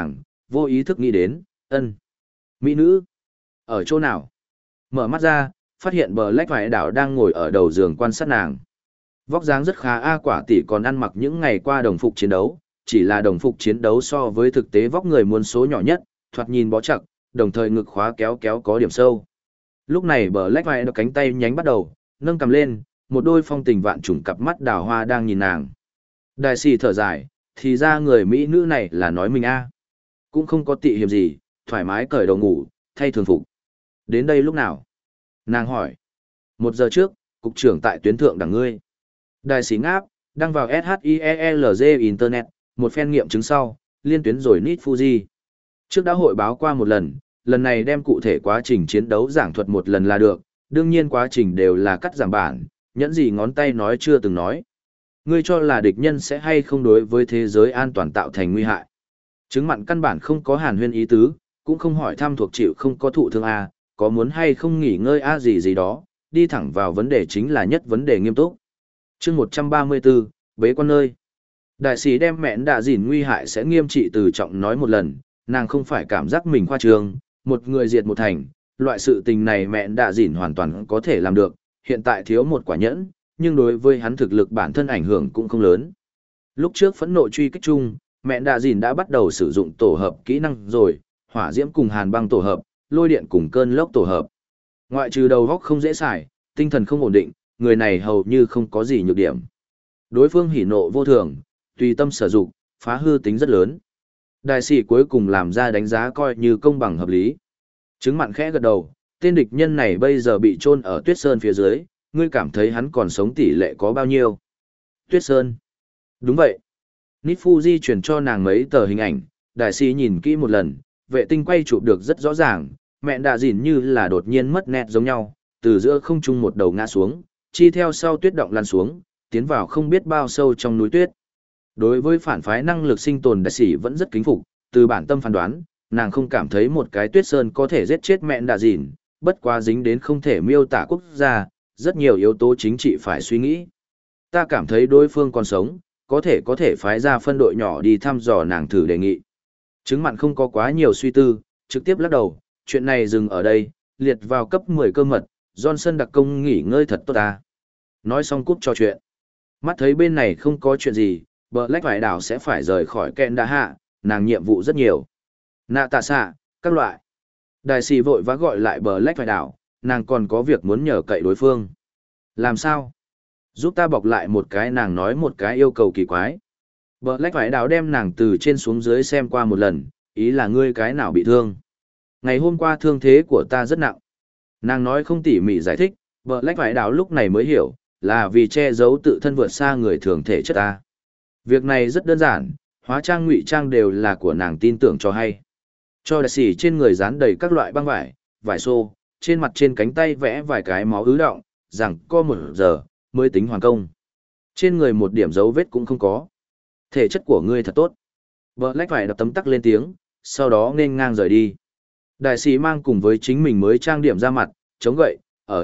vô ý thức nghĩ đến, ân. Mỹ nữ, ở chỗ nào? Mở mắt ra, phát hiện bờ lách vải đảo đang ngồi ở đầu giường quan sát nàng. Vóc dáng rất khá a quả tỷ còn ăn mặc những ngày qua đồng phục chiến đấu, chỉ là đồng phục chiến đấu so với thực tế vóc người muôn số nhỏ nhất, thoạt nhìn bó chặt, đồng thời ngực khóa kéo kéo có điểm sâu. Lúc này bờ lách vải đảo cánh tay nhánh bắt đầu, nâng cầm lên, một đôi phong tình vạn trùng cặp mắt đào hoa đang nhìn nàng. Đại sĩ thở dài, thì ra người Mỹ nữ này là nói mình a. Cũng không có tị hiểm gì, thoải mái cởi đầu ngủ, thay thường phục. Đến đây lúc nào? Nàng hỏi. Một giờ trước, cục trưởng tại tuyến thượng đằng ngươi. Đại sĩ ngáp, đăng vào SHIELZ Internet, một phen nghiệm chứng sau, liên tuyến rồi nít Fuji. Trước đã hội báo qua một lần, lần này đem cụ thể quá trình chiến đấu giảng thuật một lần là được, đương nhiên quá trình đều là cắt giảm bản, nhẫn gì ngón tay nói chưa từng nói. Ngươi cho là địch nhân sẽ hay không đối với thế giới an toàn tạo thành nguy hại. Chứng mặn căn bản không có hàn huyên ý tứ, cũng không hỏi thăm thuộc chịu không có thụ thương A, có muốn hay không nghỉ ngơi A gì gì đó, đi thẳng vào vấn đề chính là nhất vấn đề nghiêm túc. chương một trăm ba mươi tư, bế quan nơi. Đại sĩ đem mẹn đạ dỉn nguy hại sẽ nghiêm trị từ trọng nói một lần, nàng không phải cảm giác mình khoa trương, một người diệt một thành, loại sự tình này mẹn đạ dỉn hoàn toàn có thể làm được, hiện tại thiếu một quả nhẫn, nhưng đối với hắn thực lực bản thân ảnh hưởng cũng không lớn. Lúc trước phẫn nộ truy kích chung, mẹn đạ dỉn đã bắt đầu sử dụng tổ hợp kỹ năng rồi, hỏa diễm cùng hàn băng tổ hợp, lôi điện cùng cơn lốc tổ hợp. Ngoại trừ đầu góc không dễ xài, tinh thần không ổn định, người này hầu như không có gì nhược điểm. Đối phương hỉ nộ vô thường, tùy tâm sử dụng, phá hư tính rất lớn. Đại sĩ cuối cùng làm ra đánh giá coi như công bằng hợp lý. Chứng mặn khẽ gật đầu, tên địch nhân này bây giờ bị chôn ở Tuyết Sơn phía dưới, ngươi cảm thấy hắn còn sống tỷ lệ có bao nhiêu? Tuyết Sơn. Đúng vậy. Nít Fuji chuyển cho nàng mấy tờ hình ảnh, đại sĩ nhìn kỹ một lần, vệ tinh quay chụp được rất rõ ràng, mẹ đạ dỉn như là đột nhiên mất nét giống nhau, từ giữa không trung một đầu ngã xuống, chi theo sau tuyết động lăn xuống, tiến vào không biết bao sâu trong núi tuyết. Đối với phản phái năng lực sinh tồn đại sĩ vẫn rất kính phục, từ bản tâm phán đoán, nàng không cảm thấy một cái Tuyết Sơn có thể giết chết mẹ đạ dỉn, bất quá dính đến không thể miêu tả quốc gia, rất nhiều yếu tố chính trị phải suy nghĩ. Ta cảm thấy đối phương còn sống, có thể có thể phái ra phân đội nhỏ đi thăm dò nàng thử đề nghị. Chứng mặn không có quá nhiều suy tư, trực tiếp lắc đầu, chuyện này dừng ở đây, liệt vào cấp mười cơ mật, Johnson đặc công nghỉ ngơi thật tốt ta. Nói xong cúp trò chuyện. Mắt thấy bên này không có chuyện gì, Black vải đảo sẽ phải rời khỏi kẹn đa hạ, nàng nhiệm vụ rất nhiều. Nạ tạ xạ, các loại. Đại sĩ vội vã gọi lại Black vải đảo, nàng còn có việc muốn nhờ cậy đối phương. Làm sao? Giúp ta bọc lại một cái, nàng nói một cái yêu cầu kỳ quái. Black vải đảo đem nàng từ trên xuống dưới xem qua một lần, ý là ngươi cái nào bị thương. Ngày hôm qua thương thế của ta rất nặng. Nàng nói không tỉ mỉ giải thích, Black vải đảo lúc này mới hiểu, là vì che giấu tự thân vượt xa người thường thể chất ta. Việc này rất đơn giản, hóa trang ngụy trang đều là của nàng tin tưởng cho hay. Cho đại sĩ trên người dán đầy các loại băng vải, vải xô, trên mặt trên cánh tay vẽ vài cái máu ứ động, rằng có một giờ, mới tính hoàn công. Trên người một điểm dấu vết cũng không có. Thể chất của ngươi thật tốt. Black phải đập tấm tắc lên tiếng, sau đó nên ngang rời đi. Đại sĩ mang cùng với chính mình mới trang điểm ra mặt, chống gậy, ở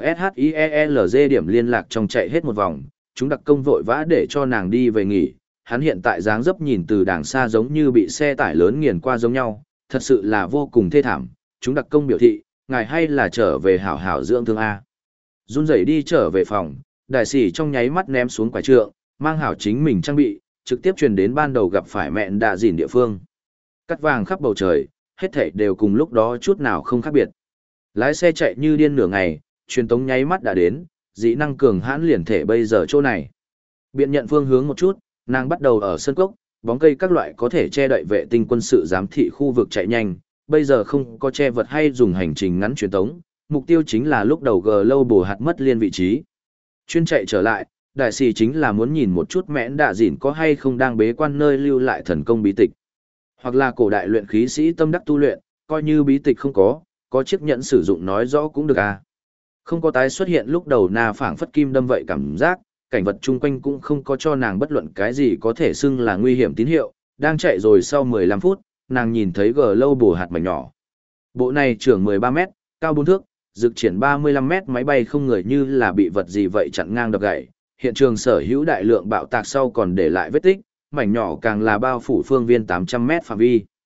SHIELZ điểm liên lạc trong chạy hết một vòng, chúng đặc công vội vã để cho nàng đi về nghỉ. Hắn hiện tại dáng dấp nhìn từ đàng xa giống như bị xe tải lớn nghiền qua giống nhau, thật sự là vô cùng thê thảm. Chúng đặc công biểu thị, ngài hay là trở về hảo hảo dưỡng thương A. Run rẩy đi trở về phòng, đại sĩ trong nháy mắt ném xuống quả trượng, mang hảo chính mình trang bị, trực tiếp truyền đến ban đầu gặp phải mẹn đạ dỉn địa phương. Cắt vàng khắp bầu trời, hết thảy đều cùng lúc đó chút nào không khác biệt. Lái xe chạy như điên nửa ngày, truyền tống nháy mắt đã đến, dĩ năng cường hãn liền thể bây giờ chỗ này. Biện nhận phương hướng một chút, nàng bắt đầu ở sân cốc, bóng cây các loại có thể che đậy vệ tinh quân sự giám thị khu vực chạy nhanh, bây giờ không có che vật hay dùng hành trình ngắn truyền tống, mục tiêu chính là lúc đầu gờ lâu bổ hạt mất liên vị trí. Chuyên chạy trở lại, đại sĩ chính là muốn nhìn một chút mẽn đạ dỉn có hay không đang bế quan nơi lưu lại thần công bí tịch. Hoặc là cổ đại luyện khí sĩ tâm đắc tu luyện, coi như bí tịch không có, có chiếc nhẫn sử dụng nói rõ cũng được à. Không có tái xuất hiện lúc đầu na phảng phất kim đâm vậy cảm giác, cảnh vật chung quanh cũng không có cho nàng bất luận cái gì có thể xưng là nguy hiểm tín hiệu, đang chạy rồi sau mười lăm phút, nàng nhìn thấy gờ lâu bổ hạt mảnh nhỏ. Bộ này trưởng mười ba mét, cao bốn thước, dực triển ba mươi lăm mét máy bay không người như là bị vật gì vậy chặn ngang đập gãy. Hiện trường sở hữu đại lượng bạo tạc sau còn để lại vết tích, mảnh nhỏ càng là bao phủ phương viên tám trăm mét phạm vi.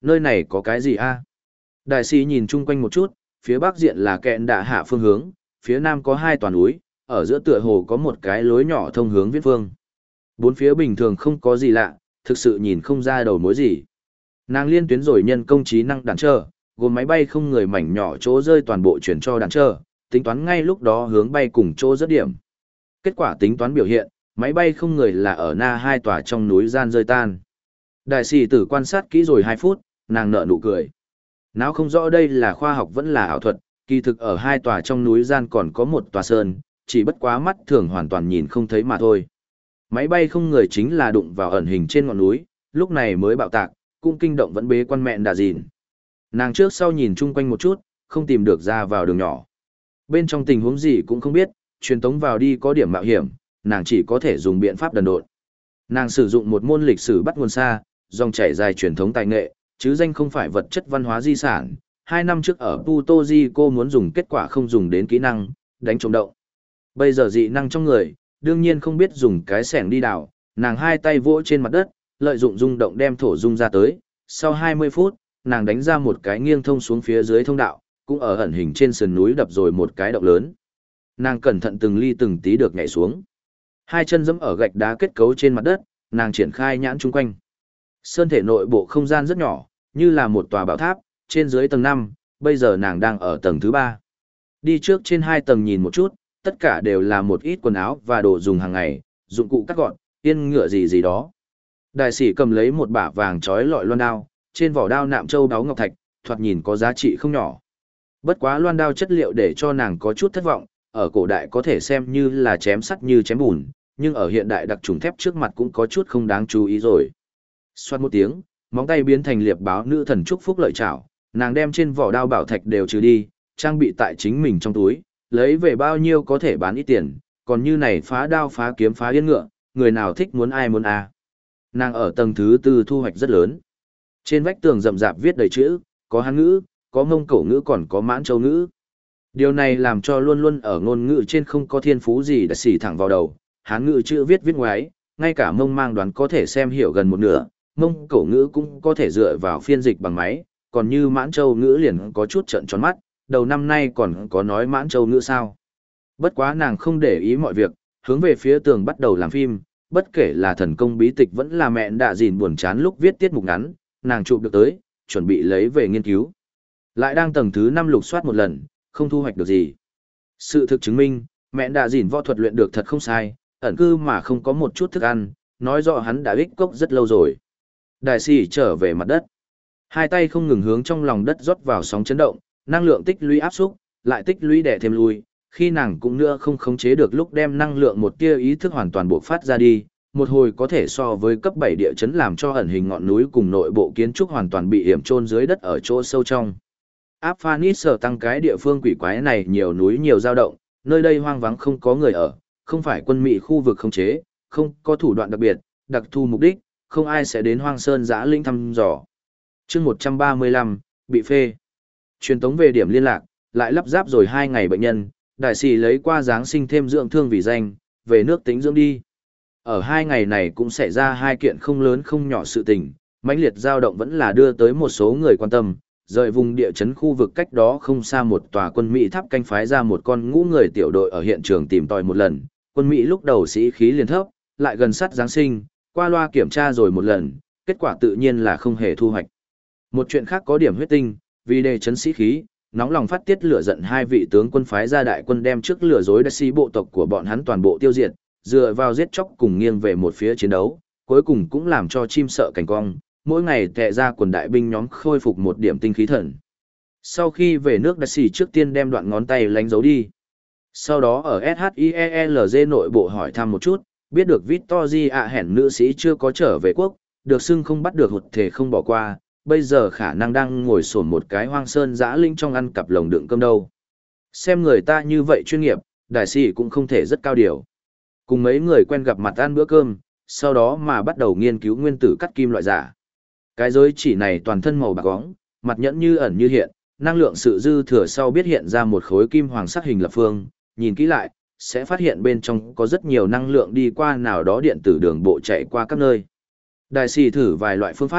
nơi này có cái gì a? Đại sĩ nhìn chung quanh một chút, phía bắc diện là kẹn đạ hạ phương hướng, phía nam có hai toàn núi, ở giữa tựa hồ có một cái lối nhỏ thông hướng viễn phương. Bốn phía bình thường không có gì lạ, thực sự nhìn không ra đầu mối gì. Nàng liên tuyến rồi nhân công trí năng đạn chờ, gồm máy bay không người mảnh nhỏ chỗ rơi toàn bộ chuyển cho đạn chờ, tính toán ngay lúc đó hướng bay cùng chỗ rất điểm. Kết quả tính toán biểu hiện, máy bay không người là ở na hai tòa trong núi gian rơi tan. Đại sĩ tử quan sát kỹ rồi hai phút, nàng nở nụ cười. Nào không rõ đây là khoa học vẫn là ảo thuật, kỳ thực ở hai tòa trong núi gian còn có một tòa sơn, chỉ bất quá mắt thường hoàn toàn nhìn không thấy mà thôi. Máy bay không người chính là đụng vào ẩn hình trên ngọn núi, lúc này mới bạo tạc, cũng kinh động vẫn bế quan mẹn đà dìn. Nàng trước sau nhìn chung quanh một chút, không tìm được ra vào đường nhỏ. Bên trong tình huống gì cũng không biết, truyền tống vào đi có điểm mạo hiểm, nàng chỉ có thể dùng biện pháp đần độn. Nàng sử dụng một môn lịch sử bắt nguồn xa, dòng chảy dài truyền thống tài nghệ, chứ danh không phải vật chất văn hóa di sản. Hai năm trước ở Puerto Rico muốn dùng kết quả không dùng đến kỹ năng, đánh trống động. Bây giờ dị năng trong người, đương nhiên không biết dùng cái sẻng đi đào, nàng hai tay vỗ trên mặt đất, lợi dụng rung động đem thổ rung ra tới. Sau hai mươi phút, nàng đánh ra một cái nghiêng thông xuống phía dưới thông đạo, cũng ở ẩn hình trên sườn núi đập rồi một cái động lớn. Nàng cẩn thận từng ly từng tí được nhảy xuống. Hai chân giẫm ở gạch đá kết cấu trên mặt đất, nàng triển khai nhãn chung quanh. Sơn thể nội bộ không gian rất nhỏ, như là một tòa bảo tháp, trên dưới tầng năm, bây giờ nàng đang ở tầng thứ ba. Đi trước trên hai tầng nhìn một chút, tất cả đều là một ít quần áo và đồ dùng hàng ngày, dụng cụ cắt gọn, yên ngựa gì gì đó. Đại sĩ cầm lấy một bả vàng trói lọi loan đao, trên vỏ đao nạm châu đáo ngọc thạch, thoạt nhìn có giá trị không nhỏ. Bất quá loan đao chất liệu để cho nàng có chút thất vọng, ở cổ đại có thể xem như là chém sắt như chém bùn, nhưng ở hiện đại đặc trùng thép trước mặt cũng có chút không đáng chú ý rồi. Xoát một tiếng, móng tay biến thành liệp báo nữ thần chúc phúc lợi chảo, nàng đem trên vỏ đao bảo thạch đều trừ đi, trang bị tại chính mình trong túi, lấy về bao nhiêu có thể bán ít tiền, còn như này phá đao phá kiếm phá yên ngựa, người nào thích muốn ai muốn à. Nàng ở tầng thứ tư thu hoạch rất lớn. Trên vách tường rậm rạp viết đầy chữ, có Hán ngữ, có Mông Cổ ngữ còn có Mãn Châu ngữ. Điều này làm cho luôn luôn ở ngôn ngữ trên không có thiên phú gì đã xỉ thẳng vào đầu, Hán ngữ chữ viết viết ngoái, ngay cả Mông mang đoán có thể xem hiểu gần một nửa, Mông Cổ ngữ cũng có thể dựa vào phiên dịch bằng máy, còn như Mãn Châu ngữ liền có chút trợn tròn mắt, đầu năm nay còn có nói Mãn Châu ngữ sao. Bất quá nàng không để ý mọi việc, hướng về phía tường bắt đầu làm phim, bất kể là thần công bí tịch vẫn là mẹ đạ dìn buồn chán lúc viết tiết mục ngắn, nàng chụp được tới, chuẩn bị lấy về nghiên cứu. Lại đang tầng thứ năm lục soát một lần, không thu hoạch được gì. Sự thực chứng minh, mẹ đạ dìn võ thuật luyện được thật không sai, ẩn cư mà không có một chút thức ăn, nói rõ hắn đã ích cốc rất lâu rồi. Đại sĩ trở về mặt đất. Hai tay không ngừng hướng trong lòng đất rót vào sóng chấn động, năng lượng tích lũy áp xúc, lại tích lũy đè thêm lui, khi nàng cũng nữa không khống chế được lúc đem năng lượng một tia ý thức hoàn toàn bộc phát ra đi, một hồi có thể so với cấp bảy địa chấn làm cho ẩn hình ngọn núi cùng nội bộ kiến trúc hoàn toàn bị hiểm chôn dưới đất ở chỗ sâu trong. Áp Phanis sở tăng cái địa phương quỷ quái này nhiều núi nhiều dao động, nơi đây hoang vắng không có người ở, không phải quân Mỹ khu vực khống chế, không có thủ đoạn đặc biệt, đặc thù mục đích, không ai sẽ đến hoang sơn giã linh thăm dò. Chương một trăm ba mươi lăm, bị phê. Truyền tống về điểm liên lạc, lại lắp ráp rồi hai ngày bệnh nhân, đại sĩ lấy qua Giáng sinh thêm dưỡng thương vì danh, về nước tính dưỡng đi. Ở hai ngày này cũng xảy ra hai kiện không lớn không nhỏ sự tình, mãnh liệt dao động vẫn là đưa tới một số người quan tâm, rời vùng địa chấn khu vực cách đó không xa một tòa quân Mỹ tháp canh phái ra một con ngũ người tiểu đội ở hiện trường tìm tòi một lần, quân Mỹ lúc đầu sĩ khí liền thấp, lại gần sát Giáng sinh, qua loa kiểm tra rồi một lần, kết quả tự nhiên là không hề thu hoạch. Một chuyện khác có điểm huyết tinh, vì đề chấn sĩ khí, nóng lòng phát tiết lửa giận hai vị tướng quân phái ra đại quân đem trước lừa dối đại sĩ bộ tộc của bọn hắn toàn bộ tiêu diệt, dựa vào giết chóc cùng nghiêng về một phía chiến đấu, cuối cùng cũng làm cho chim sợ cảnh cong, mỗi ngày tệ ra quần đại binh nhóm khôi phục một điểm tinh khí thần. Sau khi về nước đại sĩ trước tiên đem đoạn ngón tay lánh giấu đi. Sau đó ở ét hát i e lờ giê nội bộ hỏi thăm một chút, biết được Victory ạ hẻn nữ sĩ chưa có trở về quốc, được xưng không bắt được hụt thể không bỏ qua, bây giờ khả năng đang ngồi sổn một cái hoang sơn dã linh trong ăn cặp lồng đựng cơm đâu. Xem người ta như vậy chuyên nghiệp, đại sĩ cũng không thể rất cao điều. Cùng mấy người quen gặp mặt ăn bữa cơm, sau đó mà bắt đầu nghiên cứu nguyên tử cắt kim loại giả. Cái giới chỉ này toàn thân màu bạc óng, mặt nhẫn như ẩn như hiện, năng lượng sự dư thừa sau biết hiện ra một khối kim hoàng sắc hình lập phương, nhìn kỹ lại, sẽ phát hiện bên trong có rất nhiều năng lượng đi qua nào đó điện tử đường bộ chạy qua các nơi. Đại sĩ thử vài loại phương pháp,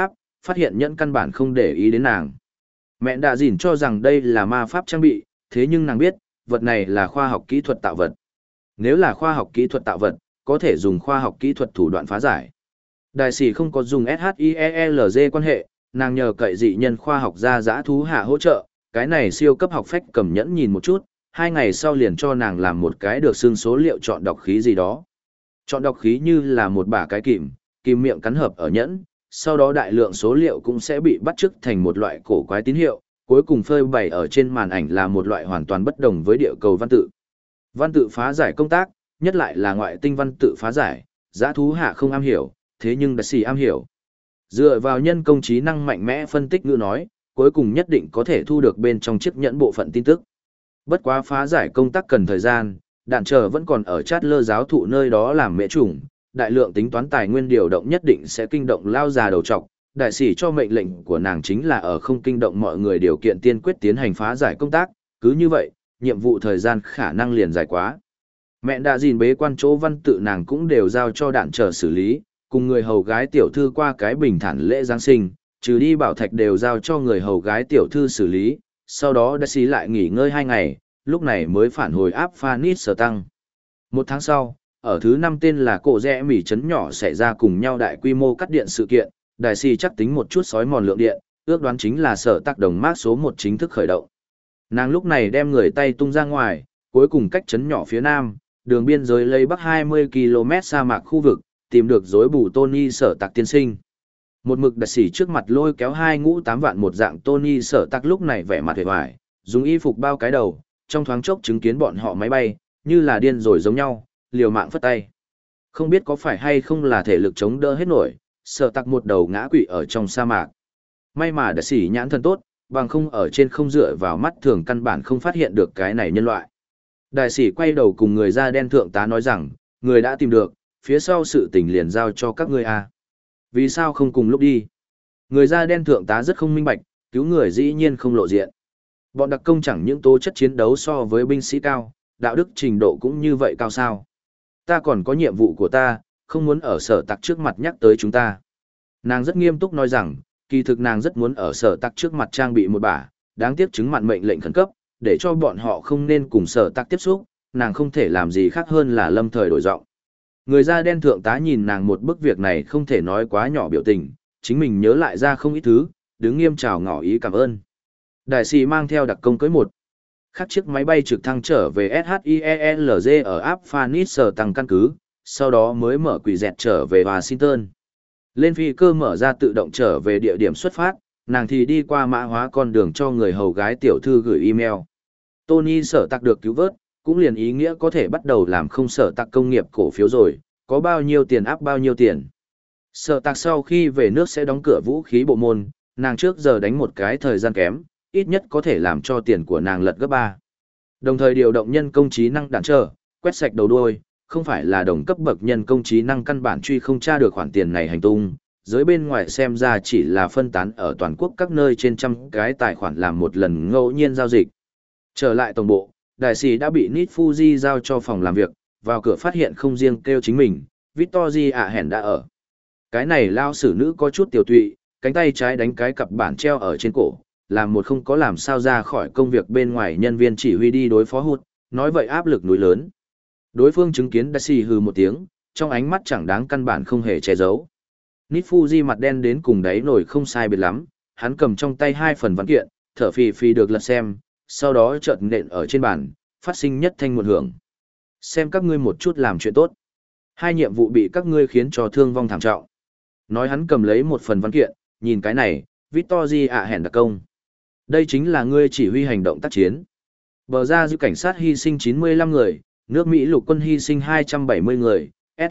phát hiện nhẫn căn bản không để ý đến nàng. Mẹ đã dỉn cho rằng đây là ma pháp trang bị, thế nhưng nàng biết, vật này là khoa học kỹ thuật tạo vật. Nếu là khoa học kỹ thuật tạo vật, có thể dùng khoa học kỹ thuật thủ đoạn phá giải. Đại sĩ không có dùng SHIELZ quan hệ, nàng nhờ cậy dị nhân khoa học gia giã thú hạ hỗ trợ, cái này siêu cấp học phách cầm nhẫn nhìn một chút, hai ngày sau liền cho nàng làm một cái được xưng số liệu chọn đọc khí gì đó. Chọn đọc khí như là một bả cái kìm, kìm miệng cắn hợp ở nhẫn, sau đó đại lượng số liệu cũng sẽ bị bắt chước thành một loại cổ quái tín hiệu, cuối cùng phơi bày ở trên màn ảnh là một loại hoàn toàn bất đồng với địa cầu văn tự. Văn tự phá giải công tác, nhất lại là ngoại tinh văn tự phá giải, giã thú hạ không am hiểu, thế nhưng đại sĩ am hiểu. Dựa vào nhân công trí năng mạnh mẽ phân tích ngữ nói, cuối cùng nhất định có thể thu được bên trong chiếc nhẫn bộ phận tin tức. Bất quá phá giải công tác cần thời gian, đạn chờ vẫn còn ở chát lơ giáo thụ nơi đó làm mễ chủng, đại lượng tính toán tài nguyên điều động nhất định sẽ kinh động lao già đầu trọc. Đại sĩ cho mệnh lệnh của nàng chính là ở không kinh động mọi người điều kiện tiên quyết tiến hành phá giải công tác, cứ như vậy, nhiệm vụ thời gian khả năng liền dài quá. Mẹ đã gìn bế quan chỗ văn tự nàng cũng đều giao cho đạn chờ xử lý, cùng người hầu gái tiểu thư qua cái bình thản lễ Giáng sinh, trừ đi bảo thạch đều giao cho người hầu gái tiểu thư xử lý, sau đó đã xí lại nghỉ ngơi hai ngày, lúc này mới phản hồi áp Phanis sở tăng. Một tháng sau, ở thứ năm tên là cổ rẽ mỉ chấn nhỏ xảy ra cùng nhau đại quy mô cắt điện sự kiện, đại sĩ chắc tính một chút sói mòn lượng điện, ước đoán chính là sở tác đồng mác số một chính thức khởi động. Nàng lúc này đem người tay tung ra ngoài, cuối cùng cách chấn nhỏ phía nam, đường biên giới lấy bắc hai mươi ki lô mét sa mạc khu vực, tìm được rối bù Tony sở tạc tiên sinh. Một mực đặc sĩ trước mặt lôi kéo hai ngũ tám vạn một dạng Tony sở tạc lúc này vẻ mặt hề hoài, dùng y phục bao cái đầu, trong thoáng chốc chứng kiến bọn họ máy bay, như là điên rồi giống nhau, liều mạng phất tay. Không biết có phải hay không là thể lực chống đỡ hết nổi, sở tạc một đầu ngã quỵ ở trong sa mạc. May mà đặc sĩ nhãn thân tốt, bằng không ở trên không dựa vào mắt thường căn bản không phát hiện được cái này nhân loại. Đại sĩ quay đầu cùng người da đen thượng tá nói rằng, người đã tìm được, phía sau sự tình liền giao cho các ngươi à. Vì sao không cùng lúc đi? Người da đen thượng tá rất không minh bạch, cứu người dĩ nhiên không lộ diện. Bọn đặc công chẳng những tố chất chiến đấu so với binh sĩ cao, đạo đức trình độ cũng như vậy cao sao. Ta còn có nhiệm vụ của ta, không muốn ở sở tặc trước mặt nhắc tới chúng ta. Nàng rất nghiêm túc nói rằng, kỳ thực nàng rất muốn ở sở tặc trước mặt trang bị một bả, đáng tiếc chứng mặn mệnh lệnh khẩn cấp, để cho bọn họ không nên cùng sở tặc tiếp xúc, nàng không thể làm gì khác hơn là lâm thời đổi giọng. Người da đen thượng tá nhìn nàng một bức việc này không thể nói quá nhỏ biểu tình, chính mình nhớ lại ra không ít thứ, đứng nghiêm chào ngỏ ý cảm ơn. Đại sĩ mang theo đặc công cưới một khắc chiếc máy bay trực thăng trở về SHIELZ ở áp Phanis sở tăng căn cứ, sau đó mới mở quỷ dẹt trở về Washington. Lên phi cơ mở ra tự động trở về địa điểm xuất phát, nàng thì đi qua mã hóa con đường cho người hầu gái tiểu thư gửi email. Tony sở tặc được cứu vớt, cũng liền ý nghĩa có thể bắt đầu làm không sở tặc công nghiệp cổ phiếu rồi, có bao nhiêu tiền áp bao nhiêu tiền. Sở tặc sau khi về nước sẽ đóng cửa vũ khí bộ môn, nàng trước giờ đánh một cái thời gian kém, ít nhất có thể làm cho tiền của nàng lật gấp ba. Đồng thời điều động nhân công trí năng đạn trở, quét sạch đầu đuôi, không phải là đồng cấp bậc nhân công trí năng căn bản truy không tra được khoản tiền này hành tung, dưới bên ngoài xem ra chỉ là phân tán ở toàn quốc các nơi trên trăm cái tài khoản làm một lần ngẫu nhiên giao dịch. Trở lại tổng bộ, đại sĩ đã bị Nit Fuji giao cho phòng làm việc, vào cửa phát hiện không riêng kêu chính mình, Victory ạ hẻn đã ở. Cái này lao sử nữ có chút tiểu tụy, cánh tay trái đánh cái cặp bản treo ở trên cổ, làm một không có làm sao ra khỏi công việc bên ngoài nhân viên chỉ huy đi đối phó hụt, nói vậy áp lực núi lớn. Đối phương chứng kiến Daisy hừ một tiếng, trong ánh mắt chẳng đáng căn bản không hề che giấu. Nit Fuji mặt đen đến cùng đáy nổi không sai biệt lắm, hắn cầm trong tay hai phần văn kiện, thở phì phì được lật xem, sau đó chợt nện ở trên bàn, phát sinh nhất thanh một hưởng. Xem các ngươi một chút làm chuyện tốt. Hai nhiệm vụ bị các ngươi khiến cho thương vong thảm trọng. Nói hắn cầm lấy một phần văn kiện, nhìn cái này, Victory ạ hẹn đặc công. Đây chính là ngươi chỉ huy hành động tác chiến. Bờ ra giữ cảnh sát hy sinh chín mươi lăm người, nước Mỹ lục quân hy sinh hai trăm bảy mươi người,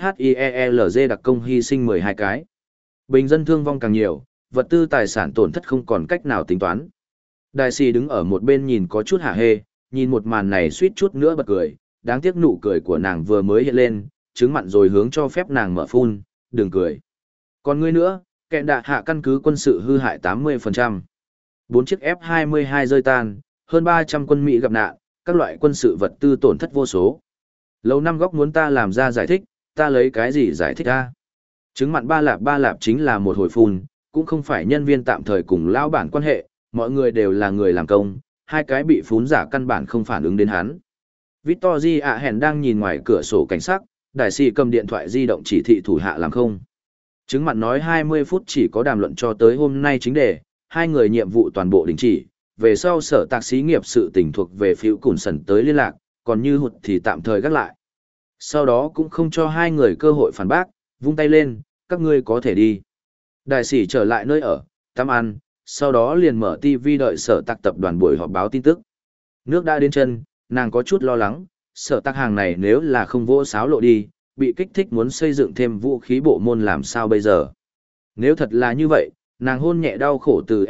SHIELZ đặc công hy sinh mười hai cái. Bình dân thương vong càng nhiều, vật tư tài sản tổn thất không còn cách nào tính toán. Đại sĩ đứng ở một bên nhìn có chút hả hê, nhìn một màn này suýt chút nữa bật cười, đáng tiếc nụ cười của nàng vừa mới hiện lên, chứng mặn rồi hướng cho phép nàng mở phun, đừng cười. Còn ngươi nữa, kẹn đạ hạ căn cứ quân sự hư hại tám mươi phần trăm. Bốn chiếc F hai mươi hai rơi tan, hơn ba trăm quân Mỹ gặp nạn, các loại quân sự vật tư tổn thất vô số. Lâu năm góc muốn ta làm ra giải thích, ta lấy cái gì giải thích ra? Chứng mặn ba lạp ba lạp chính là một hồi phun, cũng không phải nhân viên tạm thời cùng lao bản quan hệ, mọi người đều là người làm công, hai cái bị phún giả căn bản không phản ứng đến hắn. Victory ạ hèn đang nhìn ngoài cửa sổ cảnh sắc, đại sĩ cầm điện thoại di động chỉ thị thủ hạ làm không. Chứng mặt nói hai mươi phút chỉ có đàm luận cho tới hôm nay chính đề, hai người nhiệm vụ toàn bộ đình chỉ, về sau sở tạc xí nghiệp sự tình thuộc về phiếu cùn sần tới liên lạc, còn như hụt thì tạm thời gác lại. Sau đó cũng không cho hai người cơ hội phản bác, vung tay lên, các ngươi có thể đi. Đại sĩ trở lại nơi ở, tắm ăn, sau đó liền mở ti vi đợi sở tạc tập đoàn buổi họp báo tin tức. Nước đã đến chân, nàng có chút lo lắng, sở tạc hàng này nếu là không vỗ sáo lộ đi, bị kích thích muốn xây dựng thêm vũ khí bộ môn làm sao bây giờ. Nếu thật là như vậy, nàng hôn nhẹ đau khổ từ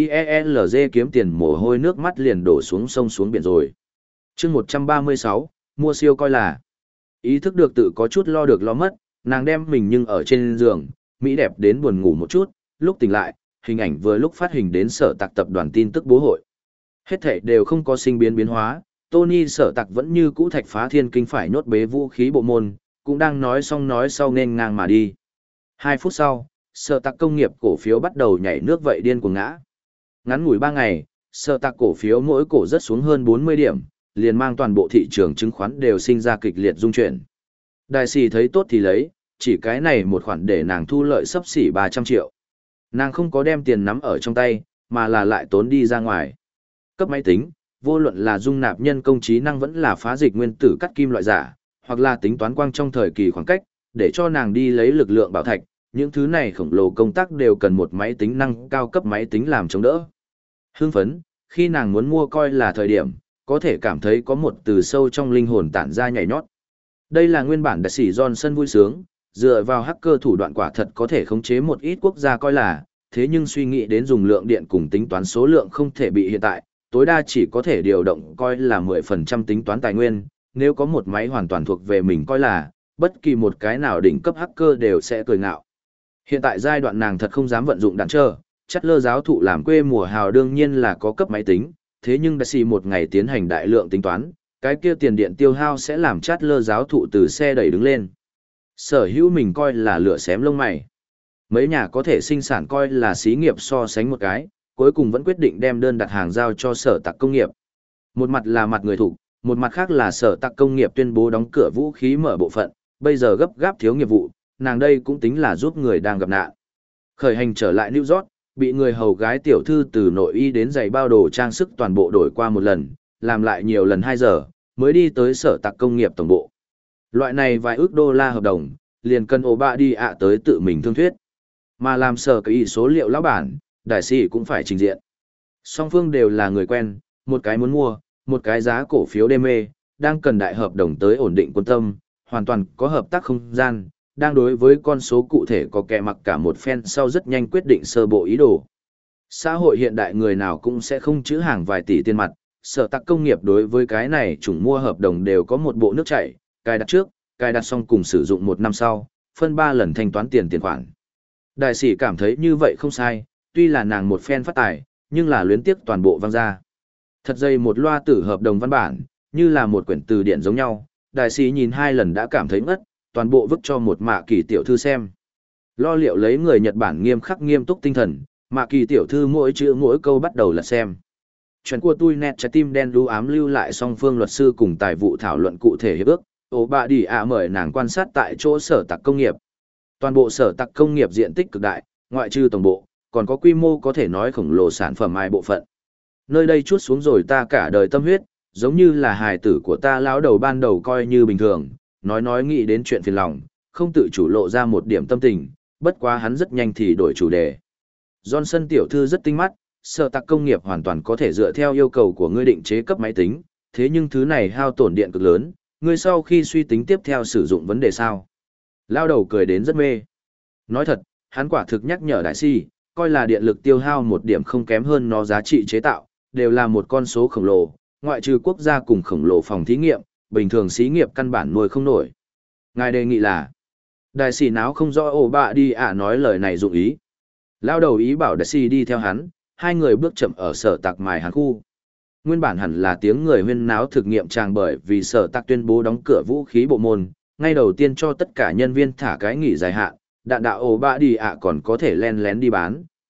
SHIELZ kiếm tiền mồ hôi nước mắt liền đổ xuống sông xuống biển rồi. chương một trăm ba mươi sáu, mua siêu coi là. Ý thức được tự có chút lo được lo mất, nàng đem mình nhưng ở trên giường, mỹ đẹp đến buồn ngủ một chút, lúc tỉnh lại, hình ảnh vừa lúc phát hình đến sở tạc tập đoàn tin tức bố hội. Hết thảy đều không có sinh biến biến hóa, Tony sở tạc vẫn như cũ thạch phá thiên kinh phải nhốt bế vũ khí bộ môn, cũng đang nói xong nói sau nên ngang mà đi. Hai phút sau, sở tạc công nghiệp cổ phiếu bắt đầu nhảy nước vậy điên cuồng ngã. Ngắn ngủi ba ngày, sở tạc cổ phiếu mỗi cổ rất xuống hơn bốn mươi điểm, liền mang toàn bộ thị trường chứng khoán đều sinh ra kịch liệt rung chuyển. Đại sĩ thấy tốt thì lấy, chỉ cái này một khoản để nàng thu lợi sấp xỉ ba trăm triệu. Nàng không có đem tiền nắm ở trong tay, mà là lại tốn đi ra ngoài. Cấp máy tính, vô luận là dung nạp nhân công trí năng vẫn là phá dịch nguyên tử cắt kim loại giả, hoặc là tính toán quang trong thời kỳ khoảng cách, để cho nàng đi lấy lực lượng bảo thạch, những thứ này khổng lồ công tác đều cần một máy tính năng cao cấp máy tính làm chống đỡ. Hưng phấn, khi nàng muốn mua coi là thời điểm, có thể cảm thấy có một từ sâu trong linh hồn tản ra nhảy nhót. Đây là nguyên bản đại sĩ Johnson vui sướng, dựa vào hacker thủ đoạn quả thật có thể khống chế một ít quốc gia coi là, thế nhưng suy nghĩ đến dùng lượng điện cùng tính toán số lượng không thể bị hiện tại, tối đa chỉ có thể điều động coi là mười phần trăm tính toán tài nguyên, nếu có một máy hoàn toàn thuộc về mình coi là, bất kỳ một cái nào đỉnh cấp hacker đều sẽ cười ngạo. Hiện tại giai đoạn nàng thật không dám vận dụng đạn trơ, chắc lơ giáo thụ làm quê mùa hào đương nhiên là có cấp máy tính, thế nhưng đại sĩ một ngày tiến hành đại lượng tính toán, cái kia tiền điện tiêu hao sẽ làm chát lơ giáo thụ từ xe đẩy đứng lên. Sở hữu mình coi là lửa xém lông mày. Mấy nhà có thể sinh sản coi là xí nghiệp so sánh một cái, cuối cùng vẫn quyết định đem đơn đặt hàng giao cho sở tạc công nghiệp. Một mặt là mặt người thủ, một mặt khác là sở tạc công nghiệp tuyên bố đóng cửa vũ khí mở bộ phận, bây giờ gấp gáp thiếu nghiệp vụ, nàng đây cũng tính là giúp người đang gặp nạn. Khởi hành trở lại New York, bị người hầu gái tiểu thư từ nội y đến giày bao đồ trang sức toàn bộ đổi qua một lần, làm lại nhiều lần hai giờ, mới đi tới sở tạc công nghiệp tổng bộ. Loại này vài ước đô la hợp đồng, liền cần ổ bạ đi ạ tới tự mình thương thuyết. Mà làm sở cái số liệu lão bản, đại sĩ cũng phải trình diện. Song phương đều là người quen, một cái muốn mua, một cái giá cổ phiếu đê mê, đang cần đại hợp đồng tới ổn định quân tâm, hoàn toàn có hợp tác không gian, đang đối với con số cụ thể có kẻ mặc cả một phen sau rất nhanh quyết định sơ bộ ý đồ. Xã hội hiện đại người nào cũng sẽ không chữ hàng vài tỷ tiền mặt, sở tạc công nghiệp đối với cái này chủng mua hợp đồng đều có một bộ nước chảy, cài đặt trước, cài đặt xong cùng sử dụng một năm sau, phân ba lần thanh toán tiền tiền khoản. Đại sĩ cảm thấy như vậy không sai, tuy là nàng một phen phát tài, nhưng là luyến tiếc toàn bộ văng ra. Thật dây một loa tử hợp đồng văn bản, như là một quyển từ điển giống nhau, đại sĩ nhìn hai lần đã cảm thấy ngất, toàn bộ vứt cho một mạ kỳ tiểu thư xem. Lo liệu lấy người Nhật Bản nghiêm khắc nghiêm túc tinh thần, mạ kỳ tiểu thư mỗi chữ mỗi câu bắt đầu là xem. Chuyện của tôi nét trái tim đen đu ám lưu lại song phương luật sư cùng tài vụ thảo luận cụ thể hiệp ước, ổ bạ đi ạ mời nàng quan sát tại chỗ sở tạc công nghiệp. Toàn bộ sở tạc công nghiệp diện tích cực đại, ngoại trừ tổng bộ, còn có quy mô có thể nói khổng lồ sản phẩm ai bộ phận. Nơi đây chuốt xuống rồi ta cả đời tâm huyết, giống như là hài tử của ta lão đầu ban đầu coi như bình thường, nói nói nghĩ đến chuyện phiền lòng, không tự chủ lộ ra một điểm tâm tình, bất quá hắn rất nhanh thì đổi chủ đề. Johnson tiểu thư rất tinh mắt, sở tạc công nghiệp hoàn toàn có thể dựa theo yêu cầu của ngươi định chế cấp máy tính, thế nhưng thứ này hao tổn điện cực lớn, ngươi sau khi suy tính tiếp theo sử dụng vấn đề sao? Lao đầu cười đến rất mê. Nói thật, hắn quả thực nhắc nhở đại si, coi là điện lực tiêu hao một điểm không kém hơn nó giá trị chế tạo, đều là một con số khổng lồ, ngoại trừ quốc gia cùng khổng lồ phòng thí nghiệm, bình thường xí nghiệp căn bản nuôi không nổi. Ngài đề nghị là, đại sĩ náo không rõ ổ bạ đi ạ nói lời này dụng ý. Lao đầu ý bảo đại sĩ đi theo hắn, hai người bước chậm ở sở tạc mài hắn khu. Nguyên bản hẳn là tiếng người huyên náo thực nghiệm tràng bởi vì sở tạc tuyên bố đóng cửa vũ khí bộ môn, ngay đầu tiên cho tất cả nhân viên thả cái nghỉ dài hạn, đạn đạo ổ bạ đi ạ còn có thể len lén đi bán,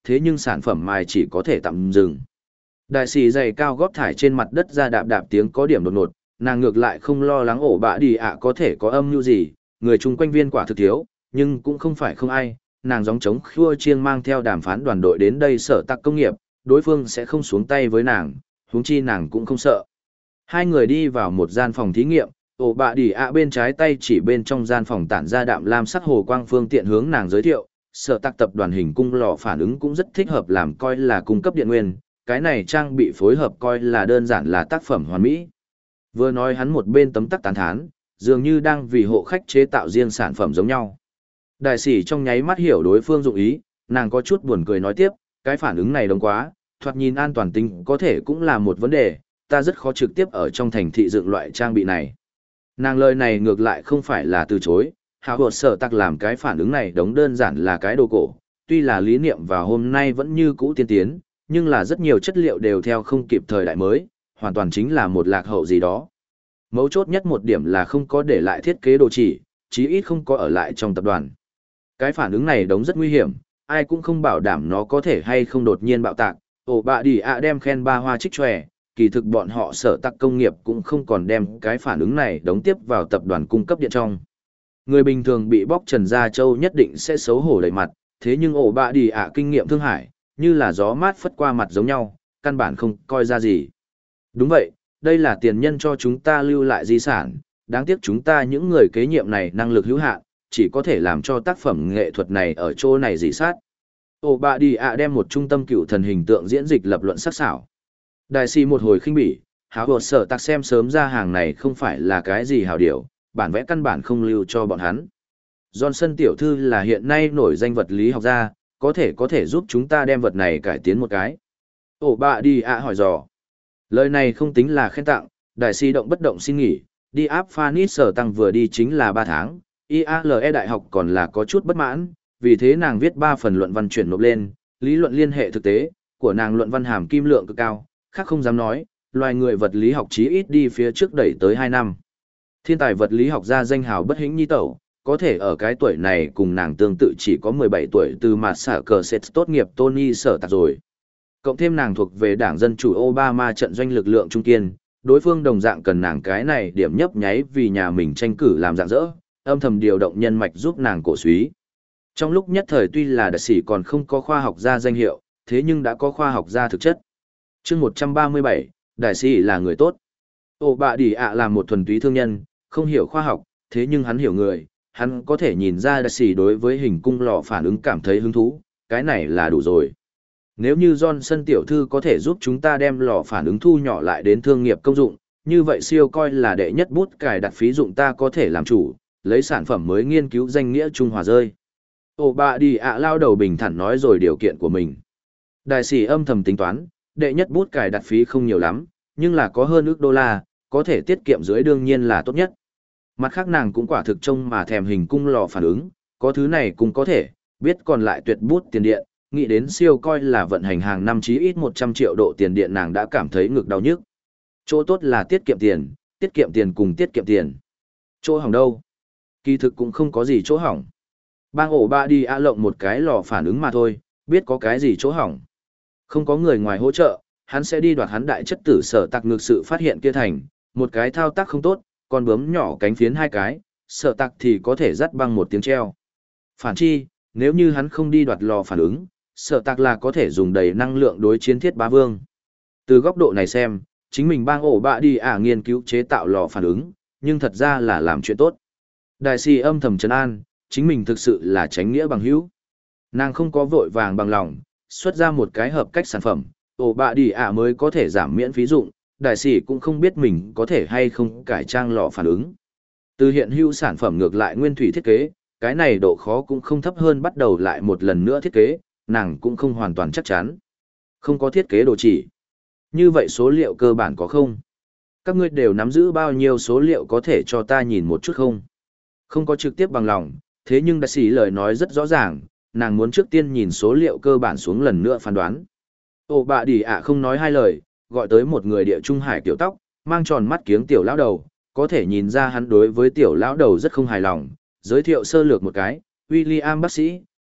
thế nhưng sản phẩm mai chỉ có thể tạm dừng. Đại sĩ giày cao gót thải trên mặt đất ra đạp đạp tiếng có điểm đột ngột, nàng ngược lại không lo lắng ổ bạ đi ạ có thể có âm mưu gì, người chung quanh viên quả thực thiếu, nhưng cũng không phải không ai, nàng gióng trống khua chiêng mang theo đàm phán đoàn đội đến đây sở tạc công nghiệp, đối phương sẽ không xuống tay với nàng, huống chi nàng cũng không sợ. Hai người đi vào một gian phòng thí nghiệm, ổ bạ đi ạ bên trái tay chỉ bên trong gian phòng tản ra đạm lam sắc hồ quang phương tiện hướng nàng giới thiệu, sở tạc tập đoàn hình cung lò phản ứng cũng rất thích hợp làm coi là cung cấp điện nguyên, cái này trang bị phối hợp coi là đơn giản là tác phẩm hoàn mỹ. Vừa nói hắn một bên tấm tắc tán thán, dường như đang vì hộ khách chế tạo riêng sản phẩm giống nhau. Đại sĩ trong nháy mắt hiểu đối phương dụng ý, nàng có chút buồn cười nói tiếp, cái phản ứng này đông quá, thoạt nhìn an toàn tính có thể cũng là một vấn đề, ta rất khó trực tiếp ở trong thành thị dựng loại trang bị này. Nàng lời này ngược lại không phải là từ chối, hào hột sở tắc làm cái phản ứng này đống đơn giản là cái đồ cổ, tuy là lý niệm và hôm nay vẫn như cũ tiên tiến, nhưng là rất nhiều chất liệu đều theo không kịp thời đại mới, hoàn toàn chính là một lạc hậu gì đó. Mấu chốt nhất một điểm là không có để lại thiết kế đồ chỉ, chí ít không có ở lại trong tập đoàn. Cái phản ứng này đống rất nguy hiểm, ai cũng không bảo đảm nó có thể hay không đột nhiên bạo tạc. Ổ bạ đi ạ đem khen ba hoa trích tròe, kỳ thực bọn họ sở tắc công nghiệp cũng không còn đem cái phản ứng này đóng tiếp vào tập đoàn cung cấp điện trong. Người bình thường bị bóc trần da châu nhất định sẽ xấu hổ đầy mặt, thế nhưng ổ bạ đi ạ kinh nghiệm thương hải, như là gió mát phất qua mặt giống nhau, căn bản không coi ra gì. Đúng vậy, đây là tiền nhân cho chúng ta lưu lại di sản, đáng tiếc chúng ta những người kế nhiệm này năng lực hữu hạn, chỉ có thể làm cho tác phẩm nghệ thuật này ở chỗ này dị sát. Ổ bạ đi ạ đem một trung tâm cựu thần hình tượng diễn dịch lập luận sắc sảo. Đại sĩ một hồi khinh bỉ, háo hột sở tạc xem sớm ra hàng này không phải là cái gì hảo điều, bản vẽ căn bản không lưu cho bọn hắn. Johnson tiểu thư là hiện nay nổi danh vật lý học gia, có thể có thể giúp chúng ta đem vật này cải tiến một cái. Ổ bạ đi ạ hỏi dò. Lời này không tính là khen tặng, đại sĩ động bất động xin nghỉ, đi áp Phanis sở tăng vừa đi chính là ba tháng, i a lờ đại học còn là có chút bất mãn, vì thế nàng viết ba phần luận văn chuyển nộp lên, lý luận liên hệ thực tế, của nàng luận văn hàm kim lượng cực cao, khác không dám nói, loài người vật lý học chí ít đi phía trước đẩy tới hai năm. Thiên tài vật lý học gia danh hào bất hĩnh nhi tẩu, có thể ở cái tuổi này cùng nàng tương tự chỉ có mười bảy tuổi từ mà xả cờ set tốt nghiệp Tony sở tạc rồi. Cộng thêm nàng thuộc về đảng Dân Chủ Obama trận doanh lực lượng trung kiên, đối phương đồng dạng cần nàng cái này điểm nhấp nháy vì nhà mình tranh cử làm dạng dỡ, âm thầm điều động nhân mạch giúp nàng cổ suý. Trong lúc nhất thời tuy là đại sĩ còn không có khoa học gia danh hiệu, thế nhưng đã có khoa học gia thực chất. Chương một trăm ba mươi bảy, đại sĩ là người tốt. Ổ bạ đi ạ là một thuần túy thương nhân, không hiểu khoa học, thế nhưng hắn hiểu người, hắn có thể nhìn ra đại sĩ đối với hình cung lò phản ứng cảm thấy hứng thú, cái này là đủ rồi. Nếu như Johnson tiểu thư có thể giúp chúng ta đem lò phản ứng thu nhỏ lại đến thương nghiệp công dụng, như vậy siêu coi là đệ nhất bút cài đặt phí dụng ta có thể làm chủ, lấy sản phẩm mới nghiên cứu danh nghĩa Trung Hòa rơi. Ổ bạ đi ạ lao đầu bình thản nói rồi điều kiện của mình. Đại sĩ âm thầm tính toán, đệ nhất bút cài đặt phí không nhiều lắm, nhưng là có hơn ước đô la, có thể tiết kiệm dưới đương nhiên là tốt nhất. Mặt khác nàng cũng quả thực trông mà thèm hình cung lò phản ứng, có thứ này cũng có thể, biết còn lại tuyệt bút tiền điện, nghĩ đến siêu coi là vận hành hàng năm chí ít một trăm triệu độ tiền điện nàng đã cảm thấy ngực đau nhức. Chỗ tốt là tiết kiệm tiền, tiết kiệm tiền cùng tiết kiệm tiền. Chỗ hỏng đâu? Kỳ thực cũng không có gì chỗ hỏng. Bang ổ ba đi ạ lộng một cái lò phản ứng mà thôi, biết có cái gì chỗ hỏng. Không có người ngoài hỗ trợ, hắn sẽ đi đoạt hắn đại chất tử sở tạc ngược sự phát hiện kia thành, một cái thao tác không tốt, con bướm nhỏ cánh phiến hai cái, sở tạc thì có thể dắt băng một tiếng treo. Phản chi, nếu như hắn không đi đoạt lò phản ứng, sở tạc là có thể dùng đầy năng lượng đối chiến thiết bá vương. Từ góc độ này xem, chính mình bang ổ bạ đi ả nghiên cứu chế tạo lò phản ứng, nhưng thật ra là làm chuyện tốt. Đại sĩ âm thầm trấn an, chính mình thực sự là tránh nghĩa bằng hữu. Nàng không có vội vàng bằng lòng, xuất ra một cái hợp cách sản phẩm, ổ bạ đi ả mới có thể giảm miễn phí dụng, đại sĩ cũng không biết mình có thể hay không cải trang lò phản ứng. Từ hiện hữu sản phẩm ngược lại nguyên thủy thiết kế, cái này độ khó cũng không thấp hơn bắt đầu lại một lần nữa thiết kế, nàng cũng không hoàn toàn chắc chắn. Không có thiết kế đồ chỉ. Như vậy số liệu cơ bản có không? Các ngươi đều nắm giữ bao nhiêu số liệu có thể cho ta nhìn một chút không? Không có trực tiếp bằng lòng, thế nhưng đại sĩ lời nói rất rõ ràng, nàng muốn trước tiên nhìn số liệu cơ bản xuống lần nữa phán đoán. Ồ bạ đi ạ không nói hai lời, gọi tới một người địa trung hải kiểu tóc, mang tròn mắt kiếng tiểu lão đầu, có thể nhìn ra hắn đối với tiểu lão đầu rất không hài lòng, giới thiệu sơ lược một cái, William bác sĩ,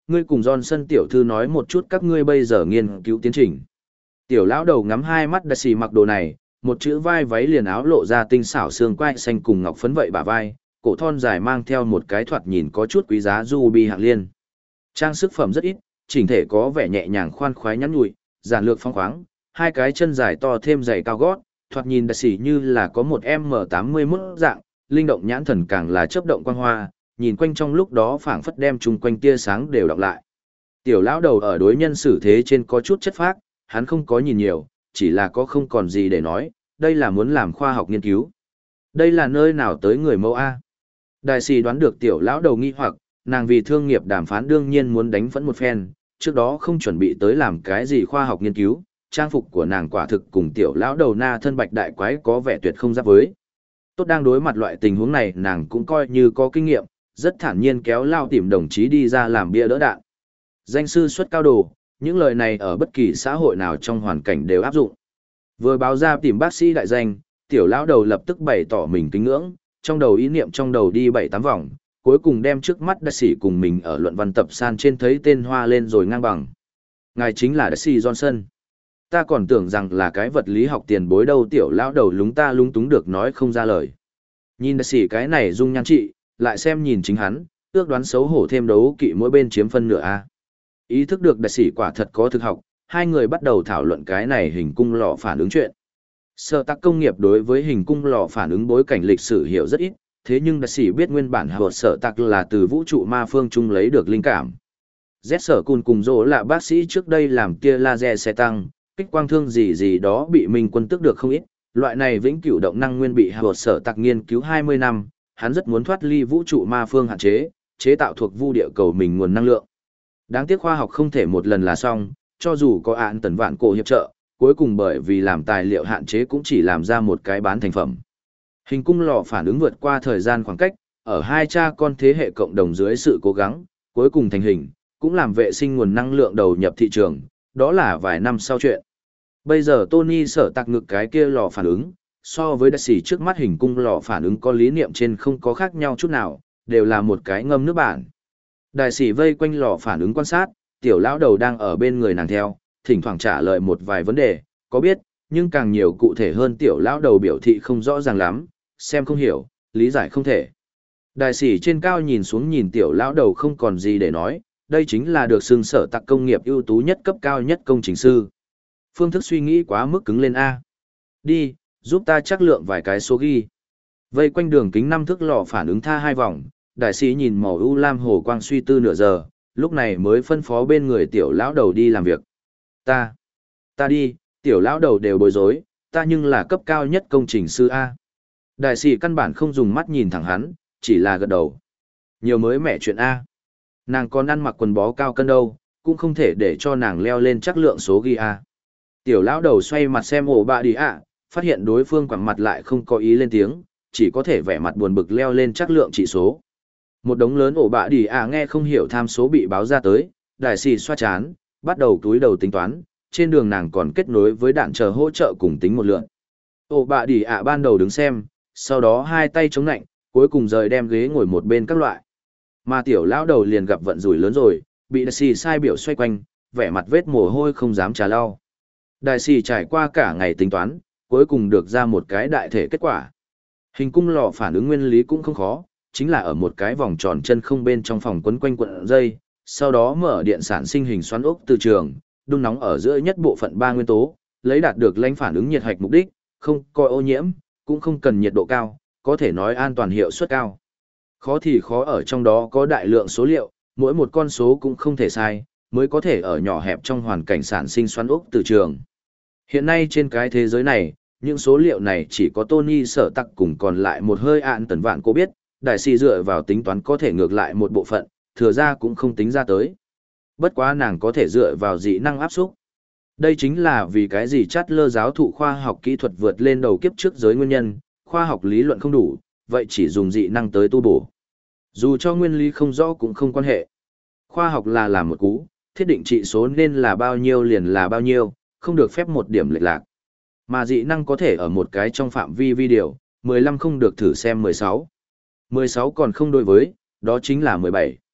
ngươi cùng Johnson tiểu thư nói một chút các ngươi bây giờ nghiên cứu tiến trình. Tiểu lão đầu ngắm hai mắt đại sĩ mặc đồ này, một chữ vai váy liền áo lộ ra tinh xảo xương quai xanh cùng ngọc phấn vậy bả vai, cổ thon dài mang theo một cái thoạt nhìn có chút quý giá ruby hạng liên. Trang sức phẩm rất ít, chỉnh thể có vẻ nhẹ nhàng khoan khoái nhắn nhụi, giản lược phong khoáng, hai cái chân dài to thêm giày cao gót, thoạt nhìn đại sĩ như là có một em em tám mươi mốt dạng, linh động nhãn thần càng là chớp động quang hoa, nhìn quanh trong lúc đó phảng phất đem chung quanh tia sáng đều đọc lại. Tiểu lão đầu ở đối nhân xử thế trên có chút chất phác, hắn không có nhìn nhiều, chỉ là có không còn gì để nói, đây là muốn làm khoa học nghiên cứu. Đây là nơi nào tới người mẫu A. Đại sĩ đoán được tiểu lão đầu nghi hoặc, nàng vì thương nghiệp đàm phán đương nhiên muốn đánh phẫn một phen, trước đó không chuẩn bị tới làm cái gì khoa học nghiên cứu, trang phục của nàng quả thực cùng tiểu lão đầu na thân bạch đại quái có vẻ tuyệt không giáp với. Tốt đang đối mặt loại tình huống này nàng cũng coi như có kinh nghiệm, rất thản nhiên kéo lao tìm đồng chí đi ra làm bia đỡ đạn. Danh sư xuất cao đồ, những lời này ở bất kỳ xã hội nào trong hoàn cảnh đều áp dụng. Vừa báo ra tìm bác sĩ đại danh, tiểu lão đầu lập tức bày tỏ mình kính ngưỡng, trong đầu ý niệm trong đầu đi bảy tám vòng, cuối cùng đem trước mắt đại sĩ cùng mình ở luận văn tập san trên thấy tên hoa lên rồi ngang bằng. Ngài chính là đại sĩ Johnson. Ta còn tưởng rằng là cái vật lý học tiền bối đâu, tiểu lão đầu lúng ta lúng túng được nói không ra lời. Nhìn đại sĩ cái này dung nhan trị, lại xem nhìn chính hắn, ước đoán xấu hổ thêm đấu kỵ mỗi bên chiếm phân nửa a. Ý thức được đại sĩ quả thật có thực học, hai người bắt đầu thảo luận cái này hình cung lò phản ứng chuyện. Sở tác công nghiệp đối với hình cung lò phản ứng bối cảnh lịch sử hiểu rất ít, thế nhưng đại sĩ biết nguyên bản hợp sở tạc là từ vũ trụ ma phương trung lấy được linh cảm. Z sở cùn cùng dỗ là bác sĩ trước đây làm tia laser xe tăng, kích quang thương gì gì đó bị Minh quân tức được không ít, loại này vĩnh cửu động năng nguyên bị hợp sở tạc nghiên cứu hai mươi năm, hắn rất muốn thoát ly vũ trụ ma phương hạn chế, chế tạo thuộc vu địa cầu mình nguồn năng lượng. Đáng tiếc khoa học không thể một lần là xong, cho dù có án tần vạn cổ hiệp trợ, cuối cùng bởi vì làm tài liệu hạn chế cũng chỉ làm ra một cái bán thành phẩm. Hình cung lò phản ứng vượt qua thời gian khoảng cách, ở hai cha con thế hệ cộng đồng dưới sự cố gắng, cuối cùng thành hình, cũng làm vệ sinh nguồn năng lượng đầu nhập thị trường, đó là vài năm sau chuyện. Bây giờ Tony sở tạc ngực cái kia lò phản ứng, so với đại sĩ trước mắt hình cung lò phản ứng có lý niệm trên không có khác nhau chút nào, đều là một cái ngâm nước bản. Đại sĩ vây quanh lò phản ứng quan sát, tiểu lão đầu đang ở bên người nàng theo, thỉnh thoảng trả lời một vài vấn đề, có biết, nhưng càng nhiều cụ thể hơn tiểu lão đầu biểu thị không rõ ràng lắm, xem không hiểu, lý giải không thể. Đại sĩ trên cao nhìn xuống nhìn tiểu lão đầu không còn gì để nói, đây chính là được xưng sở tạc công nghiệp ưu tú nhất cấp cao nhất công trình sư. Phương thức suy nghĩ quá mức cứng lên A. Đi, giúp ta chắc lượng vài cái số ghi. Vây quanh đường kính năm thước lò phản ứng tha hai vòng, đại sĩ nhìn màu u lam hồ quang suy tư nửa giờ, lúc này mới phân phó bên người tiểu lão đầu đi làm việc. Ta, ta đi, tiểu lão đầu đều bối rối, ta nhưng là cấp cao nhất công trình sư A. Đại sĩ căn bản không dùng mắt nhìn thẳng hắn, chỉ là gật đầu. Nhiều mới mẻ chuyện A. Nàng còn ăn mặc quần bó cao cân đâu, cũng không thể để cho nàng leo lên chắc lượng số ghi A. Tiểu lão đầu xoay mặt xem ổ bạ đi ạ, phát hiện đối phương quẳng mặt lại không có ý lên tiếng, chỉ có thể vẻ mặt buồn bực leo lên chắc lượng chỉ số. Một đống lớn ổ bạ đi ạ nghe không hiểu tham số bị báo ra tới, đại sĩ xoa chán, bắt đầu túi đầu tính toán, trên đường nàng còn kết nối với đạn chờ hỗ trợ cùng tính một lượt. Ổ bạ đi ạ ban đầu đứng xem, sau đó hai tay chống nạnh, cuối cùng rời đem ghế ngồi một bên các loại. Mà tiểu lão đầu liền gặp vận rủi lớn rồi, bị đại sĩ sai biểu xoay quanh, vẻ mặt vết mồ hôi không dám trà lau. Đại sĩ trải qua cả ngày tính toán, cuối cùng được ra một cái đại thể kết quả. Hình cung lò phản ứng nguyên lý cũng không khó, chính là ở một cái vòng tròn chân không bên trong phòng quấn quanh cuộn dây, sau đó mở điện sản sinh hình xoắn ốc từ trường, đun nóng ở giữa nhất bộ phận ba nguyên tố, lấy đạt được lãnh phản ứng nhiệt hạch mục đích, không coi ô nhiễm, cũng không cần nhiệt độ cao, có thể nói an toàn hiệu suất cao. Khó thì khó ở trong đó có đại lượng số liệu, mỗi một con số cũng không thể sai, mới có thể ở nhỏ hẹp trong hoàn cảnh sản sinh xoắn ốc từ trường. Hiện nay trên cái thế giới này, những số liệu này chỉ có Tony sở tặc cùng còn lại một hơi ạn tần vạn cô biết, đại sĩ dựa vào tính toán có thể ngược lại một bộ phận, thừa ra cũng không tính ra tới. Bất quá nàng có thể dựa vào dị năng áp xúc. Đây chính là vì cái gì chát lơ giáo thụ khoa học kỹ thuật vượt lên đầu kiếp trước giới nguyên nhân, khoa học lý luận không đủ, vậy chỉ dùng dị năng tới tu bổ. Dù cho nguyên lý không rõ cũng không quan hệ. Khoa học là làm một cú, thiết định trị số nên là bao nhiêu liền là bao nhiêu, không được phép một điểm lệch lạc. Mà dị năng có thể ở một cái trong phạm vi video, mười lăm không được thử xem mười sáu. mười sáu còn không đối với, đó chính là mười bảy.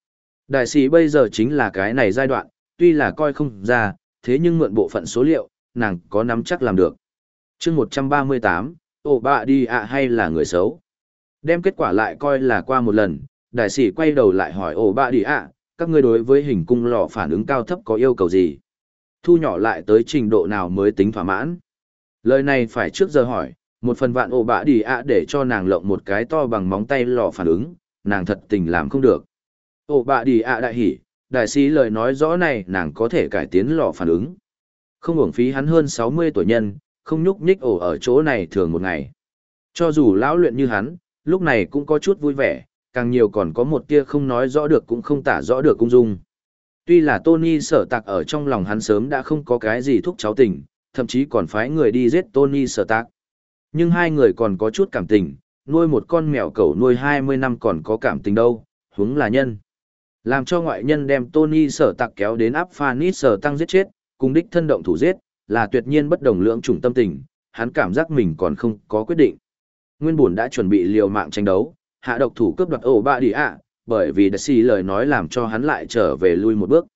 Đại sĩ bây giờ chính là cái này giai đoạn, tuy là coi không ra, thế nhưng mượn bộ phận số liệu, nàng có nắm chắc làm được. chương một trăm ba mươi tám, ổ bạ đi ạ hay là người xấu? Đem kết quả lại coi là qua một lần, đại sĩ quay đầu lại hỏi ổ bạ đi ạ, các ngươi đối với hình cung lò phản ứng cao thấp có yêu cầu gì? Thu nhỏ lại tới trình độ nào mới tính thỏa mãn? Lời này phải trước giờ hỏi, một phần vạn ổ bạ đi ạ để cho nàng lộng một cái to bằng móng tay lò phản ứng, nàng thật tình làm không được. Ổ bạ đi ạ đại hỉ, đại sĩ lời nói rõ này nàng có thể cải tiến lò phản ứng. Không uổng phí hắn hơn sáu mươi tuổi nhân, không nhúc nhích ổ ở chỗ này thường một ngày. Cho dù lão luyện như hắn, lúc này cũng có chút vui vẻ, càng nhiều còn có một tia không nói rõ được cũng không tả rõ được cung dung. Tuy là Tony sở tạc ở trong lòng hắn sớm đã không có cái gì thúc cháu tình, thậm chí còn phái người đi giết Tony sở tạc. Nhưng hai người còn có chút cảm tình, nuôi một con mèo cẩu nuôi hai mươi năm còn có cảm tình đâu, huống là nhân. Làm cho ngoại nhân đem Tony sở tạc kéo đến áp Phanis sở tăng giết chết, cùng đích thân động thủ giết, là tuyệt nhiên bất đồng lưỡng chủng tâm tình, hắn cảm giác mình còn không có quyết định. Nguyên Bổn đã chuẩn bị liều mạng tranh đấu, hạ độc thủ cướp đoạt ổ bạ đi ạ, bởi vì đã xì lời nói làm cho hắn lại trở về lui một bước.